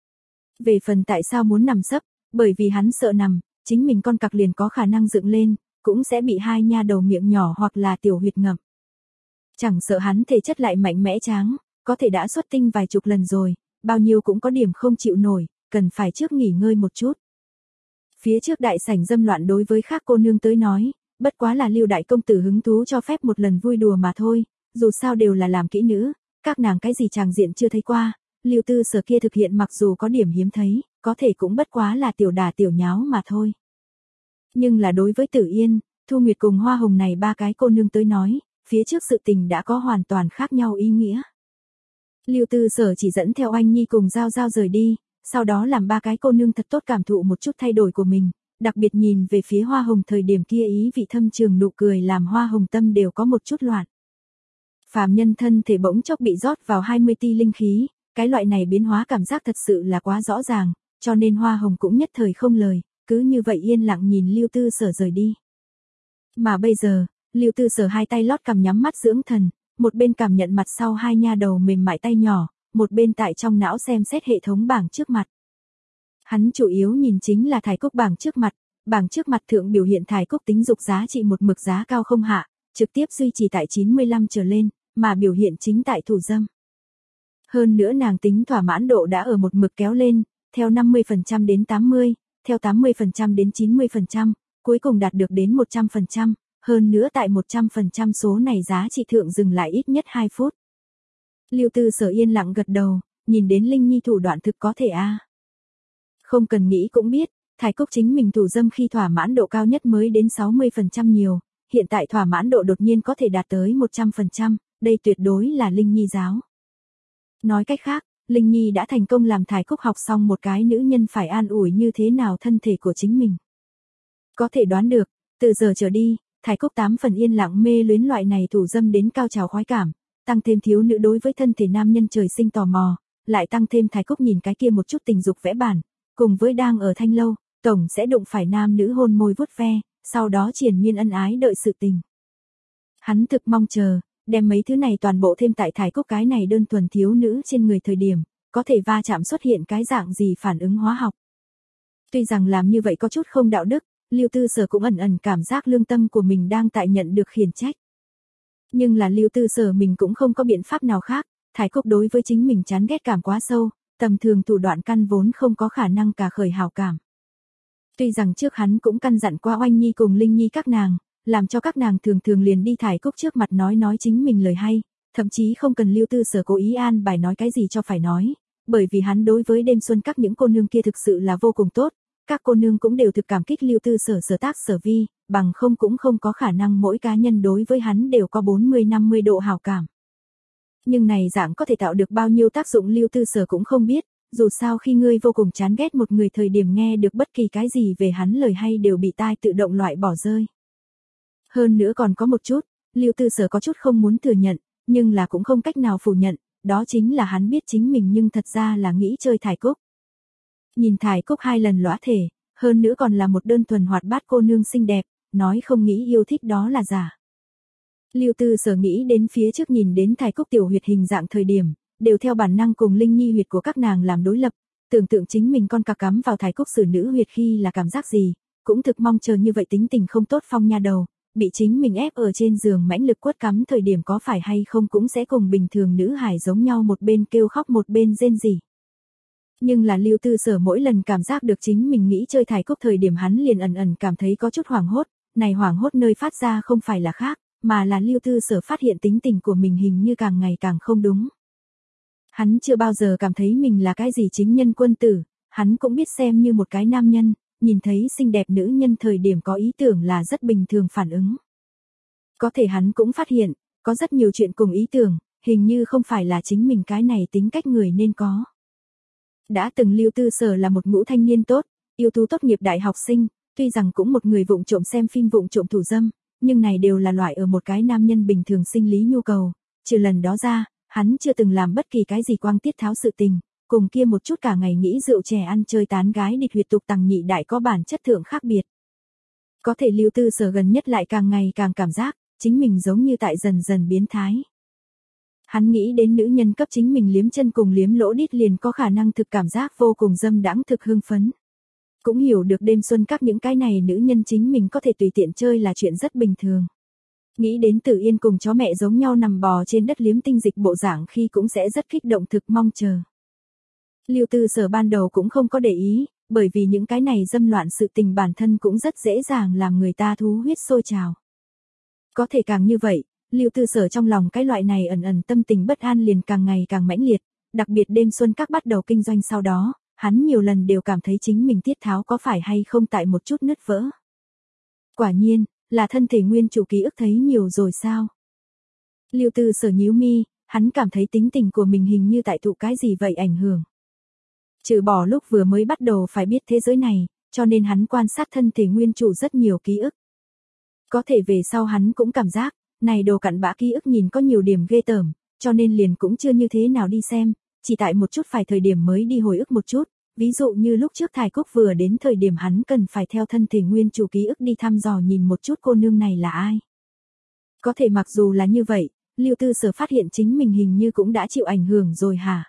Về phần tại sao muốn nằm sấp, bởi vì hắn sợ nằm, chính mình con cặc liền có khả năng dựng lên, cũng sẽ bị hai nha đầu miệng nhỏ hoặc là tiểu huyệt ngậm. Chẳng sợ hắn thể chất lại mạnh mẽ tráng, có thể đã xuất tinh vài chục lần rồi, bao nhiêu cũng có điểm không chịu nổi, cần phải trước nghỉ ngơi một chút. Phía trước đại sảnh dâm loạn đối với khác cô nương tới nói, bất quá là Lưu đại công tử hứng thú cho phép một lần vui đùa mà thôi, dù sao đều là làm kỹ nữ, các nàng cái gì tràng diện chưa thấy qua, Lưu Tư Sở kia thực hiện mặc dù có điểm hiếm thấy, có thể cũng bất quá là tiểu đả tiểu nháo mà thôi. Nhưng là đối với Tử Yên, Thu Nguyệt cùng Hoa Hồng này ba cái cô nương tới nói, phía trước sự tình đã có hoàn toàn khác nhau ý nghĩa. Lưu Tư Sở chỉ dẫn theo Oanh Nhi cùng Giao Giao rời đi, sau đó làm ba cái cô nương thật tốt cảm thụ một chút thay đổi của mình, đặc biệt nhìn về phía Hoa Hồng thời điểm kia ý vị thâm trường nụ cười làm Hoa Hồng tâm đều có một chút loạn. Phàm nhân thân thể bỗng chốc bị rót vào hai mươi ti linh khí, cái loại này biến hóa cảm giác thật sự là quá rõ ràng, cho nên Hoa Hồng cũng nhất thời không lời, cứ như vậy yên lặng nhìn Lưu Tư Sở rời đi. Mà bây giờ, Lưu Tư Sở hai tay lót cằm nhắm mắt dưỡng thần, một bên cảm nhận mặt sau hai nha đầu mềm mại tay nhỏ, một bên tại trong não xem xét hệ thống bảng trước mặt. Hắn chủ yếu nhìn chính là thải cúc bảng trước mặt, bảng trước mặt thượng biểu hiện thải cúc tính dục giá trị một mực giá cao không hạ, trực tiếp duy trì tại chín mươi lăm trở lên, mà biểu hiện chính tại thủ dâm. Hơn nữa nàng tính thỏa mãn độ đã ở một mực kéo lên, theo năm mươi phần trăm đến tám mươi, theo tám mươi phần trăm đến chín mươi phần trăm, cuối cùng đạt được đến một trăm phần trăm, hơn nữa tại một trăm phần trăm số này giá trị thượng dừng lại ít nhất hai phút. Lưu Tư Sở yên lặng gật đầu, nhìn đến Linh Nhi thủ đoạn thực có thể a. À. Không cần nghĩ cũng biết, thải cúc chính mình thủ dâm khi thỏa mãn độ cao nhất mới đến sáu mươi phần trăm nhiều, hiện tại thỏa mãn độ đột nhiên có thể đạt tới một trăm phần trăm, đây tuyệt đối là Linh Nhi giáo. Nói cách khác, Linh Nhi đã thành công làm thải cúc học xong một cái nữ nhân phải an ủi như thế nào thân thể của chính mình. Có thể đoán được, từ giờ trở đi, thải cúc tám phần yên lặng mê luyến loại này thủ dâm đến cao trào khoái cảm, tăng thêm thiếu nữ đối với thân thể nam nhân trời sinh tò mò, lại tăng thêm thải cúc nhìn cái kia một chút tình dục vẽ bản, cùng với đang ở thanh lâu, tổng sẽ đụng phải nam nữ hôn môi vuốt ve, sau đó triền miên ân ái đợi sự tình. Hắn thực mong chờ, đem mấy thứ này toàn bộ thêm tại thải cúc cái này đơn thuần thiếu nữ trên người thời điểm, có thể va chạm xuất hiện cái dạng gì phản ứng hóa học. Tuy rằng làm như vậy có chút không đạo đức, Lưu Tư Sở cũng ẩn ẩn cảm giác lương tâm của mình đang tại nhận được khiển trách. Nhưng là Lưu Tư Sở mình cũng không có biện pháp nào khác, thải cúc đối với chính mình chán ghét cảm quá sâu, tầm thường thủ đoạn căn vốn không có khả năng cả khởi hào cảm. Tuy rằng trước hắn cũng căn dặn qua Oanh Nhi cùng Linh Nhi các nàng, làm cho các nàng thường thường liền đi thải cúc trước mặt nói nói chính mình lời hay, thậm chí không cần Lưu Tư Sở cố ý an bài nói cái gì cho phải nói, bởi vì hắn đối với đêm xuân các những cô nương kia thực sự là vô cùng tốt, các cô nương cũng đều thực cảm kích Lưu Tư Sở sở tác sở vi, bằng không cũng không có khả năng mỗi cá nhân đối với hắn đều có bốn mươi năm mươi độ hào cảm. Nhưng này dạng có thể tạo được bao nhiêu tác dụng Lưu Tư Sở cũng không biết, dù sao khi ngươi vô cùng chán ghét một người thời điểm nghe được bất kỳ cái gì về hắn lời hay đều bị tai tự động loại bỏ rơi. Hơn nữa còn có một chút, Lưu Tư Sở có chút không muốn thừa nhận, nhưng là cũng không cách nào phủ nhận, đó chính là hắn biết chính mình nhưng thật ra là nghĩ chơi thải cúc. Nhìn thải cúc hai lần lõa thể, hơn nữa còn là một đơn thuần hoạt bát cô nương xinh đẹp, nói không nghĩ yêu thích đó là giả. Lưu Tư Sở nghĩ đến phía trước nhìn đến thải cúc tiểu huyệt hình dạng thời điểm, đều theo bản năng cùng Linh Nhi huyệt của các nàng làm đối lập, tưởng tượng chính mình con cặc cắm vào thải cúc xử nữ huyệt khi là cảm giác gì, cũng thực mong chờ như vậy tính tình không tốt phong nha đầu, bị chính mình ép ở trên giường mãnh lực quất cắm thời điểm có phải hay không cũng sẽ cùng bình thường nữ hải giống nhau một bên kêu khóc một bên rên rỉ. Nhưng là Lưu Tư Sở mỗi lần cảm giác được chính mình nghĩ chơi thải cúc thời điểm hắn liền ẩn ẩn cảm thấy có chút hoảng hốt, này hoảng hốt nơi phát ra không phải là khác, mà là Lưu Tư Sở phát hiện tính tình của mình hình như càng ngày càng không đúng. Hắn chưa bao giờ cảm thấy mình là cái gì chính nhân quân tử, hắn cũng biết xem như một cái nam nhân, nhìn thấy xinh đẹp nữ nhân thời điểm có ý tưởng là rất bình thường phản ứng. Có thể hắn cũng phát hiện, có rất nhiều chuyện cùng ý tưởng, hình như không phải là chính mình cái này tính cách người nên có. Đã từng Lưu Tư Sở là một ngũ thanh niên tốt, yêu tú tốt nghiệp đại học sinh, tuy rằng cũng một người vụng trộm xem phim vụng trộm thủ dâm, nhưng này đều là loại ở một cái nam nhân bình thường sinh lý nhu cầu, trừ lần đó ra, hắn chưa từng làm bất kỳ cái gì quang tiết tháo sự tình, cùng kia một chút cả ngày nghĩ rượu chè ăn chơi tán gái địch huyệt tục tằng nhị đại có bản chất thượng khác biệt. Có thể Lưu Tư Sở gần nhất lại càng ngày càng cảm giác, chính mình giống như tại dần dần biến thái. Hắn nghĩ đến nữ nhân cấp chính mình liếm chân cùng liếm lỗ đít liền có khả năng thực cảm giác vô cùng dâm đãng thực hưng phấn. Cũng hiểu được đêm xuân các những cái này nữ nhân chính mình có thể tùy tiện chơi là chuyện rất bình thường. Nghĩ đến Tử Yên cùng chó mẹ giống nhau nằm bò trên đất liếm tinh dịch bộ dạng khi cũng sẽ rất kích động thực mong chờ. Lưu Tư Sở ban đầu cũng không có để ý, bởi vì những cái này dâm loạn sự tình bản thân cũng rất dễ dàng làm người ta thú huyết sôi trào. Có thể càng như vậy, Lưu Tư Sở trong lòng cái loại này ẩn ẩn tâm tình bất an liền càng ngày càng mãnh liệt, đặc biệt đêm xuân các bắt đầu kinh doanh sau đó, hắn nhiều lần đều cảm thấy chính mình tiết tháo có phải hay không tại một chút nứt vỡ. Quả nhiên, là thân thể nguyên chủ ký ức thấy nhiều rồi sao? Lưu Tư Sở nhíu mi, hắn cảm thấy tính tình của mình hình như tại thụ cái gì vậy ảnh hưởng. Trừ bỏ lúc vừa mới bắt đầu phải biết thế giới này, cho nên hắn quan sát thân thể nguyên chủ rất nhiều ký ức. Có thể về sau hắn cũng cảm giác, này đồ cặn bã ký ức nhìn có nhiều điểm ghê tởm, cho nên liền cũng chưa như thế nào đi xem, chỉ tại một chút phải thời điểm mới đi hồi ức một chút, ví dụ như lúc trước Thái Cúc vừa đến thời điểm hắn cần phải theo thân thể nguyên chủ ký ức đi thăm dò nhìn một chút cô nương này là ai. Có thể mặc dù là như vậy, Lưu Tư Sở phát hiện chính mình hình như cũng đã chịu ảnh hưởng rồi hả?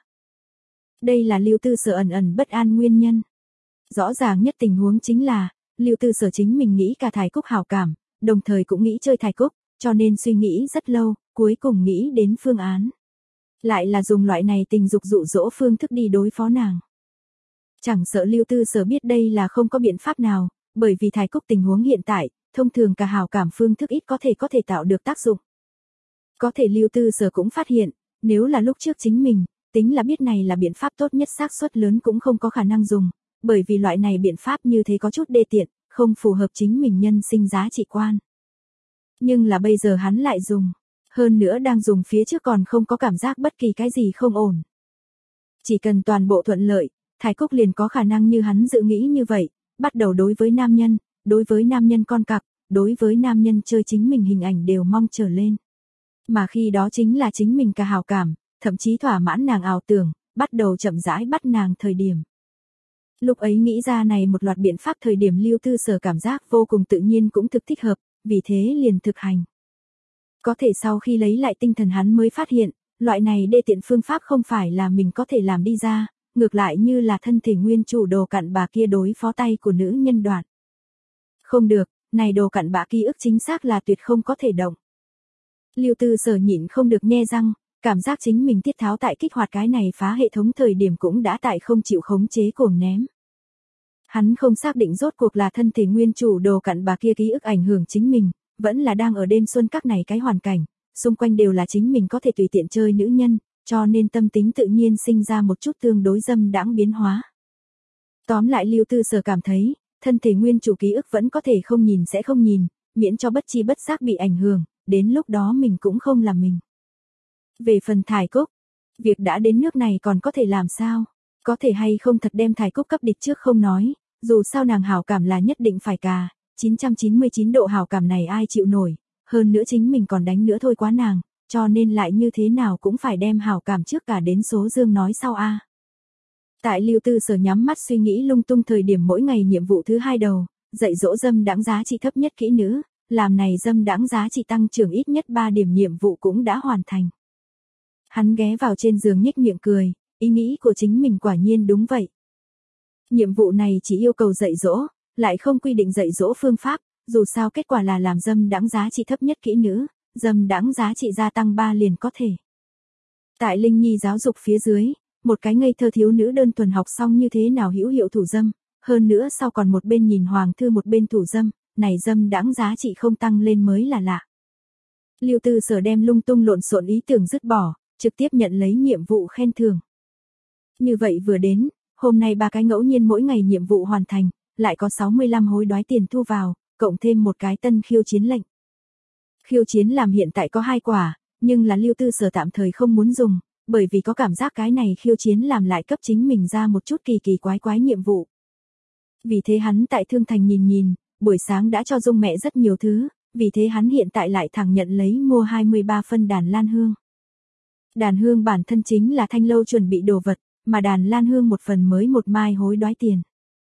Đây là Lưu Tư Sở ẩn ẩn bất an nguyên nhân. Rõ ràng nhất tình huống chính là, Lưu Tư Sở chính mình nghĩ cả Thái Cúc hảo cảm, đồng thời cũng nghĩ chơi Thái Cúc, cho nên suy nghĩ rất lâu, cuối cùng nghĩ đến phương án. Lại là dùng loại này tình dục dụ dỗ phương thức đi đối phó nàng. Chẳng sợ Lưu Tư Sở biết đây là không có biện pháp nào, bởi vì Thái Cúc tình huống hiện tại, thông thường cả hảo cảm phương thức ít có thể có thể tạo được tác dụng. Có thể Lưu Tư Sở cũng phát hiện, nếu là lúc trước chính mình, tính là biết này là biện pháp tốt nhất xác suất lớn cũng không có khả năng dùng, bởi vì loại này biện pháp như thế có chút đê tiện, không phù hợp chính mình nhân sinh giá trị quan. Nhưng là bây giờ hắn lại dùng, hơn nữa đang dùng phía trước còn không có cảm giác bất kỳ cái gì không ổn. Chỉ cần toàn bộ thuận lợi, Thái Cúc liền có khả năng như hắn dự nghĩ như vậy, bắt đầu đối với nam nhân, đối với nam nhân con cặc, đối với nam nhân chơi chính mình hình ảnh đều mong trở lên. Mà khi đó chính là chính mình cả hào cảm, thậm chí thỏa mãn nàng ảo tưởng, bắt đầu chậm rãi bắt nàng thời điểm. Lúc ấy nghĩ ra này một loạt biện pháp thời điểm Lưu Tư Sở cảm giác vô cùng tự nhiên cũng thực thích hợp, vì thế liền thực hành. Có thể sau khi lấy lại tinh thần hắn mới phát hiện, loại này đê tiện phương pháp không phải là mình có thể làm đi ra, ngược lại như là thân thể nguyên chủ đồ cặn bã kia đối phó tay của nữ nhân đoạn. Không được, này đồ cặn bã ký ức chính xác là tuyệt không có thể động. Lưu Tư Sở nhịn không được nhe răng, cảm giác chính mình tiết tháo tại kích hoạt cái này phá hệ thống thời điểm cũng đã tại không chịu khống chế cuồng ném. Hắn không xác định rốt cuộc là thân thể nguyên chủ đồ cặn bã kia ký ức ảnh hưởng chính mình, vẫn là đang ở đêm xuân các này cái hoàn cảnh, xung quanh đều là chính mình có thể tùy tiện chơi nữ nhân, cho nên tâm tính tự nhiên sinh ra một chút tương đối dâm đãng biến hóa. Tóm lại Lưu Tư Sở cảm thấy, thân thể nguyên chủ ký ức vẫn có thể không nhìn sẽ không nhìn, miễn cho bất chi bất giác bị ảnh hưởng, đến lúc đó mình cũng không làm mình. Về phần Thái Cúc, việc đã đến nước này còn có thể làm sao? Có thể hay không thật đem Thái Cúc cấp địch trước không nói, dù sao nàng hảo cảm là nhất định phải cà, chín trăm chín mươi chín độ hảo cảm này ai chịu nổi, hơn nữa chính mình còn đánh nữa thôi quá nàng, cho nên lại như thế nào cũng phải đem hảo cảm trước cả đến số dương nói sau a. Tại Lưu Tư Sở nhắm mắt suy nghĩ lung tung thời điểm mỗi ngày nhiệm vụ thứ hai đầu, dạy dỗ dâm đãng giá trị thấp nhất kỹ nữ, làm này dâm đãng giá trị tăng trưởng ít nhất ba điểm nhiệm vụ cũng đã hoàn thành. Hắn ghé vào trên giường nhếch miệng cười, ý nghĩ của chính mình quả nhiên đúng vậy. Nhiệm vụ này chỉ yêu cầu dạy dỗ, lại không quy định dạy dỗ phương pháp, dù sao kết quả là làm dâm đãng giá trị thấp nhất kỹ nữ, dâm đãng giá trị gia tăng ba liền có thể. Tại Linh Nhi giáo dục phía dưới, một cái ngây thơ thiếu nữ đơn thuần học xong như thế nào hữu hiệu thủ dâm, hơn nữa sau còn một bên nhìn hoàng thư một bên thủ dâm, này dâm đãng giá trị không tăng lên mới là lạ. Lưu Tư Sở đem lung tung lộn xộn ý tưởng dứt bỏ, trực tiếp nhận lấy nhiệm vụ khen thưởng. Như vậy vừa đến, hôm nay ba cái ngẫu nhiên mỗi ngày nhiệm vụ hoàn thành, lại có sáu mươi lăm hối đoái tiền thu vào, cộng thêm một cái tân khiêu chiến lệnh. Khiêu chiến làm hiện tại có hai quả, nhưng là Lưu Tư Sở tạm thời không muốn dùng, bởi vì có cảm giác cái này khiêu chiến làm lại cấp chính mình ra một chút kỳ kỳ quái quái nhiệm vụ. Vì thế hắn tại Thương Thành nhìn nhìn, buổi sáng đã cho Dung mẹ rất nhiều thứ, vì thế hắn hiện tại lại thẳng nhận lấy mua hai mươi ba phân đàn lan hương. Đàn hương bản thân chính là Thanh Lâu chuẩn bị đồ vật, mà đàn lan hương một phần mới một mai hối đoái tiền.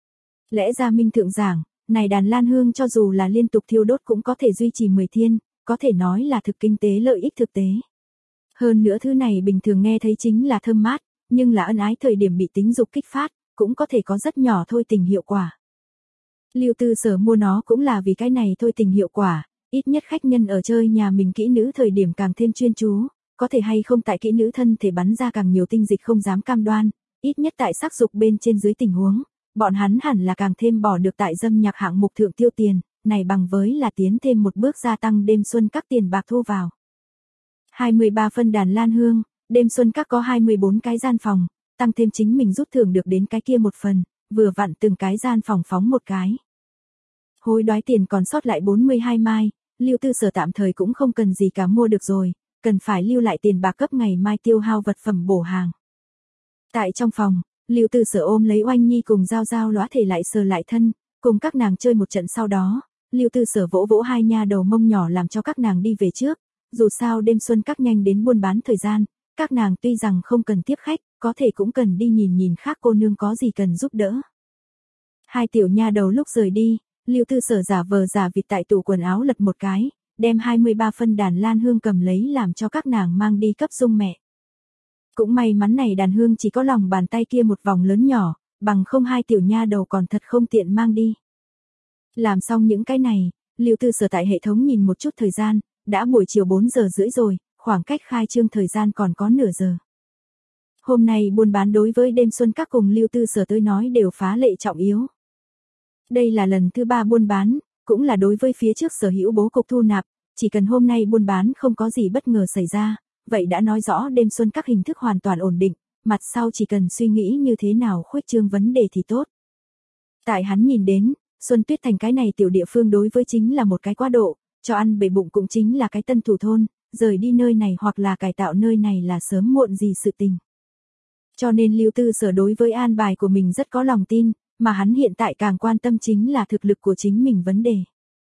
Lẽ ra minh thượng giảng, này đàn lan hương cho dù là liên tục thiêu đốt cũng có thể duy trì mười thiên, có thể nói là thực kinh tế lợi ích thực tế. Hơn nữa thứ này bình thường nghe thấy chính là thơm mát, nhưng là ân ái thời điểm bị tính dục kích phát, cũng có thể có rất nhỏ thôi tình hiệu quả. Lưu Tư Sở mua nó cũng là vì cái này thôi tình hiệu quả, ít nhất khách nhân ở chơi nhà mình kỹ nữ thời điểm càng thêm chuyên chú, có thể hay không tại kỹ nữ thân thể bắn ra càng nhiều tinh dịch không dám cam đoan, ít nhất tại sắc dục bên trên dưới tình huống, bọn hắn hẳn là càng thêm bỏ được tại dâm nhạc hạng mục thượng tiêu tiền, này bằng với là tiến thêm một bước gia tăng đêm xuân các tiền bạc thu vào. hai mươi ba phân đàn lan hương, đêm xuân các có hai mươi bốn cái gian phòng, tăng thêm chính mình rút thưởng được đến cái kia một phần, vừa vặn từng cái gian phòng phóng một cái. Hối đoái tiền còn sót lại bốn mươi hai mai, Lưu Tư Sở tạm thời cũng không cần gì cả mua được rồi, cần phải lưu lại tiền bạc cấp ngày mai tiêu hao vật phẩm bổ hàng. Tại trong phòng, Lưu Tư Sở ôm lấy Oanh Nhi cùng Giao Giao lóa thể lại sờ lại thân, cùng các nàng chơi một trận sau đó, Lưu Tư Sở vỗ vỗ hai nha đầu mông nhỏ làm cho các nàng đi về trước, dù sao đêm xuân các nhanh đến buôn bán thời gian, các nàng tuy rằng không cần tiếp khách, có thể cũng cần đi nhìn nhìn khác cô nương có gì cần giúp đỡ. Hai tiểu nha đầu lúc rời đi, Lưu Tư Sở giả vờ giả vịt tại tủ quần áo lật một cái, đem hai mươi ba phân đàn lan hương cầm lấy làm cho các nàng mang đi cấp Dung mẹ. Cũng may mắn này đàn hương chỉ có lòng bàn tay kia một vòng lớn nhỏ, bằng không hai tiểu nha đầu còn thật không tiện mang đi. Làm xong những cái này, Lưu Tư Sở tại hệ thống nhìn một chút thời gian, đã buổi chiều bốn giờ rưỡi rồi, khoảng cách khai trương thời gian còn có nửa giờ. Hôm nay buôn bán đối với đêm xuân các cùng Lưu Tư Sở tới nói đều phá lệ trọng yếu. Đây là lần thứ ba buôn bán, cũng là đối với phía trước sở hữu bố cục thu nạp, chỉ cần hôm nay buôn bán không có gì bất ngờ xảy ra, vậy đã nói rõ đêm xuân các hình thức hoàn toàn ổn định, mặt sau chỉ cần suy nghĩ như thế nào khuếch trương vấn đề thì tốt. Tại hắn nhìn đến, Xuân Tuyết Thành cái này tiểu địa phương đối với chính là một cái quá độ, cho ăn bể bụng cũng chính là cái tân thủ thôn, rời đi nơi này hoặc là cải tạo nơi này là sớm muộn gì sự tình. Cho nên Lưu Tư Sở đối với an bài của mình rất có lòng tin, mà hắn hiện tại càng quan tâm chính là thực lực của chính mình vấn đề.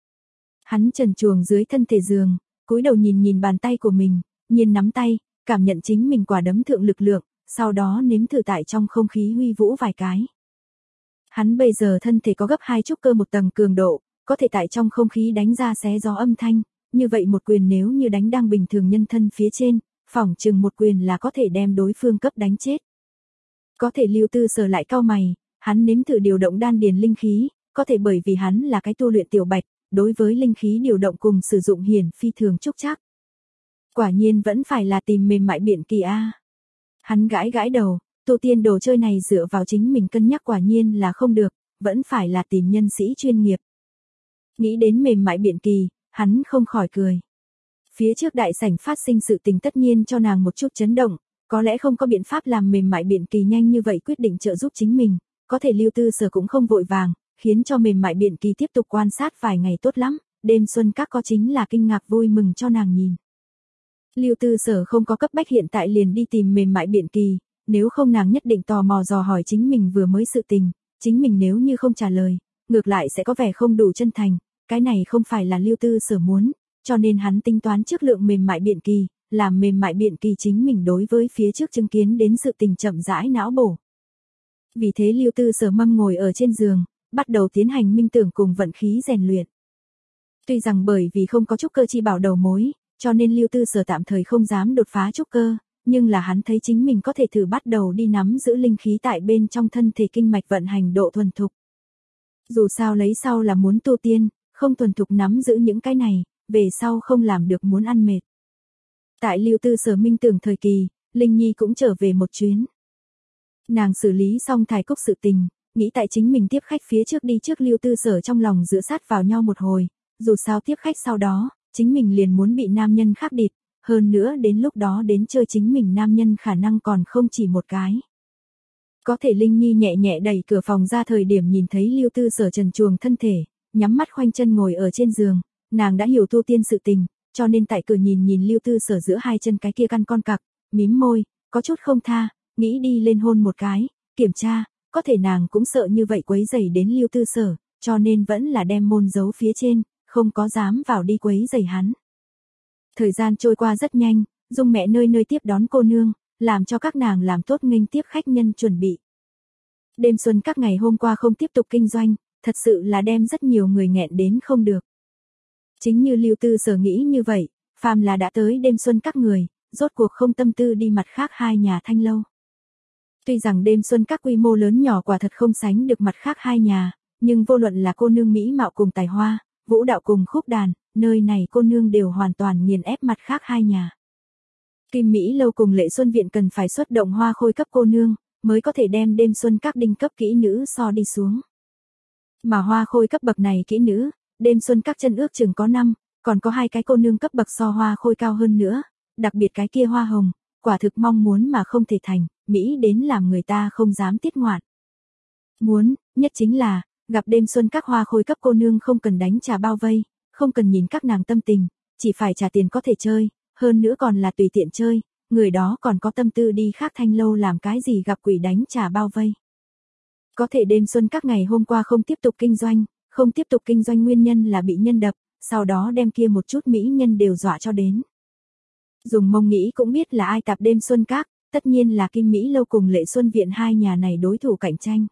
Hắn trần truồng dưới thân thể giường, cúi đầu nhìn nhìn bàn tay của mình, nhiên nắm tay, cảm nhận chính mình quả đấm thượng lực lượng, sau đó nếm thử tại trong không khí huy vũ vài cái. Hắn bây giờ thân thể có gấp hai trúc cơ một tầng cường độ, có thể tại trong không khí đánh ra xé gió âm thanh, như vậy một quyền nếu như đánh đang bình thường nhân thân phía trên, phỏng chừng một quyền là có thể đem đối phương cấp đánh chết. Có thể Lưu Tư Sở lại cau mày, hắn nếm thử điều động đan điền linh khí, có thể bởi vì hắn là cái tu luyện tiểu bạch, đối với linh khí điều động cùng sử dụng hiển phi thường trúc trắc. Quả nhiên vẫn phải là tìm mềm mại biện kỳ a. Hắn gãi gãi đầu, tu tiên đồ chơi này dựa vào chính mình cân nhắc quả nhiên là không được, vẫn phải là tìm nhân sĩ chuyên nghiệp. Nghĩ đến mềm mại biện kỳ, hắn không khỏi cười. Phía trước đại sảnh phát sinh sự tình tất nhiên cho nàng một chút chấn động, có lẽ không có biện pháp làm mềm mại biện kỳ nhanh như vậy quyết định trợ giúp chính mình, có thể Lưu Tư Sở cũng không vội vàng, khiến cho mềm mại biện kỳ tiếp tục quan sát vài ngày tốt lắm, đêm xuân các có chính là kinh ngạc vui mừng cho nàng nhìn. Lưu Tư Sở không có cấp bách hiện tại liền đi tìm mềm mại biện kỳ, nếu không nàng nhất định tò mò dò hỏi chính mình vừa mới sự tình, chính mình nếu như không trả lời, ngược lại sẽ có vẻ không đủ chân thành, cái này không phải là Lưu Tư Sở muốn, cho nên hắn tính toán trước lượng mềm mại biện kỳ, làm mềm mại biện kỳ chính mình đối với phía trước chứng kiến đến sự tình chậm rãi não bổ. Vì thế Lưu Tư Sở mâm ngồi ở trên giường, bắt đầu tiến hành minh tưởng cùng vận khí rèn luyện. Tuy rằng bởi vì không có trúc cơ chi bảo đầu mối, cho nên Lưu Tư Sở tạm thời không dám đột phá trúc cơ, nhưng là hắn thấy chính mình có thể thử bắt đầu đi nắm giữ linh khí tại bên trong thân thể kinh mạch vận hành độ thuần thục. Dù sao lấy sau là muốn tu tiên, không thuần thục nắm giữ những cái này, về sau không làm được muốn ăn mệt. Tại Lưu Tư Sở minh tưởng thời kỳ, Linh Nhi cũng trở về một chuyến. Nàng xử lý xong thải cúc sự tình, nghĩ tại chính mình tiếp khách phía trước đi trước Lưu Tư Sở trong lòng dựa sát vào nhau một hồi, dù sao tiếp khách sau đó, chính mình liền muốn bị nam nhân khác địt, hơn nữa đến lúc đó đến chơi chính mình nam nhân khả năng còn không chỉ một cái. Có thể Linh Nhi nhẹ nhẹ đẩy cửa phòng ra thời điểm nhìn thấy Lưu Tư Sở trần truồng thân thể, nhắm mắt khoanh chân ngồi ở trên giường, nàng đã hiểu tu tiên sự tình, cho nên tại cửa nhìn nhìn Lưu Tư Sở giữa hai chân cái kia căn con cặc, mím môi, có chút không tha, nghĩ đi lên hôn một cái, kiểm tra, có thể nàng cũng sợ như vậy quấy rầy đến Lưu Tư Sở, cho nên vẫn là đem môn giấu phía trên, không có dám vào đi quấy rầy hắn. Thời gian trôi qua rất nhanh, Dung mẹ nơi nơi tiếp đón cô nương, làm cho các nàng làm tốt nghênh tiếp khách nhân chuẩn bị. Đêm xuân các ngày hôm qua không tiếp tục kinh doanh, thật sự là đem rất nhiều người nghẹn đến không được. Chính như Lưu Tư Sở nghĩ như vậy, phàm là đã tới đêm xuân các người, rốt cuộc không tâm tư đi mặt khác hai nhà thanh lâu. Tuy rằng đêm xuân các quy mô lớn nhỏ quả thật không sánh được mặt khác hai nhà, nhưng vô luận là cô nương mỹ mạo cùng tài hoa, vũ đạo cùng khúc đàn, nơi này cô nương đều hoàn toàn nghiền ép mặt khác hai nhà. Kim Mỹ lâu cùng Lệ Xuân viện cần phải xuất động hoa khôi cấp cô nương, mới có thể đem đêm xuân các đinh cấp kỹ nữ so đi xuống. Mà hoa khôi cấp bậc này kỹ nữ, đêm xuân các chân ước chừng có năm, còn có hai cái cô nương cấp bậc so hoa khôi cao hơn nữa, đặc biệt cái kia hoa hồng, quả thực mong muốn mà không thể thành, Mỹ đến làm người ta không dám tiết ngoạn. Muốn, nhất chính là, gặp đêm xuân các hoa khôi cấp cô nương không cần đánh trả bao vây, không cần nhìn các nàng tâm tình, chỉ phải trả tiền có thể chơi, hơn nữa còn là tùy tiện chơi, người đó còn có tâm tư đi khác thanh lâu làm cái gì gặp quỷ đánh trả bao vây. Có thể đêm xuân các ngày hôm qua không tiếp tục kinh doanh, không tiếp tục kinh doanh nguyên nhân là bị nhân đập, sau đó đem kia một chút mỹ nhân đều dọa cho đến. Dùng mông nghĩ cũng biết là ai tạp đêm xuân các, tất nhiên là Kim Mỹ Lâu cùng Lệ Xuân Viện hai nhà này đối thủ cạnh tranh.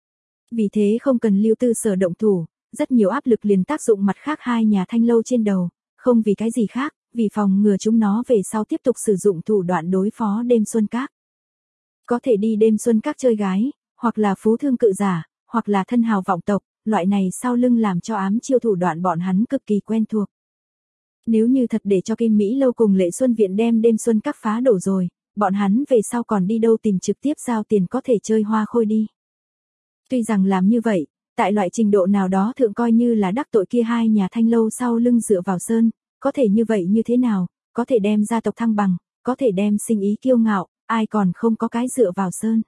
Vì thế không cần Lưu Tư Sở động thủ, rất nhiều áp lực liền tác dụng mặt khác hai nhà thanh lâu trên đầu, không vì cái gì khác, vì phòng ngừa chúng nó về sau tiếp tục sử dụng thủ đoạn đối phó đêm xuân các. Có thể đi đêm xuân các chơi gái, hoặc là phú thương cự giả, hoặc là thân hào vọng tộc, loại này sau lưng làm cho ám chiêu thủ đoạn bọn hắn cực kỳ quen thuộc. Nếu như thật để cho Kim Mỹ Lâu cùng Lệ Xuân Viện đem đêm xuân các phá đổ rồi, bọn hắn về sau còn đi đâu tìm trực tiếp giao tiền có thể chơi hoa khôi đi. Tuy rằng làm như vậy, tại loại trình độ nào đó thượng coi như là đắc tội kia hai nhà thanh lâu sau lưng dựa vào sơn, có thể như vậy như thế nào, có thể đem gia tộc thăng bằng, có thể đem sinh ý kiêu ngạo, ai còn không có cái dựa vào sơn.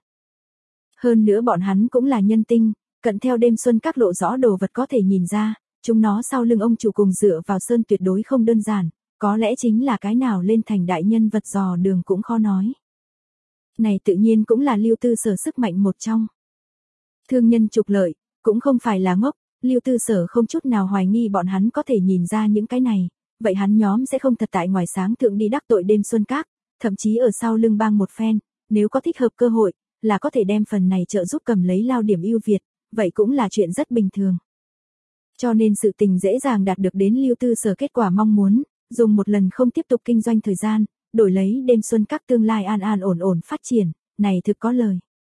Hơn nữa bọn hắn cũng là nhân tinh, cận theo đêm xuân các lộ rõ đồ vật có thể nhìn ra, chúng nó sau lưng ông chủ cùng dựa vào sơn tuyệt đối không đơn giản, có lẽ chính là cái nào lên thành đại nhân vật dò đường cũng khó nói. Này tự nhiên cũng là Lưu Tư Sở sức mạnh một trong. Thương nhân trục lợi, cũng không phải là ngốc, Lưu Tư Sở không chút nào hoài nghi bọn hắn có thể nhìn ra những cái này, vậy hắn nhóm sẽ không thật tại ngoài sáng thượng đi đắc tội đêm xuân các, thậm chí ở sau lưng bang một phen, nếu có thích hợp cơ hội, là có thể đem phần này trợ giúp cầm lấy lao điểm ưu việt, vậy cũng là chuyện rất bình thường. Cho nên sự tình dễ dàng đạt được đến Lưu Tư Sở kết quả mong muốn, dùng một lần không tiếp tục kinh doanh thời gian, đổi lấy đêm xuân các tương lai an an ổn ổn phát triển, này thực có lời.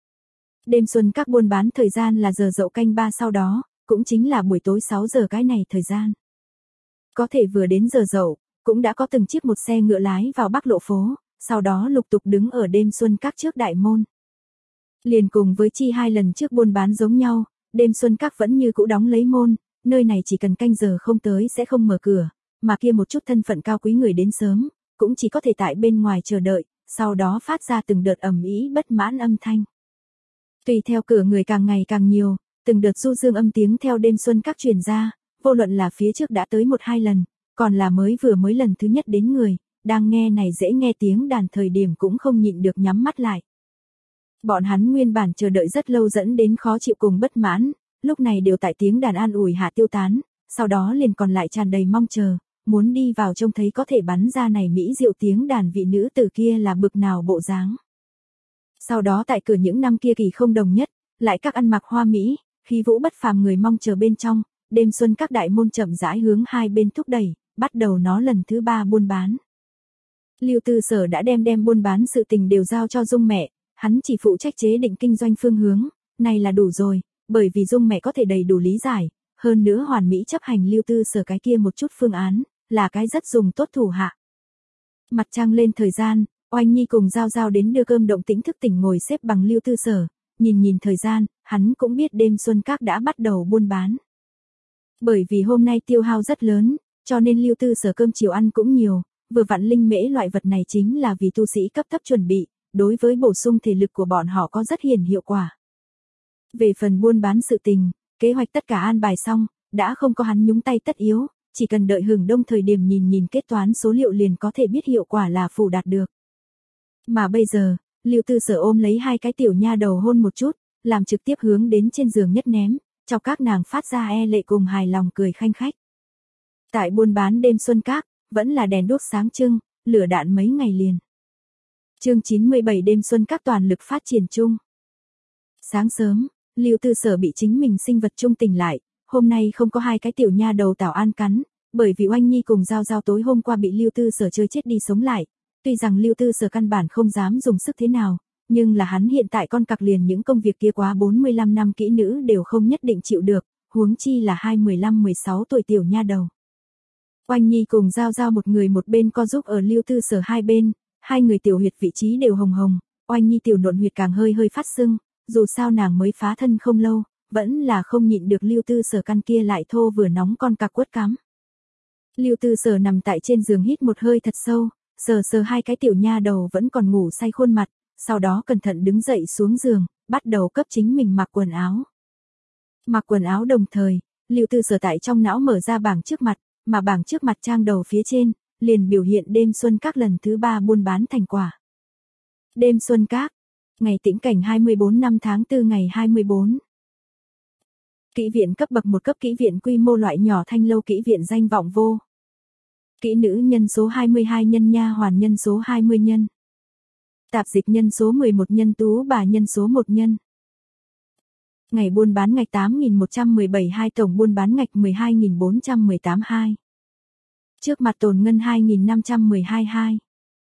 Đêm xuân các buôn bán thời gian là giờ dậu canh ba sau đó, cũng chính là buổi tối sáu giờ cái này thời gian. Có thể vừa đến giờ dậu, cũng đã có từng chiếc một xe ngựa lái vào Bắc Lộ phố, sau đó lục tục đứng ở đêm xuân các trước đại môn. Liền cùng với chi hai lần trước buôn bán giống nhau, đêm xuân các vẫn như cũ đóng lấy môn, nơi này chỉ cần canh giờ không tới sẽ không mở cửa, mà kia một chút thân phận cao quý người đến sớm, cũng chỉ có thể tại bên ngoài chờ đợi, sau đó phát ra từng đợt ầm ĩ bất mãn âm thanh. Tùy theo cửa người càng ngày càng nhiều, từng đợt du dương âm tiếng theo đêm xuân các truyền ra, vô luận là phía trước đã tới một hai lần, còn là mới vừa mới lần thứ nhất đến người, đang nghe này dễ nghe tiếng đàn thời điểm cũng không nhịn được nhắm mắt lại. Bọn hắn nguyên bản chờ đợi rất lâu dẫn đến khó chịu cùng bất mãn, lúc này đều tại tiếng đàn an ủi hạ tiêu tán, sau đó liền còn lại tràn đầy mong chờ, muốn đi vào trông thấy có thể bắn ra này mỹ diệu tiếng đàn vị nữ tử kia là bực nào bộ dáng. Sau đó tại cửa những năm kia kỳ không đồng nhất, lại các ăn mặc hoa mỹ, khí vũ bất phàm người mong chờ bên trong, đêm xuân các đại môn chậm rãi hướng hai bên thúc đẩy, bắt đầu nó lần thứ ba buôn bán. Lưu Tư Sở đã đem đem buôn bán sự tình đều giao cho Dung mẹ, hắn chỉ phụ trách chế định kinh doanh phương hướng, này là đủ rồi, bởi vì Dung mẹ có thể đầy đủ lý giải, hơn nữa hoàn mỹ chấp hành Lưu Tư Sở cái kia một chút phương án, là cái rất dùng tốt thủ hạ. Mặt trăng lên thời gian, Oanh Nhi cùng Giao Giao đến đưa cơm động tĩnh thức tỉnh ngồi xếp bằng Lưu Tư Sở, nhìn nhìn thời gian, hắn cũng biết đêm xuân các đã bắt đầu buôn bán. Bởi vì hôm nay tiêu hao rất lớn, cho nên Lưu Tư Sở cơm chiều ăn cũng nhiều, vừa vặn linh mễ loại vật này chính là vì tu sĩ cấp thấp chuẩn bị, đối với bổ sung thể lực của bọn họ có rất hiển hiệu quả. Về phần buôn bán sự tình, kế hoạch tất cả an bài xong, đã không có hắn nhúng tay tất yếu, chỉ cần đợi hừng đông thời điểm nhìn nhìn kết toán số liệu liền có thể biết hiệu quả là phủ đạt được. Mà bây giờ, Lưu Tư Sở ôm lấy hai cái tiểu nha đầu hôn một chút, làm trực tiếp hướng đến trên giường nhất ném, cho các nàng phát ra e lệ cùng hài lòng cười khanh khách. Tại buôn bán đêm xuân các, vẫn là đèn đuốc sáng trưng, lửa đạn mấy ngày liền. Chương chín mươi bảy đêm xuân các toàn lực phát triển chung. Sáng sớm, Lưu Tư Sở bị chính mình sinh vật chung tỉnh lại, hôm nay không có hai cái tiểu nha đầu Tảo An cắn, bởi vì Oanh Nhi cùng Giao Giao tối hôm qua bị Lưu Tư Sở chơi chết đi sống lại, tuy rằng Lưu Tư Sở căn bản không dám dùng sức thế nào, nhưng là hắn hiện tại con cặc liền những công việc kia quá bốn mươi lăm năm kỹ nữ đều không nhất định chịu được, huống chi là hai mười lăm mười sáu tuổi tiểu nha đầu. Oanh Nhi cùng Giao Giao một người một bên co giúp ở Lưu Tư Sở hai bên, hai người tiểu huyệt vị trí đều hồng hồng, Oanh Nhi tiểu nộn huyệt càng hơi hơi phát sưng, dù sao nàng mới phá thân không lâu, vẫn là không nhịn được Lưu Tư Sở căn kia lại thô vừa nóng con cặc quất cắm. Lưu Tư Sở nằm tại trên giường hít một hơi thật sâu, sờ sờ hai cái tiểu nha đầu vẫn còn ngủ say khuôn mặt, sau đó cẩn thận đứng dậy xuống giường, bắt đầu cấp chính mình mặc quần áo. Mặc quần áo đồng thời, Lưu Tư Sở tại trong não mở ra bảng trước mặt, mà bảng trước mặt trang đầu phía trên, liền biểu hiện đêm xuân các lần thứ ba buôn bán thành quả. Đêm xuân các, ngày tĩnh cảnh hai mươi bốn năm tháng tư ngày hai mươi bốn. Kỹ viện cấp bậc một cấp kỹ viện quy mô loại nhỏ thanh lâu kỹ viện danh vọng vô. Kỹ nữ nhân số hai mươi hai nhân nha hoàn nhân số hai mươi nhân. Tạp dịch nhân số mười một nhân tú bà nhân số một nhân. Ngày buôn bán ngạch tám nghìn một trăm mười bảy hai tổng buôn bán ngạch mười hai nghìn bốn trăm mười tám hai. Trước mặt tồn ngân hai nghìn năm trăm mười hai hai.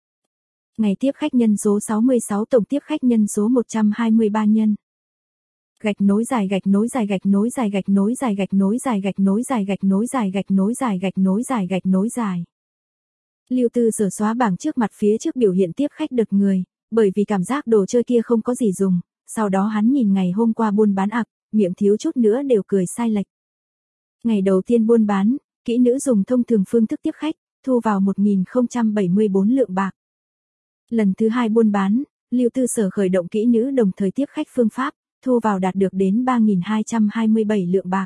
Ngày tiếp khách nhân số sáu mươi sáu tổng tiếp khách nhân số một trăm hai mươi ba nhân. Gạch nối dài gạch nối dài gạch nối dài gạch nối dài gạch nối dài gạch nối dài gạch nối dài gạch nối dài gạch nối dài gạch nối dài. Lưu Tư Sở xóa bảng trước mặt phía trước biểu hiện tiếp khách đợt người, bởi vì cảm giác đồ chơi kia không có gì dùng, sau đó hắn nhìn ngày hôm qua buôn bán ặc, miệng thiếu chút nữa đều cười sai lệch. Ngày đầu tiên buôn bán, kỹ nữ dùng thông thường phương thức tiếp khách, thu vào một nghìn không trăm bảy mươi bốn lượng bạc. Lần thứ hai buôn bán, Lưu Tư Sở khởi động kỹ nữ đồng thời tiếp khách phương pháp, thu vào đạt được đến ba nghìn hai trăm hai mươi bảy lượng bạc.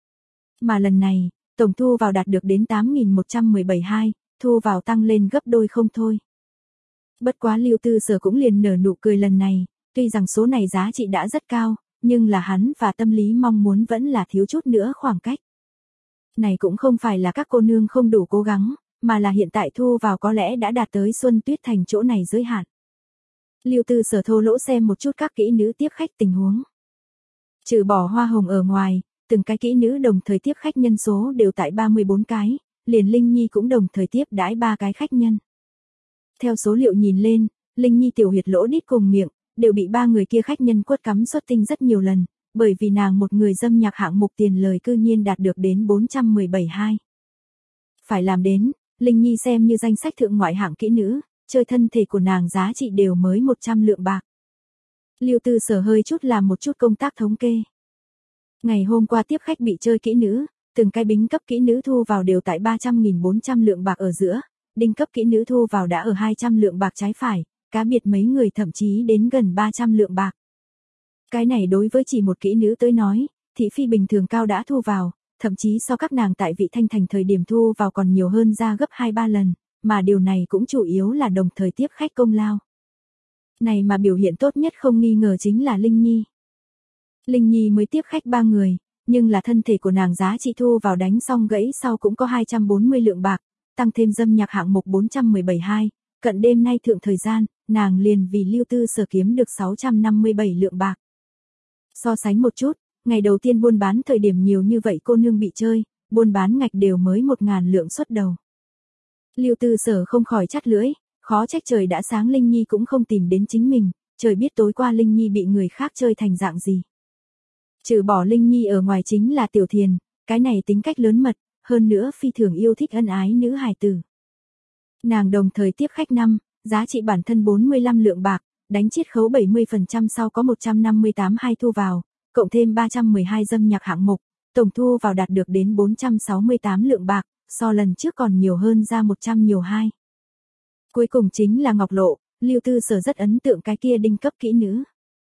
Mà lần này, tổng thu vào đạt được đến tám nghìn một trăm mười bảy hai, thu vào tăng lên gấp đôi không thôi. Bất quá Lưu Tư Sở cũng liền nở nụ cười lần này, tuy rằng số này giá trị đã rất cao, nhưng là hắn và tâm lý mong muốn vẫn là thiếu chút nữa khoảng cách. Này cũng không phải là các cô nương không đủ cố gắng, mà là hiện tại thu vào có lẽ đã đạt tới Xuân Tuyết Thành chỗ này giới hạn. Lưu Tư Sở thô lỗ xem một chút các kỹ nữ tiếp khách tình huống. Trừ bỏ Hoa Hồng ở ngoài, từng cái kỹ nữ đồng thời tiếp khách nhân số đều tại ba mươi bốn cái, liền Linh Nhi cũng đồng thời tiếp đãi ba cái khách nhân. Theo số liệu nhìn lên, Linh Nhi tiểu huyệt lỗ đít cùng miệng, đều bị ba người kia khách nhân quất cắm xuất tinh rất nhiều lần, bởi vì nàng một người dâm nhạc hạng mục tiền lời cư nhiên đạt được đến bốn trăm mười bảy hai. Phải làm đến, Linh Nhi xem như danh sách thượng ngoại hạng kỹ nữ, chơi thân thể của nàng giá trị đều mới một trăm lượng bạc. Lưu Tư Sở hơi chút làm một chút công tác thống kê. Ngày hôm qua tiếp khách bị chơi kỹ nữ, từng cái bính cấp kỹ nữ thu vào đều tại ba trăm nghìn bốn trăm lượng bạc ở giữa, đinh cấp kỹ nữ thu vào đã ở hai trăm lượng bạc trái phải, cá biệt mấy người thậm chí đến gần ba trăm lượng bạc. Cái này đối với chỉ một kỹ nữ tới nói, thị phi bình thường cao đã thu vào, thậm chí so các nàng tại Vị Thanh Thành thời điểm thu vào còn nhiều hơn ra gấp hai ba lần, mà điều này cũng chủ yếu là đồng thời tiếp khách công lao. Này mà biểu hiện tốt nhất không nghi ngờ chính là Linh Nhi. Linh Nhi mới tiếp khách ba người, nhưng là thân thể của nàng giá trị thu vào đánh xong gãy sau cũng có hai trăm bốn mươi lượng bạc, tăng thêm dâm nhạc hạng mục bốn trăm mười bảy hai, cận đêm nay thượng thời gian, nàng liền vì Lưu Tư Sở kiếm được sáu trăm năm mươi bảy lượng bạc. So sánh một chút, ngày đầu tiên buôn bán thời điểm nhiều như vậy cô nương bị chơi, buôn bán ngạch đều mới một ngàn lượng xuất đầu. Lưu Tư Sở không khỏi chắt lưỡi, khó trách trời đã sáng Linh Nhi cũng không tìm đến chính mình, trời biết tối qua Linh Nhi bị người khác chơi thành dạng gì. Trừ bỏ Linh Nhi ở ngoài chính là Tiểu Thiền, cái này tính cách lớn mật, hơn nữa phi thường yêu thích ân ái nữ hài tử. Nàng đồng thời tiếp khách năm, giá trị bản thân bốn mươi lăm lượng bạc, đánh chiết khấu bảy mươi phần trăm sau có một trăm năm mươi tám hai thu vào, cộng thêm ba trăm mười hai dâm nhạc hạng mục, tổng thu vào đạt được đến bốn trăm sáu mươi tám lượng bạc, so lần trước còn nhiều hơn ra một trăm nhiều hai. Cuối cùng chính là Ngọc Lộ, Lưu Tư Sở rất ấn tượng cái kia đinh cấp kỹ nữ.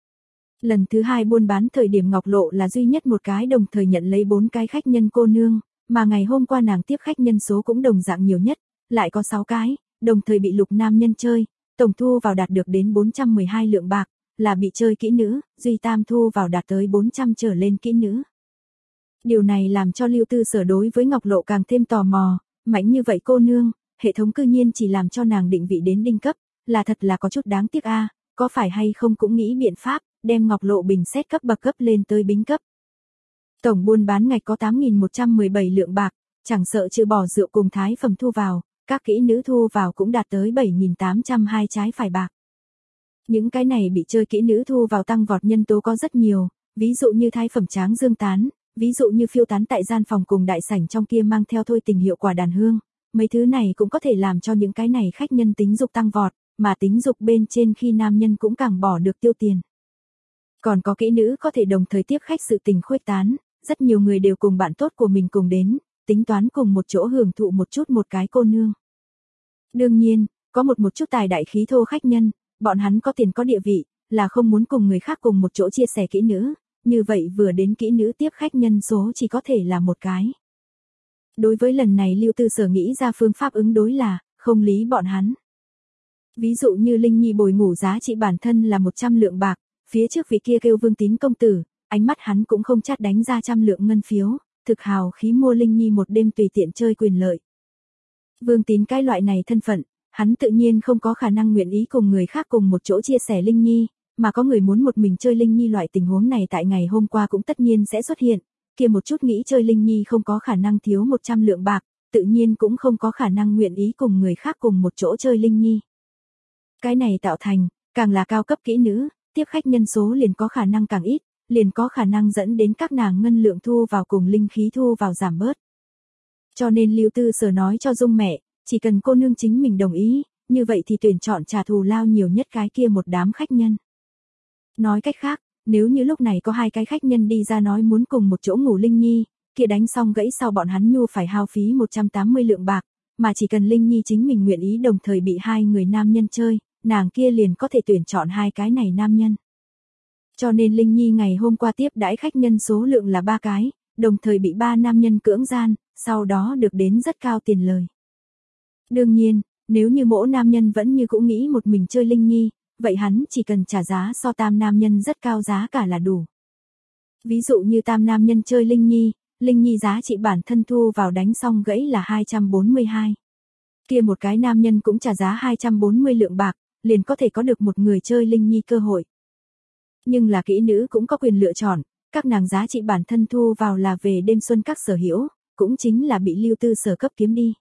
Lần thứ hai buôn bán thời điểm Ngọc Lộ là duy nhất một cái đồng thời nhận lấy bốn cái khách nhân cô nương, mà ngày hôm qua nàng tiếp khách nhân số cũng đồng dạng nhiều nhất, lại có sáu cái, đồng thời bị lục nam nhân chơi, tổng thu vào đạt được đến bốn trăm mười hai lượng bạc, là bị chơi kỹ nữ, duy tam thu vào đạt tới bốn trăm trở lên kỹ nữ. Điều này làm cho Lưu Tư Sở đối với Ngọc Lộ càng thêm tò mò, mạnh như vậy cô nương, hệ thống cư nhiên chỉ làm cho nàng định vị đến đinh cấp, là thật là có chút đáng tiếc a, có phải hay không cũng nghĩ biện pháp, đem Ngọc Lộ bình xét cấp bậc cấp lên tới bính cấp. Tổng buôn bán ngạch có tám nghìn một trăm mười bảy lượng bạc, chẳng sợ trừ bỏ rượu cùng thái phẩm thu vào, các kỹ nữ thu vào cũng đạt tới bảy nghìn tám trăm hai trái phải bạc. Những cái này bị chơi kỹ nữ thu vào tăng vọt nhân tố có rất nhiều, ví dụ như thái phẩm tráng dương tán, ví dụ như phiêu tán tại gian phòng cùng đại sảnh trong kia mang theo thôi tình hiệu quả đàn hương, mấy thứ này cũng có thể làm cho những cái này khách nhân tính dục tăng vọt, mà tính dục bên trên khi nam nhân cũng càng bỏ được tiêu tiền. Còn có kỹ nữ có thể đồng thời tiếp khách sự tình khuếch tán, rất nhiều người đều cùng bạn tốt của mình cùng đến, tính toán cùng một chỗ hưởng thụ một chút một cái cô nương. Đương nhiên, có một một chút tài đại khí thô khách nhân, bọn hắn có tiền có địa vị, là không muốn cùng người khác cùng một chỗ chia sẻ kỹ nữ, như vậy vừa đến kỹ nữ tiếp khách nhân số chỉ có thể là một cái. Đối với lần này Lưu Tư Sở nghĩ ra phương pháp ứng đối là, không lý bọn hắn. Ví dụ như Linh Nhi bồi ngủ giá trị bản thân là một trăm lượng bạc, phía trước vị kia kêu Vương Tín công tử, ánh mắt hắn cũng không chát đánh ra trăm lượng ngân phiếu, thực hào khí mua Linh Nhi một đêm tùy tiện chơi quyền lợi. Vương Tín cái loại này thân phận, hắn tự nhiên không có khả năng nguyện ý cùng người khác cùng một chỗ chia sẻ Linh Nhi, mà có người muốn một mình chơi Linh Nhi loại tình huống này tại ngày hôm qua cũng tất nhiên sẽ xuất hiện, kia một chút nghĩ chơi Linh Nhi không có khả năng thiếu một trăm lượng bạc, tự nhiên cũng không có khả năng nguyện ý cùng người khác cùng một chỗ chơi Linh Nhi. Cái này tạo thành, càng là cao cấp kỹ nữ, tiếp khách nhân số liền có khả năng càng ít, liền có khả năng dẫn đến các nàng ngân lượng thu vào cùng linh khí thu vào giảm bớt. Cho nên Lưu Tư Sở nói cho Dung mẹ, chỉ cần cô nương chính mình đồng ý, như vậy thì tuyển chọn trả thù lao nhiều nhất cái kia một đám khách nhân. Nói cách khác, nếu như lúc này có hai cái khách nhân đi ra nói muốn cùng một chỗ ngủ Linh Nhi, kia đánh xong gãy sau bọn hắn nhu phải hao phí một trăm tám mươi lượng bạc, mà chỉ cần Linh Nhi chính mình nguyện ý đồng thời bị hai người nam nhân chơi, nàng kia liền có thể tuyển chọn hai cái này nam nhân. Cho nên Linh Nhi ngày hôm qua tiếp đãi khách nhân số lượng là ba cái, đồng thời bị ba nam nhân cưỡng gian, sau đó được đến rất cao tiền lời. Đương nhiên, nếu như mỗi nam nhân vẫn như cũ nghĩ một mình chơi Linh Nhi, vậy hắn chỉ cần trả giá so tam nam nhân rất cao giá cả là đủ. Ví dụ như tam nam nhân chơi Linh Nhi, Linh Nhi giá trị bản thân thu vào đánh xong gãy là hai trăm bốn mươi hai. Kia một cái nam nhân cũng trả giá hai trăm bốn mươi lượng bạc, liền có thể có được một người chơi Linh Nhi cơ hội. Nhưng là kỹ nữ cũng có quyền lựa chọn, các nàng giá trị bản thân thu vào là về đêm xuân các sở hữu, cũng chính là bị Lưu Tư Sở cấp kiếm đi.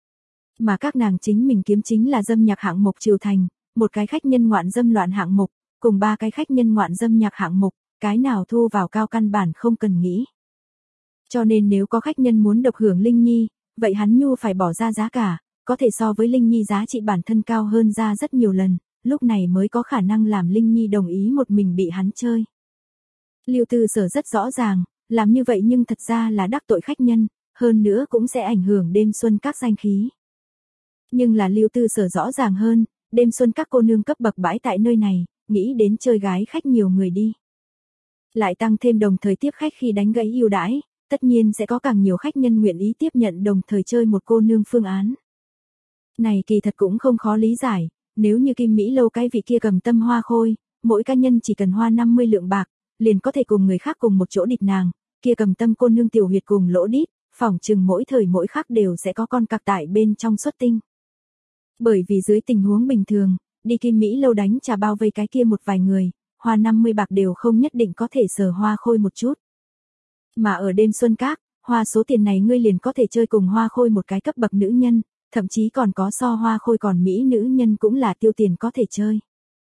Mà các nàng chính mình kiếm chính là dâm nhạc hạng mục Triều Thành, một cái khách nhân ngoạn dâm loạn hạng mục, cùng ba cái khách nhân ngoạn dâm nhạc hạng mục, cái nào thu vào cao căn bản không cần nghĩ. Cho nên nếu có khách nhân muốn độc hưởng Linh Nhi, vậy hắn nhu phải bỏ ra giá cả, có thể so với Linh Nhi giá trị bản thân cao hơn ra rất nhiều lần, lúc này mới có khả năng làm Linh Nhi đồng ý một mình bị hắn chơi. Lưu Tư Sở rất rõ ràng, làm như vậy nhưng thật ra là đắc tội khách nhân, hơn nữa cũng sẽ ảnh hưởng đêm xuân các danh khí. Nhưng là Lưu Tư Sở rõ ràng hơn, đêm xuân các cô nương cấp bậc bãi tại nơi này, nghĩ đến chơi gái khách nhiều người đi. Lại tăng thêm đồng thời tiếp khách khi đánh gãy ưu đãi, tất nhiên sẽ có càng nhiều khách nhân nguyện ý tiếp nhận đồng thời chơi một cô nương phương án. Này kỳ thật cũng không khó lý giải, nếu như Kim Mỹ Lâu cái vị kia cầm tâm hoa khôi, mỗi cá nhân chỉ cần hoa năm mươi lượng bạc, liền có thể cùng người khác cùng một chỗ địch nàng, kia cầm tâm cô nương tiểu huyệt cùng lỗ đít, phỏng chừng mỗi thời mỗi khắc đều sẽ có con cặc tại bên trong xuất tinh. Bởi vì dưới tình huống bình thường, đi Kim Mỹ Lâu đánh trà bao vây cái kia một vài người, hoa năm mươi bạc đều không nhất định có thể sờ hoa khôi một chút. Mà ở đêm xuân các, hoa số tiền này ngươi liền có thể chơi cùng hoa khôi một cái cấp bậc nữ nhân, thậm chí còn có so hoa khôi còn mỹ nữ nhân cũng là tiêu tiền có thể chơi.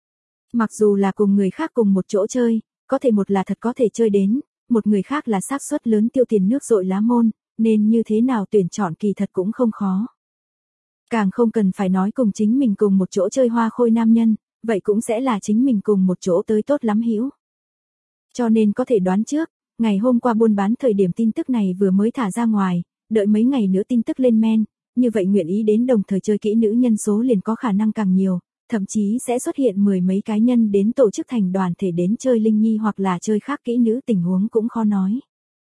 Mặc dù là cùng người khác cùng một chỗ chơi, có thể một là thật có thể chơi đến, một người khác là xác suất lớn tiêu tiền nước dội lá môn, nên như thế nào tuyển chọn kỳ thật cũng không khó. Càng không cần phải nói cùng chính mình cùng một chỗ chơi hoa khôi nam nhân, vậy cũng sẽ là chính mình cùng một chỗ tới tốt lắm hữu. Cho nên có thể đoán trước, ngày hôm qua buôn bán thời điểm tin tức này vừa mới thả ra ngoài, đợi mấy ngày nữa tin tức lên men, như vậy nguyện ý đến đồng thời chơi kỹ nữ nhân số liền có khả năng càng nhiều, thậm chí sẽ xuất hiện mười mấy cá nhân đến tổ chức thành đoàn thể đến chơi Linh Nhi hoặc là chơi khác kỹ nữ, tình huống cũng khó nói.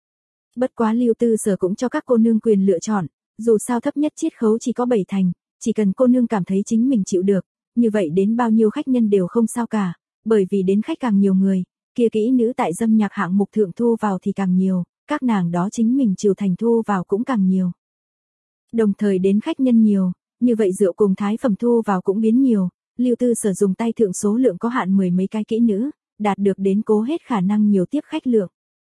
Bất quá Lưu Tư Sở cũng cho các cô nương quyền lựa chọn, dù sao thấp nhất chiết khấu chỉ có bảy thành, chỉ cần cô nương cảm thấy chính mình chịu được, như vậy đến bao nhiêu khách nhân đều không sao cả, bởi vì đến khách càng nhiều người, kia kỹ nữ tại dâm nhạc hạng mục thượng thu vào thì càng nhiều, các nàng đó chính mình Triều Thành thu vào cũng càng nhiều. Đồng thời đến khách nhân nhiều, như vậy rượu cùng thái phẩm thu vào cũng biến nhiều, Lưu Tư Sở dùng tay thượng số lượng có hạn mười mấy cái kỹ nữ, đạt được đến cố hết khả năng nhiều tiếp khách lượng.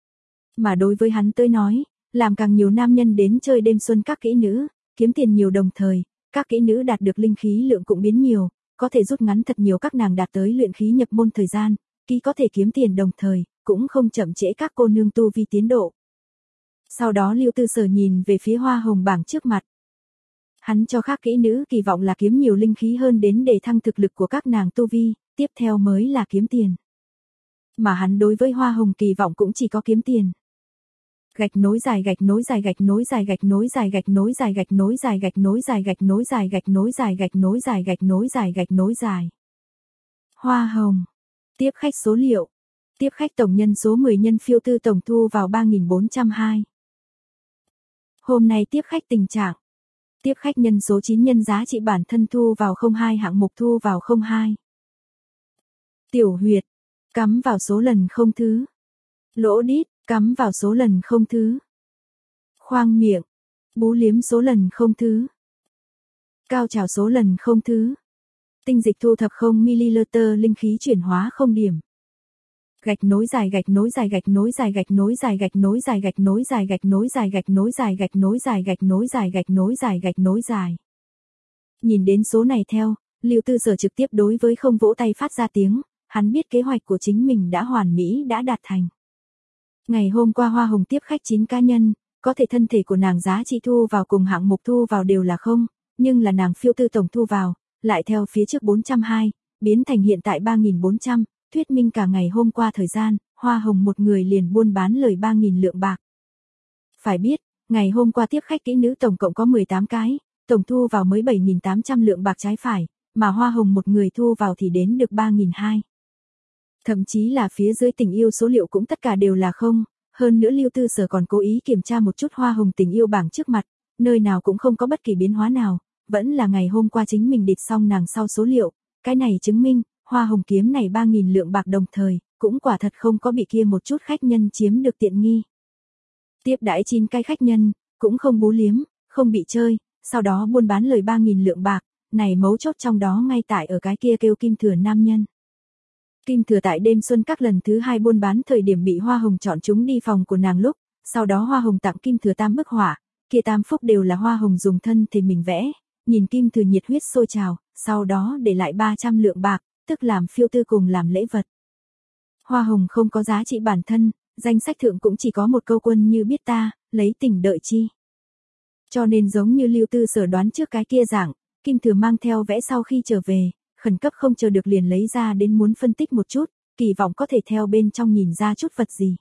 Mà đối với hắn tới nói, làm càng nhiều nam nhân đến chơi đêm xuân các kỹ nữ, kiếm tiền nhiều đồng thời, các kỹ nữ đạt được linh khí lượng cũng biến nhiều, có thể rút ngắn thật nhiều các nàng đạt tới luyện khí nhập môn thời gian, kỹ có thể kiếm tiền đồng thời, cũng không chậm trễ các cô nương tu vi tiến độ. Sau đó Lưu Tư Sở nhìn về phía hoa hồng bảng trước mặt. Hắn cho các kỹ nữ kỳ vọng là kiếm nhiều linh khí hơn đến để thăng thực lực của các nàng tu vi, tiếp theo mới là kiếm tiền. Mà hắn đối với hoa hồng kỳ vọng cũng chỉ có kiếm tiền. Gạch nối dài gạch nối dài gạch nối dài gạch nối dài gạch nối dài gạch nối dài gạch nối dài gạch nối dài gạch nối dài gạch nối dài gạch nối dài gạch nối dài. Hoa hồng. Tiếp khách số liệu. Tiếp khách tổng nhân số mười nhân phiêu tư tổng thu vào ba nghìn bốn trăm hai. Hôm nay tiếp khách tình trạng. Tiếp khách nhân số chín nhân giá trị bản thân thu vào không hai hạng mục thu vào không hai. Tiểu huyệt. Cắm vào số lần không thứ. Lỗ đít. Cắm vào số lần không thứ. Khoang miệng. Bú liếm số lần không thứ. Cao trào số lần không thứ. Tinh dịch thu thập không mi-li-liter linh khí chuyển hóa không điểm. Gạch nối dài gạch nối dài gạch nối dài gạch nối dài gạch nối dài gạch nối dài gạch nối dài gạch nối dài gạch nối dài gạch nối dài gạch nối dài gạch nối dài. Nhìn đến số này theo, Lưu Tư Sở trực tiếp đối với không vỗ tay phát ra tiếng, hắn biết kế hoạch của chính mình đã hoàn mỹ đã đạt thành. Ngày hôm qua Hoa Hồng tiếp khách chín cá nhân, có thể thân thể của nàng giá trị thu vào cùng hạng mục thu vào đều là không, nhưng là nàng phiêu tư tổng thu vào, lại theo phía trước bốn trăm hai, biến thành hiện tại ba nghìn bốn trăm, thuyết minh cả ngày hôm qua thời gian, Hoa Hồng một người liền buôn bán lời ba nghìn lượng bạc. Phải biết, ngày hôm qua tiếp khách kỹ nữ tổng cộng có mười tám cái, tổng thu vào mới bảy nghìn tám trăm lượng bạc trái phải, mà Hoa Hồng một người thu vào thì đến được ba nghìn hai. Thậm chí là phía dưới tình yêu số liệu cũng tất cả đều là không, hơn nữa Lưu Tư Sở còn cố ý kiểm tra một chút Hoa Hồng tình yêu bảng trước mặt, nơi nào cũng không có bất kỳ biến hóa nào, vẫn là ngày hôm qua chính mình địch xong nàng sau số liệu, cái này chứng minh, Hoa Hồng kiếm này ba nghìn lượng bạc đồng thời, cũng quả thật không có bị kia một chút khách nhân chiếm được tiện nghi. Tiếp đãi chín cái khách nhân, cũng không bú liếm, không bị chơi, sau đó buôn bán lời ba nghìn lượng bạc, này mấu chốt trong đó ngay tại ở cái kia kêu Kim Thừa nam nhân. Kim Thừa tại đêm xuân các lần thứ hai buôn bán thời điểm bị Hoa Hồng chọn chúng đi phòng của nàng lúc, sau đó Hoa Hồng tặng Kim Thừa tam bức họa, kia tam phúc đều là Hoa Hồng dùng thân thì mình vẽ, nhìn Kim Thừa nhiệt huyết sôi trào, sau đó để lại ba trăm lượng bạc, tức làm phiêu tư cùng làm lễ vật. Hoa Hồng không có giá trị bản thân, danh sách thượng cũng chỉ có một câu quân như biết ta, lấy tình đợi chi. Cho nên giống như Lưu Tư Sở đoán trước cái kia dạng, Kim Thừa mang theo vẽ sau khi trở về, khẩn cấp không chờ được liền lấy ra đến muốn phân tích một chút, kỳ vọng có thể theo bên trong nhìn ra chút vật gì.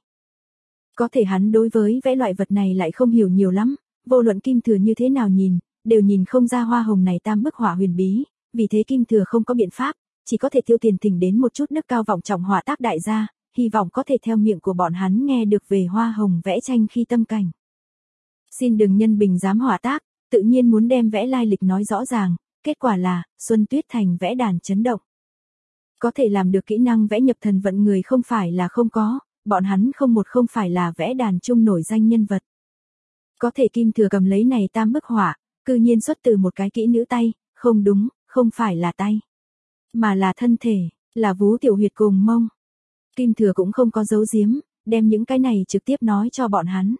Có thể hắn đối với vẽ loại vật này lại không hiểu nhiều lắm, vô luận Kim Thừa như thế nào nhìn, đều nhìn không ra Hoa Hồng này tam bức họa huyền bí, vì thế Kim Thừa không có biện pháp, chỉ có thể tiêu tiền thỉnh đến một chút đức cao vọng trọng họa tác đại gia, hy vọng có thể theo miệng của bọn hắn nghe được về Hoa Hồng vẽ tranh khi tâm cảnh. Xin đừng nhân bình dám họa tác, tự nhiên muốn đem vẽ lai lịch nói rõ ràng, kết quả là, Xuân Tuyết Thành vẽ đàn chấn động. Có thể làm được kỹ năng vẽ nhập thần vận người không phải là không có, bọn hắn không một không phải là vẽ đàn chung nổi danh nhân vật. Có thể Kim Thừa cầm lấy này tam bức họa, cư nhiên xuất từ một cái kỹ nữ tay, không đúng, không phải là tay, mà là thân thể, là vú tiểu huyệt cùng mông. Kim Thừa cũng không có giấu giếm, đem những cái này trực tiếp nói cho bọn hắn.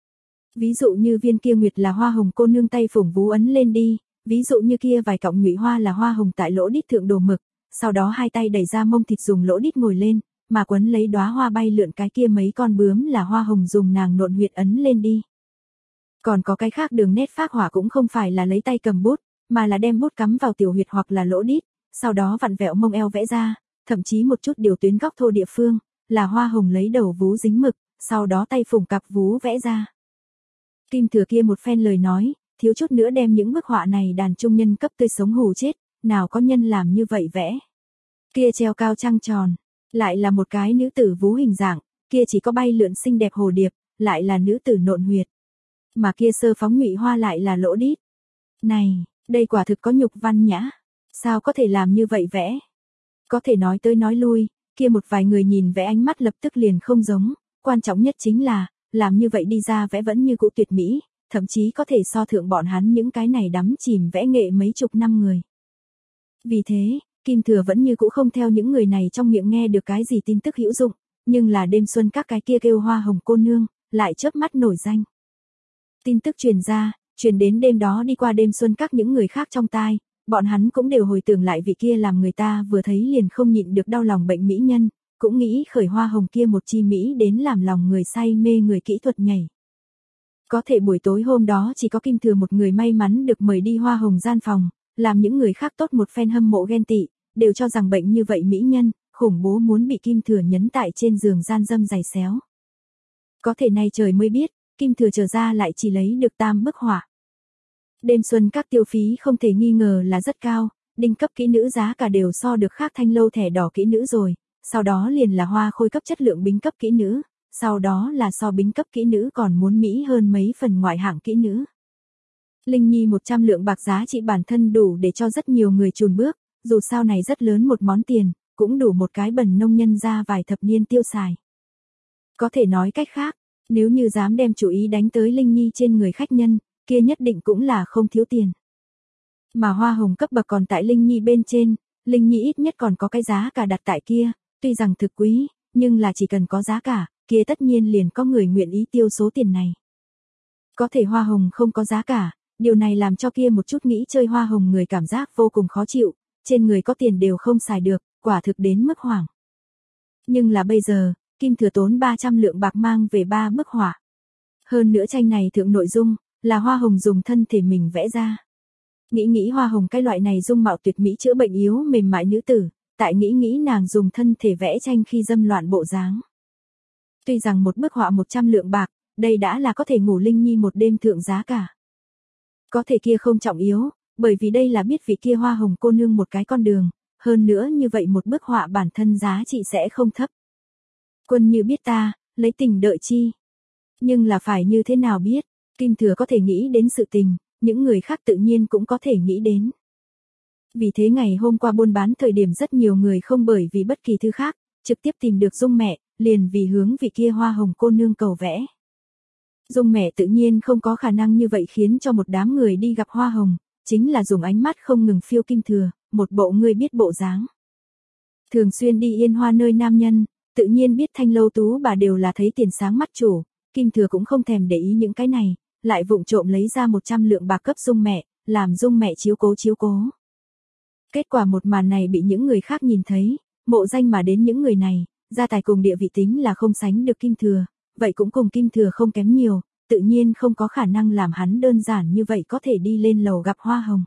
Ví dụ như viên kia nguyệt là Hoa Hồng cô nương tay phủng vú ấn lên đi, ví dụ như kia vài cọng nhụy hoa là Hoa Hồng tại lỗ đít thượng đồ mực, sau đó hai tay đẩy ra mông thịt dùng lỗ đít ngồi lên, mà quấn lấy đóa hoa bay lượn cái kia mấy con bướm là Hoa Hồng dùng nàng nộn huyệt ấn lên đi. Còn có cái khác đường nét phác họa cũng không phải là lấy tay cầm bút, mà là đem bút cắm vào tiểu huyệt hoặc là lỗ đít, sau đó vặn vẹo mông eo vẽ ra, thậm chí một chút điều tuyến góc thô địa phương, là Hoa Hồng lấy đầu vú dính mực, sau đó tay phủng cặp vú vẽ ra. Kim Thừa kia một phen lời nói, thiếu chút nữa đem những bức họa này đàn trung nhân cấp tươi sống hù chết, nào có nhân làm như vậy vẽ. Kia treo cao trăng tròn, lại là một cái nữ tử vú hình dạng, kia chỉ có bay lượn xinh đẹp hồ điệp, lại là nữ tử nộn huyệt. Mà kia sơ phóng nhụy hoa lại là lỗ đít. Này, đây quả thực có nhục văn nhã, sao có thể làm như vậy vẽ? Có thể nói tới nói lui, kia một vài người nhìn vẽ ánh mắt lập tức liền không giống, quan trọng nhất chính là, làm như vậy đi ra vẽ vẫn như cũ tuyệt mỹ, thậm chí có thể so thượng bọn hắn những cái này đắm chìm vẽ nghệ mấy chục năm người. Vì thế, Kim Thừa vẫn như cũ không theo những người này trong miệng nghe được cái gì tin tức hữu dụng, nhưng là đêm xuân các cái kia kêu Hoa Hồng cô nương, lại chớp mắt nổi danh. Tin tức truyền ra, truyền đến đêm đó đi qua đêm xuân các những người khác trong tai, bọn hắn cũng đều hồi tưởng lại vị kia làm người ta vừa thấy liền không nhịn được đau lòng bệnh mỹ nhân, cũng nghĩ khởi Hoa Hồng kia một chi mỹ đến làm lòng người say mê người kỹ thuật nhảy. Có thể buổi tối hôm đó chỉ có Kim Thừa một người may mắn được mời đi Hoa Hồng gian phòng, làm những người khác tốt một phen hâm mộ ghen tị, đều cho rằng bệnh như vậy mỹ nhân, khủng bố muốn bị Kim Thừa nhấn tại trên giường gian dâm giày xéo. Có thể nay trời mới biết, Kim Thừa trở ra lại chỉ lấy được tam bức họa. Đêm xuân các tiêu phí không thể nghi ngờ là rất cao, đinh cấp kỹ nữ giá cả đều so được khác thanh lâu thẻ đỏ kỹ nữ rồi, sau đó liền là hoa khôi cấp chất lượng bính cấp kỹ nữ, sau đó là so bính cấp kỹ nữ còn muốn mỹ hơn mấy phần ngoại hạng kỹ nữ. Linh Nhi một trăm lượng bạc giá trị bản thân đủ để cho rất nhiều người chùn bước, dù sao này rất lớn một món tiền, cũng đủ một cái bần nông nhân ra vài thập niên tiêu xài. Có thể nói cách khác, nếu như dám đem chủ ý đánh tới Linh Nhi trên người khách nhân, kia nhất định cũng là không thiếu tiền. Mà hoa hồng cấp bậc còn tại Linh Nhi bên trên, Linh Nhi ít nhất còn có cái giá cả đặt tại kia, tuy rằng thực quý, nhưng là chỉ cần có giá cả, kia tất nhiên liền có người nguyện ý tiêu số tiền này. Có thể hoa hồng không có giá cả, điều này làm cho kia một chút nghĩ chơi hoa hồng người cảm giác vô cùng khó chịu, trên người có tiền đều không xài được, quả thực đến mức hoảng. Nhưng là bây giờ, Kim Thừa tốn ba trăm lượng bạc mang về ba bức họa. Hơn nữa tranh này thượng nội dung, là hoa hồng dùng thân thể mình vẽ ra. Nghĩ nghĩ hoa hồng cái loại này dung mạo tuyệt mỹ chữa bệnh yếu mềm mại nữ tử, tại nghĩ nghĩ nàng dùng thân thể vẽ tranh khi dâm loạn bộ dáng. Tuy rằng một bức họa một trăm lượng bạc, đây đã là có thể ngủ Linh Nhi một đêm thượng giá cả. Có thể kia không trọng yếu, bởi vì đây là biết vị kia hoa hồng cô nương một cái con đường, hơn nữa như vậy một bức họa bản thân giá trị sẽ không thấp. Quân như biết ta, lấy tình đợi chi. Nhưng là phải như thế nào biết, Kim Thừa có thể nghĩ đến sự tình, những người khác tự nhiên cũng có thể nghĩ đến. Vì thế ngày hôm qua buôn bán thời điểm rất nhiều người không bởi vì bất kỳ thứ khác, trực tiếp tìm được Dung mẹ, liền vì hướng vị kia hoa hồng cô nương cầu vẽ. Dung mẹ tự nhiên không có khả năng như vậy khiến cho một đám người đi gặp hoa hồng, chính là dùng ánh mắt không ngừng phiêu Kim Thừa, một bộ người biết bộ dáng. Thường xuyên đi Yên Hoa nơi nam nhân, tự nhiên biết thanh lâu tú bà đều là thấy tiền sáng mắt chủ, Kim Thừa cũng không thèm để ý những cái này, lại vụng trộm lấy ra một trăm lượng bạc cấp Dung mẹ, làm Dung mẹ chiếu cố chiếu cố. Kết quả một màn này bị những người khác nhìn thấy, mộ danh mà đến những người này, gia tài cùng địa vị tính là không sánh được Kim Thừa, vậy cũng cùng Kim Thừa không kém nhiều, tự nhiên không có khả năng làm hắn đơn giản như vậy có thể đi lên lầu gặp hoa hồng.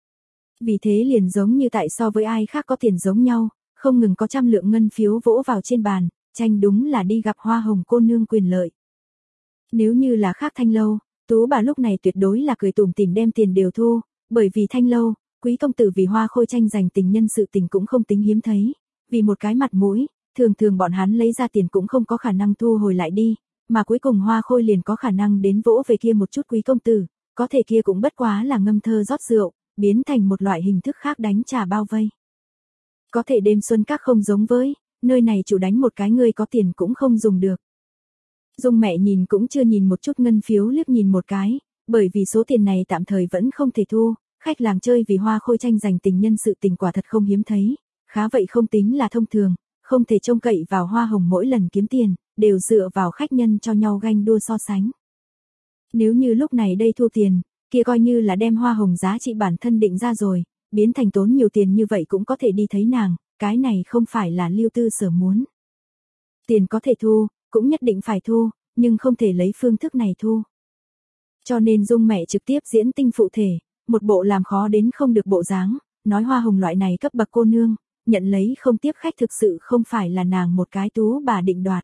Vì thế liền giống như tại so với ai khác có tiền giống nhau, không ngừng có trăm lượng ngân phiếu vỗ vào trên bàn, tranh đúng là đi gặp hoa hồng cô nương quyền lợi. Nếu như là khác thanh lâu, tú bà lúc này tuyệt đối là cười tủm tỉm đem tiền đều thu, bởi vì thanh lâu, quý công tử vì hoa khôi tranh giành tình nhân sự tình cũng không tính hiếm thấy, vì một cái mặt mũi, thường thường bọn hắn lấy ra tiền cũng không có khả năng thu hồi lại đi, mà cuối cùng hoa khôi liền có khả năng đến vỗ về kia một chút quý công tử, có thể kia cũng bất quá là ngâm thơ rót rượu, biến thành một loại hình thức khác đánh trả bao vây. Có thể đêm xuân các không giống với, nơi này chủ đánh một cái người có tiền cũng không dùng được. Dung mẹ nhìn cũng chưa nhìn một chút ngân phiếu liếc nhìn một cái, bởi vì số tiền này tạm thời vẫn không thể thu, khách làng chơi vì hoa khôi tranh giành tình nhân sự tình quả thật không hiếm thấy, khá vậy không tính là thông thường, không thể trông cậy vào hoa hồng mỗi lần kiếm tiền, đều dựa vào khách nhân cho nhau ganh đua so sánh. Nếu như lúc này đây thu tiền, kia coi như là đem hoa hồng giá trị bản thân định ra rồi, biến thành tốn nhiều tiền như vậy cũng có thể đi thấy nàng, cái này không phải là Lưu Tư Sở muốn. Tiền có thể thu, cũng nhất định phải thu, nhưng không thể lấy phương thức này thu. Cho nên Dung mẹ trực tiếp diễn tinh phụ thể, một bộ làm khó đến không được bộ dáng, nói hoa hồng loại này cấp bậc cô nương, nhận lấy không tiếp khách thực sự không phải là nàng một cái tú bà định đoạt.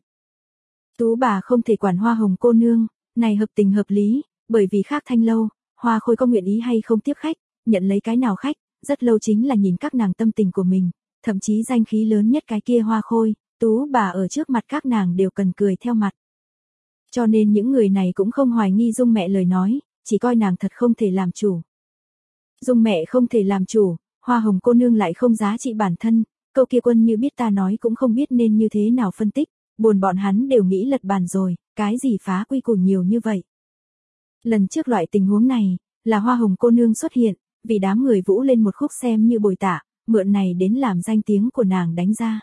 Tú bà không thể quản hoa hồng cô nương, này hợp tình hợp lý, bởi vì khác thanh lâu, hoa khôi có nguyện ý hay không tiếp khách, nhận lấy cái nào khách, rất lâu chính là nhìn các nàng tâm tình của mình, thậm chí danh khí lớn nhất cái kia hoa khôi, tú bà ở trước mặt các nàng đều cần cười theo mặt. Cho nên những người này cũng không hoài nghi Dung mẹ lời nói, chỉ coi nàng thật không thể làm chủ. Dung mẹ không thể làm chủ, hoa hồng cô nương lại không giá trị bản thân, câu kia quân như biết ta nói cũng không biết nên như thế nào phân tích, buồn bọn hắn đều nghĩ lật bàn rồi, cái gì phá quy củ nhiều như vậy. Lần trước loại tình huống này, là hoa hồng cô nương xuất hiện, vì đám người vũ lên một khúc xem như bồi tạ, mượn này đến làm danh tiếng của nàng đánh ra.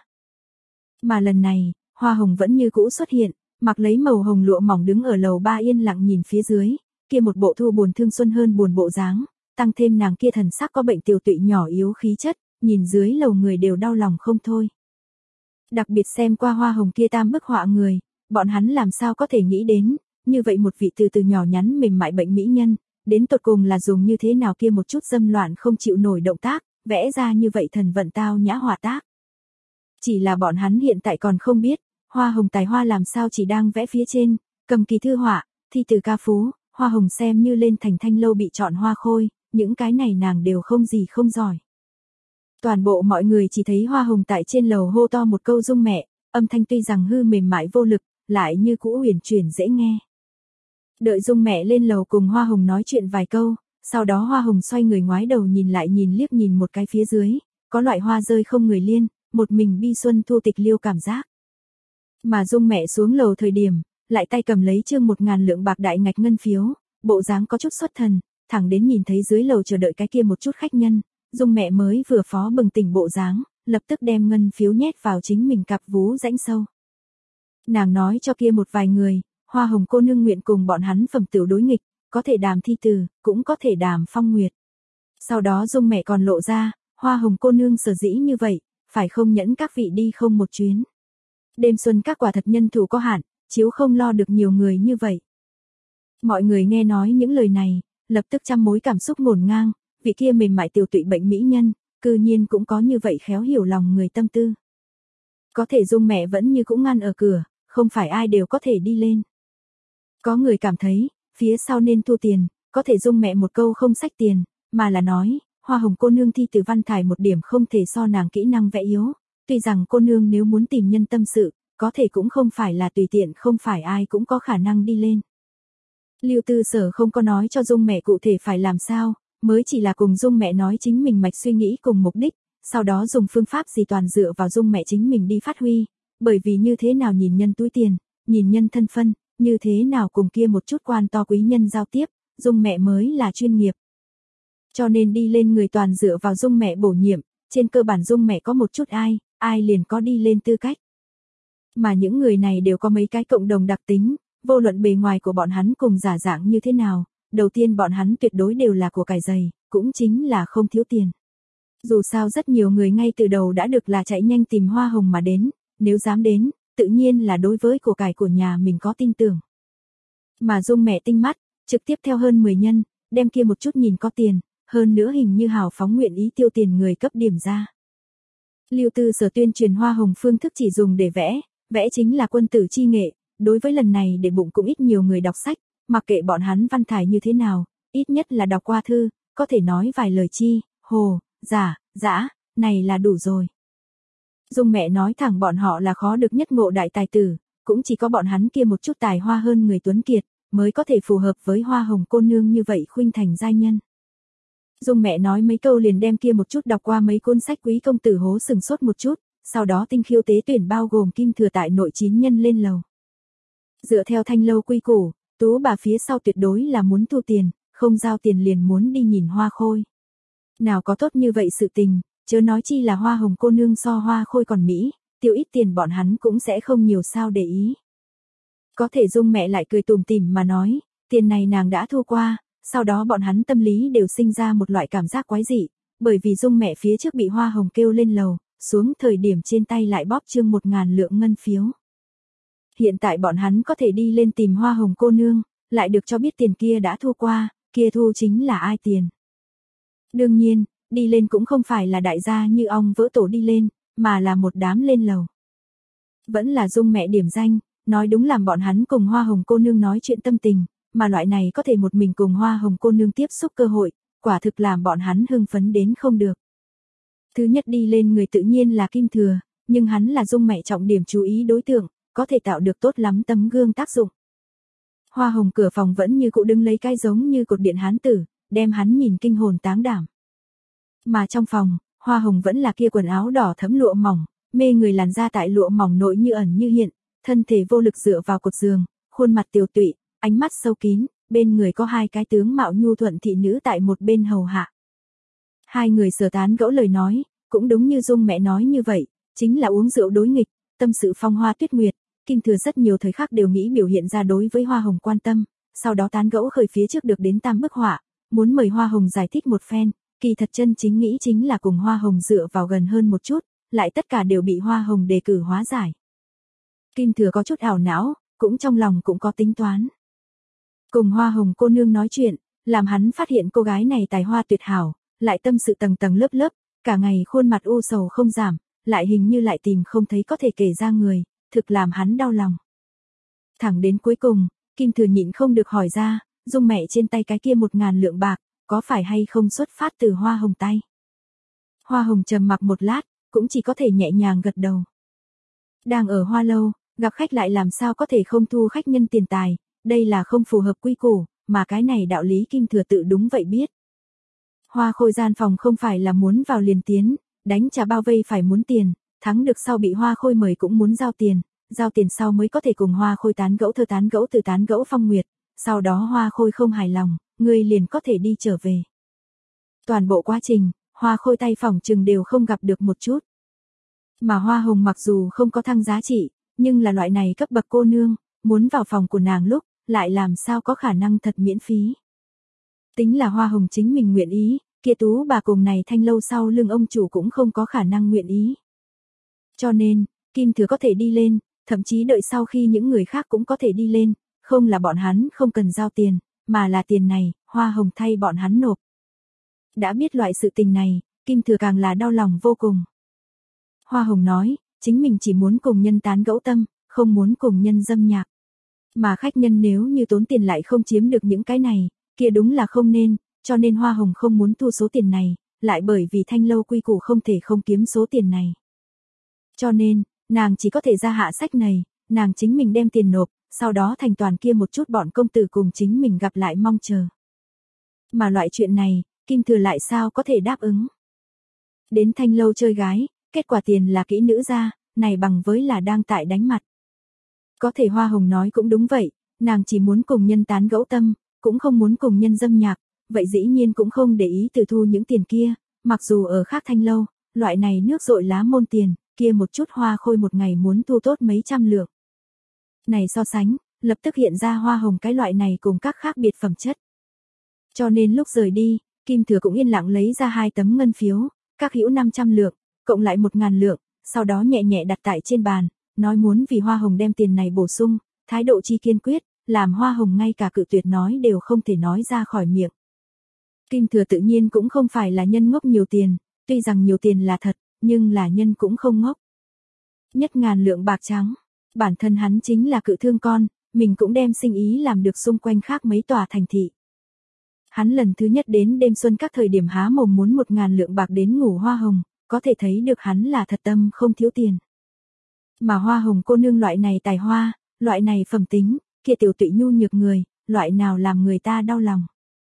Mà lần này, hoa hồng vẫn như cũ xuất hiện, mặc lấy màu hồng lụa mỏng đứng ở lầu ba yên lặng nhìn phía dưới, kia một bộ thu buồn thương xuân hơn buồn bộ dáng, tăng thêm nàng kia thần sắc có bệnh tiểu tụy nhỏ yếu khí chất, nhìn dưới lầu người đều đau lòng không thôi. Đặc biệt xem qua hoa hồng kia tam bức họa người, bọn hắn làm sao có thể nghĩ đến, như vậy một vị từ từ nhỏ nhắn mềm mại bệnh mỹ nhân, đến tột cùng là dùng như thế nào kia một chút dâm loạn không chịu nổi động tác, vẽ ra như vậy thần vận tao nhã họa tác. Chỉ là bọn hắn hiện tại còn không biết, hoa hồng tài hoa làm sao chỉ đang vẽ phía trên, cầm kỳ thư họa, thi từ ca phú, hoa hồng xem như lên thành thanh lâu bị chọn hoa khôi, những cái này nàng đều không gì không giỏi. Toàn bộ mọi người chỉ thấy hoa hồng tại trên lầu hô to một câu Dung mẹ, âm thanh tuy rằng hư mềm mại vô lực, lại như cũ huyền chuyển dễ nghe. Đợi Dung mẹ lên lầu cùng hoa hồng nói chuyện vài câu, sau đó hoa hồng xoay người ngoái đầu nhìn lại nhìn liếc nhìn một cái phía dưới, có loại hoa rơi không người liên, một mình bi xuân thu tịch liêu cảm giác. Mà Dung mẹ xuống lầu thời điểm, lại tay cầm lấy chương một ngàn lượng bạc đại ngạch ngân phiếu, bộ dáng có chút xuất thần, thẳng đến nhìn thấy dưới lầu chờ đợi cái kia một chút khách nhân, Dung mẹ mới vừa phó bừng tỉnh bộ dáng, lập tức đem ngân phiếu nhét vào chính mình cặp vú rãnh sâu. Nàng nói cho kia một vài người, hoa hồng cô nương nguyện cùng bọn hắn phẩm tửu đối nghịch, có thể đàm thi từ, cũng có thể đàm phong nguyệt. Sau đó Dung mẹ còn lộ ra, hoa hồng cô nương sở dĩ như vậy, phải không nhẫn các vị đi không một chuyến. Đêm xuân các quả thật nhân thủ có hạn, chiếu không lo được nhiều người như vậy. Mọi người nghe nói những lời này, lập tức trăm mối cảm xúc ngổn ngang, vị kia mềm mại tiểu tụy bệnh mỹ nhân, cư nhiên cũng có như vậy khéo hiểu lòng người tâm tư. Có thể Dung mẹ vẫn như cũng ngăn ở cửa, không phải ai đều có thể đi lên. Có người cảm thấy, phía sau nên thu tiền, có thể Dung mẹ một câu không xách tiền, mà là nói, hoa hồng cô nương thi từ văn thải một điểm không thể so nàng kỹ năng vẽ yếu, tuy rằng cô nương nếu muốn tìm nhân tâm sự, có thể cũng không phải là tùy tiện, không phải ai cũng có khả năng đi lên. Lưu Tư Sở không có nói cho Dung mẹ cụ thể phải làm sao, mới chỉ là cùng Dung mẹ nói chính mình mạch suy nghĩ cùng mục đích, sau đó dùng phương pháp gì toàn dựa vào Dung mẹ chính mình đi phát huy, bởi vì như thế nào nhìn nhân túi tiền, nhìn nhân thân phân, như thế nào cùng kia một chút quan to quý nhân giao tiếp, Dung mẹ mới là chuyên nghiệp. Cho nên đi lên người toàn dựa vào Dung mẹ bổ nhiệm, trên cơ bản Dung mẹ có một chút ai, ai liền có đi lên tư cách. Mà những người này đều có mấy cái cộng đồng đặc tính, vô luận bề ngoài của bọn hắn cùng giả dạng như thế nào, đầu tiên bọn hắn tuyệt đối đều là của cải dày, cũng chính là không thiếu tiền. Dù sao rất nhiều người ngay từ đầu đã được là chạy nhanh tìm hoa hồng mà đến, nếu dám đến, tự nhiên là đối với của cải của nhà mình có tin tưởng. Mà Dung mẹ tinh mắt, trực tiếp theo hơn mười nhân, đem kia một chút nhìn có tiền, hơn nữa hình như hào phóng nguyện ý tiêu tiền người cấp điểm ra. Lưu Tư Sở tuyên truyền hoa hồng phương thức chỉ dùng để vẽ, vẽ chính là quân tử chi nghệ, đối với lần này để bụng cũng ít nhiều người đọc sách, mặc kệ bọn hắn văn thải như thế nào, ít nhất là đọc qua thư, có thể nói vài lời chi, hồ, giả, dã, này là đủ rồi. Dung mẹ nói thẳng bọn họ là khó được nhất ngộ đại tài tử, cũng chỉ có bọn hắn kia một chút tài hoa hơn người tuấn kiệt, mới có thể phù hợp với hoa hồng cô nương như vậy khuynh thành giai nhân. Dung mẹ nói mấy câu liền đem kia một chút đọc qua mấy cuốn sách quý công tử hố sừng sốt một chút, sau đó tinh khiêu tế tuyển bao gồm kim thừa tại nội chín nhân lên lầu. Dựa theo thanh lâu quy củ, tú bà phía sau tuyệt đối là muốn thu tiền, không giao tiền liền muốn đi nhìn hoa khôi. Nào có tốt như vậy sự tình, chớ nói chi là hoa hồng cô nương so hoa khôi còn mỹ, tiêu ít tiền bọn hắn cũng sẽ không nhiều sao để ý. Có thể Dung mẹ lại cười tủm tỉm mà nói, tiền này nàng đã thu qua, sau đó bọn hắn tâm lý đều sinh ra một loại cảm giác quái dị, bởi vì Dung mẹ phía trước bị hoa hồng kêu lên lầu, xuống thời điểm trên tay lại bóp chương một ngàn lượng ngân phiếu. Hiện tại bọn hắn có thể đi lên tìm hoa hồng cô nương, lại được cho biết tiền kia đã thu qua, kia thu chính là ai tiền. Đương nhiên, đi lên cũng không phải là đại gia như ong vỡ tổ đi lên, mà là một đám lên lầu. Vẫn là Dung mẹ điểm danh, nói đúng làm bọn hắn cùng hoa hồng cô nương nói chuyện tâm tình, mà loại này có thể một mình cùng hoa hồng cô nương tiếp xúc cơ hội, quả thực làm bọn hắn hưng phấn đến không được. Thứ nhất đi lên người tự nhiên là Kim Thừa, nhưng hắn là Dung mẹ trọng điểm chú ý đối tượng, có thể tạo được tốt lắm tấm gương tác dụng. Hoa hồng cửa phòng vẫn như cụ đứng lấy cái giống như cột điện hán tử, đem hắn nhìn kinh hồn táng đảm. Mà trong phòng, hoa hồng vẫn là kia quần áo đỏ thẫm lụa mỏng, mê người làn da tại lụa mỏng nội như ẩn như hiện, thân thể vô lực dựa vào cột giường, khuôn mặt tiều tụy, ánh mắt sâu kín, bên người có hai cái tướng mạo nhu thuận thị nữ tại một bên hầu hạ. Hai người sở tán gẫu lời nói, cũng đúng như Dung mẹ nói như vậy, chính là uống rượu đối nghịch, tâm sự phong hoa tuyết nguyệt. Kim Thừa rất nhiều thời khắc đều nghĩ biểu hiện ra đối với hoa hồng quan tâm, sau đó tán gẫu khởi phía trước được đến tam bức họa, muốn mời hoa hồng giải thích một phen, kỳ thật chân chính nghĩ chính là cùng hoa hồng dựa vào gần hơn một chút, lại tất cả đều bị hoa hồng đề cử hóa giải. Kim Thừa có chút ảo não, cũng trong lòng cũng có tính toán. Cùng hoa hồng cô nương nói chuyện, làm hắn phát hiện cô gái này tài hoa tuyệt hảo, lại tâm sự tầng tầng lớp lớp, cả ngày khuôn mặt u sầu không giảm, lại hình như lại tìm không thấy có thể kể ra người, thực làm hắn đau lòng. Thẳng đến cuối cùng, Kim Thừa nhịn không được hỏi ra, Dung mẹ trên tay cái kia một ngàn lượng bạc, có phải hay không xuất phát từ Hoa Hồng tay? Hoa Hồng trầm mặc một lát, cũng chỉ có thể nhẹ nhàng gật đầu. Đang ở Hoa Lâu, gặp khách lại làm sao có thể không thu khách nhân tiền tài, đây là không phù hợp quy củ, mà cái này đạo lý Kim Thừa tự đúng vậy biết. Hoa Khôi gian phòng không phải là muốn vào liền tiến, đánh trả bao vây phải muốn tiền, thắng được sau bị Hoa Khôi mời cũng muốn giao tiền, giao tiền sau mới có thể cùng Hoa Khôi tán gẫu thơ tán gẫu từ tán gẫu phong nguyệt, sau đó Hoa Khôi không hài lòng, người liền có thể đi trở về. Toàn bộ quá trình, Hoa Khôi tay phỏng chừng đều không gặp được một chút. Mà Hoa Hồng mặc dù không có thăng giá trị, nhưng là loại này cấp bậc cô nương, muốn vào phòng của nàng lúc, lại làm sao có khả năng thật miễn phí. Tính là Hoa Hồng chính mình nguyện ý, kia Tú bà cùng này Thanh Lâu sau lưng ông chủ cũng không có khả năng nguyện ý. Cho nên, Kim Thừa có thể đi lên, thậm chí đợi sau khi những người khác cũng có thể đi lên, không là bọn hắn không cần giao tiền, mà là tiền này, Hoa Hồng thay bọn hắn nộp. Đã biết loại sự tình này, Kim Thừa càng là đau lòng vô cùng. Hoa Hồng nói, chính mình chỉ muốn cùng nhân tán gẫu tâm, không muốn cùng nhân dâm nhạc. Mà khách nhân nếu như tốn tiền lại không chiếm được những cái này, kia đúng là không nên, cho nên Hoa Hồng không muốn thu số tiền này, lại bởi vì Thanh Lâu quy củ không thể không kiếm số tiền này. Cho nên, nàng chỉ có thể ra hạ sách này, nàng chính mình đem tiền nộp, sau đó thành toàn kia một chút bọn công tử cùng chính mình gặp lại mong chờ. Mà loại chuyện này, Kim Thừa lại sao có thể đáp ứng. Đến Thanh Lâu chơi gái, kết quả tiền là kỹ nữ ra, này bằng với là đang tại đánh mặt. Có thể Hoa Hồng nói cũng đúng vậy, nàng chỉ muốn cùng nhân tán gẫu tâm, cũng không muốn cùng nhân dâm nhạc, vậy dĩ nhiên cũng không để ý từ thu những tiền kia, mặc dù ở khác Thanh Lâu, loại này nước rội lá môn tiền, kia một chút Hoa Khôi một ngày muốn thu tốt mấy trăm lượng. Này so sánh, lập tức hiện ra Hoa Hồng cái loại này cùng các khác biệt phẩm chất. Cho nên lúc rời đi, Kim Thừa cũng yên lặng lấy ra hai tấm ngân phiếu, các hữu năm trăm lượng, cộng lại một ngàn lượng, sau đó nhẹ nhẹ đặt tại trên bàn, nói muốn vì Hoa Hồng đem tiền này bổ sung, thái độ chi kiên quyết, làm Hoa Hồng ngay cả cự tuyệt nói đều không thể nói ra khỏi miệng. Kim Thừa tự nhiên cũng không phải là nhân ngốc nhiều tiền, tuy rằng nhiều tiền là thật, nhưng là nhân cũng không ngốc. Nhất ngàn lượng bạc trắng, bản thân hắn chính là cự thương con, mình cũng đem sinh ý làm được xung quanh khác mấy tòa thành thị. Hắn lần thứ nhất đến đêm xuân các thời điểm há mồm muốn một ngàn lượng bạc đến ngủ Hoa Hồng, có thể thấy được hắn là thật tâm không thiếu tiền. Mà Hoa Hồng cô nương loại này tài hoa, loại này phẩm tính, kia tiểu tụy nhu nhược người, loại nào làm người ta đau lòng.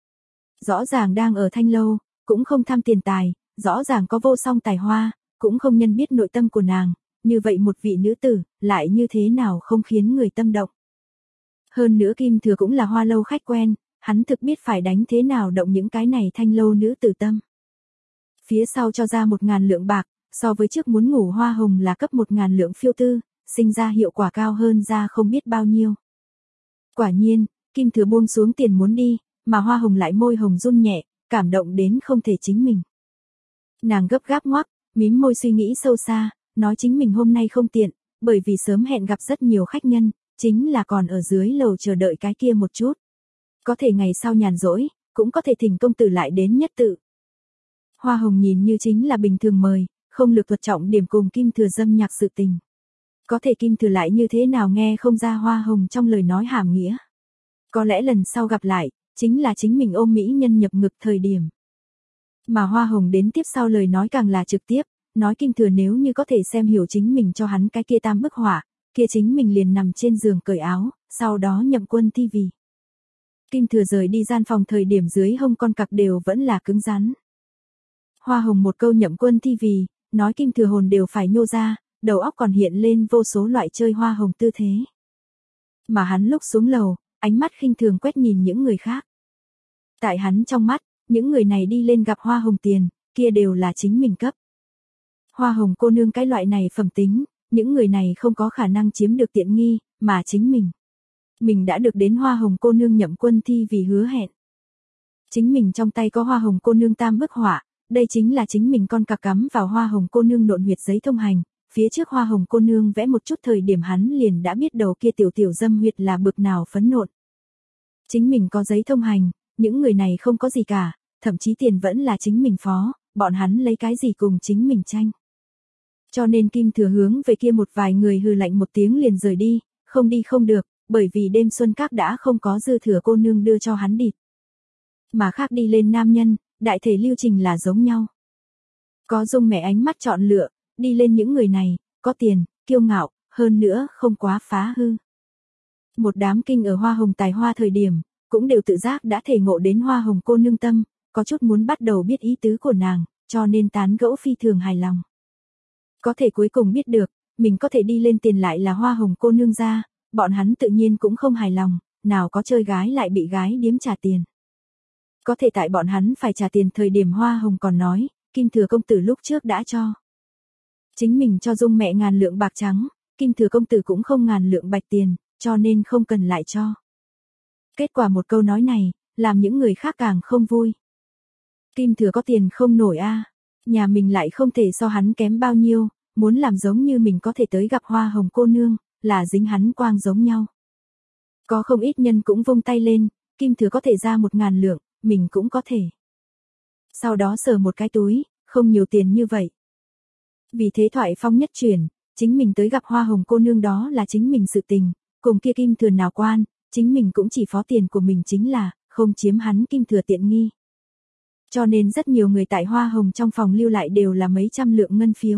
Rõ ràng đang ở Thanh Lâu, cũng không tham tiền tài, rõ ràng có vô song tài hoa, cũng không nhân biết nội tâm của nàng, như vậy một vị nữ tử, lại như thế nào không khiến người tâm động. Hơn nữa Kim Thừa cũng là Hoa Lâu khách quen, hắn thực biết phải đánh thế nào động những cái này Thanh Lâu nữ tử tâm. Phía sau cho ra một ngàn lượng bạc, so với trước muốn ngủ Hoa Hồng là cấp một ngàn lượng phiêu tư, sinh ra hiệu quả cao hơn ra không biết bao nhiêu. Quả nhiên, Kim Thừa buông xuống tiền muốn đi, mà Hoa Hồng lại môi hồng run nhẹ, cảm động đến không thể chính mình. Nàng gấp gáp ngoắc, mím môi suy nghĩ sâu xa, nói chính mình hôm nay không tiện, bởi vì sớm hẹn gặp rất nhiều khách nhân, chính là còn ở dưới lầu chờ đợi cái kia một chút. Có thể ngày sau nhàn rỗi, cũng có thể thỉnh công tử lại đến nhất tự. Hoa Hồng nhìn như chính là bình thường mời, không lược thuật trọng điểm cùng Kim Thừa dâm nhạc sự tình. Có thể Kim Thừa lại như thế nào nghe không ra Hoa Hồng trong lời nói hàm nghĩa. Có lẽ lần sau gặp lại, chính là chính mình ôm mỹ nhân nhập ngực thời điểm. Mà Hoa Hồng đến tiếp sau lời nói càng là trực tiếp, nói Kim Thừa nếu như có thể xem hiểu chính mình cho hắn cái kia tam bức họa, kia chính mình liền nằm trên giường cởi áo, sau đó nhậm quân thi vì. Kim Thừa rời đi gian phòng thời điểm dưới hông con cặc đều vẫn là cứng rắn. Hoa Hồng một câu nhậm quân thi vì, nói Kim Thừa hồn đều phải nhô ra, đầu óc còn hiện lên vô số loại chơi Hoa Hồng tư thế. Mà hắn lúc xuống lầu, ánh mắt khinh thường quét nhìn những người khác. Tại hắn trong mắt, những người này đi lên gặp Hoa Hồng tiền, kia đều là chính mình cấp. Hoa Hồng cô nương cái loại này phẩm tính, những người này không có khả năng chiếm được tiện nghi, mà chính mình. Mình đã được đến Hoa Hồng cô nương nhậm quân thi vì hứa hẹn. Chính mình trong tay có Hoa Hồng cô nương tam bức họa, đây chính là chính mình con cặc cắm vào Hoa Hồng cô nương nộn huyệt giấy thông hành, phía trước Hoa Hồng cô nương vẽ một chút thời điểm hắn liền đã biết đầu kia tiểu tiểu dâm huyệt là bực nào phấn nộn. Chính mình có giấy thông hành, những người này không có gì cả, thậm chí tiền vẫn là chính mình phó, bọn hắn lấy cái gì cùng chính mình tranh. Cho nên Kim Thừa hướng về kia một vài người hừ lạnh một tiếng liền rời đi, không đi không được, bởi vì đêm xuân các đã không có dư thừa cô nương đưa cho hắn địt. Mà khác đi lên nam nhân, đại thể lưu trình là giống nhau. Có Dung mẹ ánh mắt chọn lựa, đi lên những người này, có tiền, kiêu ngạo, hơn nữa không quá phá hư. Một đám kinh ở hoa hồng tài hoa thời điểm, cũng đều tự giác đã thể ngộ đến hoa hồng cô nương tâm, có chút muốn bắt đầu biết ý tứ của nàng, cho nên tán gẫu phi thường hài lòng. Có thể cuối cùng biết được, mình có thể đi lên tiền lại là hoa hồng cô nương ra, bọn hắn tự nhiên cũng không hài lòng, nào có chơi gái lại bị gái điếm trả tiền. Có thể tại bọn hắn phải trả tiền thời điểm hoa hồng còn nói, Kim Thừa công tử lúc trước đã cho. Chính mình cho Dung mẹ ngàn lượng bạc trắng, Kim Thừa công tử cũng không ngàn lượng bạch tiền, cho nên không cần lại cho. Kết quả một câu nói này, làm những người khác càng không vui. Kim Thừa có tiền không nổi a, à. Nhà mình lại không thể so hắn kém bao nhiêu, muốn làm giống như mình có thể tới gặp hoa hồng cô nương, là dính hắn quang giống nhau. Có không ít nhân cũng vung tay lên, Kim Thừa có thể ra một ngàn lượng, mình cũng có thể. Sau đó sờ một cái túi, không nhiều tiền như vậy. Vì thế thoại phong nhất chuyển, chính mình tới gặp hoa hồng cô nương đó là chính mình sự tình, cùng kia Kim Thừa nào quan, chính mình cũng chỉ phó tiền của mình chính là, không chiếm hắn Kim Thừa tiện nghi. Cho nên rất nhiều người tại hoa hồng trong phòng lưu lại đều là mấy trăm lượng ngân phiếu.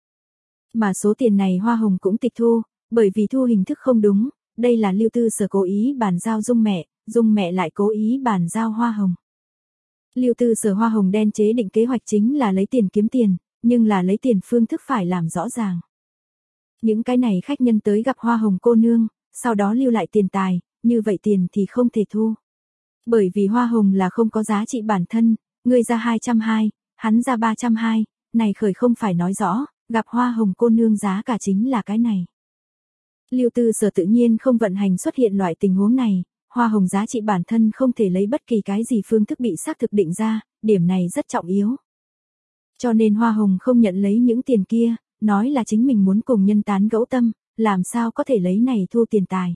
Mà số tiền này hoa hồng cũng tịch thu, bởi vì thu hình thức không đúng, đây là Lưu Tư Sở cố ý bàn giao Dung mẹ, Dung mẹ lại cố ý bàn giao hoa hồng. Lưu Tư Sở hoa hồng đen chế định kế hoạch chính là lấy tiền kiếm tiền, nhưng là lấy tiền phương thức phải làm rõ ràng. Những cái này khách nhân tới gặp hoa hồng cô nương, sau đó lưu lại tiền tài, như vậy tiền thì không thể thu. Bởi vì hoa hồng là không có giá trị bản thân, người ra hai trăm hai mươi, hắn ra ba trăm hai mươi, này khởi không phải nói rõ, gặp hoa hồng cô nương giá cả chính là cái này. Lưu Tư Sở tự nhiên không vận hành xuất hiện loại tình huống này, hoa hồng giá trị bản thân không thể lấy bất kỳ cái gì phương thức bị xác thực định ra, điểm này rất trọng yếu. Cho nên hoa hồng không nhận lấy những tiền kia, nói là chính mình muốn cùng nhân tán gẫu tâm, làm sao có thể lấy này thu tiền tài.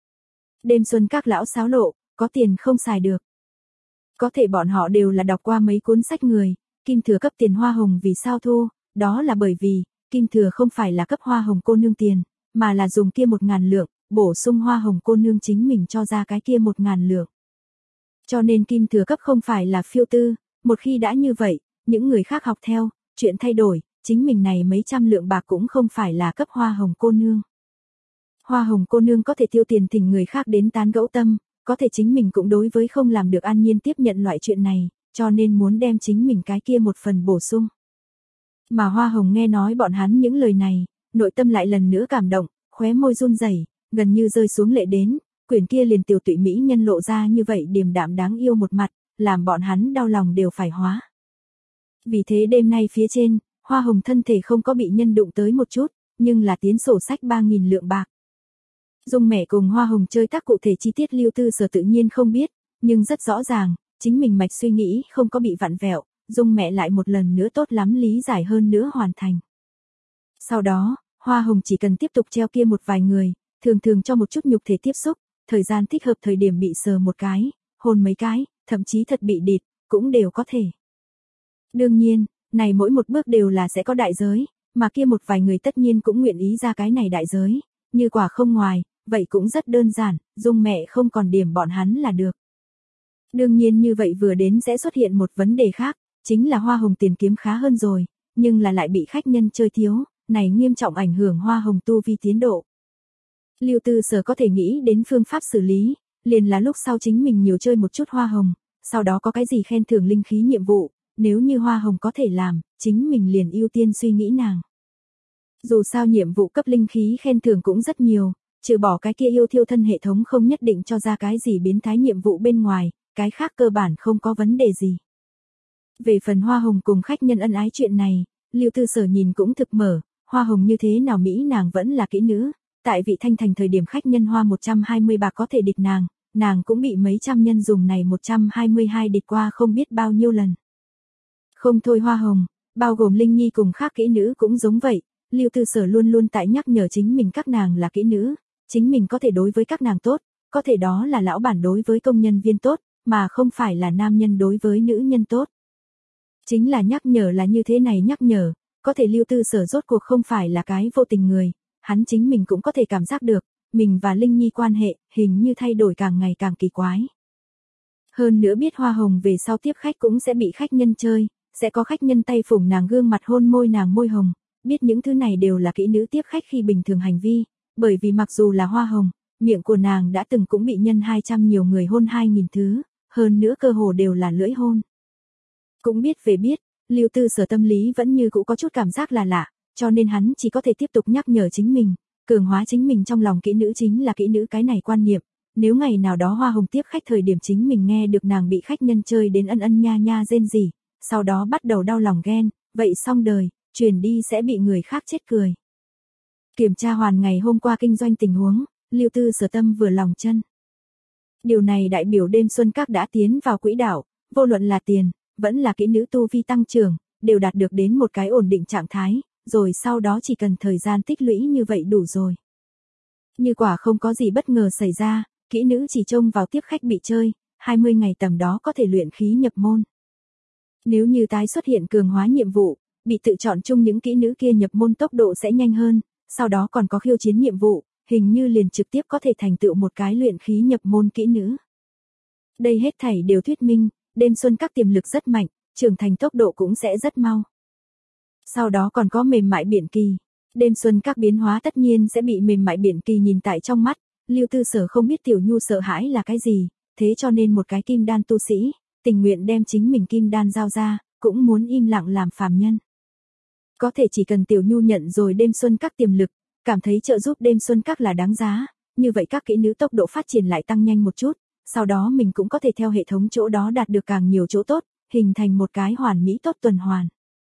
Đêm xuân các lão xáo lộ, có tiền không xài được. Có thể bọn họ đều là đọc qua mấy cuốn sách người, Kim Thừa cấp tiền hoa hồng vì sao thu, đó là bởi vì, Kim Thừa không phải là cấp hoa hồng cô nương tiền, mà là dùng kia một ngàn lượng, bổ sung hoa hồng cô nương chính mình cho ra cái kia một ngàn lượng. Cho nên Kim Thừa cấp không phải là phiêu tư, một khi đã như vậy, những người khác học theo, chuyện thay đổi, chính mình này mấy trăm lượng bạc cũng không phải là cấp hoa hồng cô nương. Hoa hồng cô nương có thể tiêu tiền thỉnh người khác đến tán gẫu tâm, có thể chính mình cũng đối với không làm được an nhiên tiếp nhận loại chuyện này, cho nên muốn đem chính mình cái kia một phần bổ sung. Mà hoa hồng nghe nói bọn hắn những lời này, nội tâm lại lần nữa cảm động, khóe môi run rẩy, gần như rơi xuống lệ đến, quyển kia liền tiểu tụy mỹ nhân lộ ra như vậy điềm đạm đáng yêu một mặt, làm bọn hắn đau lòng đều phải hóa. Vì thế đêm nay phía trên, hoa hồng thân thể không có bị nhân đụng tới một chút, nhưng là tiến sổ sách ba nghìn lượng bạc. Dung mẹ cùng hoa hồng chơi tác cụ thể chi tiết Lưu Tư Sở tự nhiên không biết, nhưng rất rõ ràng, chính mình mạch suy nghĩ không có bị vặn vẹo, Dung mẹ lại một lần nữa tốt lắm lý giải hơn nữa hoàn thành. Sau đó, hoa hồng chỉ cần tiếp tục treo kia một vài người, thường thường cho một chút nhục thể tiếp xúc, thời gian thích hợp thời điểm bị sờ một cái, hôn mấy cái, thậm chí thật bị địt, cũng đều có thể. Đương nhiên, này mỗi một bước đều là sẽ có đại giới, mà kia một vài người tất nhiên cũng nguyện ý ra cái này đại giới, như quả không ngoài, vậy cũng rất đơn giản, Dung mẹ không còn điểm bọn hắn là được. Đương nhiên như vậy vừa đến sẽ xuất hiện một vấn đề khác, chính là hoa hồng tiền kiếm khá hơn rồi, nhưng là lại bị khách nhân chơi thiếu, này nghiêm trọng ảnh hưởng hoa hồng tu vi tiến độ. Lưu Tư Sở có thể nghĩ đến phương pháp xử lý, liền là lúc sau chính mình nhiều chơi một chút hoa hồng, sau đó có cái gì khen thưởng linh khí nhiệm vụ, nếu như hoa hồng có thể làm, chính mình liền ưu tiên suy nghĩ nàng. Dù sao nhiệm vụ cấp linh khí khen thưởng cũng rất nhiều, trừ bỏ cái kia yêu thiêu thân hệ thống không nhất định cho ra cái gì biến thái nhiệm vụ bên ngoài, cái khác cơ bản không có vấn đề gì. Về phần hoa hồng cùng khách nhân ân ái chuyện này, Lưu Tư Sở nhìn cũng thực mở, hoa hồng như thế nào Mỹ nàng vẫn là kỹ nữ, tại vị thanh thành thời điểm khách nhân hoa một trăm hai mươi bạc có thể địch nàng, nàng cũng bị mấy trăm nhân dùng này một trăm hai mươi hai địch qua không biết bao nhiêu lần. Không thôi hoa hồng, bao gồm Linh Nhi cùng khác kỹ nữ cũng giống vậy, Lưu Tư Sở luôn luôn tại nhắc nhở chính mình các nàng là kỹ nữ, chính mình có thể đối với các nàng tốt, có thể đó là lão bản đối với công nhân viên tốt, mà không phải là nam nhân đối với nữ nhân tốt. Chính là nhắc nhở là như thế này nhắc nhở, có thể Lưu Tư Sở rốt cuộc không phải là cái vô tình người, hắn chính mình cũng có thể cảm giác được, mình và Linh Nhi quan hệ hình như thay đổi càng ngày càng kỳ quái. Hơn nữa biết hoa hồng về sau tiếp khách cũng sẽ bị khách nhân chơi, sẽ có khách nhân tay phủng nàng gương mặt hôn môi nàng môi hồng, biết những thứ này đều là kỹ nữ tiếp khách khi bình thường hành vi, bởi vì mặc dù là hoa hồng, miệng của nàng đã từng cũng bị nhân hai trăm nhiều người hôn hai nghìn thứ, hơn nữa cơ hồ đều là lưỡi hôn. Cũng biết về biết, Lưu Tư Sở tâm lý vẫn như cũ có chút cảm giác là lạ, cho nên hắn chỉ có thể tiếp tục nhắc nhở chính mình, cường hóa chính mình trong lòng kỹ nữ chính là kỹ nữ cái này quan niệm. Nếu ngày nào đó hoa hồng tiếp khách thời điểm chính mình nghe được nàng bị khách nhân chơi đến ân ân nha nha rên rỉ, sau đó bắt đầu đau lòng ghen, vậy xong đời, truyền đi sẽ bị người khác chết cười. Kiểm tra hoàn ngày hôm qua kinh doanh tình huống, Lưu Tư Sở tâm vừa lòng chân. Điều này đại biểu đêm xuân các đã tiến vào quỹ đạo, vô luận là tiền, vẫn là kỹ nữ tu vi tăng trưởng, đều đạt được đến một cái ổn định trạng thái, rồi sau đó chỉ cần thời gian tích lũy như vậy đủ rồi. Như quả không có gì bất ngờ xảy ra, kỹ nữ chỉ trông vào tiếp khách bị chơi, hai mươi ngày tầm đó có thể luyện khí nhập môn. Nếu như tái xuất hiện cường hóa nhiệm vụ, bị tự chọn chung những kỹ nữ kia nhập môn tốc độ sẽ nhanh hơn, sau đó còn có khiêu chiến nhiệm vụ, hình như liền trực tiếp có thể thành tựu một cái luyện khí nhập môn kỹ nữ. Đây hết thảy đều thuyết minh, đêm xuân các tiềm lực rất mạnh, trưởng thành tốc độ cũng sẽ rất mau. Sau đó còn có mềm mại biển kỳ. Đêm xuân các biến hóa tất nhiên sẽ bị mềm mại biển kỳ nhìn tại trong mắt, Lưu Tư Sở không biết Tiểu Nhu sợ hãi là cái gì, thế cho nên một cái kim đan tu sĩ, tình nguyện đem chính mình kim đan giao ra, cũng muốn im lặng làm phàm nhân. Có thể chỉ cần Tiểu Nhu nhận rồi đêm xuân các tiềm lực, cảm thấy trợ giúp đêm xuân các là đáng giá, như vậy các kỹ nữ tốc độ phát triển lại tăng nhanh một chút, sau đó mình cũng có thể theo hệ thống chỗ đó đạt được càng nhiều chỗ tốt, hình thành một cái hoàn mỹ tốt tuần hoàn.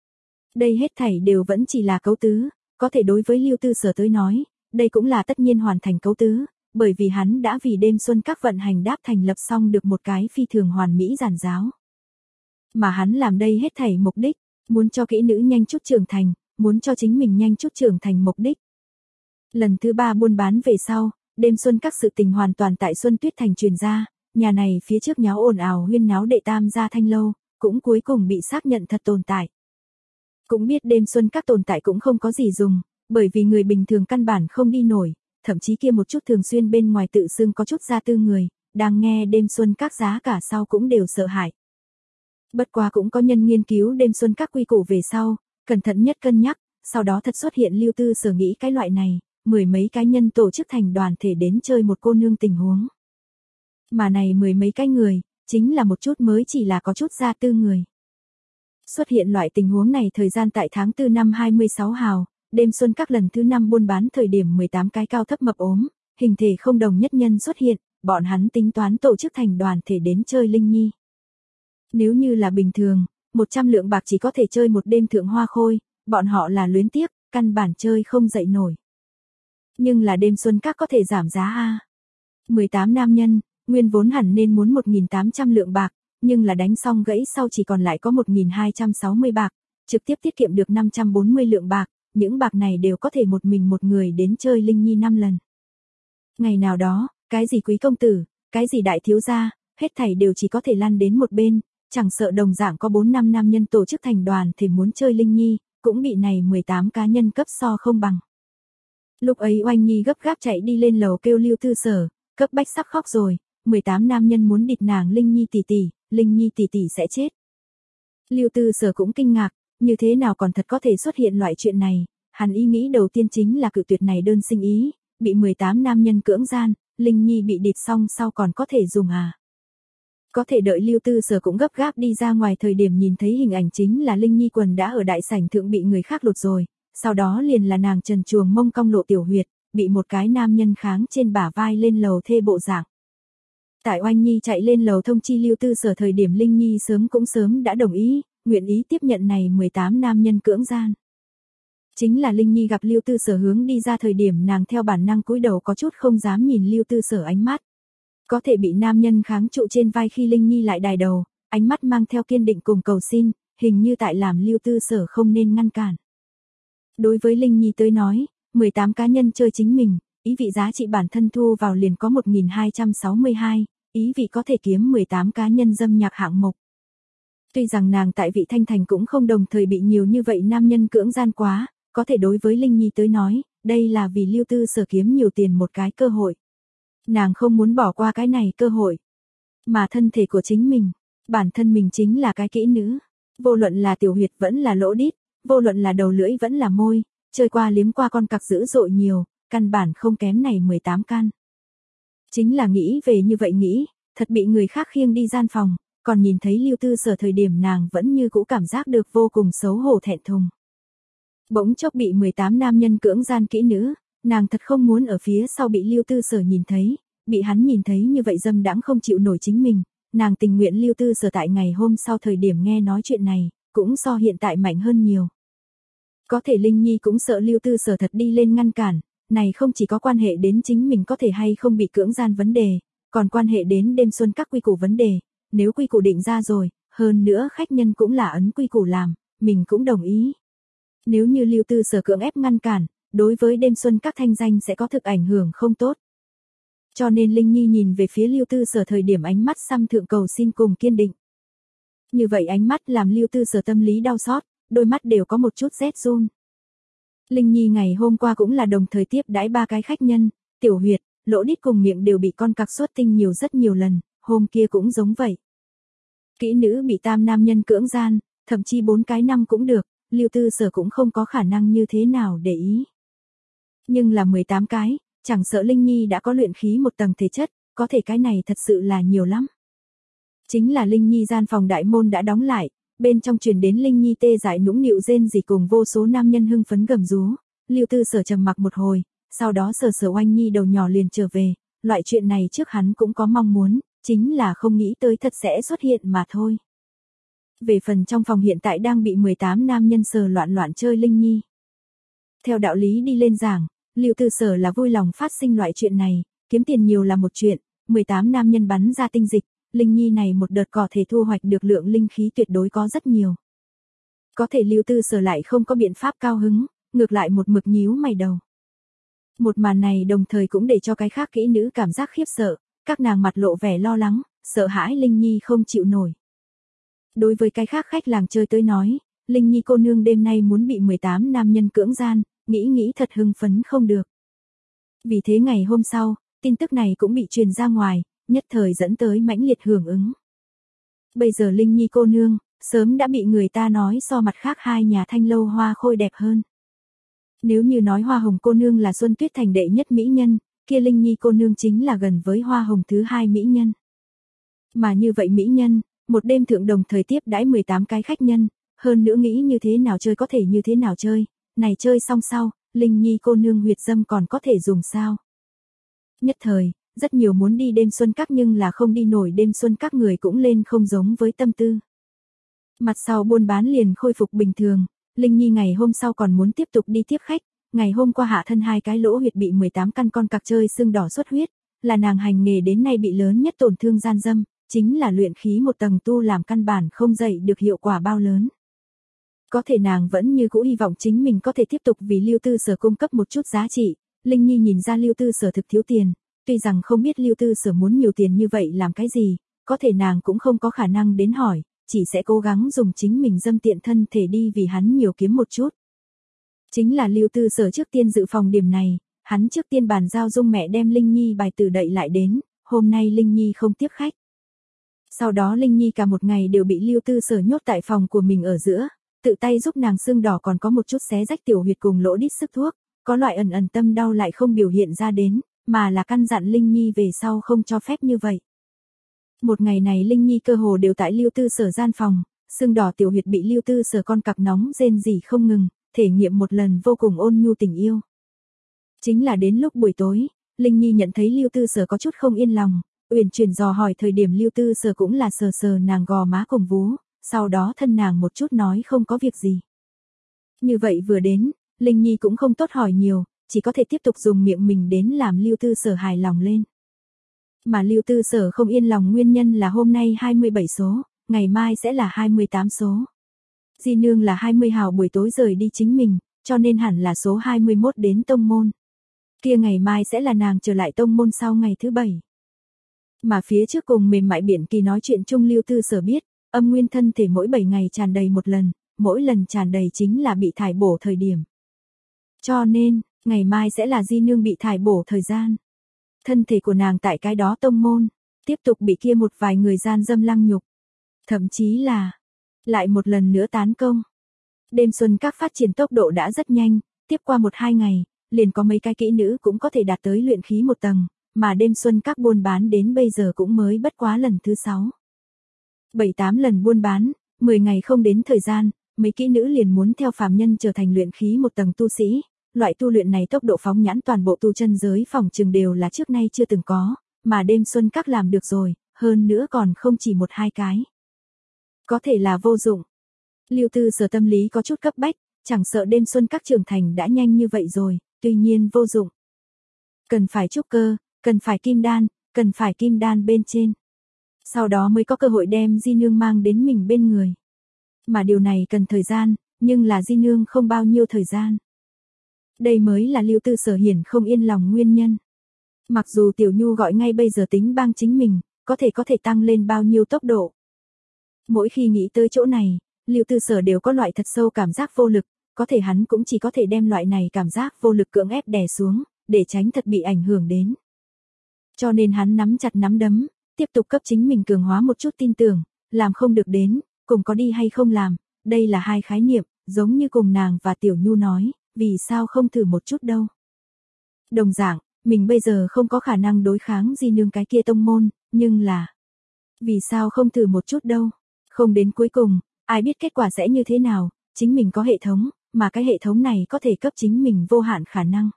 Đây hết thảy đều vẫn chỉ là cấu tứ, có thể đối với Lưu Tư Sở tới nói, đây cũng là tất nhiên hoàn thành cấu tứ, bởi vì hắn đã vì đêm xuân các vận hành đáp thành lập xong được một cái phi thường hoàn mỹ giản giáo. Mà hắn làm đây hết thảy mục đích, muốn cho kỹ nữ nhanh chút trưởng thành, muốn cho chính mình nhanh chút trưởng thành mục đích. Lần thứ ba buôn bán về sau, đêm xuân các sự tình hoàn toàn tại Xuân Tuyết Thành truyền ra, nhà này phía trước nháo ồn ào huyên náo đệ tam gia Thanh lâu, cũng cuối cùng bị xác nhận thật tồn tại. Cũng biết đêm xuân các tồn tại cũng không có gì dùng, bởi vì người bình thường căn bản không đi nổi, thậm chí kia một chút thường xuyên bên ngoài tự xưng có chút gia tư người, đang nghe đêm xuân các giá cả sau cũng đều sợ hãi. Bất quá cũng có nhân nghiên cứu đêm xuân các quy củ về sau, cẩn thận nhất cân nhắc, sau đó thật xuất hiện Lưu Tư Sở nghĩ cái loại này, mười mấy cá nhân tổ chức thành đoàn thể đến chơi một cô nương tình huống. Mà này mười mấy cái người, chính là một chút mới chỉ là có chút gia tư người. Xuất hiện loại tình huống này thời gian tại tháng tư năm hai mươi sáu hào, đêm xuân các lần thứ năm buôn bán thời điểm mười tám cái cao thấp mập ốm, hình thể không đồng nhất nhân xuất hiện, bọn hắn tính toán tổ chức thành đoàn thể đến chơi Linh Nhi. Nếu như là bình thường, một trăm lượng bạc chỉ có thể chơi một đêm thượng hoa khôi, bọn họ là luyến tiếc, căn bản chơi không dậy nổi. Nhưng là đêm xuân các có thể giảm giá a. mười tám nam nhân, nguyên vốn hẳn nên muốn một nghìn tám trăm lượng bạc, nhưng là đánh xong gãy sau chỉ còn lại có một nghìn hai trăm sáu mươi bạc, trực tiếp tiết kiệm được năm trăm bốn mươi lượng bạc, những bạc này đều có thể một mình một người đến chơi Linh Nhi năm lần. Ngày nào đó, cái gì quý công tử, cái gì đại thiếu gia, hết thảy đều chỉ có thể lăn đến một bên, chẳng sợ đồng dạng có bốn năm nam nhân tổ chức thành đoàn thì muốn chơi Linh Nhi, cũng bị này mười tám cá nhân cấp so không bằng. Lúc ấy Oanh Nhi gấp gáp chạy đi lên lầu kêu Lưu Tư Sở, cấp bách sắp khóc rồi, mười tám nam nhân muốn địt nàng Linh Nhi tỷ tỷ, Linh Nhi tỷ tỷ sẽ chết. Lưu Tư Sở cũng kinh ngạc, như thế nào còn thật có thể xuất hiện loại chuyện này, hắn ý nghĩ đầu tiên chính là cự tuyệt này đơn sinh ý, bị mười tám nam nhân cưỡng gian, Linh Nhi bị địt xong sau còn có thể dùng à. Có thể đợi Lưu Tư Sở cũng gấp gáp đi ra ngoài thời điểm nhìn thấy hình ảnh chính là Linh Nhi quần đã ở đại sảnh thượng bị người khác lột rồi, sau đó liền là nàng trần truồng mông cong lộ tiểu huyệt, bị một cái nam nhân kháng trên bả vai lên lầu thê bộ dạng. Tại Oanh Nhi chạy lên lầu thông chi Lưu Tư Sở thời điểm Linh Nhi sớm cũng sớm đã đồng ý, nguyện ý tiếp nhận này mười tám nam nhân cưỡng gian. Chính là Linh Nhi gặp Lưu Tư Sở hướng đi ra thời điểm nàng theo bản năng cúi đầu có chút không dám nhìn Lưu Tư Sở ánh mắt. Có thể bị nam nhân kháng trụ trên vai khi Linh Nhi lại đài đầu, ánh mắt mang theo kiên định cùng cầu xin, hình như tại làm Lưu Tư Sở không nên ngăn cản. Đối với Linh Nhi tới nói, mười tám cá nhân chơi chính mình, ý vị giá trị bản thân thu vào liền có một nghìn hai trăm sáu mươi hai, ý vị có thể kiếm mười tám cá nhân dâm nhạc hạng mục. Tuy rằng nàng tại Vị Thanh Thành cũng không đồng thời bị nhiều như vậy nam nhân cưỡng gian quá, có thể đối với Linh Nhi tới nói, đây là vì Lưu Tư Sở kiếm nhiều tiền một cái cơ hội. Nàng không muốn bỏ qua cái này cơ hội. Mà thân thể của chính mình, bản thân mình chính là cái kỹ nữ. Vô luận là tiểu huyệt vẫn là lỗ đít, vô luận là đầu lưỡi vẫn là môi, chơi qua liếm qua con cặc dữ dội nhiều, căn bản không kém này mười tám căn. Chính là nghĩ về như vậy nghĩ, thật bị người khác khiêng đi gian phòng, còn nhìn thấy Lưu Tư Sở thời điểm nàng vẫn như cũ cảm giác được vô cùng xấu hổ thẹn thùng. Bỗng chốc bị mười tám nam nhân cưỡng gian kỹ nữ, nàng thật không muốn ở phía sau bị Lưu Tư Sở nhìn thấy, bị hắn nhìn thấy như vậy dâm đãng không chịu nổi chính mình, nàng tình nguyện Lưu Tư Sở tại ngày hôm sau thời điểm nghe nói chuyện này, cũng so hiện tại mạnh hơn nhiều. Có thể Linh Nhi cũng sợ Lưu Tư Sở thật đi lên ngăn cản, này không chỉ có quan hệ đến chính mình có thể hay không bị cưỡng gian vấn đề, còn quan hệ đến đêm xuân các quy củ vấn đề, nếu quy củ định ra rồi, hơn nữa khách nhân cũng là ấn quy củ làm, mình cũng đồng ý. Nếu như Lưu Tư Sở cưỡng ép ngăn cản, đối với đêm xuân các thanh danh sẽ có thực ảnh hưởng không tốt. Cho nên Linh Nhi nhìn về phía Lưu Tư Sở thời điểm ánh mắt xăm thượng cầu xin cùng kiên định. Như vậy ánh mắt làm Lưu Tư Sở tâm lý đau xót, đôi mắt đều có một chút rét run. Linh Nhi ngày hôm qua cũng là đồng thời tiếp đãi ba cái khách nhân, tiểu huyệt, lỗ đít cùng miệng đều bị con cặc xuất tinh nhiều rất nhiều lần, hôm kia cũng giống vậy. Kỹ nữ bị tam nam nhân cưỡng gian, thậm chí bốn cái năm cũng được, Lưu Tư Sở cũng không có khả năng như thế nào để ý. Nhưng là mười tám cái, chẳng sợ Linh Nhi đã có luyện khí một tầng thể chất, có thể cái này thật sự là nhiều lắm. Chính là Linh Nhi gian phòng đại môn đã đóng lại, bên trong truyền đến Linh Nhi tê dại nũng nịu rên rỉ cùng vô số nam nhân hưng phấn gầm rú, Lưu Tư Sở trầm mặc một hồi, sau đó sờ sờ Oanh Nhi đầu nhỏ liền trở về, loại chuyện này trước hắn cũng có mong muốn, chính là không nghĩ tới thật sẽ xuất hiện mà thôi. Về phần trong phòng hiện tại đang bị mười tám nam nhân sờ loạn loạn chơi Linh Nhi. Theo đạo lý đi lên giảng, Lưu Tư Sở là vui lòng phát sinh loại chuyện này, kiếm tiền nhiều là một chuyện, mười tám nam nhân bắn ra tinh dịch, Linh Nhi này một đợt có thể thu hoạch được lượng linh khí tuyệt đối có rất nhiều. Có thể Lưu Tư Sở lại không có biện pháp cao hứng, ngược lại một mực nhíu mày đầu. Một màn này đồng thời cũng để cho cái khác kỹ nữ cảm giác khiếp sợ, các nàng mặt lộ vẻ lo lắng, sợ hãi Linh Nhi không chịu nổi. Đối với cái khác khách làng chơi tới nói, Linh Nhi cô nương đêm nay muốn bị mười tám nam nhân cưỡng gian, nghĩ nghĩ thật hưng phấn không được. Vì thế ngày hôm sau, tin tức này cũng bị truyền ra ngoài, nhất thời dẫn tới mãnh liệt hưởng ứng. Bây giờ Linh Nhi cô nương, sớm đã bị người ta nói so mặt khác hai nhà thanh lâu hoa khôi đẹp hơn. Nếu như nói hoa hồng cô nương là Xuân Tuyết Thành đệ nhất mỹ nhân, kia Linh Nhi cô nương chính là gần với hoa hồng thứ hai mỹ nhân. Mà như vậy mỹ nhân, một đêm thượng đồng thời tiếp đãi mười tám cái khách nhân, hơn nữa nghĩ như thế nào chơi có thể như thế nào chơi, này chơi xong sau, Linh Nhi cô nương huyệt dâm còn có thể dùng sao. Nhất thời, rất nhiều muốn đi đêm xuân các nhưng là không đi nổi đêm xuân các người cũng lên không giống với tâm tư. Mặt sau buôn bán liền khôi phục bình thường, Linh Nhi ngày hôm sau còn muốn tiếp tục đi tiếp khách, ngày hôm qua hạ thân hai cái lỗ huyệt bị mười tám căn con cặc chơi xương đỏ xuất huyết, là nàng hành nghề đến nay bị lớn nhất tổn thương gian dâm, chính là luyện khí một tầng tu làm căn bản không dậy được hiệu quả bao lớn. Có thể nàng vẫn như cũ hy vọng chính mình có thể tiếp tục vì Lưu Tư Sở cung cấp một chút giá trị, Linh Nhi nhìn ra Lưu Tư Sở thực thiếu tiền, tuy rằng không biết Lưu Tư Sở muốn nhiều tiền như vậy làm cái gì, có thể nàng cũng không có khả năng đến hỏi, chỉ sẽ cố gắng dùng chính mình dâm tiện thân thể đi vì hắn nhiều kiếm một chút. Chính là Lưu Tư Sở trước tiên dự phòng điểm này, hắn trước tiên bàn giao Dung mẹ đem Linh Nhi bài từ đậy lại đến, hôm nay Linh Nhi không tiếp khách. Sau đó Linh Nhi cả một ngày đều bị Lưu Tư Sở nhốt tại phòng của mình ở giữa, tự tay giúp nàng xương đỏ còn có một chút xé rách tiểu huyệt cùng lỗ đít sức thuốc, có loại ẩn ẩn tâm đau lại không biểu hiện ra đến, mà là căn dặn Linh Nhi về sau không cho phép như vậy. Một ngày này Linh Nhi cơ hồ đều tại Lưu Tư Sở gian phòng, xương đỏ tiểu huyệt bị Lưu Tư Sở con cặc nóng rên rỉ không ngừng, thể nghiệm một lần vô cùng ôn nhu tình yêu. Chính là đến lúc buổi tối, Linh Nhi nhận thấy Lưu Tư Sở có chút không yên lòng, uyển chuyển dò hỏi thời điểm Lưu Tư Sở cũng là sờ sờ nàng gò má cùng vú, sau đó thân nàng một chút nói không có việc gì. Như vậy vừa đến, Linh Nhi cũng không tốt hỏi nhiều, chỉ có thể tiếp tục dùng miệng mình đến làm Lưu Tư Sở hài lòng lên. Mà Lưu Tư Sở không yên lòng nguyên nhân là hôm nay hai mươi bảy số, ngày mai sẽ là hai mươi tám số. Di nương là hai mươi hào buổi tối rời đi chính mình, cho nên hẳn là số hai mươi mốt đến tông môn. Kia ngày mai sẽ là nàng trở lại tông môn sau ngày thứ bảy. Mà phía trước cùng mềm mại biển kỳ nói chuyện chung Lưu Tư Sở biết, âm nguyên thân thể mỗi bảy ngày tràn đầy một lần, mỗi lần tràn đầy chính là bị thải bổ thời điểm. Cho nên, Ngày mai sẽ là Di Nương bị thải bổ thời gian. Thân thể của nàng tại cái đó tông môn, tiếp tục bị kia một vài người gian dâm lăng nhục. Thậm chí là, lại một lần nữa tán công. Đêm xuân các phát triển tốc độ đã rất nhanh, tiếp qua một hai ngày, liền có mấy cái kỹ nữ cũng có thể đạt tới luyện khí một tầng, mà đêm xuân các buôn bán đến bây giờ cũng mới bất quá lần thứ sáu. Bảy tám lần buôn bán, mười ngày không đến thời gian, mấy kỹ nữ liền muốn theo phàm nhân trở thành luyện khí một tầng tu sĩ, loại tu luyện này tốc độ phóng nhãn toàn bộ tu chân giới phòng trường đều là trước nay chưa từng có, mà đêm xuân các làm được rồi, hơn nữa còn không chỉ một hai cái. Có thể là vô dụng. Lưu Tư Sở tâm lý có chút cấp bách, chẳng sợ đêm xuân các trưởng thành đã nhanh như vậy rồi, tuy nhiên vô dụng. Cần phải trúc cơ, cần phải kim đan, cần phải kim đan bên trên. Sau đó mới có cơ hội đem Di Nương mang đến mình bên người. Mà điều này cần thời gian, nhưng là Di Nương không bao nhiêu thời gian. Đây mới là Lưu Tư Sở hiển không yên lòng nguyên nhân. Mặc dù Tiểu Nhu gọi ngay bây giờ tính bang chính mình, có thể có thể tăng lên bao nhiêu tốc độ. Mỗi khi nghĩ tới chỗ này, Lưu Tư Sở đều có loại thật sâu cảm giác vô lực, có thể hắn cũng chỉ có thể đem loại này cảm giác vô lực cưỡng ép đè xuống, để tránh thật bị ảnh hưởng đến. Cho nên hắn nắm chặt nắm đấm, tiếp tục cấp chính mình cường hóa một chút tin tưởng, làm không được đến, cùng có đi hay không làm, đây là hai khái niệm, giống như cùng nàng và Tiểu Nhu nói, vì sao không thử một chút đâu. Đồng dạng, mình bây giờ không có khả năng đối kháng Di Nương cái kia tông môn, nhưng là, vì sao không thử một chút đâu, không đến cuối cùng, ai biết kết quả sẽ như thế nào, chính mình có hệ thống, mà cái hệ thống này có thể cấp chính mình vô hạn khả năng.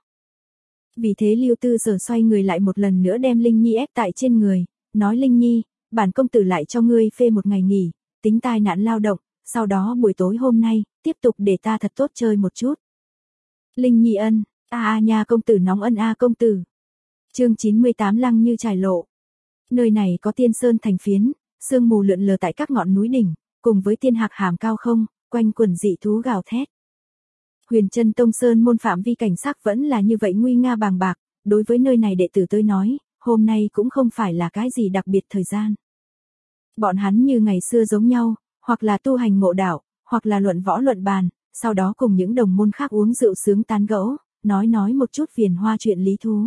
Vì thế Lưu Tư Sở xoay người lại một lần nữa đem Linh Nhi ép tại trên người, nói Linh Nhi, bản công tử lại cho ngươi phê một ngày nghỉ, tính tai nạn lao động, sau đó buổi tối hôm nay, tiếp tục để ta thật tốt chơi một chút. Linh Nhi ân, a a nha công tử nóng ân a công tử. Chương chín mươi tám Lăng Như trải lộ. Nơi này có tiên sơn thành phiến, sương mù lượn lờ tại các ngọn núi đỉnh, cùng với tiên hạc hàm cao không, quanh quần dị thú gào thét. Huyền Chân Tông Sơn môn phạm vi cảnh sắc vẫn là như vậy nguy nga bàng bạc, đối với nơi này đệ tử tới nói, hôm nay cũng không phải là cái gì đặc biệt thời gian. Bọn hắn như ngày xưa giống nhau, hoặc là tu hành ngộ đạo, hoặc là luận võ luận bàn, sau đó cùng những đồng môn khác uống rượu sướng tán gẫu, nói nói một chút phiền hoa chuyện lý thú.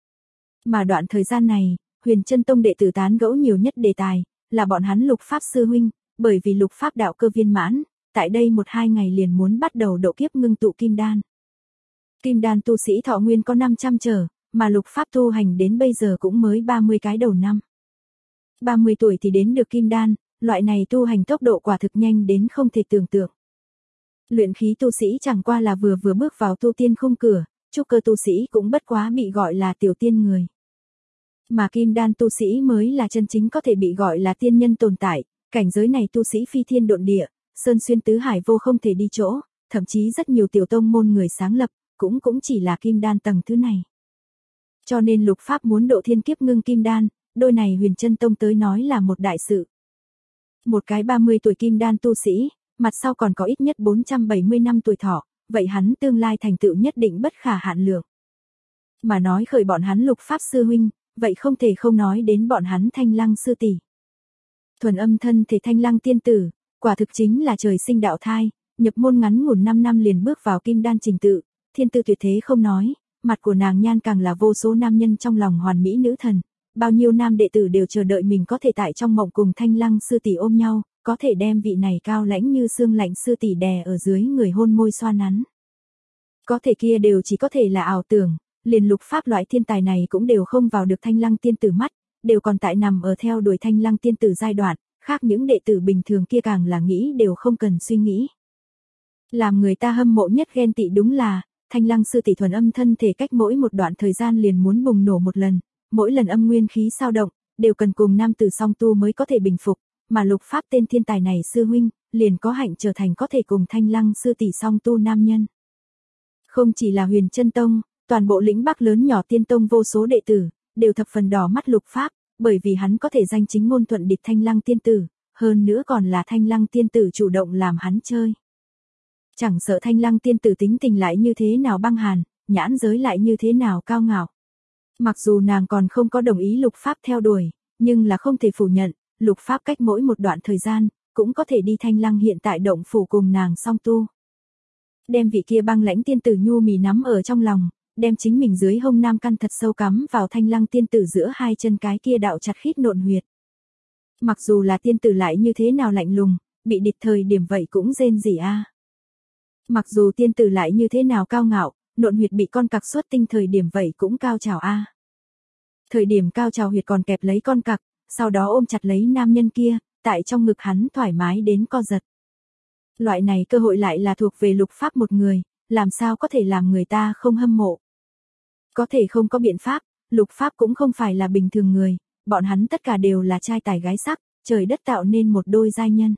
Mà đoạn thời gian này, Huyền Chân Tông đệ tử tán gẫu nhiều nhất đề tài, là bọn hắn Lục Pháp sư huynh, bởi vì Lục Pháp đạo cơ viên mãn, tại đây một hai ngày liền muốn bắt đầu độ kiếp ngưng tụ kim đan. Kim đan tu sĩ thọ nguyên có năm trăm trở, mà Lục Pháp tu hành đến bây giờ cũng mới ba mươi cái đầu năm. ba mươi tuổi thì đến được kim đan, loại này tu hành tốc độ quả thực nhanh đến không thể tưởng tượng. Luyện khí tu sĩ chẳng qua là vừa vừa bước vào tu tiên khung cửa, trúc cơ tu sĩ cũng bất quá bị gọi là tiểu tiên người. Mà kim đan tu sĩ mới là chân chính có thể bị gọi là tiên nhân tồn tại, cảnh giới này tu sĩ phi thiên độn địa, sơn xuyên tứ hải vô không thể đi chỗ, thậm chí rất nhiều tiểu tông môn người sáng lập, cũng cũng chỉ là kim đan tầng thứ này. Cho nên Lục Pháp muốn độ thiên kiếp ngưng kim đan, đôi này Huyền Chân Tông tới nói là một đại sự. Một cái ba mươi tuổi kim đan tu sĩ, mặt sau còn có ít nhất bốn trăm bảy mươi năm tuổi thọ, vậy hắn tương lai thành tựu nhất định bất khả hạn lượng. Mà nói khởi bọn hắn Lục Pháp sư huynh, vậy không thể không nói đến bọn hắn Thanh Lăng sư tỷ. Thuần âm thân thể Thanh Lăng tiên tử, quả thực chính là trời sinh đạo thai, nhập môn ngắn ngủn năm năm liền bước vào kim đan trình tự, thiên tư tuyệt thế không nói, mặt của nàng nhan càng là vô số nam nhân trong lòng hoàn mỹ nữ thần, bao nhiêu nam đệ tử đều chờ đợi mình có thể tại trong mộng cùng Thanh Lăng sư tỷ ôm nhau, có thể đem vị này cao lãnh như xương lạnh sư tỷ đè ở dưới người hôn môi xoa nắn. Có thể kia đều chỉ có thể là ảo tưởng, liền Lục Pháp loại thiên tài này cũng đều không vào được Thanh Lăng tiên tử mắt, đều còn tại nằm ở theo đuổi Thanh Lăng tiên tử giai đoạn, khác những đệ tử bình thường kia càng là nghĩ đều không cần suy nghĩ. Làm người ta hâm mộ nhất ghen tị đúng là, Thanh Lăng sư tỷ thuần âm thân thể cách mỗi một đoạn thời gian liền muốn bùng nổ một lần, mỗi lần âm nguyên khí sao động, đều cần cùng nam tử song tu mới có thể bình phục, mà Lục Pháp tên thiên tài này sư huynh, liền có hạnh trở thành có thể cùng Thanh Lăng sư tỷ song tu nam nhân. Không chỉ là Huyền Chân Tông, toàn bộ lĩnh Bắc lớn nhỏ tiên tông vô số đệ tử, đều thập phần đỏ mắt Lục Pháp, bởi vì hắn có thể danh chính ngôn thuận địch Thanh Lăng tiên tử, hơn nữa còn là Thanh Lăng tiên tử chủ động làm hắn chơi. Chẳng sợ Thanh Lăng tiên tử tính tình lại như thế nào băng hàn, nhãn giới lại như thế nào cao ngạo. Mặc dù nàng còn không có đồng ý Lục Pháp theo đuổi, nhưng là không thể phủ nhận, Lục Pháp cách mỗi một đoạn thời gian, cũng có thể đi Thanh Lăng hiện tại động phủ cùng nàng song tu. Đem vị kia băng lãnh tiên tử nhu mì nắm ở trong lòng, đem chính mình dưới hông nam căn thật sâu cắm vào Thanh Lăng tiên tử giữa hai chân cái kia đạo chặt khít nộn huyệt. Mặc dù là tiên tử lại như thế nào lạnh lùng, bị địch thời điểm vậy cũng rên rỉ a. Mặc dù tiên tử lại như thế nào cao ngạo, nộn huyệt bị con cặc xuất tinh thời điểm vậy cũng cao trào a. Thời điểm cao trào huyệt còn kẹp lấy con cặc, sau đó ôm chặt lấy nam nhân kia, tại trong ngực hắn thoải mái đến co giật. Loại này cơ hội lại là thuộc về Lục Pháp một người, làm sao có thể làm người ta không hâm mộ. Có thể không có biện pháp, Lục Pháp cũng không phải là bình thường người, bọn hắn tất cả đều là trai tài gái sắc, trời đất tạo nên một đôi giai nhân.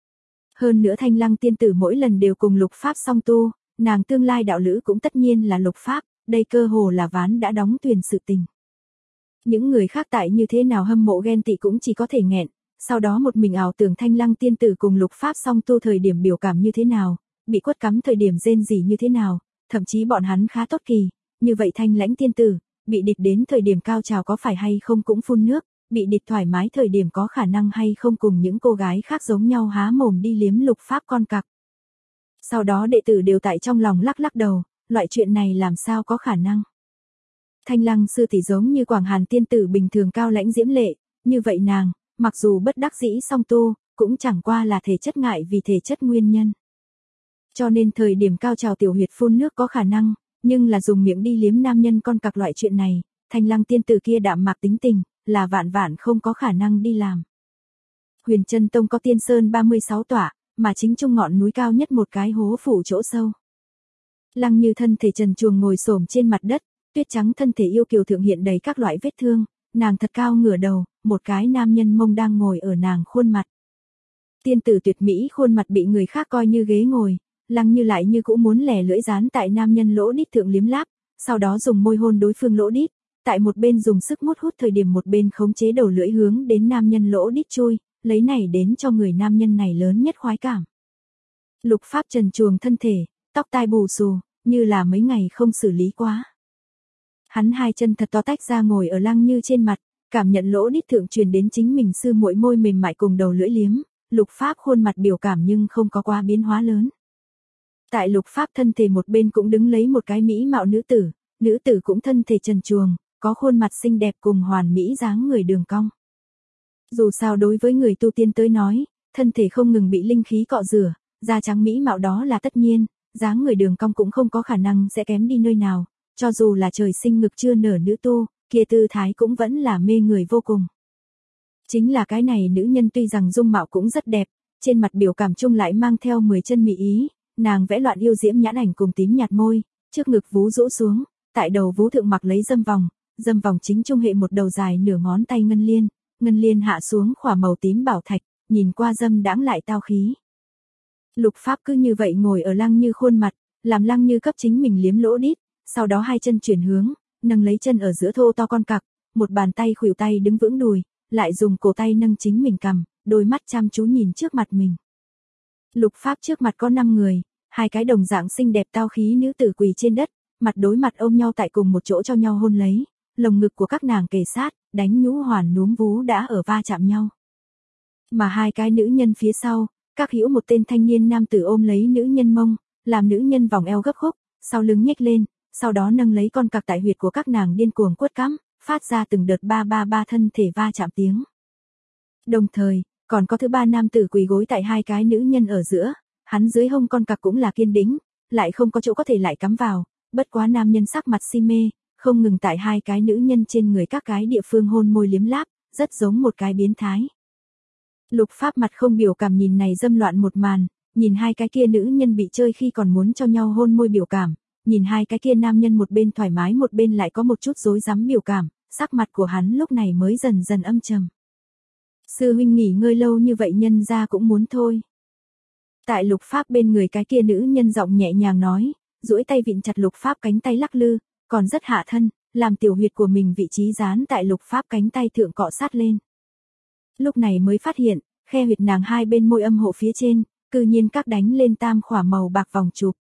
Hơn nữa Thanh Lăng tiên tử mỗi lần đều cùng Lục Pháp song tu, nàng tương lai đạo lữ cũng tất nhiên là Lục Pháp, đây cơ hồ là ván đã đóng tuyền sự tình. Những người khác tại như thế nào hâm mộ ghen tị cũng chỉ có thể nghẹn, sau đó một mình ảo tưởng Thanh Lăng tiên tử cùng Lục Pháp song tu thời điểm biểu cảm như thế nào, bị quất cắm thời điểm rên rỉ như thế nào, thậm chí bọn hắn khá tốt kỳ, như vậy Thanh Lãnh tiên tử, bị địch đến thời điểm cao trào có phải hay không cũng phun nước, bị địch thoải mái thời điểm có khả năng hay không cùng những cô gái khác giống nhau há mồm đi liếm Lục Pháp con cặc. Sau đó đệ tử đều tại trong lòng lắc lắc đầu, loại chuyện này làm sao có khả năng. Thanh Lăng sư tỷ giống như Quảng Hàn tiên tử bình thường cao lãnh diễm lệ, như vậy nàng, mặc dù bất đắc dĩ song tu, cũng chẳng qua là thể chất ngại vì thể chất nguyên nhân. Cho nên thời điểm cao trào tiểu huyệt phun nước có khả năng, nhưng là dùng miệng đi liếm nam nhân con cặc loại chuyện này, Thanh Lăng tiên tử kia đạm mạc tính tình, là vạn vạn không có khả năng đi làm. Huyền Chân Tông có Tiên Sơn ba mươi sáu tọa, mà chính trung ngọn núi cao nhất một cái hố phủ chỗ sâu. Lăng Như thân thể trần truồng ngồi xổm trên mặt đất, tuyết trắng thân thể yêu kiều thượng hiện đầy các loại vết thương, nàng thật cao ngửa đầu, một cái nam nhân mông đang ngồi ở nàng khuôn mặt. Tiên tử tuyệt mỹ khuôn mặt bị người khác coi như ghế ngồi, Lăng Như lại như cũng muốn lẻ lưỡi dán tại nam nhân lỗ đít thượng liếm láp, sau đó dùng môi hôn đối phương lỗ đít, tại một bên dùng sức mút hút thời điểm một bên khống chế đầu lưỡi hướng đến nam nhân lỗ đít chui, lấy này đến cho người nam nhân này lớn nhất khoái cảm. Lục Pháp trần truồng thân thể, tóc tai bù xù, như là mấy ngày không xử lý quá. Hắn hai chân thật to tách ra ngồi ở Lăng Như trên mặt, cảm nhận lỗ đít thượng truyền đến chính mình sư muội môi mềm mại cùng đầu lưỡi liếm, Lục Pháp khuôn mặt biểu cảm nhưng không có quá biến hóa lớn. Tại Lục Pháp thân thể một bên cũng đứng lấy một cái mỹ mạo nữ tử, nữ tử cũng thân thể trần truồng, có khuôn mặt xinh đẹp cùng hoàn mỹ dáng người đường cong. Dù sao đối với người tu tiên tới nói, thân thể không ngừng bị linh khí cọ rửa, da trắng mỹ mạo đó là tất nhiên, dáng người đường cong cũng không có khả năng sẽ kém đi nơi nào, cho dù là trời sinh ngực chưa nở nữ tu, kia tư thái cũng vẫn là mê người vô cùng. Chính là cái này nữ nhân tuy rằng dung mạo cũng rất đẹp, trên mặt biểu cảm chung lại mang theo mười chân mỹ ý, nàng vẽ loạn yêu diễm nhãn ảnh cùng tím nhạt môi, trước ngực vú rũ xuống, tại đầu vú thượng mặc lấy dâm vòng, dâm vòng chính trung hệ một đầu dài nửa ngón tay ngân liên, ngân liên hạ xuống khỏa màu tím bảo thạch, nhìn qua dâm đãng lại tao khí. Lục Pháp cứ như vậy ngồi ở Lăng Như khuôn mặt, làm Lăng Như cấp chính mình liếm lỗ đít, sau đó hai chân chuyển hướng, nâng lấy chân ở giữa thô to con cặc, một bàn tay khuỷu tay đứng vững đùi, lại dùng cổ tay nâng chính mình cằm, đôi mắt chăm chú nhìn trước mặt mình. Lục Pháp trước mặt có năm người, hai cái đồng dạng xinh đẹp tao khí nữ tử quỳ trên đất, mặt đối mặt ôm nhau tại cùng một chỗ cho nhau hôn lấy, lồng ngực của các nàng kề sát, đánh nhũ hoàn núm vú đã ở va chạm nhau. Mà hai cái nữ nhân phía sau, các hữu một tên thanh niên nam tử ôm lấy nữ nhân mông, làm nữ nhân vòng eo gấp khúc, sau lưng nhếch lên, sau đó nâng lấy con cặc tại huyệt của các nàng điên cuồng quất cắm, phát ra từng đợt ba ba ba thân thể va chạm tiếng. Đồng thời, còn có thứ ba nam tử quỳ gối tại hai cái nữ nhân ở giữa, hắn dưới hông con cặc cũng là kiên đĩnh, lại không có chỗ có thể lại cắm vào, bất quá nam nhân sắc mặt si mê, không ngừng tại hai cái nữ nhân trên người các cái địa phương hôn môi liếm láp, rất giống một cái biến thái. Lục Pháp mặt không biểu cảm nhìn này dâm loạn một màn, nhìn hai cái kia nữ nhân bị chơi khi còn muốn cho nhau hôn môi biểu cảm, nhìn hai cái kia nam nhân một bên thoải mái một bên lại có một chút rối rắm biểu cảm, sắc mặt của hắn lúc này mới dần dần âm trầm. Sư huynh nghỉ ngơi lâu như vậy nhân ra cũng muốn thôi. Tại Lục Pháp bên người cái kia nữ nhân giọng nhẹ nhàng nói, duỗi tay vịn chặt Lục Pháp cánh tay lắc lư, còn rất hạ thân, làm tiểu huyệt của mình vị trí dán tại Lục Pháp cánh tay thượng cọ sát lên. Lúc này mới phát hiện, khe huyệt nàng hai bên môi âm hộ phía trên, cư nhiên các đánh lên tam khỏa màu bạc vòng chụp.